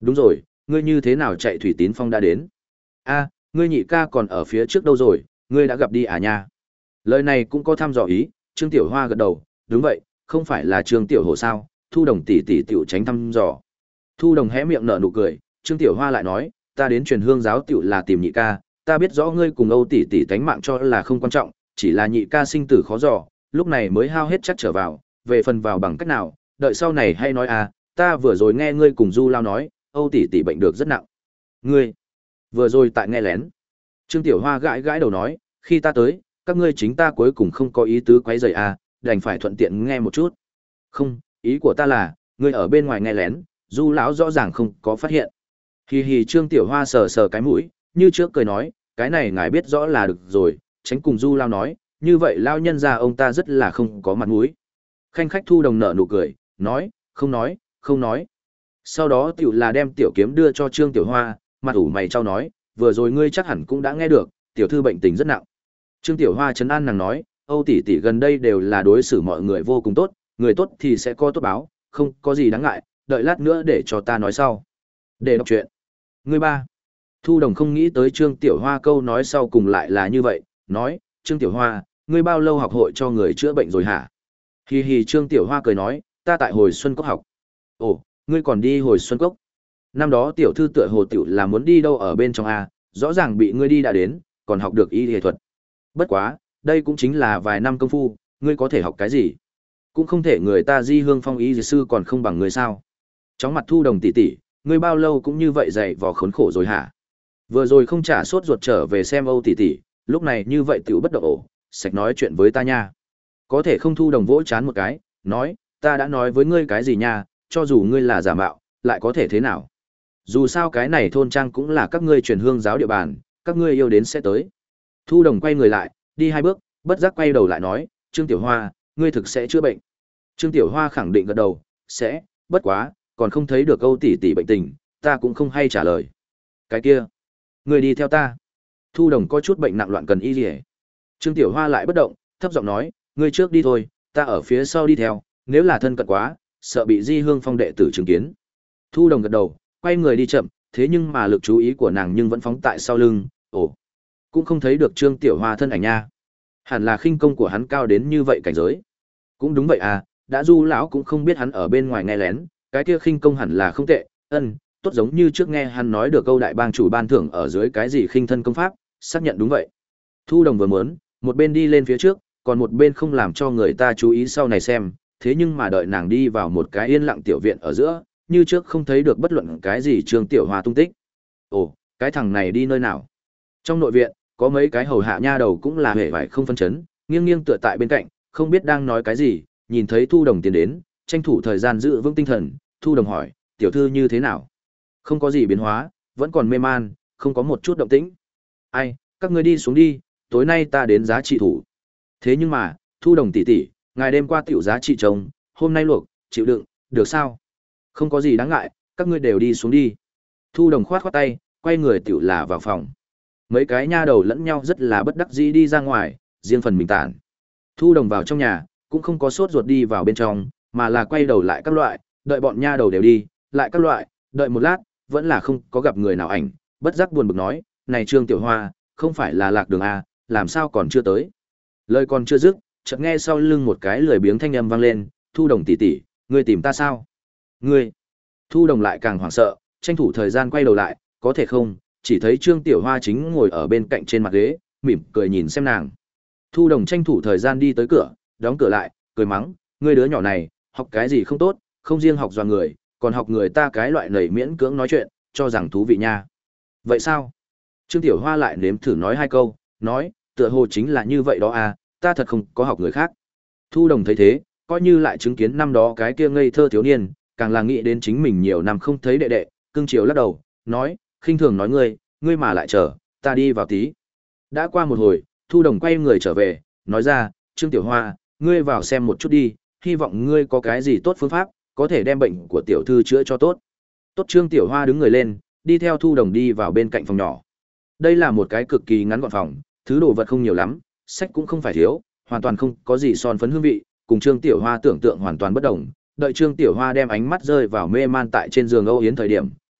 Đúng rồi, ngươi như thế nào chạy Thủy Tín Phong đã đến? A, ngươi nhị ca còn ở phía trước đâu rồi, ngươi đã gặp đi à nha? Lời này cũng có thăm dò ý, Trương Tiểu Hoa gật đầu, đúng vậy, không phải là Trương Tiểu Hổ sao, Thu Đồng tỷ tỷ tiểu tránh thăm dò. Thu Đồng hé miệng nở nụ cười, Trương Tiểu Hoa lại nói, ta đến truyền hương giáo tiểu là tìm nhị ca, ta biết rõ ngươi cùng Âu tỷ tỷ tánh mạng cho là không quan trọng, chỉ là nhị ca sinh tử khó dò, lúc này mới hao hết chắc trở vào, về phần vào bằng cách nào, đợi sau này hay nói à, ta vừa rồi nghe ngươi cùng Du Lao nói, Âu tỷ tỷ bệnh được rất nặng. Ngươi, vừa rồi tại nghe lén. Trương Tiểu Hoa gãi gãi đầu nói, khi ta tới, các ngươi chính ta cuối cùng không có ý tứ quấy rầy à, đành phải thuận tiện nghe một chút. Không, ý của ta là, ngươi ở bên ngoài nghe lén, Du lão rõ ràng không có phát hiện. Hì hì Trương Tiểu Hoa sờ sờ cái mũi, như trước cười nói, cái này ngài biết rõ là được rồi, tránh cùng Du Lao nói, như vậy lao nhân ra ông ta rất là không có mặt mũi. Khanh khách Thu Đồng nở nụ cười, nói, không nói, không nói. Sau đó tiểu là đem tiểu kiếm đưa cho Trương Tiểu Hoa, mặt ủ mày trao nói, vừa rồi ngươi chắc hẳn cũng đã nghe được, tiểu thư bệnh tình rất nặng. Trương Tiểu Hoa trấn an nàng nói, Âu tỷ tỷ gần đây đều là đối xử mọi người vô cùng tốt, người tốt thì sẽ có tốt báo, không có gì đáng ngại, đợi lát nữa để cho ta nói sau. Để đọc chuyện. Ngươi ba. Thu Đồng không nghĩ tới Trương Tiểu Hoa câu nói sau cùng lại là như vậy, nói, Trương Tiểu Hoa, ngươi bao lâu học hội cho người chữa bệnh rồi hả? Hì hì Trương Tiểu Hoa cười nói, ta tại hồi Xuân Cốc học. Ồ, ngươi còn đi hồi Xuân Cốc? Năm đó tiểu thư tựa hồ tiểu là muốn đi đâu ở bên trong a, rõ ràng bị ngươi đi đã đến, còn học được y y thuật. Bất quá, đây cũng chính là vài năm công phu, ngươi có thể học cái gì? Cũng không thể người ta Di Hương Phong y dì sư còn không bằng ngươi sao? Chóng mặt Thu Đồng tỷ tỷ, ngươi bao lâu cũng như vậy dày vò khốn khổ rồi hả? Vừa rồi không trả sốt ruột trở về xem Âu tỷ tỷ, lúc này như vậy tiểu bất động ổ, sạch nói chuyện với ta nha. Có thể không Thu Đồng vỗ chán một cái, nói, ta đã nói với ngươi cái gì nha, cho dù ngươi là giả mạo, lại có thể thế nào? Dù sao cái này thôn trang cũng là các ngươi truyền hương giáo địa bàn, các ngươi yêu đến sẽ tới. Thu Đồng quay người lại, đi hai bước, bất giác quay đầu lại nói, Trương Tiểu Hoa, ngươi thực sẽ chữa bệnh. Trương Tiểu Hoa khẳng định gật đầu, sẽ, bất quá, còn không thấy được Âu tỷ tỷ bệnh tình, ta cũng không hay trả lời. Cái kia, ngươi đi theo ta. Thu Đồng có chút bệnh nặng loạn cần y liề. Trương Tiểu Hoa lại bất động, thấp giọng nói, ngươi trước đi thôi, ta ở phía sau đi theo, nếu là thân cận quá, sợ bị Di Hương Phong đệ tử chứng kiến. Thu Đồng gật đầu, quay người đi chậm, thế nhưng mà lực chú ý của nàng nhưng vẫn phóng tại sau lưng, ồ, cũng không thấy được Trương Tiểu Hoa thân ảnh nha. Hẳn là khinh công của hắn cao đến như vậy cảnh giới. Cũng đúng vậy à, đã Du lão cũng không biết hắn ở bên ngoài nghe lén, cái kia khinh công hẳn là không tệ, ân, tốt giống như trước nghe hắn nói được câu đại bang chủ ban thưởng ở dưới cái gì khinh thân công pháp, xác nhận đúng vậy. Thu Đồng vừa muốn, một bên đi lên phía trước, còn một bên không làm cho người ta chú ý sau này xem, thế nhưng mà đợi nàng đi vào một cái yên lặng tiểu viện ở giữa, như trước không thấy được bất luận cái gì Trương Tiểu Hoa tung tích. Ồ, cái thằng này đi nơi nào? Trong nội viện, có mấy cái hầu hạ nha đầu cũng là hề vải không phân chấn, nghiêng nghiêng tựa tại bên cạnh, không biết đang nói cái gì, nhìn thấy Thu Đồng tiến đến, tranh thủ thời gian giữ vững tinh thần, Thu Đồng hỏi, tiểu thư như thế nào? Không có gì biến hóa, vẫn còn mê man, không có một chút động tĩnh. Ai, các ngươi đi xuống đi, tối nay ta đến giá trị thủ. Thế nhưng mà, Thu Đồng tỷ tỷ, ngày đêm qua tiểu giá trị chồng, hôm nay luộc, chịu đựng, được sao? Không có gì đáng ngại, các ngươi đều đi xuống đi. Thu Đồng khoát khoát tay, quay người tiểu là vào phòng. Mấy cái nha đầu lẫn nhau rất là bất đắc dĩ đi ra ngoài, riêng phần mình tản. Thu Đồng vào trong nhà, cũng không có sốt ruột đi vào bên trong, mà là quay đầu lại các loại, đợi bọn nha đầu đều đi, lại các loại, đợi một lát, vẫn là không có gặp người nào ảnh, bất giác buồn bực nói, này Trương Tiểu Hoa, không phải là lạc đường à, làm sao còn chưa tới. Lời còn chưa dứt, chợt nghe sau lưng một cái lười biếng thanh âm vang lên, Thu Đồng tỷ tỷ, ngươi tìm ta sao? Ngươi? Thu Đồng lại càng hoảng sợ, tranh thủ thời gian quay đầu lại, có thể không, chỉ thấy Trương Tiểu Hoa chính ngồi ở bên cạnh trên mặt ghế, mỉm cười nhìn xem nàng. Thu Đồng tranh thủ thời gian đi tới cửa, đóng cửa lại, cười mắng, ngươi đứa nhỏ này, học cái gì không tốt, không riêng học dọa người, còn học người ta cái loại nảy miễn cưỡng nói chuyện, cho rằng thú vị nha. Vậy sao? Trương Tiểu Hoa lại nếm thử nói hai câu, nói, tựa hồ chính là như vậy đó à, ta thật không có học người khác. Thu Đồng thấy thế, coi như lại chứng kiến năm đó cái kia ngây thơ thiếu niên, càng là nghĩ đến chính mình nhiều năm không thấy đệ đệ, cưng chiều lắc đầu, nói, khinh thường nói ngươi, ngươi mà lại chờ, ta đi vào tí. Đã qua một hồi, Thu Đồng quay người trở về, nói ra, Trương Tiểu Hoa, ngươi vào xem một chút đi, hy vọng ngươi có cái gì tốt phương pháp, có thể đem bệnh của tiểu thư chữa cho tốt. Tốt Trương Tiểu Hoa đứng người lên, đi theo Thu Đồng đi vào bên cạnh phòng nhỏ. Đây là một cái cực kỳ ngắn gọn phòng, thứ đồ vật không nhiều lắm, sách cũng không phải thiếu, hoàn toàn không có gì son phấn hương vị, cùng Trương Tiểu Hoa tưởng tượng hoàn toàn bất đồng. Đợi Trương Tiểu Hoa đem ánh mắt rơi vào mê man tại trên giường Âu Yến thời điểm,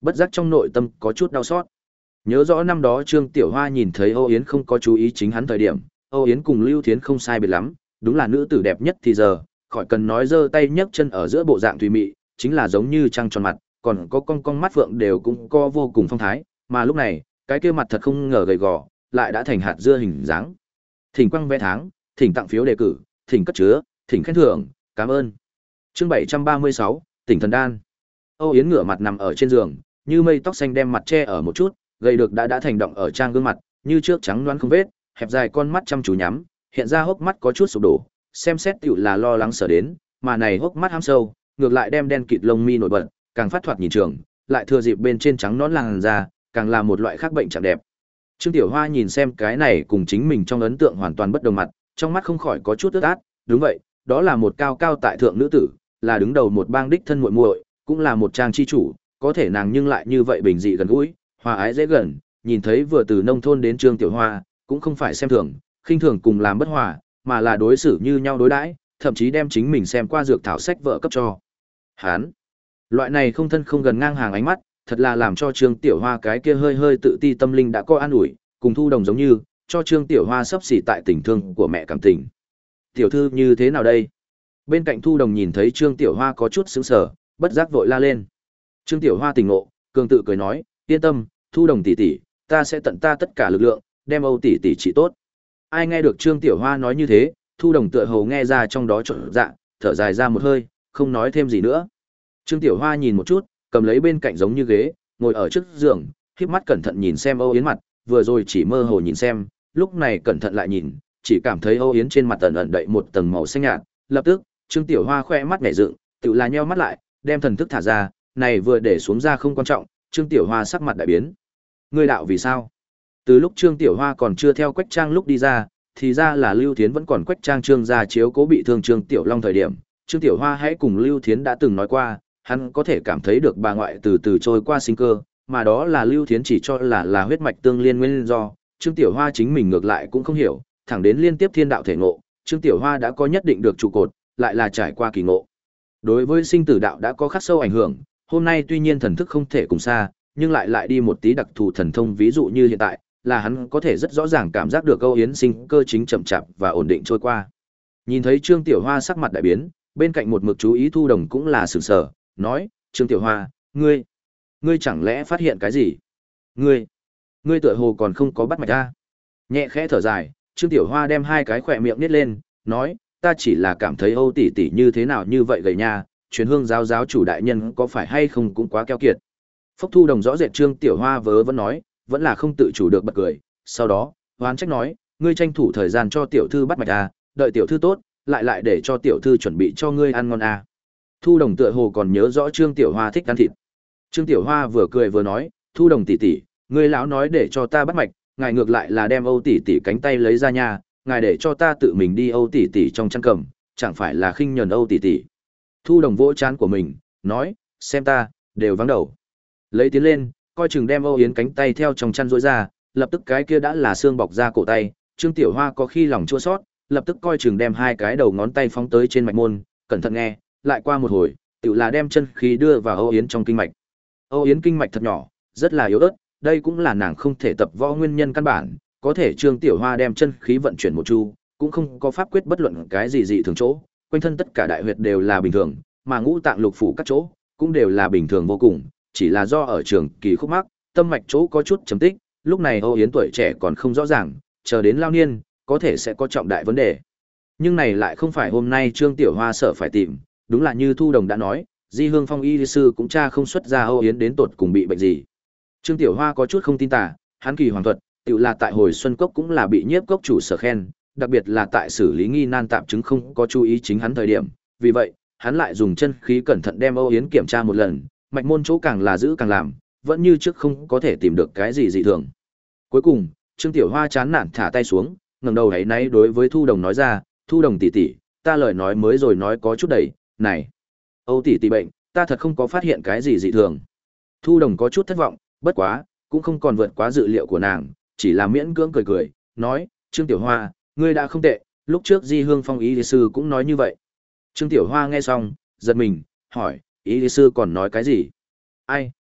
bất giác trong nội tâm có chút đau xót. Nhớ rõ năm đó Trương Tiểu Hoa nhìn thấy Âu Yến không có chú ý chính hắn thời điểm, Âu Yến cùng Lưu Thiến không sai biệt lắm, đúng là nữ tử đẹp nhất thì giờ, khỏi cần nói giơ tay nhấc chân ở giữa bộ dạng tùy mị, chính là giống như trăng tròn mặt, còn có cong cong mắt phượng đều cũng có vô cùng phong thái, mà lúc này, cái kia mặt thật không ngờ gầy gò, lại đã thành hạt dưa hình dáng. Thỉnh quăng vé tháng, thỉnh tặng phiếu đề cử, thỉnh cất chứa, thỉnh khen thưởng, cảm ơn. Chương bảy trăm ba mươi sáu, Tỉnh Thần Đan. Âu Yến ngửa mặt nằm ở trên giường, như mây tóc xanh đem mặt che ở một chút, gầy được đã đã thành động ở trang gương mặt, như trước trắng loáng không vết, hẹp dài con mắt chăm chú nhắm, hiện ra hốc mắt có chút sụp đổ, xem xét tựu là lo lắng sợ đến, mà này hốc mắt hăm sâu, ngược lại đem đen kịt lông mi nổi bật, càng phát thoạt nhìn trường, lại thừa dịp bên trên trắng nõn làn da, càng là một loại khác bệnh trạng đẹp. Trương Tiểu Hoa nhìn xem cái này cùng chính mình trong ấn tượng hoàn toàn bất đồng mặt, trong mắt không khỏi có chút ướt át, đúng vậy, đó là một cao cao tại thượng nữ tử, là đứng đầu một bang đích thân muội muội, cũng là một trang chi chủ, có thể nàng nhưng lại như vậy bình dị gần gũi, hòa ái dễ gần, nhìn thấy vừa từ nông thôn đến Trương Tiểu Hoa, cũng không phải xem thường, khinh thường cùng làm bất hòa, mà là đối xử như nhau đối đãi, thậm chí đem chính mình xem qua dược thảo sách vợ cấp cho. Hán, loại này không thân không gần ngang hàng ánh mắt, thật là làm cho Trương Tiểu Hoa cái kia hơi hơi tự ti tâm linh đã có an ủi, cùng Thu Đồng giống như, cho Trương Tiểu Hoa sắp xỉ tại tình thương của mẹ cảm tình. Tiểu thư như thế nào đây? Bên cạnh Thu Đồng nhìn thấy Trương Tiểu Hoa có chút sững sờ, bất giác vội la lên. Trương Tiểu Hoa tỉnh ngộ, cường tự cười nói, yên tâm, Thu Đồng tỷ tỷ, ta sẽ tận ta tất cả lực lượng, đem Âu tỷ tỷ trị tốt. Ai nghe được Trương Tiểu Hoa nói như thế, Thu Đồng tựa hồ nghe ra trong đó trộn dạ, thở dài ra một hơi, không nói thêm gì nữa. Trương Tiểu Hoa nhìn một chút, cầm lấy bên cạnh giống như ghế, ngồi ở trước giường, khép mắt cẩn thận nhìn xem Âu Yến mặt, vừa rồi chỉ mơ hồ nhìn xem, lúc này cẩn thận lại nhìn, chỉ cảm thấy Âu Yến trên mặt ẩn ẩn đậy một tầng màu xanh nhạt, lập tức, Trương Tiểu Hoa khoe mắt nhẹ dựng, tự là nheo mắt lại, đem thần thức thả ra, này vừa để xuống ra không quan trọng, Trương Tiểu Hoa sắc mặt đại biến. Ngươi đạo vì sao? Từ lúc Trương Tiểu Hoa còn chưa theo Quách Trang lúc đi ra, thì ra là Lưu Thiến vẫn còn Quách Trang Trương gia chiếu cố bị thương Trương Tiểu Long thời điểm, Trương Tiểu Hoa hãy cùng Lưu Thiến đã từng nói qua, hắn có thể cảm thấy được bà ngoại từ từ trôi qua sinh cơ, mà đó là Lưu Thiến chỉ cho là là huyết mạch tương liên nguyên do, Trương Tiểu Hoa chính mình ngược lại cũng không hiểu, thẳng đến liên tiếp thiên đạo thể ngộ, Trương Tiểu Hoa đã có nhất định được trụ cột, lại là trải qua kỳ ngộ. Đối với sinh tử đạo đã có khắc sâu ảnh hưởng, hôm nay tuy nhiên thần thức không thể cùng xa, nhưng lại lại đi một tí đặc thù thần thông, ví dụ như hiện tại, là hắn có thể rất rõ ràng cảm giác được Âu Yến sinh cơ chính chậm chạp và ổn định trôi qua. Nhìn thấy Trương Tiểu Hoa sắc mặt đại biến, bên cạnh một mực chú ý Thu Đồng cũng là sửng sở, nói, Trương Tiểu Hoa, ngươi, ngươi chẳng lẽ phát hiện cái gì? Ngươi, ngươi tựa hồ còn không có bắt mạch ra. Nhẹ khẽ thở dài, Trương Tiểu Hoa đem hai cái khỏe miệng nít lên, nói, ta chỉ là cảm thấy Âu tỷ tỷ như thế nào như vậy gầy nha, truyền hương giáo giáo chủ đại nhân có phải hay không cũng quá keo kiệt. Phốc Thu Đồng rõ rệt Trương Tiểu Hoa vớ vẫn nói, vẫn là không tự chủ được bật cười, sau đó, hoán trách nói, ngươi tranh thủ thời gian cho tiểu thư bắt mạch à, đợi tiểu thư tốt, lại lại để cho tiểu thư chuẩn bị cho ngươi ăn ngon à. Thu Đồng tựa hồ còn nhớ rõ Trương Tiểu Hoa thích ăn thịt. Trương Tiểu Hoa vừa cười vừa nói, Thu Đồng tỷ tỷ, ngươi lão nói để cho ta bắt mạch, ngài ngược lại là đem Âu tỷ tỷ cánh tay lấy ra nha, ngài để cho ta tự mình đi Âu tỷ tỷ trong chăn cầm, chẳng phải là khinh nhẫn Âu tỷ tỷ. Thu Đồng vỗ trán của mình, nói, xem ta, đều vắng đầu. Lấy tiến lên, coi chừng đem Âu Yến cánh tay theo trong chăn rối ra, lập tức cái kia đã là xương bọc ra cổ tay, Trương Tiểu Hoa có khi lòng chua xót, lập tức coi chừng đem hai cái đầu ngón tay phóng tới trên mạch môn, cẩn thận nghe, lại qua một hồi, tự là đem chân khí đưa vào Âu Yến trong kinh mạch. Âu Yến kinh mạch thật nhỏ, rất là yếu ớt, đây cũng là nàng không thể tập võ nguyên nhân căn bản, có thể Trương Tiểu Hoa đem chân khí vận chuyển một chu, cũng không có pháp quyết bất luận cái gì dị thường chỗ, quanh thân tất cả đại huyệt đều là bình thường, mà ngũ tạng lục phủ các chỗ cũng đều là bình thường vô cùng, chỉ là do ở trường kỳ khúc mắc, tâm mạch chỗ có chút chấm tích, lúc này Âu Yến tuổi trẻ còn không rõ ràng, chờ đến lao niên, có thể sẽ có trọng đại vấn đề. Nhưng này lại không phải hôm nay Trương Tiểu Hoa sợ phải tìm, đúng là như Thu Đồng đã nói, Di Hương Phong y sư cũng tra không xuất ra Âu Yến đến tột cùng bị bệnh gì. Trương Tiểu Hoa có chút không tin tà, hắn kỳ hoàng thuật, tự là tại hồi Xuân Cốc cũng là bị Nhiếp Cốc chủ sở khen, đặc biệt là tại xử lý nghi nan tạm chứng không có chú ý chính hắn thời điểm, vì vậy, hắn lại dùng chân khí cẩn thận đem Âu Yến kiểm tra một lần, mạch môn chỗ càng là giữ càng làm, vẫn như trước không có thể tìm được cái gì dị thường. Cuối cùng, Trương Tiểu Hoa chán nản thả tay xuống, ngẩng đầu hãy náy đối với Thu Đồng nói ra, Thu Đồng tỷ tỷ, ta lời nói mới rồi nói có chút đầy, này, Âu tỷ tỷ bệnh, ta thật không có phát hiện cái gì dị thường. Thu Đồng có chút thất vọng, bất quá, cũng không còn vượt quá dự liệu của nàng, chỉ là miễn cưỡng cười cười, nói, Trương Tiểu Hoa, ngươi đã không tệ, lúc trước Di Hương Phong y sư cũng nói như vậy. Trương Tiểu Hoa nghe xong, giật mình, hỏi, y sư còn nói cái gì? Ai,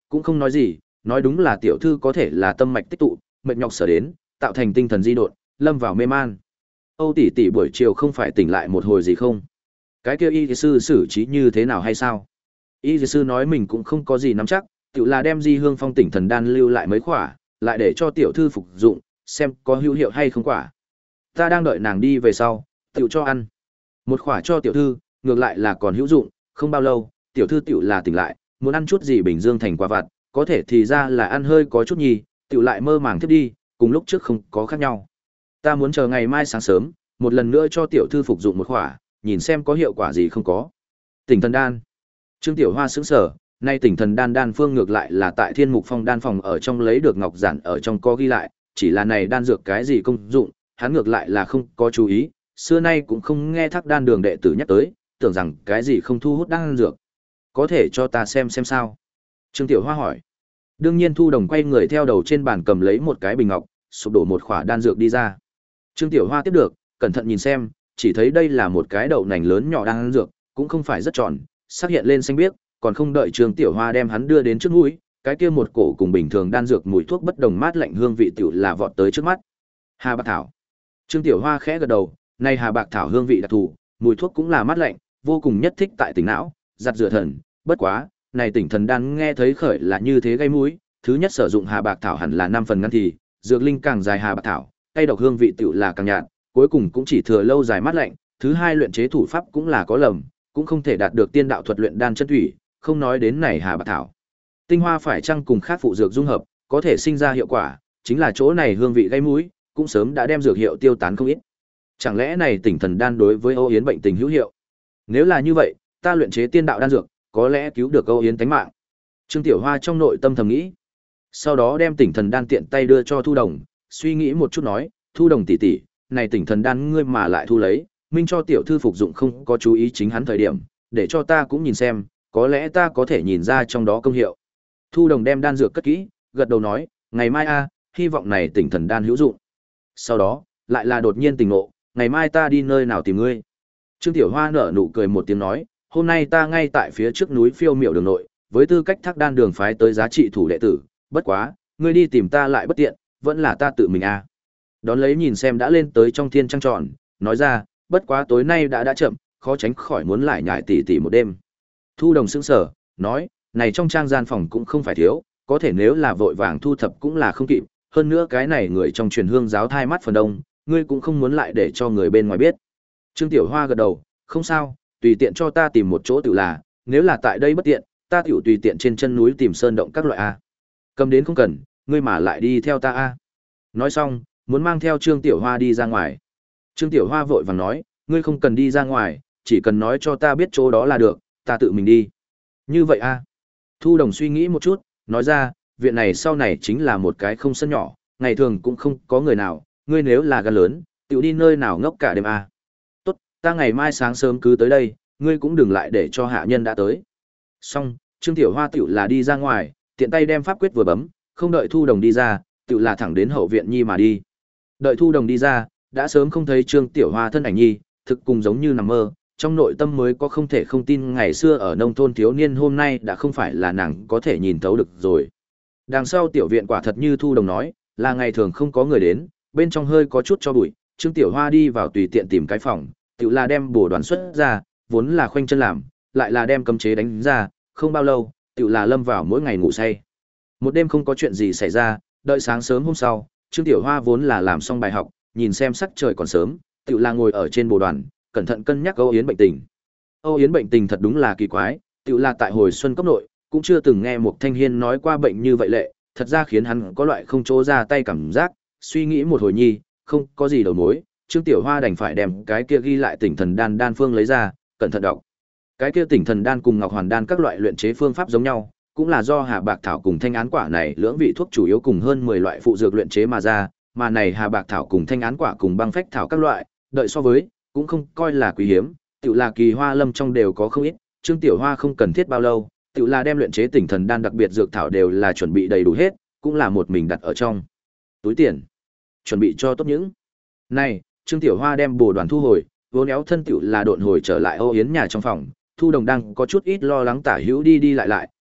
cũng không nói gì, nói đúng là tiểu thư có thể là tâm mạch tích tụ, mệt nhọc sở đến, tạo thành tinh thần di độn, lâm vào mê man. Âu tỷ tỷ buổi chiều không phải tỉnh lại một hồi gì không? Cái kia y sư xử trí như thế nào hay sao? Y sư nói mình cũng không có gì nắm chắc, tự là đem Di Hương Phong tỉnh thần đan lưu lại mấy khỏa, lại để cho tiểu thư phục dụng, xem có hữu hiệu hay không quả. Ta đang đợi nàng đi về sau, tiểu cho ăn. Một khỏa cho tiểu thư, ngược lại là còn hữu dụng, không bao lâu, tiểu thư tiểu là tỉnh lại, muốn ăn chút gì Bình Dương thành quả vặt, có thể thì ra là ăn hơi có chút nhì, tiểu lại mơ màng thiếp đi, cùng lúc trước không có khác nhau. Ta muốn chờ ngày mai sáng sớm, một lần nữa cho tiểu thư phục dụng một khỏa, nhìn xem có hiệu quả gì không có. Tỉnh thần đan. Trương Tiểu Hoa sững sờ, nay tỉnh thần đan đan phương ngược lại là tại Thiên Mục Phong đan phòng ở trong lấy được ngọc giản ở trong có ghi lại, chỉ là này đan dược cái gì công dụng, hắn ngược lại là không có chú ý, xưa nay cũng không nghe Thác Đan Đường đệ tử nhắc tới, tưởng rằng cái gì không thu hút đan dược. Có thể cho ta xem xem sao? Trương Tiểu Hoa hỏi. Đương nhiên Thu Đồng quay người theo đầu trên bàn cầm lấy một cái bình ngọc, sụp đổ một khỏa đan dược đi ra. Trương Tiểu Hoa tiếp được, cẩn thận nhìn xem, chỉ thấy đây là một cái đậu nành lớn nhỏ đan dược, cũng không phải rất tròn, sắc hiện lên xanh biếc, còn không đợi Trương Tiểu Hoa đem hắn đưa đến trước mũi, cái kia một cổ cùng bình thường đan dược mùi thuốc bất đồng mát lạnh hương vị tiểu là vọt tới trước mắt. Hà Bạc Thảo. Trương Tiểu Hoa khẽ gật đầu, này Hà Bạc Thảo hương vị đặc thù, mùi thuốc cũng là mát lạnh, vô cùng nhất thích tại tỉnh não, giặt rửa thần, bất quá, này tỉnh thần đan nghe thấy khởi là như thế gây mũi, thứ nhất sử dụng Hà Bạc Thảo hẳn là năm phần ngăn thì, dược linh càng dài Hà Bạc Thảo, cây độc hương vị tiểu là càng nhạt, cuối cùng cũng chỉ thừa lâu dài mát lạnh, thứ hai luyện chế thủ pháp cũng là có lầm, cũng không thể đạt được tiên đạo thuật luyện đan chân thủy, không nói đến này Hà Bạc Thảo. Tinh hoa phải chăng cùng khác phụ dược dung hợp, có thể sinh ra hiệu quả, chính là chỗ này hương vị gây mũi, cũng sớm đã đem dược hiệu tiêu tán không ít. Chẳng lẽ này tỉnh thần đan đối với Âu Yến bệnh tình hữu hiệu? Nếu là như vậy, ta luyện chế tiên đạo đan dược, có lẽ cứu được Âu Yến tánh mạng. Trương Tiểu Hoa trong nội tâm thầm nghĩ. Sau đó đem tỉnh thần đan tiện tay đưa cho Thu Đồng, suy nghĩ một chút nói, Thu Đồng tỷ tỷ, này tỉnh thần đan ngươi mà lại thu lấy, minh cho tiểu thư phục dụng không có chú ý chính hắn thời điểm, để cho ta cũng nhìn xem, có lẽ ta có thể nhìn ra trong đó công hiệu. Thu Đồng đem đan dược cất kỹ, gật đầu nói, ngày mai a, hy vọng này tỉnh thần đan hữu dụng. Sau đó, lại là đột nhiên tỉnh ngộ, ngày mai ta đi nơi nào tìm ngươi. Trương Tiểu Hoa nở nụ cười một tiếng nói, hôm nay ta ngay tại phía trước núi Phiêu Miểu đường nội, với tư cách Thác Đan Đường phái tới giá trị thủ đệ tử, bất quá, ngươi đi tìm ta lại bất tiện, vẫn là ta tự mình a. Đón lấy nhìn xem đã lên tới trong thiên trăng tròn, nói ra, bất quá tối nay đã đã chậm, khó tránh khỏi muốn lại nhải tỉ tỉ một đêm. Thu Đồng sững sờ, nói, này trong trang gian phòng cũng không phải thiếu, có thể nếu là vội vàng thu thập cũng là không kịp, hơn nữa cái này người trong truyền hương giáo thai mắt phần đông, ngươi cũng không muốn lại để cho người bên ngoài biết. Trương Tiểu Hoa gật đầu, không sao, tùy tiện cho ta tìm một chỗ tự là, nếu là tại đây bất tiện, ta tiểu tùy tiện trên chân núi tìm sơn động các loại a. Cầm đến không cần, ngươi mà lại đi theo ta a. Nói xong, muốn mang theo Trương Tiểu Hoa đi ra ngoài. Trương Tiểu Hoa vội vàng nói, ngươi không cần đi ra ngoài, chỉ cần nói cho ta biết chỗ đó là được, ta tự mình đi. Như vậy a. Thu Đồng suy nghĩ một chút, nói ra, viện này sau này chính là một cái không sân nhỏ, ngày thường cũng không có người nào, ngươi nếu là gan lớn, tiểu đi nơi nào ngốc cả đêm a. Tốt, ta ngày mai sáng sớm cứ tới đây, ngươi cũng đừng lại để cho hạ nhân đã tới. Xong, Trương Tiểu Hoa tiểu là đi ra ngoài, tiện tay đem pháp quyết vừa bấm, không đợi Thu Đồng đi ra, tiểu là thẳng đến hậu viện nhi mà đi. Đợi Thu Đồng đi ra, đã sớm không thấy Trương Tiểu Hoa thân ảnh nhi, thực cùng giống như nằm mơ, trong nội tâm mới có không thể không tin ngày xưa ở nông thôn thiếu niên hôm nay đã không phải là nàng có thể nhìn thấu được rồi. Đằng sau tiểu viện quả thật như Thu Đồng nói, là ngày thường không có người đến, bên trong hơi có chút cho bụi, Trương Tiểu Hoa đi vào tùy tiện tìm cái phòng, tiểu là đem bổ đoàn xuất ra, vốn là khoanh chân làm, lại là đem cấm chế đánh ra, không bao lâu, tiểu là lâm vào mỗi ngày ngủ say. Một đêm không có chuyện gì xảy ra, đợi sáng sớm hôm sau, Trương Tiểu Hoa vốn là làm xong bài học, nhìn xem sắc trời còn sớm, tiểu là ngồi ở trên bồ đoàn, cẩn thận cân nhắc Âu Yến bệnh tình. Âu Yến bệnh tình thật đúng là kỳ quái, tiểu là tại hồi xuân cấp nội, cũng chưa từng nghe một thanh hiên nói qua bệnh như vậy lệ, thật ra khiến hắn có loại không chỗ ra tay cảm giác, suy nghĩ một hồi nhi, không có gì đầu mối, Trương Tiểu Hoa đành phải đem cái kia ghi lại tỉnh thần đan đan phương lấy ra, cẩn thận đọc. Cái kia tỉnh thần đan cùng ngọc hoàn đan các loại luyện chế phương pháp giống nhau, cũng là do Hà Bạc Thảo cùng Thanh Án Quả này lưỡng vị thuốc chủ yếu cùng hơn mười loại phụ dược luyện chế mà ra, mà này Hà Bạc Thảo cùng Thanh Án Quả cùng băng phách thảo các loại, đợi so với, cũng không coi là quý hiếm, tiểu là kỳ hoa lâm trong đều có không ít, Trương Tiểu Hoa không cần thiết bao lâu, tiểu là đem luyện chế tỉnh thần đan đặc biệt dược thảo đều là chuẩn bị đầy đủ hết, cũng là một mình đặt ở trong túi tiền, chuẩn bị cho tốt những. Này, Trương Tiểu Hoa đem bồ đoàn thu hồi, vốn éo thân tiểu là độn hồi trở lại Âu Yến nhà trong phòng, Thu Đồng đang có chút ít lo lắng tả hữu đi đi lại lại,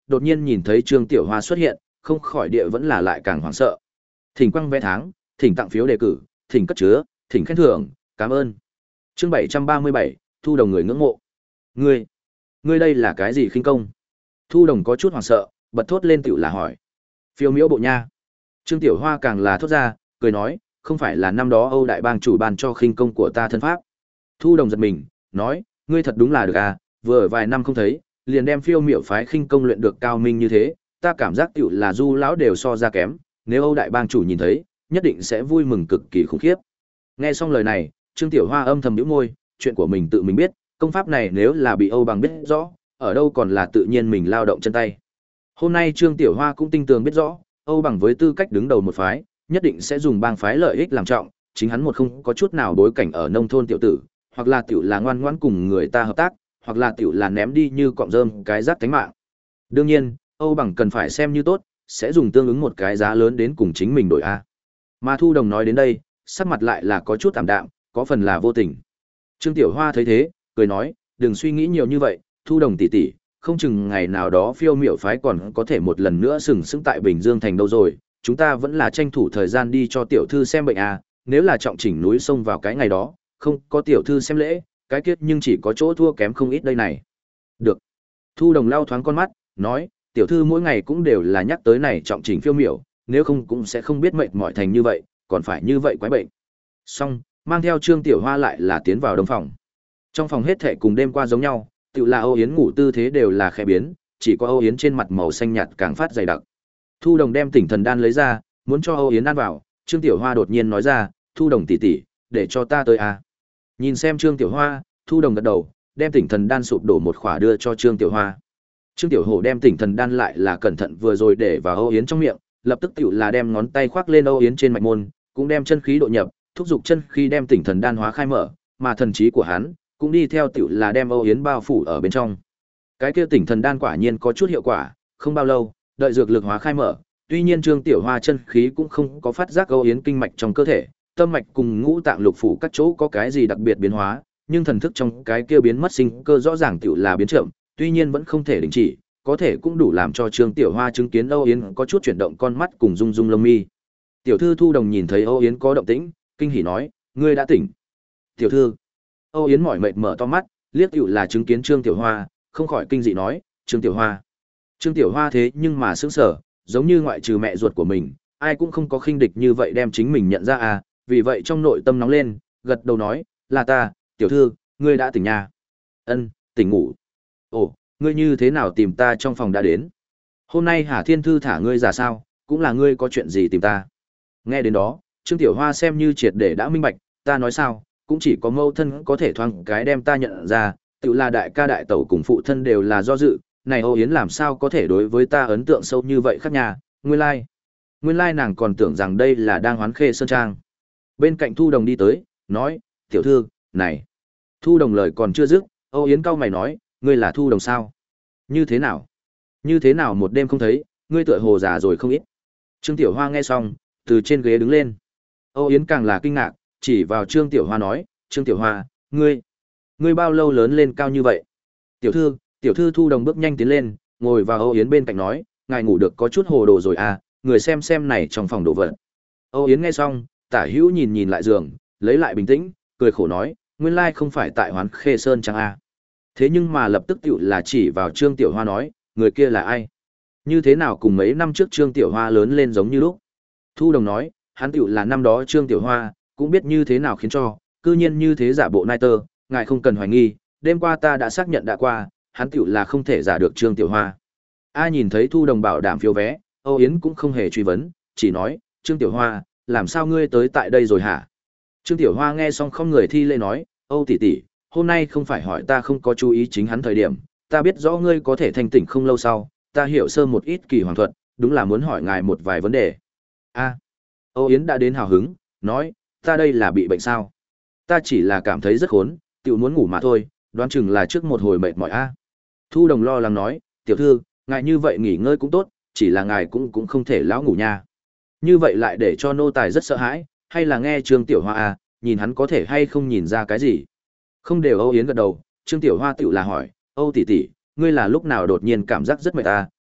đột nhiên nhìn thấy Trương Tiểu Hoa xuất hiện, không khỏi địa vẫn là lại càng hoảng sợ. Thỉnh quăng vé tháng, thỉnh tặng phiếu đề cử, thỉnh cất chứa, thỉnh khen thưởng, cảm ơn. Chương bảy trăm ba mươi bảy, Thu Đồng người ngưỡng mộ. Ngươi, ngươi đây là cái gì khinh công? Thu Đồng có chút hoảng sợ, bật thốt lên tựu là hỏi. Phiêu miễu bộ nha. Trương Tiểu Hoa càng là thốt ra, cười nói, không phải là năm đó Âu đại bang chủ ban cho khinh công của ta thân pháp. Thu Đồng giật mình, nói, ngươi thật đúng là được à, vừa vài năm không thấy, liền đem phiêu miểu phái khinh công luyện được cao minh như thế, ta cảm giác tựu là du lão đều so ra kém, nếu Âu đại bang chủ nhìn thấy, nhất định sẽ vui mừng cực kỳ khủng khiếp. Nghe xong lời này, Trương Tiểu Hoa âm thầm nhíu môi, chuyện của mình tự mình biết, công pháp này nếu là bị Âu bằng biết rõ, ở đâu còn là tự nhiên mình lao động chân tay. Hôm nay Trương Tiểu Hoa cũng tinh tường biết rõ, Âu bằng với tư cách đứng đầu một phái, nhất định sẽ dùng bang phái lợi ích làm trọng, chính hắn một không có chút nào bối cảnh ở nông thôn tiểu tử, hoặc là tiểu là ngoan ngoãn cùng người ta hợp tác, hoặc là tiểu là ném đi như cọng rơm cái rác tánh mạng. Đương nhiên, Âu bằng cần phải xem như tốt, sẽ dùng tương ứng một cái giá lớn đến cùng chính mình đổi a. Mà Thu Đồng nói đến đây, sắc mặt lại là có chút tạm đạm, có phần là vô tình. Trương Tiểu Hoa thấy thế, cười nói, đừng suy nghĩ nhiều như vậy, Thu Đồng tỷ tỷ, không chừng ngày nào đó phiêu miểu phái còn có thể một lần nữa sừng sững tại Bình Dương thành đâu rồi, chúng ta vẫn là tranh thủ thời gian đi cho tiểu thư xem bệnh à, nếu là trọng chỉnh núi sông vào cái ngày đó, không có tiểu thư xem lễ, cái kiết nhưng chỉ có chỗ thua kém không ít đây này. Được. Thu Đồng lau thoáng con mắt, nói, tiểu thư mỗi ngày cũng đều là nhắc tới này trọng chỉnh phiêu miểu, nếu không cũng sẽ không biết mệt mỏi thành như vậy, còn phải như vậy quái bệnh. Xong, mang theo Trương Tiểu Hoa lại là tiến vào đông phòng. Trong phòng hết thảy cùng đêm qua giống nhau, tự là Âu Yến ngủ tư thế đều là khẽ biến, chỉ có Âu Yến trên mặt màu xanh nhạt càng phát dày đặc. Thu Đồng đem Tỉnh Thần đan lấy ra, muốn cho Âu Yến ăn vào, Trương Tiểu Hoa đột nhiên nói ra, "Thu Đồng tỷ tỷ, để cho ta tới à?" Nhìn xem Trương Tiểu Hoa, Thu Đồng gật đầu, đem Tỉnh Thần đan sụp đổ một khỏa đưa cho Trương Tiểu Hoa. Trương Tiểu Hổ đem Tỉnh Thần đan lại là cẩn thận vừa rồi để vào Âu Yến trong miệng, lập tức tiểu là đem ngón tay khoác lên Âu Yến trên mạch môn, cũng đem chân khí độ nhập, thúc giục chân khí đem Tỉnh Thần đan hóa khai mở, mà thần trí của hắn cũng đi theo tiểu là đem Âu Yến bao phủ ở bên trong. Cái kia Tỉnh Thần đan quả nhiên có chút hiệu quả, không bao lâu, đợi dược lực hóa khai mở, tuy nhiên Trương Tiểu Hoa chân khí cũng không có phát giác Âu Yến kinh mạch trong cơ thể, tâm mạch cùng ngũ tạng lục phủ các chỗ có cái gì đặc biệt biến hóa, nhưng thần thức trong cái kia biến mất sinh cơ rõ ràng tiểu là biến chậm, tuy nhiên vẫn không thể đình chỉ, có thể cũng đủ làm cho Trương Tiểu Hoa chứng kiến Âu Yến có chút chuyển động con mắt cùng rung rung lông mi. Tiểu thư Thu Đồng nhìn thấy Âu Yến có động tĩnh, kinh hỉ nói, ngươi đã tỉnh. Tiểu thư. Âu Yến mỏi mệt mở to mắt, liếc tiểu là chứng kiến Trương Tiểu Hoa, không khỏi kinh dị nói, Trương Tiểu Hoa. Trương Tiểu Hoa thế nhưng mà sững sờ, giống như ngoại trừ mẹ ruột của mình, ai cũng không có khinh địch như vậy đem chính mình nhận ra à, vì vậy trong nội tâm nóng lên, gật đầu nói, là ta, tiểu thư, ngươi đã tỉnh nha. Ân, tỉnh ngủ. Ồ, ngươi như thế nào tìm ta trong phòng đã đến? Hôm nay Hà Thiên Thư thả ngươi ra sao, cũng là ngươi có chuyện gì tìm ta? Nghe đến đó, Trương Tiểu Hoa xem như triệt để đã minh bạch, ta nói sao, cũng chỉ có mâu thân có thể thoáng cái đem ta nhận ra, tự là đại ca đại tẩu cùng phụ thân đều là do dự, này Âu Yến làm sao có thể đối với ta ấn tượng sâu như vậy khác nhà, nguyên lai. Like. Nguyên lai like nàng còn tưởng rằng đây là đang hoán khê sơn trang. Bên cạnh Thu Đồng đi tới, nói, tiểu thư, này. Thu Đồng lời còn chưa dứt, Âu Yến cau mày nói, ngươi là Thu Đồng sao? Như thế nào? Như thế nào một đêm không thấy, ngươi tựa hồ già rồi không ít. Trương Tiểu Hoa nghe xong, từ trên ghế đứng lên. Âu Yến càng là kinh ngạc, chỉ vào Trương Tiểu Hoa nói, Trương Tiểu Hoa, ngươi, ngươi bao lâu lớn lên cao như vậy? Tiểu thư, tiểu thư Thu Đồng bước nhanh tiến lên, ngồi vào Âu Yến bên cạnh nói, ngài ngủ được có chút hồ đồ rồi à, người xem xem này trong phòng đồ vật. Âu Yến nghe xong, tả hữu nhìn nhìn lại giường, lấy lại bình tĩnh, cười khổ nói, nguyên lai không phải tại Hoán Khê Sơn trang a. Thế nhưng mà lập tức tiểu là chỉ vào Trương Tiểu Hoa nói, người kia là ai? Như thế nào cùng mấy năm trước Trương Tiểu Hoa lớn lên giống như lúc? Thu Đồng nói, hắn tiểu là năm đó Trương Tiểu Hoa, cũng biết như thế nào khiến cho, cư nhiên như thế giả bộ nai tơ, ngài không cần hoài nghi, đêm qua ta đã xác nhận đã qua, hắn tiểu là không thể giả được Trương Tiểu Hoa. A nhìn thấy Thu Đồng bảo đảm phiếu vé, Âu Yến cũng không hề truy vấn, chỉ nói, Trương Tiểu Hoa, làm sao ngươi tới tại đây rồi hả? Trương Tiểu Hoa nghe xong không người thi lễ nói, Âu tỷ tỷ, hôm nay không phải hỏi ta không có chú ý chính hắn thời điểm, ta biết rõ ngươi có thể thanh tỉnh không lâu sau, ta hiểu sơ một ít kỳ hoàng thuật, đúng là muốn hỏi ngài một vài vấn đề. A, Âu Yến đã đến hào hứng, nói, ta đây là bị bệnh sao? Ta chỉ là cảm thấy rất khốn, tiểu muốn ngủ mà thôi, đoán chừng là trước một hồi mệt mỏi a. Thu Đồng lo lắng nói, tiểu thư, ngài như vậy nghỉ ngơi cũng tốt, chỉ là ngài cũng cũng không thể lão ngủ nha. Như vậy lại để cho nô tài rất sợ hãi, hay là nghe Trương Tiểu Hoa à, nhìn hắn có thể hay không nhìn ra cái gì. Không đều Âu Yến gật đầu, Trương Tiểu Hoa tiểu là hỏi, Âu tỷ tỷ, ngươi là lúc nào đột nhiên cảm giác rất mệt ta,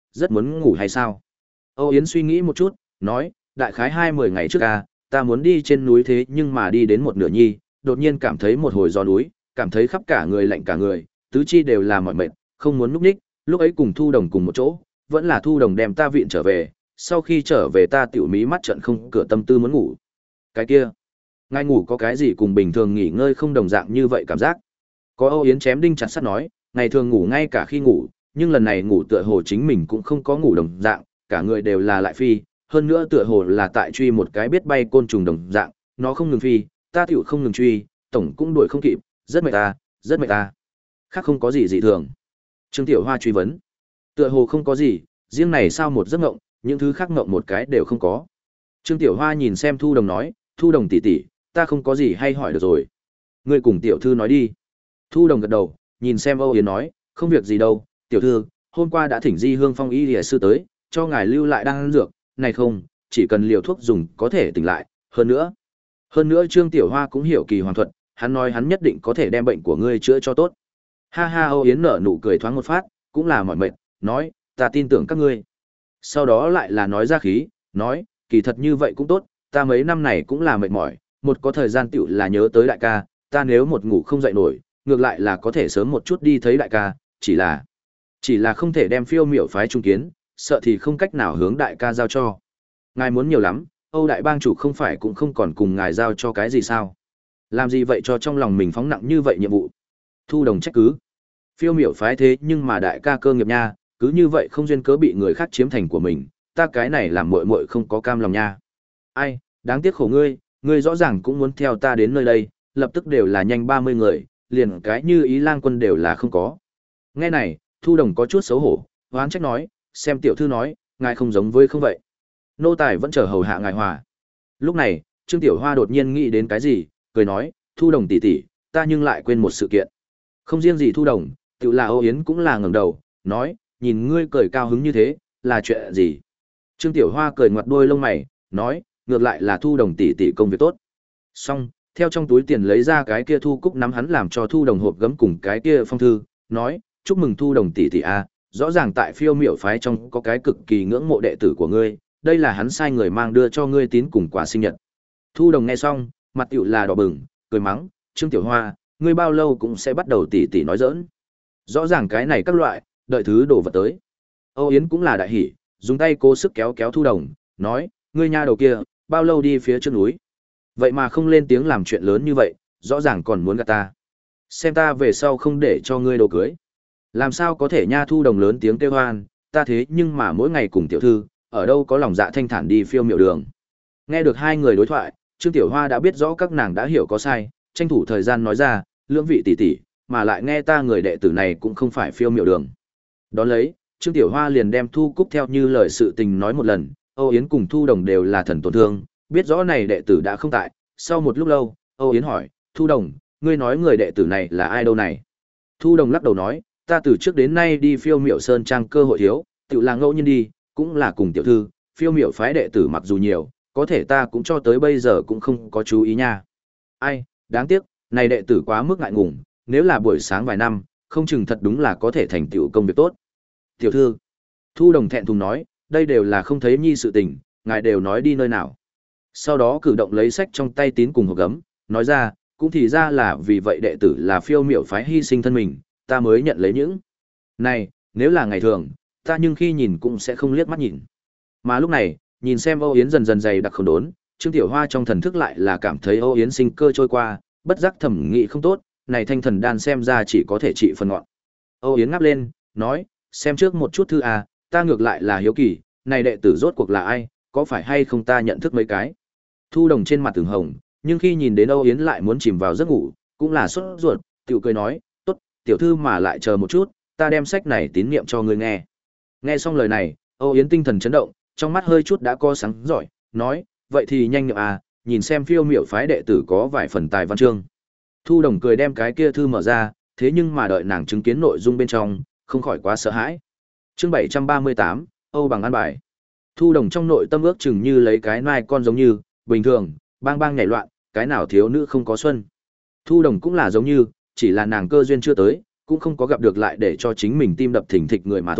rất muốn ngủ hay sao? Âu Yến suy nghĩ một chút, nói, đại khái hai mươi ngày trước à, ta muốn đi trên núi thế nhưng mà đi đến một nửa nhi, đột nhiên cảm thấy một hồi gió núi, cảm thấy khắp cả người lạnh cả người, tứ chi đều là mỏi mệt, không muốn núp ních, lúc ấy cùng Thu Đồng cùng một chỗ, vẫn là Thu Đồng đem ta viện trở về, sau khi trở về ta tiểu mí mắt trận không cửa tâm tư muốn ngủ. Cái kia, ngài ngủ có cái gì cùng bình thường nghỉ ngơi không đồng dạng như vậy cảm giác? Có Âu Yến chém đinh chặt sắt nói, ngày thường ngủ ngay cả khi ngủ, nhưng lần này ngủ tựa hồ chính mình cũng không có ngủ đồng dạng, cả người đều là lại phi, hơn nữa tựa hồ là tại truy một cái biết bay côn trùng đồng dạng, nó không ngừng phi, ta tiểu không ngừng truy, tổng cũng đuổi không kịp, rất mệt ta, rất mệt ta. Khác không có gì dị thường. Trương Tiểu Hoa truy vấn. Tựa hồ không có gì, riêng này sao một giấc ngộng, những thứ khác ngộng một cái đều không có. Trương Tiểu Hoa nhìn xem Thu Đồng nói, Thu Đồng tỷ tỷ, ta không có gì hay hỏi được rồi. Ngươi cùng tiểu thư nói đi. Thu Đồng gật đầu, nhìn xem Âu Yến nói, không việc gì đâu, tiểu thư, hôm qua đã thỉnh Di Hương Phong y y sư tới, cho ngài lưu lại đan dược, này không, chỉ cần liều thuốc dùng có thể tỉnh lại, hơn nữa. Hơn nữa Trương Tiểu Hoa cũng hiểu kỳ hoàn thuật, hắn nói hắn nhất định có thể đem bệnh của ngươi chữa cho tốt. Ha ha, Âu Yến nở nụ cười thoáng một phát, cũng là mỏi mệt, nói, ta tin tưởng các ngươi. Sau đó lại là nói ra khí, nói, kỳ thật như vậy cũng tốt, ta mấy năm này cũng là mệt mỏi, một có thời gian tiểu là nhớ tới đại ca, ta nếu một ngủ không dậy nổi, ngược lại là có thể sớm một chút đi thấy đại ca, chỉ là, chỉ là không thể đem Phiêu Miểu phái trung kiến, sợ thì không cách nào hướng đại ca giao cho. Ngài muốn nhiều lắm, Âu đại bang chủ không phải cũng không còn cùng ngài giao cho cái gì sao? Làm gì vậy cho trong lòng mình phóng nặng như vậy nhiệm vụ? Thu Đồng trách cứ. Phiêu Miểu phái thế nhưng mà đại ca cơ nghiệp nha, cứ như vậy không duyên cớ bị người khác chiếm thành của mình, ta cái này làm muội muội không có cam lòng nha. Ai, đáng tiếc khổ ngươi, ngươi rõ ràng cũng muốn theo ta đến nơi đây, lập tức đều là nhanh ba mươi người, liền cái như Ý Lang quân đều là không có. Nghe này, Thu Đồng có chút xấu hổ, hoán trách nói, xem tiểu thư nói, ngài không giống với không vậy. Nô tài vẫn chờ hầu hạ ngài hòa. Lúc này, Trương Tiểu Hoa đột nhiên nghĩ đến cái gì, cười nói, Thu Đồng tỷ tỷ, ta nhưng lại quên một sự kiện. Không riêng gì Thu Đồng, tự là Âu Yến cũng là ngẩng đầu, nói, nhìn ngươi cười cao hứng như thế, là chuyện gì? Trương Tiểu Hoa cười ngoặt đôi lông mày, nói, ngược lại là Thu Đồng tỷ tỷ công việc tốt. Xong, theo trong túi tiền lấy ra cái kia Thu Cúc nắm hắn làm cho Thu Đồng hộp gấm cùng cái kia phong thư, nói, chúc mừng Thu Đồng tỷ tỷ a, rõ ràng tại Phiêu Miểu phái trong có cái cực kỳ ngưỡng mộ đệ tử của ngươi, đây là hắn sai người mang đưa cho ngươi tín cùng quà sinh nhật. Thu Đồng nghe xong, mặt tiểu là đỏ bừng, cười mắng, Trương Tiểu Hoa, ngươi bao lâu cũng sẽ bắt đầu tỷ tỷ nói giỡn. Rõ ràng cái này các loại, đợi thứ đồ vật tới. Âu Yến cũng là đại hỉ, dùng tay cố sức kéo kéo Thu Đồng, nói, ngươi nha đầu kia, bao lâu đi phía trước núi. Vậy mà không lên tiếng làm chuyện lớn như vậy, rõ ràng còn muốn gạt ta. Xem ta về sau không để cho ngươi đồ cưới. Làm sao có thể nha? Thu Đồng lớn tiếng kêu hoan, ta thế nhưng mà mỗi ngày cùng tiểu thư, ở đâu có lòng dạ thanh thản đi Phiêu Miểu đường. Nghe được hai người đối thoại, Trương Tiểu Hoa đã biết rõ các nàng đã hiểu có sai, tranh thủ thời gian nói ra, lưỡng vị tỷ tỷ, mà lại nghe ta người đệ tử này cũng không phải Phiêu Miểu đường. Đón lấy, Trương Tiểu Hoa liền đem Thu Cúc theo như lời sự tình nói một lần, Âu Yến cùng Thu Đồng đều là thần tổn thương, biết rõ này đệ tử đã không tại. Sau một lúc lâu, Âu Yến hỏi, Thu Đồng, ngươi nói người đệ tử này là ai đâu này? Thu Đồng lắc đầu nói, ta từ trước đến nay đi Phiêu Miểu Sơn trang cơ hội thiếu, tự là ngẫu nhiên đi, cũng là cùng tiểu thư, Phiêu Miểu phái đệ tử mặc dù nhiều, có thể ta cũng cho tới bây giờ cũng không có chú ý nha. Ai, đáng tiếc, này đệ tử quá mức ngại ngùng, nếu là buổi sáng vài năm, không chừng thật đúng là có thể thành tựu công việc tốt. Tiểu thư, Thu Đồng thẹn thùng nói, đây đều là không thấy nhi sự tình, ngài đều nói đi nơi nào. Sau đó cử động lấy sách trong tay tín cùng hộp gấm, nói ra, cũng thì ra là vì vậy đệ tử là Phiêu Miểu phái hy sinh thân mình, ta mới nhận lấy những. Này, nếu là ngày thường, ta nhưng khi nhìn cũng sẽ không liếc mắt nhìn. Mà lúc này, nhìn xem Âu Yến dần dần dày đặc không đốn, Trương Tiểu Hoa trong thần thức lại là cảm thấy Âu Yến sinh cơ trôi qua, bất giác thẩm nghị không tốt, này thanh thần đan xem ra chỉ có thể trị phần ngọn. Âu Yến ngáp lên, nói, xem trước một chút thư à, ta ngược lại là hiếu kỳ, này đệ tử rốt cuộc là ai, có phải hay không ta nhận thức mấy cái. Thu Đồng trên mặt từng hồng, nhưng khi nhìn đến Âu Yến lại muốn chìm vào giấc ngủ, cũng là sốt ruột, tiểu cười nói, tốt, tiểu thư mà lại chờ một chút, ta đem sách này tín niệm cho ngươi nghe. Nghe xong lời này, Âu Yến tinh thần chấn động, trong mắt hơi chút đã co sáng giỏi, nói, vậy thì nhanh niệm à, nhìn xem Phiêu Miểu phái đệ tử có vài phần tài văn chương. Thu Đồng cười đem cái kia thư mở ra, thế nhưng mà đợi nàng chứng kiến nội dung bên trong, không khỏi quá sợ hãi. Chương bảy trăm ba mươi tám, Âu Bằng an bài. Thu Đồng trong nội tâm ước chừng như lấy cái nai con giống như, bình thường, bang bang nhảy loạn, cái nào thiếu nữ không có xuân. Thu Đồng cũng là giống như, chỉ là nàng cơ duyên chưa tới, cũng không có gặp được lại để cho chính mình tim đập thình thịch người mà thôi,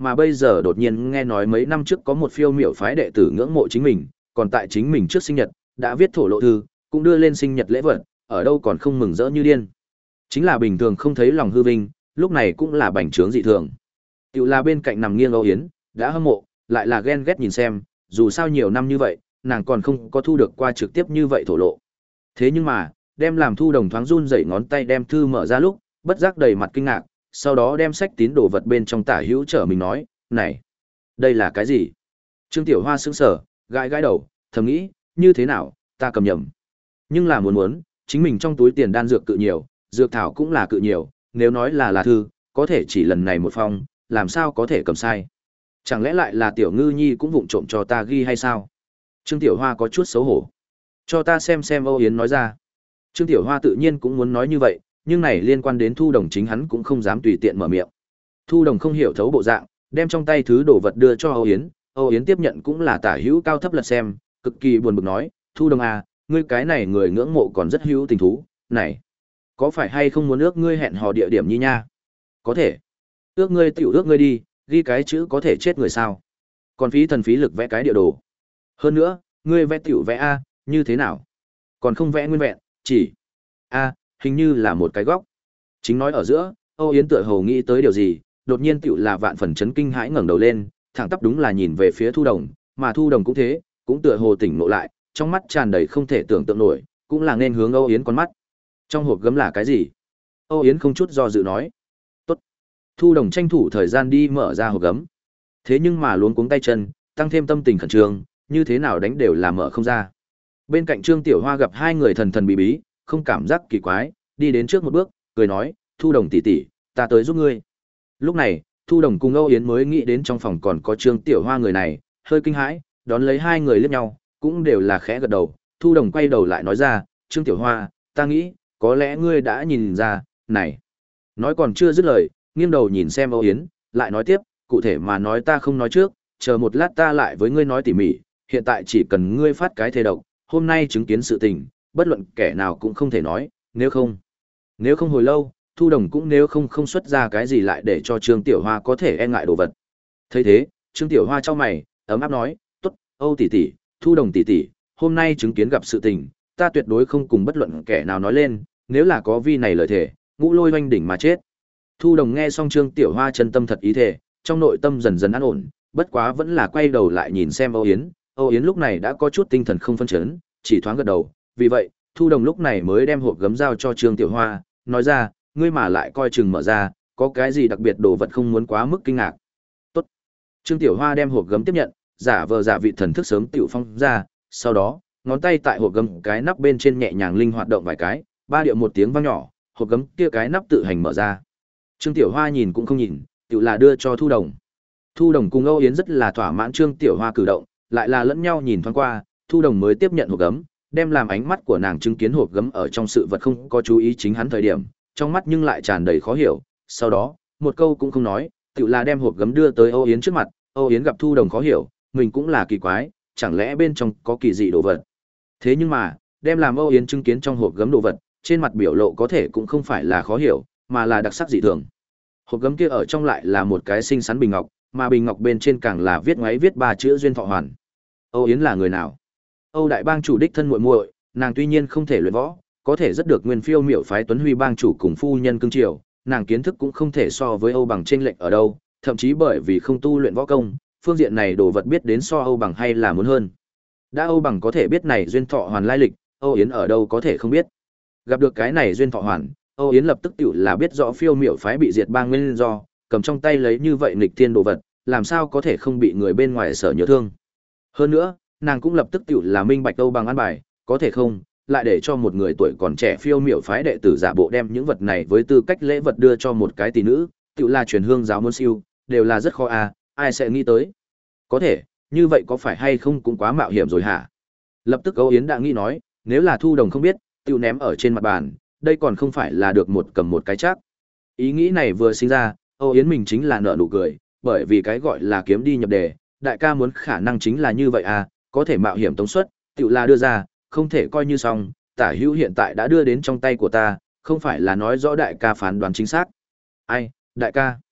mà bây giờ đột nhiên nghe nói mấy năm trước có một phiêu miểu phái đệ tử ngưỡng mộ chính mình, còn tại chính mình trước sinh nhật, đã viết thổ lộ thư, cũng đưa lên sinh nhật lễ vật, ở đâu còn không mừng rỡ như điên. Chính là bình thường không thấy lòng hư vinh, lúc này cũng là bành trướng dị thường. Tiểu là bên cạnh nằm nghiêng Âu Yến, đã hâm mộ, lại là ghen ghét nhìn xem, dù sao nhiều năm như vậy, nàng còn không có thu được qua trực tiếp như vậy thổ lộ. Thế nhưng mà, đem làm Thu Đồng thoáng run rẩy ngón tay đem thư mở ra lúc, bất giác đầy mặt kinh ngạc, sau đó đem sách tín đồ vật bên trong tả hữu trở mình nói, này, đây là cái gì? Trương Tiểu Hoa sững sờ, gãi gãi đầu, thầm nghĩ, như thế nào, ta cầm nhầm. Nhưng là muốn muốn, chính mình trong túi tiền đan dược cự nhiều, dược thảo cũng là cự nhiều, nếu nói là là thư, có thể chỉ lần này một phong, làm sao có thể cầm sai. Chẳng lẽ lại là Tiểu Ngư Nhi cũng vụng trộm cho ta ghi hay sao? Trương Tiểu Hoa có chút xấu hổ. Cho ta xem xem, Âu Yến nói ra. Trương Tiểu Hoa tự nhiên cũng muốn nói như vậy, nhưng này liên quan đến Thu Đồng chính hắn cũng không dám tùy tiện mở miệng. Thu Đồng không hiểu thấu bộ dạng, đem trong tay thứ đồ vật đưa cho Âu Yến, Âu Yến tiếp nhận cũng là tả hữu cao thấp lật xem, cực kỳ buồn bực nói, Thu Đồng à, ngươi cái này người ngưỡng mộ còn rất hữu tình thú, này, có phải hay không muốn ước ngươi hẹn hò địa điểm nhi nha? Có thể. Ước ngươi tiểu ước ngươi đi, ghi cái chữ có thể chết người sao? Còn phí thần phí lực vẽ cái địa đồ. Hơn nữa, ngươi vẽ tiểu vẽ a, như thế nào? Còn không vẽ nguyên vẹn, chỉ a, hình như là một cái góc. Chính nói ở giữa, Âu Yến tựa hồ nghĩ tới điều gì, đột nhiên tiểu là vạn phần chấn kinh hãi ngẩng đầu lên, thẳng tắp đúng là nhìn về phía Thu Đồng, mà Thu Đồng cũng thế, cũng tựa hồ tỉnh ngộ lại, trong mắt tràn đầy không thể tưởng tượng nổi, cũng là nên hướng Âu Yến con mắt. Trong hộp gấm là cái gì? Âu Yến không chút do dự nói. Tốt. Thu Đồng tranh thủ thời gian đi mở ra hộp gấm. Thế nhưng mà luống cuống tay chân, tăng thêm tâm tình khẩn trương, như thế nào đánh đều là mở không ra. Bên cạnh Trương Tiểu Hoa gặp hai người thần thần bí bí, không cảm giác kỳ quái, đi đến trước một bước, cười nói, Thu Đồng tỷ tỷ, ta tới giúp ngươi. Lúc này, Thu Đồng cùng Âu Yến mới nghĩ đến trong phòng còn có Trương Tiểu Hoa người này, hơi kinh hãi, đón lấy hai người liếc nhau, cũng đều là khẽ gật đầu. Thu Đồng quay đầu lại nói ra, Trương Tiểu Hoa, ta nghĩ, có lẽ ngươi đã nhìn ra, này. Nói còn chưa dứt lời, nghiêng đầu nhìn xem Âu Yến, lại nói tiếp, cụ thể mà nói ta không nói trước, chờ một lát ta lại với ngươi nói tỉ mỉ, hiện tại chỉ cần ngươi phát cái thề độc, hôm nay chứng kiến sự tình, bất luận kẻ nào cũng không thể nói, nếu không. Nếu không hồi lâu, Thu Đồng cũng nếu không không xuất ra cái gì lại để cho Trương Tiểu Hoa có thể e ngại đồ vật. Thấy thế, Trương Tiểu Hoa chau mày, ấm áp nói, tốt, Âu tỷ tỷ, Thu Đồng tỷ tỷ, hôm nay chứng kiến gặp sự tình, ta tuyệt đối không cùng bất luận kẻ nào nói lên, nếu là có vi này lời thể, ngũ lôi oanh đỉnh mà chết. Thu Đồng nghe xong Trương Tiểu Hoa chân tâm thật ý thể, trong nội tâm dần dần an ổn, bất quá vẫn là quay đầu lại nhìn xem Âu Yến, Âu Yến lúc này đã có chút tinh thần không phân chấn, chỉ thoáng gật đầu, vì vậy, Thu Đồng lúc này mới đem hộp gấm giao cho Trương Tiểu Hoa, nói ra, ngươi mà lại coi chừng mở ra, có cái gì đặc biệt đồ vật không muốn quá mức kinh ngạc. Tốt. Trương Tiểu Hoa đem hộp gấm tiếp nhận, giả vờ giả vị thần thức sớm tiểu phong ra, sau đó, ngón tay tại hộp gấm cái nắp bên trên nhẹ nhàng linh hoạt động vài cái, ba điệu một tiếng vang nhỏ, hộp gấm kia cái nắp tự hành mở ra. Trương Tiểu Hoa nhìn cũng không nhìn, tiểu là đưa cho Thu Đồng. Thu Đồng cùng Âu Yến rất là thỏa mãn Trương Tiểu Hoa cử động, lại là lẫn nhau nhìn thoáng qua, Thu Đồng mới tiếp nhận hộp gấm, đem làm ánh mắt của nàng chứng kiến hộp gấm ở trong sự vật không có chú ý chính hắn thời điểm, trong mắt nhưng lại tràn đầy khó hiểu, sau đó, một câu cũng không nói, tự là đem hộp gấm đưa tới Âu Yến trước mặt, Âu Yến gặp Thu Đồng khó hiểu, mình cũng là kỳ quái, chẳng lẽ bên trong có kỳ dị đồ vật. Thế nhưng mà, đem làm Âu Yến chứng kiến trong hộp gấm đồ vật, trên mặt biểu lộ có thể cũng không phải là khó hiểu, mà là đặc sắc dị thường. Hộp gấm kia ở trong lại là một cái xinh xắn bình ngọc, mà bình ngọc bên trên càng là viết ngoáy viết ba chữ duyên thọ hoàn. Âu Yến là người nào? Âu đại bang chủ đích thân muội muội, nàng tuy nhiên không thể luyện võ, có thể rất được nguyên phiêu miểu phái Tuấn Huy bang chủ cùng phu nhân cương triều, nàng kiến thức cũng không thể so với Âu bằng chênh lệch ở đâu, thậm chí bởi vì không tu luyện võ công, phương diện này đồ vật biết đến so Âu bằng hay là muốn hơn. Đã Âu bằng có thể biết này duyên thọ hoàn lai lịch, Âu Yến ở đâu có thể không biết. Gặp được cái này duyên thọ hoàn, Âu Yến lập tức tiểu là biết rõ phiêu miểu phái bị diệt bang nguyên do, cầm trong tay lấy như vậy nghịch thiên đồ vật, làm sao có thể không bị người bên ngoài sở nhớ thương. Hơn nữa, nàng cũng lập tức tiểu là minh bạch Âu bằng an bài, có thể không, lại để cho một người tuổi còn trẻ phiêu miểu phái đệ tử giả bộ đem những vật này với tư cách lễ vật đưa cho một cái tỷ nữ, tiểu là truyền hương giáo môn siêu, đều là rất khó à, ai sẽ nghĩ tới. Có thể, như vậy có phải hay không cũng quá mạo hiểm rồi hả? Lập tức Âu Yến đã nghĩ nói, nếu là Thu Đồng không biết, tiểu ném ở trên mặt bàn, đây còn không phải là được một cầm một cái chắc. Ý nghĩ này vừa sinh ra, Âu Yến mình chính là nở nụ cười, bởi vì cái gọi là kiếm đi nhập đề, đại ca muốn khả năng chính là như vậy à, có thể mạo hiểm tống suất, tiểu là đưa ra, không thể coi như xong, tả hữu hiện tại đã đưa đến trong tay của ta, không phải là nói rõ đại ca phán đoán chính xác. Ai, đại ca?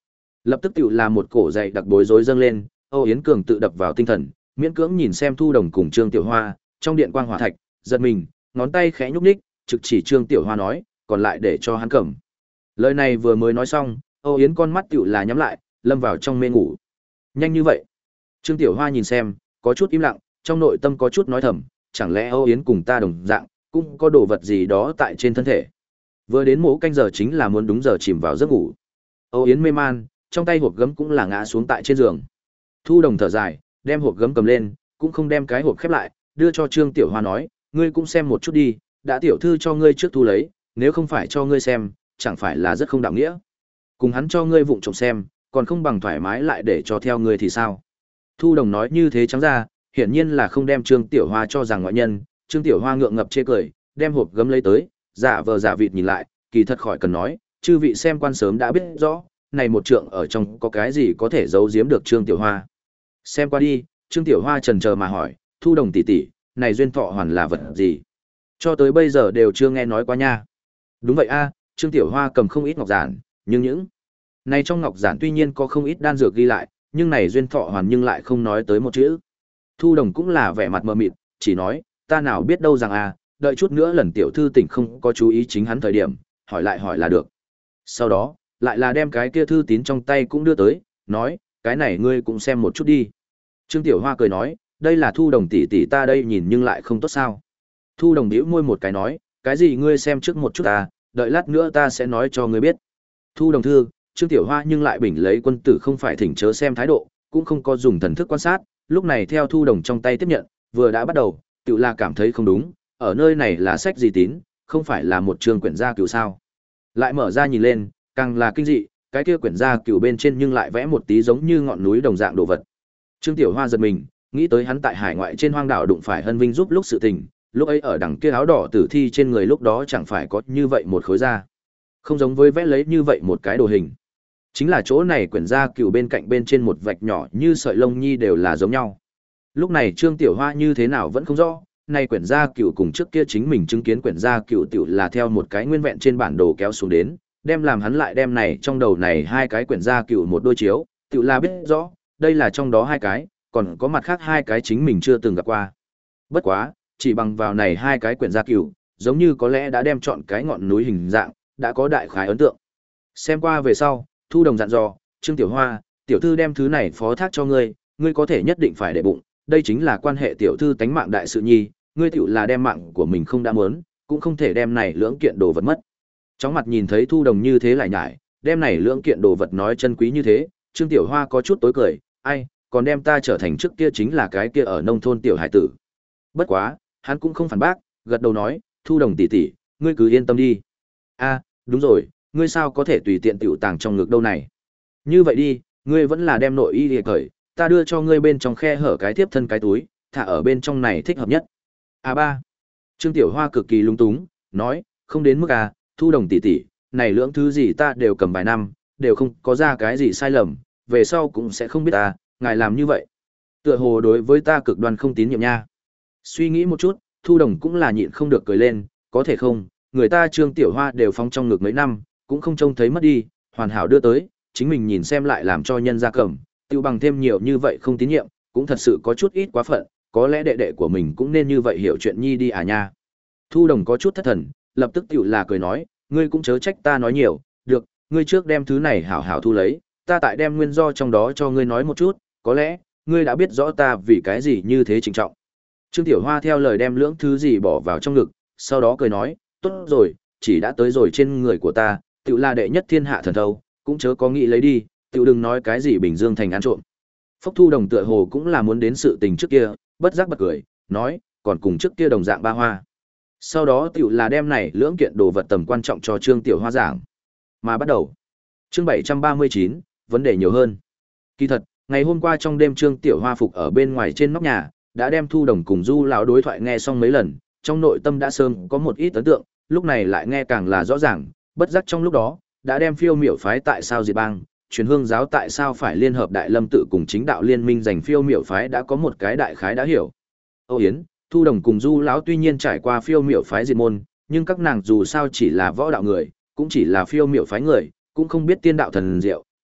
Lập tức tựu là một cổ dậy đặc bối rối dâng lên, Âu Yến Cường tự đập vào tinh thần, miễn cưỡng nhìn xem Thu Đồng cùng Trương Tiểu Hoa, trong điện quang hỏa thạch, giật mình, ngón tay khẽ nhúc nhích, trực chỉ Trương Tiểu Hoa nói, còn lại để cho hắn cầm. Lời này vừa mới nói xong, Âu Yến con mắt tựu là nhắm lại, lâm vào trong mê ngủ. Nhanh như vậy? Trương Tiểu Hoa nhìn xem, có chút im lặng, trong nội tâm có chút nói thầm, chẳng lẽ Âu Yến cùng ta đồng dạng, cũng có đồ vật gì đó tại trên thân thể. Vừa đến mỗ canh giờ chính là muốn đúng giờ chìm vào giấc ngủ. Âu Yến mê man, trong tay hộp gấm cũng là ngã xuống tại trên giường. Thu Đồng thở dài, đem hộp gấm cầm lên, cũng không đem cái hộp khép lại, đưa cho Trương Tiểu Hoa nói, ngươi cũng xem một chút đi, đã tiểu thư cho ngươi trước thu lấy, nếu không phải cho ngươi xem, chẳng phải là rất không đạo nghĩa. Cùng hắn cho ngươi vụng trộm xem, còn không bằng thoải mái lại để cho theo ngươi thì sao. Thu Đồng nói như thế trắng ra, hiển nhiên là không đem Trương Tiểu Hoa cho rằng ngoại nhân. Trương Tiểu Hoa ngượng ngập chê cười, đem hộp gấm lấy tới, giả vờ giả vịt nhìn lại, kỳ thật khỏi cần nói, chư vị xem quan sớm đã biết rõ, này một trượng ở trong có cái gì có thể giấu giếm được Trương Tiểu Hoa. Xem qua đi, Trương Tiểu Hoa chần chờ mà hỏi, Thu Đồng tỷ tỷ, này duyên thọ hoàn là vật gì? Cho tới bây giờ đều chưa nghe nói qua nha. Đúng vậy a, Trương Tiểu Hoa cầm không ít ngọc giản, nhưng những này trong ngọc giản tuy nhiên có không ít đan dược ghi lại, nhưng này duyên thọ hoàn nhưng lại không nói tới một chữ. Thu Đồng cũng là vẻ mặt mờ mịt, chỉ nói, ta nào biết đâu rằng a, đợi chút nữa lần tiểu thư tỉnh không có chú ý chính hắn thời điểm, hỏi lại hỏi là được. Sau đó, lại là đem cái kia thư tín trong tay cũng đưa tới, nói, cái này ngươi cũng xem một chút đi. Trương Tiểu Hoa cười nói, đây là Thu Đồng tỷ tỷ ta đây nhìn nhưng lại không tốt sao. Thu Đồng bĩu môi một cái nói, cái gì ngươi xem trước một chút ta, đợi lát nữa ta sẽ nói cho ngươi biết. Thu Đồng thư, Trương Tiểu Hoa nhưng lại bình lấy quân tử không phải thỉnh chớ xem thái độ, cũng không có dùng thần thức quan sát, lúc này theo Thu Đồng trong tay tiếp nhận, vừa đã bắt đầu, tự là cảm thấy không đúng, ở nơi này là sách gì tín, không phải là một trường quyển gia cửu sao. Lại mở ra nhìn lên, càng là kinh dị, cái kia quyển gia cửu bên trên nhưng lại vẽ một tí giống như ngọn núi đồng dạng đồ vật. Trương Tiểu Hoa giật mình, nghĩ tới hắn tại hải ngoại trên hoang đảo đụng phải Hân Vinh giúp lúc sự tình, lúc ấy ở đằng kia áo đỏ tử thi trên người lúc đó chẳng phải có như vậy một khối da. Không giống với vẽ lấy như vậy một cái đồ hình. Chính là chỗ này quyển gia cửu bên cạnh bên trên một vạch nhỏ như sợi lông nhi đều là giống nhau. Lúc này Trương Tiểu Hoa như thế nào vẫn không rõ, này quyển gia cửu cùng trước kia chính mình chứng kiến quyển gia cửu tiểu là theo một cái nguyên vẹn trên bản đồ kéo xuống đến, đem làm hắn lại đem này trong đầu này hai cái quyển gia cửu một đôi chiếu, tiểu là biết rõ, đây là trong đó hai cái, còn có mặt khác hai cái chính mình chưa từng gặp qua. Bất quá, chỉ bằng vào này hai cái quyển gia cửu, giống như có lẽ đã đem chọn cái ngọn núi hình dạng, đã có đại khái ấn tượng. Xem qua về sau, Thu Đồng dặn dò, Trương Tiểu Hoa, tiểu thư đem thứ này phó thác cho ngươi, ngươi có thể nhất định phải để bụng, đây chính là quan hệ tiểu thư tánh mạng đại sự nhi, ngươi tiểu là đem mạng của mình không đã muốn, cũng không thể đem này lưỡng kiện đồ vật mất. Chóng mặt nhìn thấy Thu Đồng như thế lại nhải, đem này lưỡng kiện đồ vật nói chân quý như thế, Trương Tiểu Hoa có chút tối cười, ai, còn đem ta trở thành trước kia chính là cái kia ở nông thôn tiểu hải tử. Bất quá, hắn cũng không phản bác, gật đầu nói, Thu Đồng tỷ tỷ, ngươi cứ yên tâm đi. A, đúng rồi, ngươi sao có thể tùy tiện tiểu tàng trong ngực đâu này? Như vậy đi, ngươi vẫn là đem nội y liệt cởi, ta đưa cho ngươi bên trong khe hở cái tiếp thân cái túi, thả ở bên trong này thích hợp nhất. A ba. Trương Tiểu Hoa cực kỳ lung túng, nói, không đến mức à, Thu Đồng tỷ tỷ, này lưỡng thứ gì ta đều cầm vài năm, đều không có ra cái gì sai lầm, về sau cũng sẽ không biết ta, ngài làm như vậy. Tựa hồ đối với ta cực đoan không tín nhiệm nha. Suy nghĩ một chút, Thu Đồng cũng là nhịn không được cười lên, có thể không, người ta Trương Tiểu Hoa đều phóng trong ngực mấy năm, cũng không trông thấy mất đi, hoàn hảo đưa tới, chính mình nhìn xem lại làm cho nhân gia cầm, tiêu bằng thêm nhiều như vậy không tín nhiệm, cũng thật sự có chút ít quá phận, có lẽ đệ đệ của mình cũng nên như vậy hiểu chuyện nhi đi à nha. Thu Đồng có chút thất thần, lập tức tiểu là cười nói, ngươi cũng chớ trách ta nói nhiều, được, ngươi trước đem thứ này hảo hảo thu lấy, ta tại đem nguyên do trong đó cho ngươi nói một chút, có lẽ, ngươi đã biết rõ ta vì cái gì như thế trịnh trọng. Trương Tiểu Hoa theo lời đem lưỡng thứ gì bỏ vào trong ngực, sau đó cười nói, tốt rồi, chỉ đã tới rồi trên người của ta, tiểu là đệ nhất thiên hạ thần thâu, cũng chớ có nghĩ lấy đi, tiểu đừng nói cái gì Bình Dương thành ăn trộm. Phốc Thu Đồng tựa hồ cũng là muốn đến sự tình trước kia, bất giác bật cười, nói, còn cùng trước kia đồng dạng ba hoa. Sau đó tiểu là đem này lưỡng kiện đồ vật tầm quan trọng cho Trương Tiểu Hoa giảng. Mà bắt đầu. Chương bảy trăm ba mươi chín, vấn đề nhiều hơn. Kỳ thật, ngày hôm qua trong đêm Trương Tiểu Hoa phục ở bên ngoài trên nóc nhà, đã đem Thu Đồng cùng Du lão đối thoại nghe xong mấy lần, trong nội tâm đã sớm có một ít ấn tượng, lúc này lại nghe càng là rõ ràng, bất giác trong lúc đó, đã đem Phiêu Miểu phái tại sao diệt bang, Truyền Hương giáo tại sao phải liên hợp Đại Lâm tự cùng chính đạo liên minh giành Phiêu Miểu phái đã có một cái đại khái đã hiểu. Âu Yến, Thu Đồng cùng Du lão tuy nhiên trải qua Phiêu Miểu phái diệt môn, nhưng các nàng dù sao chỉ là võ đạo người, cũng chỉ là Phiêu Miểu phái người, cũng không biết tiên đạo thần diệu,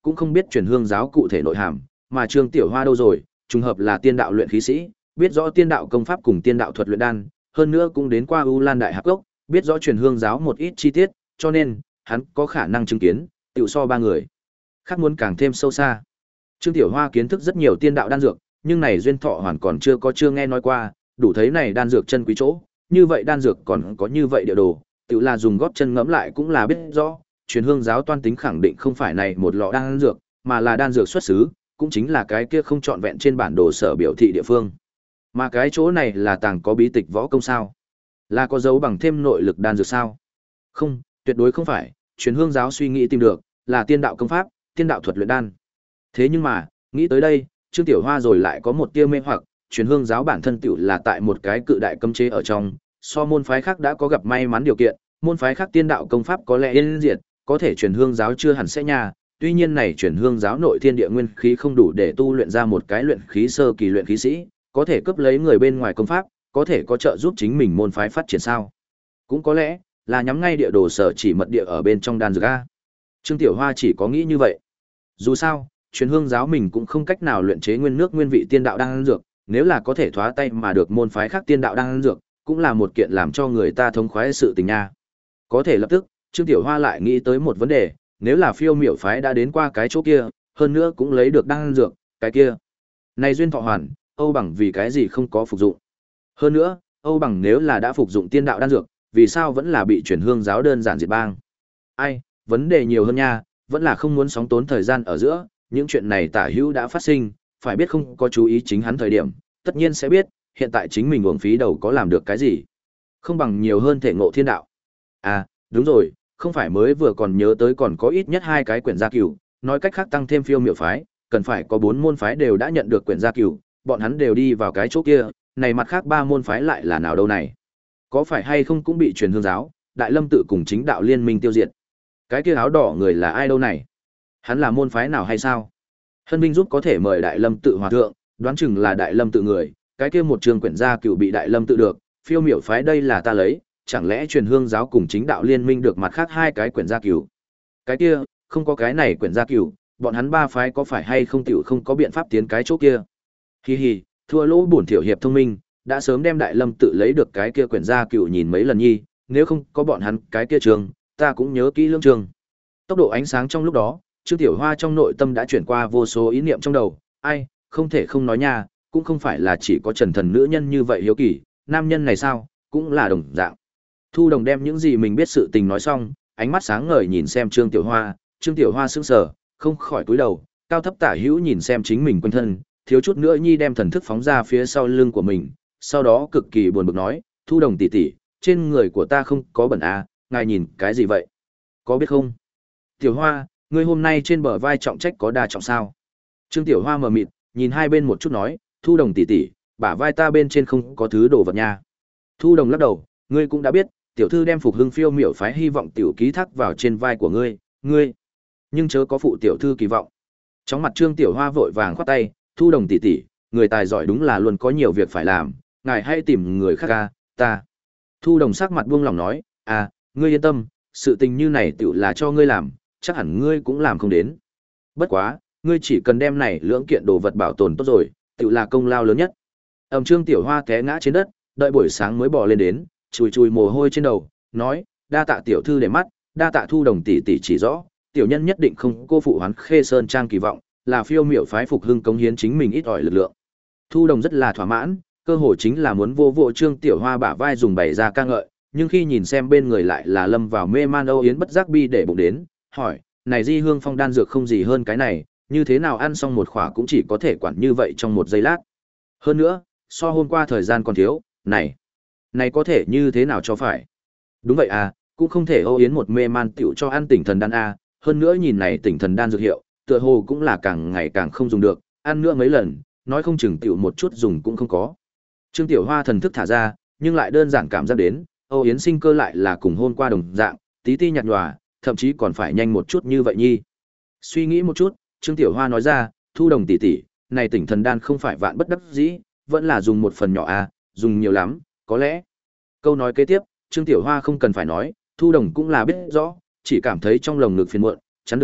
cũng không biết truyền hương giáo cụ thể nội hàm, mà Trương Tiểu Hoa đâu rồi, trùng hợp là tiên đạo luyện khí sĩ, biết rõ tiên đạo công pháp cùng tiên đạo thuật luyện đan, hơn nữa cũng đến qua U Lan Đại Hạp Cốc, biết rõ truyền hương giáo một ít chi tiết, cho nên hắn có khả năng chứng kiến, tiểu so ba người khác muốn càng thêm sâu xa. Trương Tiểu Hoa kiến thức rất nhiều tiên đạo đan dược, nhưng này duyên thọ hoàn còn chưa có chưa nghe nói qua, đủ thấy này đan dược chân quý chỗ, như vậy đan dược còn có như vậy địa đồ, tự là dùng gót chân ngẫm lại cũng là biết rõ, truyền hương giáo toan tính khẳng định không phải này một lọ đan dược, mà là đan dược xuất xứ, cũng chính là cái kia không trọn vẹn trên bản đồ sở biểu thị địa phương. Mà cái chỗ này là tàng có bí tịch võ công sao? Là có dấu bằng thêm nội lực đan dược sao? Không, tuyệt đối không phải, truyền hương giáo suy nghĩ tìm được, là tiên đạo công pháp, tiên đạo thuật luyện đan. Thế nhưng mà, nghĩ tới đây, Trương Tiểu Hoa rồi lại có một tia mê hoặc, truyền hương giáo bản thân tiểu là tại một cái cự đại cấm chế ở trong, so môn phái khác đã có gặp may mắn điều kiện, môn phái khác tiên đạo công pháp có lẽ yên diệt, có thể truyền hương giáo chưa hẳn sẽ nha, tuy nhiên này truyền hương giáo nội thiên địa nguyên khí không đủ để tu luyện ra một cái luyện khí sơ kỳ luyện khí sĩ, có thể cướp lấy người bên ngoài công pháp, có thể có trợ giúp chính mình môn phái phát triển sao? Cũng có lẽ là nhắm ngay địa đồ sở chỉ mật địa ở bên trong đan dược a. Trương Tiểu Hoa chỉ có nghĩ như vậy. Dù sao, truyền hương giáo mình cũng không cách nào luyện chế nguyên nước nguyên vị tiên đạo đan dược, nếu là có thể thoá tay mà được môn phái khác tiên đạo đan dược, cũng là một kiện làm cho người ta thống khoái sự tình nha. Có thể lập tức, Trương Tiểu Hoa lại nghĩ tới một vấn đề, nếu là Phiêu Miểu phái đã đến qua cái chỗ kia, hơn nữa cũng lấy được đan dược, cái kia. Này duyên thọ hoàn, Âu Bằng vì cái gì không có phục dụng? Hơn nữa, Âu Bằng nếu là đã phục dụng tiên đạo đan dược, vì sao vẫn là bị truyền hương giáo đơn giản diệt bang? Ai, vấn đề nhiều hơn nha, vẫn là không muốn sóng tốn thời gian ở giữa, những chuyện này tả hữu đã phát sinh, phải biết không có chú ý chính hắn thời điểm, tất nhiên sẽ biết, hiện tại chính mình uổng phí đầu có làm được cái gì. Không bằng nhiều hơn thể ngộ thiên đạo. À, đúng rồi, không phải mới vừa còn nhớ tới còn có ít nhất hai cái quyển gia cửu, nói cách khác tăng thêm Phiêu Miểu phái, cần phải có bốn môn phái đều đã nhận được quyển gia cửu, bọn hắn đều đi vào cái chỗ kia, này mặt khác ba môn phái lại là nào đâu này? Có phải hay không cũng bị truyền hương giáo, Đại Lâm tự cùng chính đạo liên minh tiêu diệt? Cái kia áo đỏ người là ai đâu này? Hắn là môn phái nào hay sao? Hân Vinh giúp có thể mời Đại Lâm tự hòa thượng, đoán chừng là Đại Lâm tự người, cái kia một trường quyển gia cửu bị Đại Lâm tự được, Phiêu Miểu phái đây là ta lấy, chẳng lẽ truyền hương giáo cùng chính đạo liên minh được mặt khác hai cái quyển gia cửu? Cái kia, không có cái này quyển gia cửu, bọn hắn ba phái có phải hay không tiểu không có biện pháp tiến cái chỗ kia? Hi hi, thua lỗ bổn tiểu hiệp thông minh, đã sớm đem Đại Lâm tự lấy được cái kia quyển gia cửu nhìn mấy lần nhi, nếu không có bọn hắn cái kia trường, ta cũng nhớ kỹ lương trường. Tốc độ ánh sáng trong lúc đó, Trương Tiểu Hoa trong nội tâm đã chuyển qua vô số ý niệm trong đầu, ai, không thể không nói nha, cũng không phải là chỉ có Trần Thần nữ nhân như vậy hiếu kỳ, nam nhân này sao, cũng là đồng dạng. Thu Đồng đem những gì mình biết sự tình nói xong, ánh mắt sáng ngời nhìn xem Trương Tiểu Hoa, Trương Tiểu Hoa sững sờ, không khỏi cúi đầu, cao thấp tả hữu nhìn xem chính mình quanh thân, thiếu chút nữa nhi đem thần thức phóng ra phía sau lưng của mình, sau đó cực kỳ buồn bực nói, Thu Đồng tỷ tỷ, trên người của ta không có bẩn à, ngài nhìn cái gì vậy? Có biết không? Tiểu Hoa, ngươi hôm nay trên bờ vai trọng trách có đa trọng sao? Trương Tiểu Hoa mờ mịt, nhìn hai bên một chút nói, Thu Đồng tỷ tỷ, bả vai ta bên trên không có thứ đồ vật nha. Thu Đồng lắc đầu, ngươi cũng đã biết, tiểu thư đem Phục Hưng Phiêu Miểu phái hy vọng tiểu ký thác vào trên vai của ngươi, ngươi, nhưng chớ có phụ tiểu thư kỳ vọng. Trong mặt Trương Tiểu Hoa vội vàng khoát tay, Thu Đồng tỷ tỷ, người tài giỏi đúng là luôn có nhiều việc phải làm, ngài hãy tìm người khác ca, ta. Thu Đồng sắc mặt buông lòng nói, à, ngươi yên tâm, sự tình như này tiểu là cho ngươi làm, chắc hẳn ngươi cũng làm không đến. Bất quá, ngươi chỉ cần đem này lưỡng kiện đồ vật bảo tồn tốt rồi, tiểu là công lao lớn nhất. Ầm Trương Tiểu Hoa té ngã trên đất, đợi buổi sáng mới bò lên đến, chùi chùi mồ hôi trên đầu, nói, đa tạ tiểu thư để mắt, đa tạ Thu Đồng tỷ tỷ chỉ rõ, tiểu nhân nhất định không cô phụ Hoán Khê Sơn trang kỳ vọng, là Phiêu Miểu phái Phục Hưng cống hiến chính mình ít ỏi lực lượng. Thu Đồng rất là thỏa mãn, cơ hội chính là muốn vô vô Trương Tiểu Hoa bả vai dùng bày ra ca ngợi, nhưng khi nhìn xem bên người lại là lâm vào mê man âu yến bất giác bi để bụng đến, hỏi, này Di Hương Phong đan dược không gì hơn cái này, như thế nào ăn xong một khỏa cũng chỉ có thể quản như vậy trong một giây lát. Hơn nữa, so hôm qua thời gian còn thiếu, này, này có thể như thế nào cho phải? Đúng vậy à, cũng không thể âu yến một mê man tiểu cho ăn tỉnh thần đan a, hơn nữa nhìn này tỉnh thần đan dược hiệu, tựa hồ cũng là càng ngày càng không dùng được, ăn nữa mấy lần, nói không chừng tiểu một chút dùng cũng không có. Trương Tiểu Hoa thần thức thả ra, nhưng lại đơn giản cảm giác đến, Âu Yến sinh cơ lại là cùng hôm qua đồng dạng, tí ti nhạt nhòa, thậm chí còn phải nhanh một chút như vậy nhi. Suy nghĩ một chút, Trương Tiểu Hoa nói ra, Thu Đồng tỷ tỷ, này tỉnh thần đan không phải vạn bất đắc dĩ, vẫn là dùng một phần nhỏ à, dùng nhiều lắm, có lẽ. Câu nói kế tiếp, Trương Tiểu Hoa không cần phải nói, Thu Đồng cũng là biết rõ, chỉ cảm thấy trong lồng ngực phiền muộn, chắn được sợ,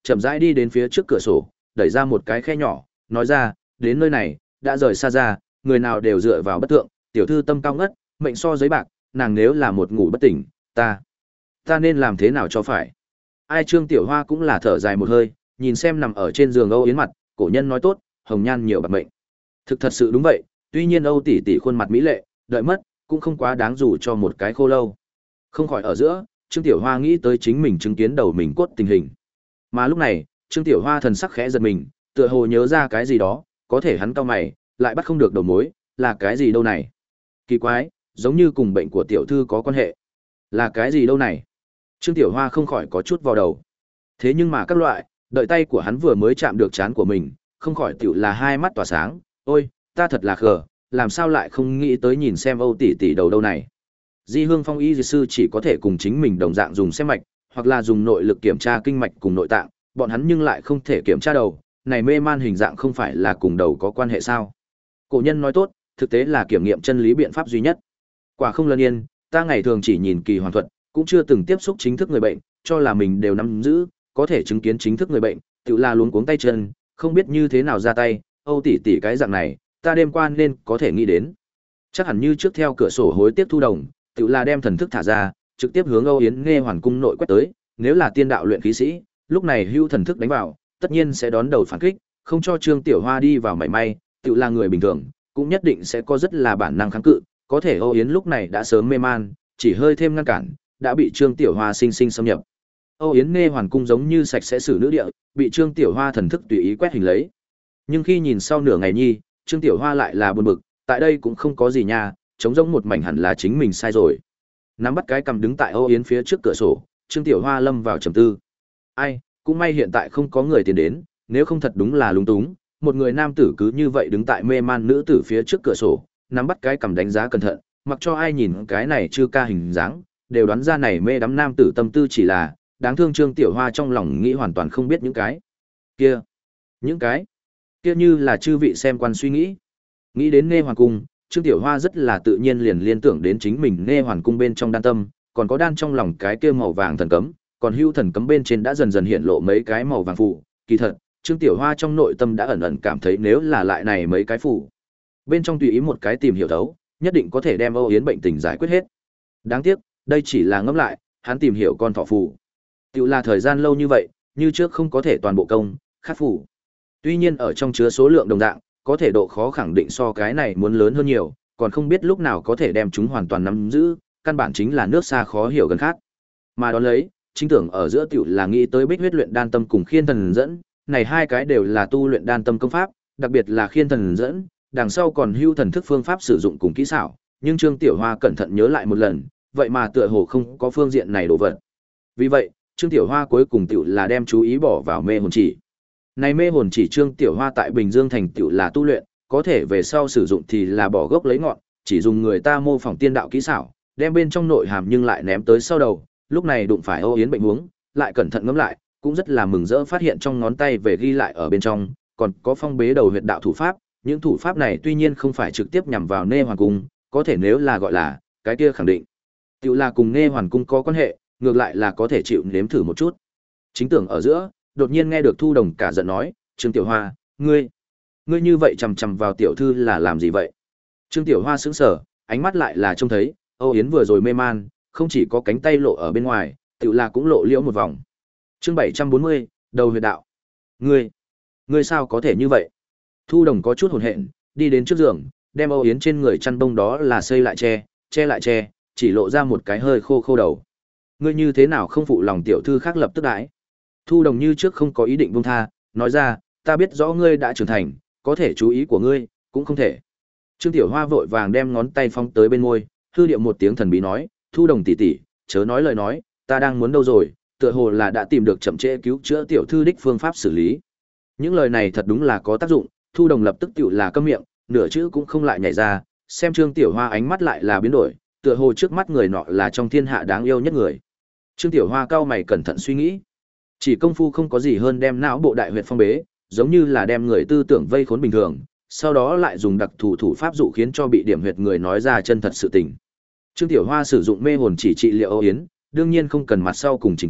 chậm rãi đi đến phía trước cửa sổ, đẩy ra một cái khe nhỏ, nói ra, đến nơi này, đã rời xa ra, người nào đều dựa vào bất tượng, tiểu thư tâm cao ngất, mệnh so giấy bạc, nàng nếu là một ngủ bất tỉnh, ta, ta nên làm thế nào cho phải. Ai Trương Tiểu Hoa cũng là thở dài một hơi, nhìn xem nằm ở trên giường Âu Yến mặt, cổ nhân nói tốt, hồng nhan nhiều bạc mệnh. Thực thật sự đúng vậy, tuy nhiên Âu tỷ tỷ khuôn mặt mỹ lệ, đợi mất, cũng không quá đáng dù cho một cái khô lâu. Không khỏi ở giữa, Trương Tiểu Hoa nghĩ tới chính mình chứng kiến đầu mình cốt tình hình. Mà lúc này, Trương Tiểu Hoa thần sắc khẽ giật mình, tựa hồ nhớ ra cái gì đó, có thể hắn cau mày, lại bắt không được đầu mối, là cái gì đâu này? Kỳ quái, giống như cùng bệnh của tiểu thư có quan hệ. Là cái gì đâu này? Trương Tiểu Hoa không khỏi có chút vào đầu. Thế nhưng mà các loại, đợi tay của hắn vừa mới chạm được trán của mình, không khỏi tiểu là hai mắt tỏa sáng, ôi, ta thật là khờ, làm sao lại không nghĩ tới nhìn xem Âu tỷ tỷ đầu đâu này. Di Hương Phong y sư chỉ có thể cùng chính mình đồng dạng dùng xem mạch, hoặc là dùng nội lực kiểm tra kinh mạch cùng nội tạng, bọn hắn nhưng lại không thể kiểm tra đầu, này mê man hình dạng không phải là cùng đầu có quan hệ sao? Cổ nhân nói tốt, thực tế là kiểm nghiệm chân lý biện pháp duy nhất. Quả không lân yên, ta ngày thường chỉ nhìn kỳ hoàn thuật, cũng chưa từng tiếp xúc chính thức người bệnh, cho là mình đều nắm giữ, có thể chứng kiến chính thức người bệnh, tự là luống cuống tay chân, không biết như thế nào ra tay, Âu tỷ tỷ cái dạng này, ta đêm qua nên có thể nghĩ đến. Chắc hẳn như trước theo cửa sổ hối tiếc thu đồng, tự là đem thần thức thả ra, trực tiếp hướng Âu Yến Nghe Hoàn cung nội quét tới, nếu là tiên đạo luyện khí sĩ, lúc này hưu thần thức đánh vào, tất nhiên sẽ đón đầu phản kích, không cho Trương Tiểu Hoa đi vào mảy may, tự là người bình thường, cũng nhất định sẽ có rất là bản năng kháng cự, có thể Âu Yến lúc này đã sớm mê man, chỉ hơi thêm ngăn cản, đã bị Trương Tiểu Hoa sinh sinh xâm nhập. Âu Yến Nghe Hoàn cung giống như sạch sẽ xử nữ địa, bị Trương Tiểu Hoa thần thức tùy ý quét hình lấy. Nhưng khi nhìn sau nửa ngày nhi, Trương Tiểu Hoa lại là buồn bực, tại đây cũng không có gì nha, trống rỗng một mảnh hẳn là chính mình sai rồi. Nắm bắt cái cầm đứng tại Âu Yến phía trước cửa sổ, Trương Tiểu Hoa lâm vào trầm tư. Ai, cũng may hiện tại không có người tiến đến, nếu không thật đúng là lúng túng, một người nam tử cứ như vậy đứng tại mê man nữ tử phía trước cửa sổ, nắm bắt cái cầm đánh giá cẩn thận, mặc cho ai nhìn cái này chưa ca hình dáng, đều đoán ra này mê đắm nam tử tâm tư chỉ là, đáng thương Trương Tiểu Hoa trong lòng nghĩ hoàn toàn không biết những cái kia, những cái kia như là chư vị xem quan suy nghĩ. Nghĩ đến Nghe Hoàn cung, Trương Tiểu Hoa rất là tự nhiên liền liên tưởng đến chính mình Nghe Hoàn cung bên trong đan tâm, còn có đan trong lòng cái kia màu vàng thần cấm, còn hưu thần cấm bên trên đã dần dần hiện lộ mấy cái màu vàng phù, kỳ thật, Trương Tiểu Hoa trong nội tâm đã ẩn ẩn cảm thấy nếu là lại này mấy cái phù, bên trong tùy ý một cái tìm hiểu thấu, nhất định có thể đem Âu Yến bệnh tình giải quyết hết. Đáng tiếc, đây chỉ là ngẫm lại, hắn tìm hiểu con thỏ phù. Tiểu là thời gian lâu như vậy, như trước không có thể toàn bộ công, khắc phù. Tuy nhiên ở trong chứa số lượng đồng dạng, có thể độ khó khẳng định so cái này muốn lớn hơn nhiều, còn không biết lúc nào có thể đem chúng hoàn toàn nắm giữ, căn bản chính là nước xa khó hiểu gần khác. Mà đón lấy, chính tưởng ở giữa tiểu là nghĩ tới Bích huyết luyện đan tâm cùng Khiên thần dẫn, này hai cái đều là tu luyện đan tâm công pháp, đặc biệt là Khiên thần dẫn, đằng sau còn hưu thần thức phương pháp sử dụng cùng kỹ xảo, nhưng Trương Tiểu Hoa cẩn thận nhớ lại một lần, vậy mà tựa hồ không có phương diện này đồ vật. Vì vậy, Trương Tiểu Hoa cuối cùng tiểu là đem chú ý bỏ vào mê hồn chỉ. Này mê hồn chỉ Trương Tiểu Hoa tại Bình Dương thành tiểu là tu luyện, có thể về sau sử dụng thì là bỏ gốc lấy ngọn, chỉ dùng người ta mô phỏng tiên đạo kỹ xảo, đem bên trong nội hàm nhưng lại ném tới sau đầu, lúc này đụng phải Âu Yến bệnh huống, lại cẩn thận ngẫm lại, cũng rất là mừng rỡ phát hiện trong ngón tay về ghi lại ở bên trong, còn có phong bế đầu huyệt đạo thủ pháp, những thủ pháp này tuy nhiên không phải trực tiếp nhằm vào Nghe Hoàn cung, có thể nếu là gọi là, cái kia khẳng định tiểu là cùng Nghe Hoàn cung có quan hệ, ngược lại là có thể chịu nếm thử một chút. Chính tưởng ở giữa, đột nhiên nghe được Thu Đồng cả giận nói, "Trương Tiểu Hoa, ngươi, ngươi như vậy chằm chằm vào tiểu thư là làm gì vậy?" Trương Tiểu Hoa sững sờ, ánh mắt lại là trông thấy, Âu Yến vừa rồi mê man, không chỉ có cánh tay lộ ở bên ngoài, tiểu là cũng lộ liễu một vòng. Chương bảy trăm bốn mươi, đầu huyệt đạo. "Ngươi, ngươi sao có thể như vậy?" Thu Đồng có chút hồn hện, đi đến trước giường, đem Âu Yến trên người chăn bông đó là xây lại che, che lại che, chỉ lộ ra một cái hơi khô khô đầu. "Ngươi như thế nào không phụ lòng tiểu thư khác lập tức đãi?" Thu Đồng như trước không có ý định buông tha, nói ra, "Ta biết rõ ngươi đã trưởng thành, có thể chú ý của ngươi, cũng không thể." Trương Tiểu Hoa vội vàng đem ngón tay phong tới bên môi, hư điệu một tiếng thần bí nói, "Thu Đồng tỷ tỷ, chớ nói lời nói, ta đang muốn đâu rồi, tựa hồ là đã tìm được chậm trễ cứu chữa tiểu thư đích phương pháp xử lý." Những lời này thật đúng là có tác dụng, Thu Đồng lập tức tiểu là câm miệng, nửa chữ cũng không lại nhảy ra, xem Trương Tiểu Hoa ánh mắt lại là biến đổi, tựa hồ trước mắt người nọ là trong thiên hạ đáng yêu nhất người. Trương Tiểu Hoa cau mày cẩn thận suy nghĩ, chỉ công phu không có gì hơn đem não bộ đại huyệt phong bế, giống như là đem người tư tưởng vây khốn bình thường, sau đó lại dùng đặc thủ thủ pháp dụ khiến cho bị điểm huyệt người nói ra chân thật sự tình. Trương Tiểu Hoa sử dụng mê hồn chỉ trị liệu Âu Yến, đương nhiên không cần mặt sau cùng chính tự,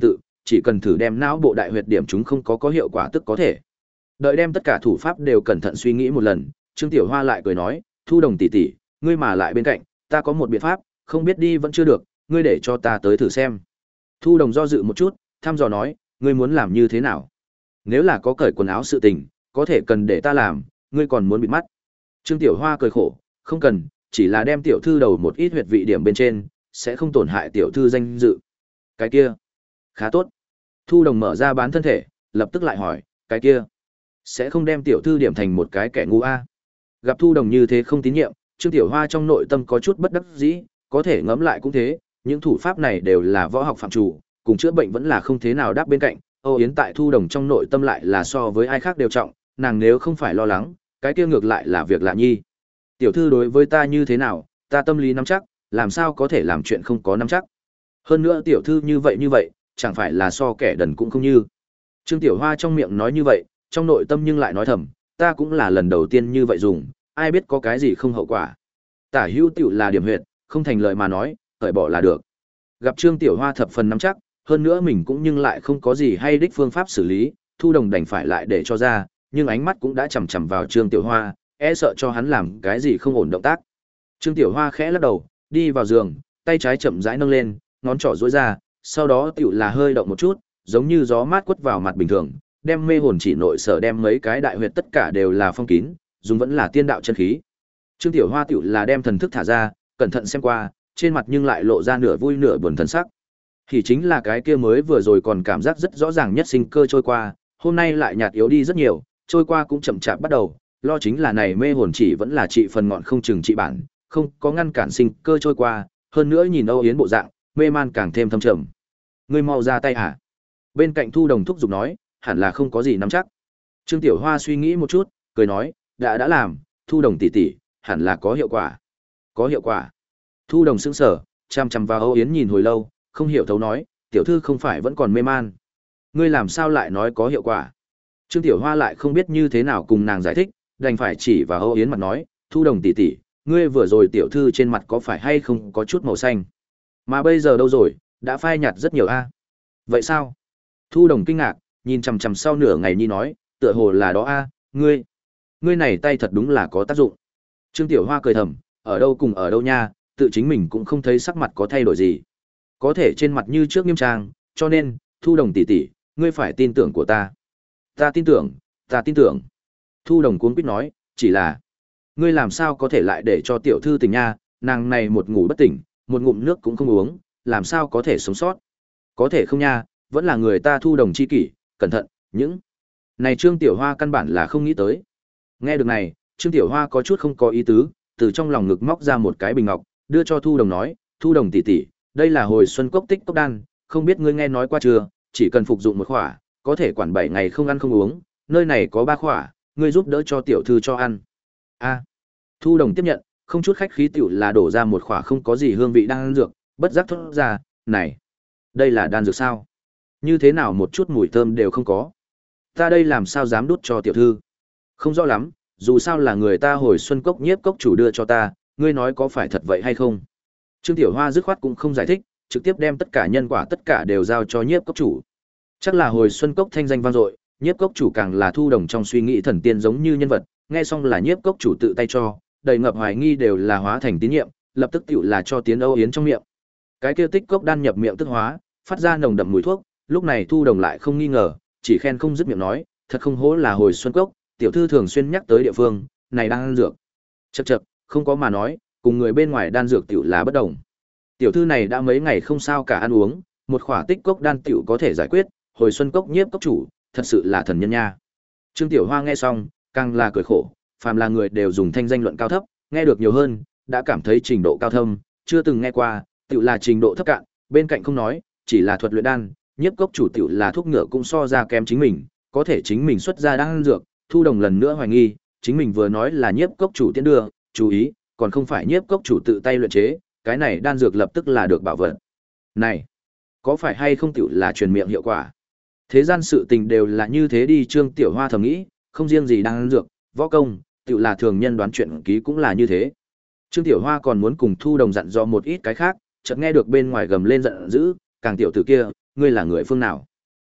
chỉ cần thử đem não bộ đại huyệt điểm chúng không có có hiệu quả tức có thể. Đợi đem tất cả thủ pháp đều cẩn thận suy nghĩ một lần, Trương Tiểu Hoa lại cười nói, Thu Đồng tỷ tỷ, ngươi mà lại bên cạnh, ta có một biện pháp, không biết đi vẫn chưa được, ngươi để cho ta tới thử xem. Thu Đồng do dự một chút, thăm dò nói, ngươi muốn làm như thế nào? Nếu là có cởi quần áo sự tình, có thể cần để ta làm, ngươi còn muốn bịt mắt. Trương Tiểu Hoa cười khổ, không cần, chỉ là đem tiểu thư đầu một ít huyệt vị điểm bên trên, sẽ không tổn hại tiểu thư danh dự. Cái kia, khá tốt. Thu Đồng mở ra bán thân thể, lập tức lại hỏi, cái kia, sẽ không đem tiểu thư điểm thành một cái kẻ ngu a? Gặp Thu Đồng như thế không tín nhiệm, Trương Tiểu Hoa trong nội tâm có chút bất đắc dĩ, có thể ngẫm lại cũng thế, những thủ pháp này đều là võ học phạm chủ, cùng chữa bệnh vẫn là không thế nào đáp bên cạnh. Âu Yến tại Thu Đồng trong nội tâm lại là so với ai khác đều trọng, nàng nếu không phải lo lắng, cái kia ngược lại là việc lạ nhi. Tiểu thư đối với ta như thế nào, ta tâm lý nắm chắc, làm sao có thể làm chuyện không có nắm chắc. Hơn nữa tiểu thư như vậy như vậy, chẳng phải là so kẻ đần cũng không như. Trương Tiểu Hoa trong miệng nói như vậy, trong nội tâm nhưng lại nói thầm, ta cũng là lần đầu tiên như vậy dùng, ai biết có cái gì không hậu quả. Tả hữu tiểu là điểm huyệt, không thành lời mà nói, cởi bỏ là được. Gặp Trương Tiểu Hoa thập phần nắm chắc, hơn nữa mình cũng nhưng lại không có gì hay đích phương pháp xử lý, Thu Đồng đành phải lại để cho ra, nhưng ánh mắt cũng đã chằm chằm vào Trương Tiểu Hoa, e sợ cho hắn làm cái gì không ổn động tác. Trương Tiểu Hoa khẽ lắc đầu, đi vào giường, tay trái chậm rãi nâng lên, ngón trỏ duỗi ra, sau đó tiểu là hơi động một chút, giống như gió mát quất vào mặt bình thường, đem mê hồn chỉ nội sở đem mấy cái đại huyệt tất cả đều là phong kín, dùng vẫn là tiên đạo chân khí. Trương Tiểu Hoa tiểu là đem thần thức thả ra, cẩn thận xem qua, trên mặt nhưng lại lộ ra nửa vui nửa buồn thần sắc. Thì chính là cái kia mới vừa rồi còn cảm giác rất rõ ràng nhất sinh cơ trôi qua, hôm nay lại nhạt yếu đi rất nhiều, trôi qua cũng chậm chạp bắt đầu, lo chính là này mê hồn chỉ vẫn là trị phần ngọn không chừng trị bản, không có ngăn cản sinh cơ trôi qua, hơn nữa nhìn Âu Yến bộ dạng, mê man càng thêm thâm trầm. Ngươi mau ra tay hả? Bên cạnh Thu Đồng thúc giục nói, hẳn là không có gì nắm chắc. Trương Tiểu Hoa suy nghĩ một chút, cười nói, đã đã làm, Thu Đồng tỷ tỷ, hẳn là có hiệu quả. Có hiệu quả. Thu Đồng sững sờ, chăm chăm vào Âu Yến nhìn hồi lâu, không hiểu thấu nói, tiểu thư không phải vẫn còn mê man. Ngươi làm sao lại nói có hiệu quả? Trương Tiểu Hoa lại không biết như thế nào cùng nàng giải thích, đành phải chỉ vào Âu Yến mặt nói, Thu Đồng tỷ tỷ, ngươi vừa rồi tiểu thư trên mặt có phải hay không có chút màu xanh? Mà bây giờ đâu rồi, đã phai nhạt rất nhiều a. Vậy sao? Thu Đồng kinh ngạc, nhìn chằm chằm sau nửa ngày nhi nói, tựa hồ là đó a, ngươi, ngươi này tay thật đúng là có tác dụng. Trương Tiểu Hoa cười thầm, ở đâu cùng ở đâu nha, tự chính mình cũng không thấy sắc mặt có thay đổi gì. Có thể trên mặt như trước nghiêm trang, cho nên, Thu Đồng tỷ tỷ, ngươi phải tin tưởng của ta. Ta tin tưởng, ta tin tưởng. Thu Đồng cuống quýt nói, chỉ là, ngươi làm sao có thể lại để cho tiểu thư tỉnh nha, nàng này một ngủ bất tỉnh, một ngụm nước cũng không uống, làm sao có thể sống sót. Có thể không nha, vẫn là người ta Thu Đồng chi kỷ, cẩn thận, những này Trương Tiểu Hoa căn bản là không nghĩ tới. Nghe được này, Trương Tiểu Hoa có chút không có ý tứ, từ trong lòng ngực móc ra một cái bình ngọc, đưa cho Thu Đồng nói, Thu Đồng tỷ tỷ, đây là hồi xuân cốc tích cốc đan, không biết ngươi nghe nói qua chưa, chỉ cần phục dụng một khỏa, có thể quản bảy ngày không ăn không uống, nơi này có ba khỏa, ngươi giúp đỡ cho tiểu thư cho ăn. A. Thu Đồng tiếp nhận, không chút khách khí tiểu là đổ ra một khỏa không có gì hương vị đan dược, bất giác thốt ra, này, đây là đan dược sao? Như thế nào một chút mùi thơm đều không có? Ta đây làm sao dám đút cho tiểu thư? Không rõ lắm, dù sao là người ta hồi xuân cốc nhiếp cốc chủ đưa cho ta, ngươi nói có phải thật vậy hay không? Trương Tiểu Hoa dứt khoát cũng không giải thích, trực tiếp đem tất cả nhân quả tất cả đều giao cho nhiếp cốc chủ. Chắc là hồi xuân cốc thanh danh vang dội, nhiếp cốc chủ càng là Thu Đồng trong suy nghĩ thần tiên giống như nhân vật, nghe xong là nhiếp cốc chủ tự tay cho, đầy ngập hoài nghi đều là hóa thành tín nhiệm, lập tức tựu là cho tiến Âu Yến trong miệng. Cái kia tích cốc đan nhập miệng tức hóa, phát ra nồng đậm mùi thuốc, lúc này Thu Đồng lại không nghi ngờ, chỉ khen không dứt miệng nói, thật không hổ là hồi xuân cốc, tiểu thư thường xuyên nhắc tới địa phương, này đang ăn dược. Chậc chậc, không có mà nói, cùng người bên ngoài đan dược tiểu là bất đồng. Tiểu thư này đã mấy ngày không sao cả ăn uống, một khỏa tích cốc đan tiểu có thể giải quyết, hồi xuân cốc nhiếp cốc chủ, thật sự là thần nhân nha. Trương Tiểu Hoa nghe xong, càng là cười khổ, phàm là người đều dùng thanh danh luận cao thấp, nghe được nhiều hơn, đã cảm thấy trình độ cao thâm, chưa từng nghe qua, tiểu là trình độ thấp cạn, bên cạnh không nói, chỉ là thuật luyện đan, nhiếp cốc chủ tiểu là thuốc ngựa cũng so ra kém chính mình, có thể chính mình xuất ra đan dược, Thu Đồng lần nữa hoài nghi, chính mình vừa nói là nhiếp cốc chủ tiến đưa, chú ý, còn không phải nhiếp cốc chủ tự tay luyện chế, cái này đan dược lập tức là được bảo vật. Này, có phải hay không tiểu là truyền miệng hiệu quả? Thế gian sự tình đều là như thế đi, Trương Tiểu Hoa thầm nghĩ, không riêng gì đan dược, võ công, tiểu là thường nhân đoán chuyện ký cũng là như thế. Trương Tiểu Hoa còn muốn cùng Thu Đồng dặn dò một ít cái khác, chợt nghe được bên ngoài gầm lên giận dữ, càng tiểu tử kia, ngươi là người phương nào?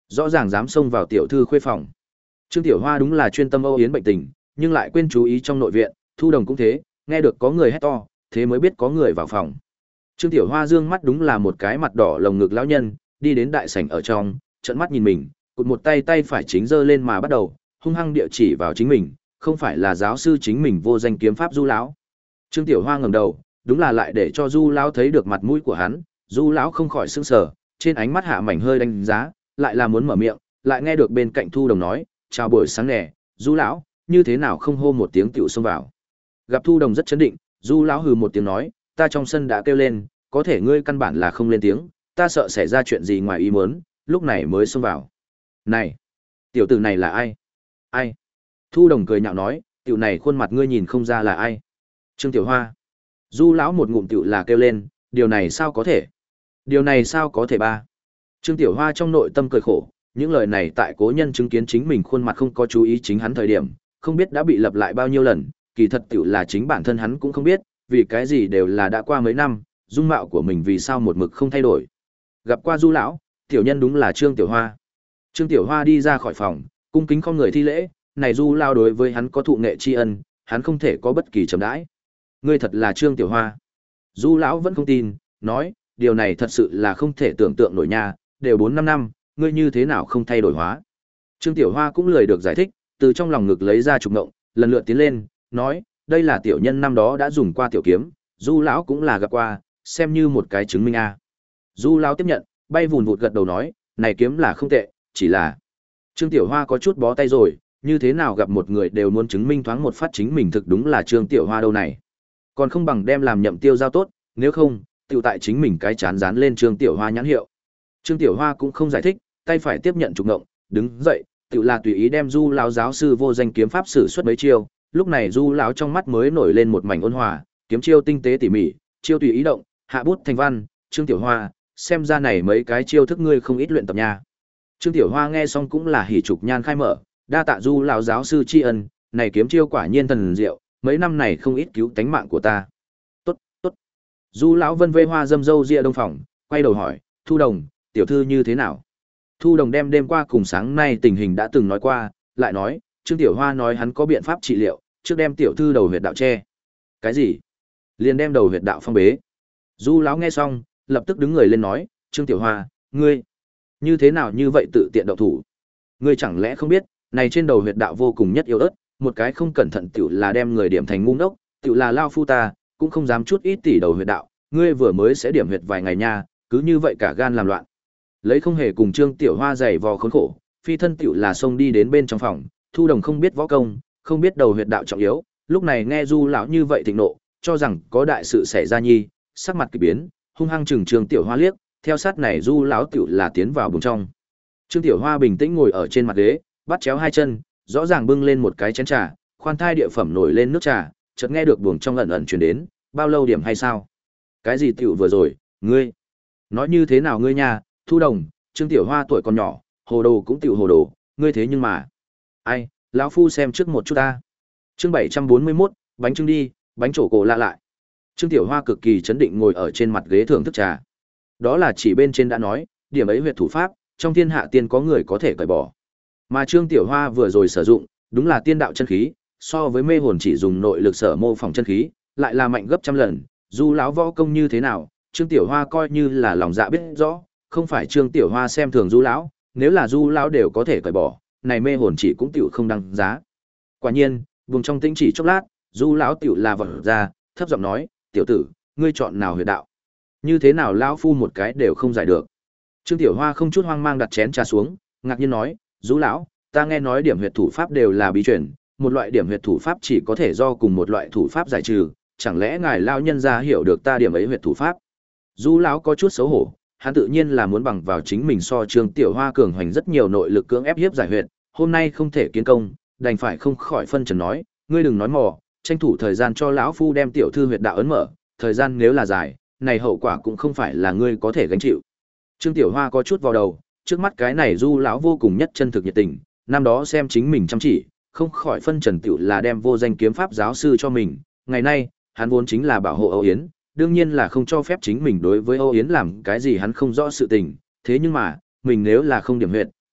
Rõ ràng dám xông vào tiểu thư khuê phòng. Trương Tiểu Hoa đúng là chuyên tâm Âu Yến bệnh tình, nhưng lại quên chú ý trong nội viện, Thu Đồng cũng thế, nghe được có người hét to, thế mới biết có người vào phòng. Trương Tiểu Hoa dương mắt đúng là một cái mặt đỏ lồng ngực lão nhân, đi đến đại sảnh ở trong, trợn mắt nhìn mình, cụt một tay tay phải chính giơ lên mà bắt đầu, hung hăng địa chỉ vào chính mình, không phải là giáo sư chính mình vô danh kiếm pháp Du lão. Trương Tiểu Hoa ngẩng đầu, đúng là lại để cho Du lão thấy được mặt mũi của hắn, Du lão không khỏi sững sờ, trên ánh mắt hạ mảnh hơi đánh giá, lại là muốn mở miệng, lại nghe được bên cạnh Thu Đồng nói, "Chào buổi sáng nè, Du lão, như thế nào không hô một tiếng tiểu xông vào?" Gặp Thu Đồng rất chấn định, Du lão hừ một tiếng nói, "Ta trong sân đã kêu lên, có thể ngươi căn bản là không lên tiếng, ta sợ xảy ra chuyện gì ngoài ý muốn, lúc này mới xông vào." "Này, tiểu tử này là ai?" "Ai?" Thu Đồng cười nhạo nói, "Tiểu này khuôn mặt ngươi nhìn không ra là ai?" "Trương Tiểu Hoa." Du lão một ngụm tiểu là kêu lên, "Điều này sao có thể? Điều này sao có thể ba?" Trương Tiểu Hoa trong nội tâm cười khổ, những lời này tại cố nhân chứng kiến chính mình khuôn mặt không có chú ý chính hắn thời điểm, không biết đã bị lặp lại bao nhiêu lần, kỳ thật tiểu là chính bản thân hắn cũng không biết, vì cái gì đều là đã qua mấy năm, dung mạo của mình vì sao một mực không thay đổi. Gặp qua Du lão, tiểu nhân đúng là Trương Tiểu Hoa. Trương Tiểu Hoa đi ra khỏi phòng, cung kính không người thi lễ, này Du lão đối với hắn có thụ nghệ tri ân, hắn không thể có bất kỳ chậm đãi. Ngươi thật là Trương Tiểu Hoa. Du lão vẫn không tin, nói, điều này thật sự là không thể tưởng tượng nổi nha, đều bốn năm năm, ngươi như thế nào không thay đổi hóa. Trương Tiểu Hoa cũng lười được giải thích, từ trong lòng ngực lấy ra trục ngộng, lần lượt tiến lên, nói, đây là tiểu nhân năm đó đã dùng qua tiểu kiếm, Du lão cũng là gặp qua, xem như một cái chứng minh a. Du lão tiếp nhận, bay vùn vụt gật đầu nói, này kiếm là không tệ, chỉ là Trương Tiểu Hoa có chút bó tay rồi, như thế nào gặp một người đều muốn chứng minh thoáng một phát chính mình thực đúng là Trương Tiểu Hoa đâu này. Còn không bằng đem làm nhậm tiêu giao tốt, nếu không, tiểu tại chính mình cái chán dán lên Trương Tiểu Hoa nhãn hiệu. Trương Tiểu Hoa cũng không giải thích, tay phải tiếp nhận trục ngộng, đứng dậy, tiểu là tùy ý đem Du lão giáo sư vô danh kiếm pháp sử xuất mấy chiêu, lúc này Du lão trong mắt mới nổi lên một mảnh ôn hòa, kiếm chiêu tinh tế tỉ mỉ, chiêu tùy ý động, hạ bút thành văn, Trương Tiểu Hoa, xem ra này mấy cái chiêu thức ngươi không ít luyện tập nha. Trương Tiểu Hoa nghe xong cũng là hỉ trục nhan khai mở, đa tạ Du lão giáo sư tri ân, này kiếm chiêu quả nhiên thần diệu, mấy năm này không ít cứu tánh mạng của ta. Tốt, tốt. Du lão vân vê hoa dâm dâu ria đông phòng, quay đầu hỏi, Thu Đồng, tiểu thư như thế nào? Thu Đồng đem đêm qua cùng sáng nay tình hình đã từng nói qua, lại nói, Trương Tiểu Hoa nói hắn có biện pháp trị liệu, trước đem tiểu thư đầu huyệt đạo che. Cái gì? Liền đem đầu huyệt đạo phong bế. Du lão nghe xong, lập tức đứng người lên nói, Trương Tiểu Hoa, ngươi, như thế nào như vậy tự tiện động thủ? Ngươi chẳng lẽ không biết, này trên đầu huyệt đạo vô cùng nhất yếu ớt, một cái không cẩn thận tiểu là đem người điểm thành ngu ngốc, tiểu là lao phu ta, cũng không dám chút ít tỷ đầu huyệt đạo, ngươi vừa mới sẽ điểm huyệt vài ngày nha, cứ như vậy cả gan làm loạn. Lấy không hề cùng Trương Tiểu Hoa giày vò khốn khổ, phi thân tiểu là xông đi đến bên trong phòng, Thu Đồng không biết võ công, không biết đầu huyệt đạo trọng yếu, lúc này nghe Du lão như vậy thịnh nộ, cho rằng có đại sự xảy ra nhi, sắc mặt kỳ biến, hung hăng chừng Trương Tiểu Hoa liếc, theo sát này Du lão tiểu là tiến vào buồng trong. Trương Tiểu Hoa bình tĩnh ngồi ở trên mặt ghế, bắt chéo hai chân, rõ ràng bưng lên một cái chén trà, khoan thai địa phẩm nổi lên nước trà, chợt nghe được buồng trong ẩn ẩn truyền đến, bao lâu điểm hay sao? Cái gì tiểu vừa rồi, ngươi? Nói như thế nào ngươi nha, Thu Đồng, Trương Tiểu Hoa tuổi còn nhỏ, hồ đồ cũng tiểu hồ đồ, ngươi thế nhưng mà. Ai, lão phu xem trước một chút ta. Chương bảy trăm bốn mươi mốt, bánh trưng đi, bánh trổ cổ lạ lại. Trương Tiểu Hoa cực kỳ chấn định ngồi ở trên mặt ghế thưởng thức trà. Đó là chỉ bên trên đã nói, điểm ấy huyệt thủ pháp, trong thiên hạ tiên có người có thể cởi bỏ. Mà Trương Tiểu Hoa vừa rồi sử dụng, đúng là tiên đạo chân khí, so với mê hồn chỉ dùng nội lực sở mô phỏng chân khí, lại là mạnh gấp trăm lần, dù lão võ công như thế nào, Trương Tiểu Hoa coi như là lòng dạ biết rõ, không phải Trương Tiểu Hoa xem thường Du lão, nếu là Du lão đều có thể cởi bỏ, này mê hồn chỉ cũng tiểu không đăng giá. Quả nhiên, vùng trong tĩnh chỉ chốc lát, Du lão tiểu là vọt ra, thấp giọng nói, "Tiểu tử, ngươi chọn nào huyệt đạo? Như thế nào lão phu một cái đều không giải được." Trương Tiểu Hoa không chút hoang mang đặt chén trà xuống, ngạc nhiên nói, "Du lão, ta nghe nói điểm huyệt thủ pháp đều là bí truyền, một loại điểm huyệt thủ pháp chỉ có thể do cùng một loại thủ pháp giải trừ, chẳng lẽ ngài lão nhân gia hiểu được ta điểm ấy huyệt thủ pháp?" Du lão có chút xấu hổ, hắn tự nhiên là muốn bằng vào chính mình so Trương Tiểu Hoa cường hoành rất nhiều nội lực cưỡng ép hiếp giải huyệt, hôm nay không thể kiến công, đành phải không khỏi phân trần nói, "Ngươi đừng nói mò, tranh thủ thời gian cho lão phu đem tiểu thư huyệt đạo ấn mở, thời gian nếu là dài, này hậu quả cũng không phải là ngươi có thể gánh chịu." Trương Tiểu Hoa có chút vào đầu, trước mắt cái này Du lão vô cùng nhất chân thực nhiệt tình, năm đó xem chính mình chăm chỉ, không khỏi phân trần tiểu là đem vô danh kiếm pháp giáo sư cho mình, ngày nay, hắn vốn chính là bảo hộ Âu Yến, đương nhiên là không cho phép chính mình đối với Âu Yến làm cái gì hắn không rõ sự tình, thế nhưng mà, mình nếu là không điểm huyệt,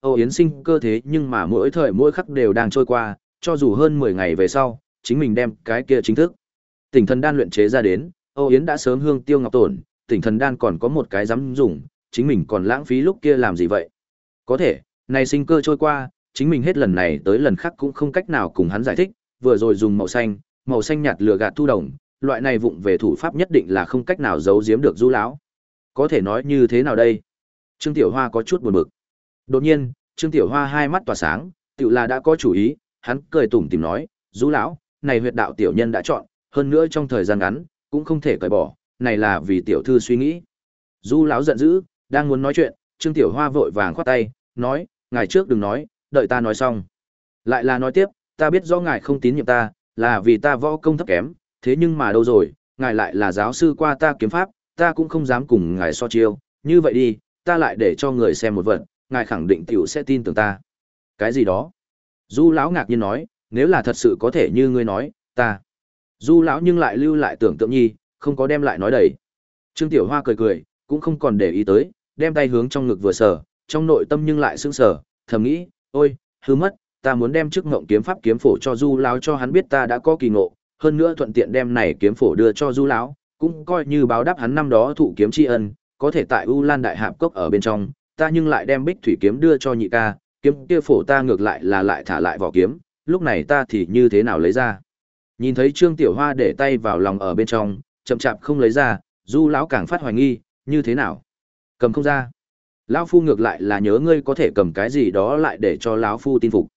Âu Yến sinh cơ thế nhưng mà mỗi thời mỗi khắc đều đang trôi qua, cho dù hơn mười ngày về sau, chính mình đem cái kia chính thức. Tỉnh thần đan luyện chế ra đến, Âu Yến đã sớm hương tiêu ngọc tổn, tỉnh thần đan còn có một cái dám dùng, chính mình còn lãng phí lúc kia làm gì vậy? Có thể, này sinh cơ trôi qua, chính mình hết lần này tới lần khác cũng không cách nào cùng hắn giải thích, vừa rồi dùng màu xanh, màu xanh nhạt lừa gạt thu đồng, loại này vụng về thủ pháp nhất định là không cách nào giấu giếm được Du lão. Có thể nói như thế nào đây? Trương Tiểu Hoa có chút buồn bực. Đột nhiên, Trương Tiểu Hoa hai mắt tỏa sáng, tựu là đã có chủ ý, hắn cười tủm tỉm nói, "Du lão, này huyệt đạo tiểu nhân đã chọn, hơn nữa trong thời gian ngắn, cũng không thể cởi bỏ, này là vì tiểu thư suy nghĩ." Du lão giận dữ, đang muốn nói chuyện, Trương Tiểu Hoa vội vàng khoát tay, nói, "Ngài trước đừng nói, đợi ta nói xong." Lại là nói tiếp, "Ta biết rõ ngài không tín nhiệm ta, là vì ta võ công thấp kém, thế nhưng mà đâu rồi, ngài lại là giáo sư qua ta kiếm pháp, ta cũng không dám cùng ngài so chiêu, như vậy đi, ta lại để cho người xem một vật, ngài khẳng định tiểu sẽ tin tưởng ta." Cái gì đó? Du lão ngạc nhiên nói, "Nếu là thật sự có thể như ngươi nói, ta." Du lão nhưng lại lưu lại tưởng tượng nhi, không có đem lại nói đầy. Trương Tiểu Hoa cười cười, cũng không còn để ý tới, đem tay hướng trong ngực vừa sờ, trong nội tâm nhưng lại sững sờ, thầm nghĩ, "Ôi, hư mất, ta muốn đem chức ngộng kiếm pháp kiếm phổ cho Du lão cho hắn biết ta đã có kỳ ngộ, hơn nữa thuận tiện đem này kiếm phổ đưa cho Du lão, cũng coi như báo đáp hắn năm đó thụ kiếm tri ân, có thể tại U Lan Đại Hạp Cốc ở bên trong, ta nhưng lại đem Bích Thủy kiếm đưa cho nhị ca, kiếm kia phổ ta ngược lại là lại thả lại vỏ kiếm, lúc này ta thì như thế nào lấy ra?" Nhìn thấy Trương Tiểu Hoa để tay vào lòng ở bên trong, chậm chạp không lấy ra, Du lão càng phát hoài nghi, như thế nào? Cầm không ra. Lão phu ngược lại là nhớ ngươi có thể cầm cái gì đó lại để cho lão phu tin phục.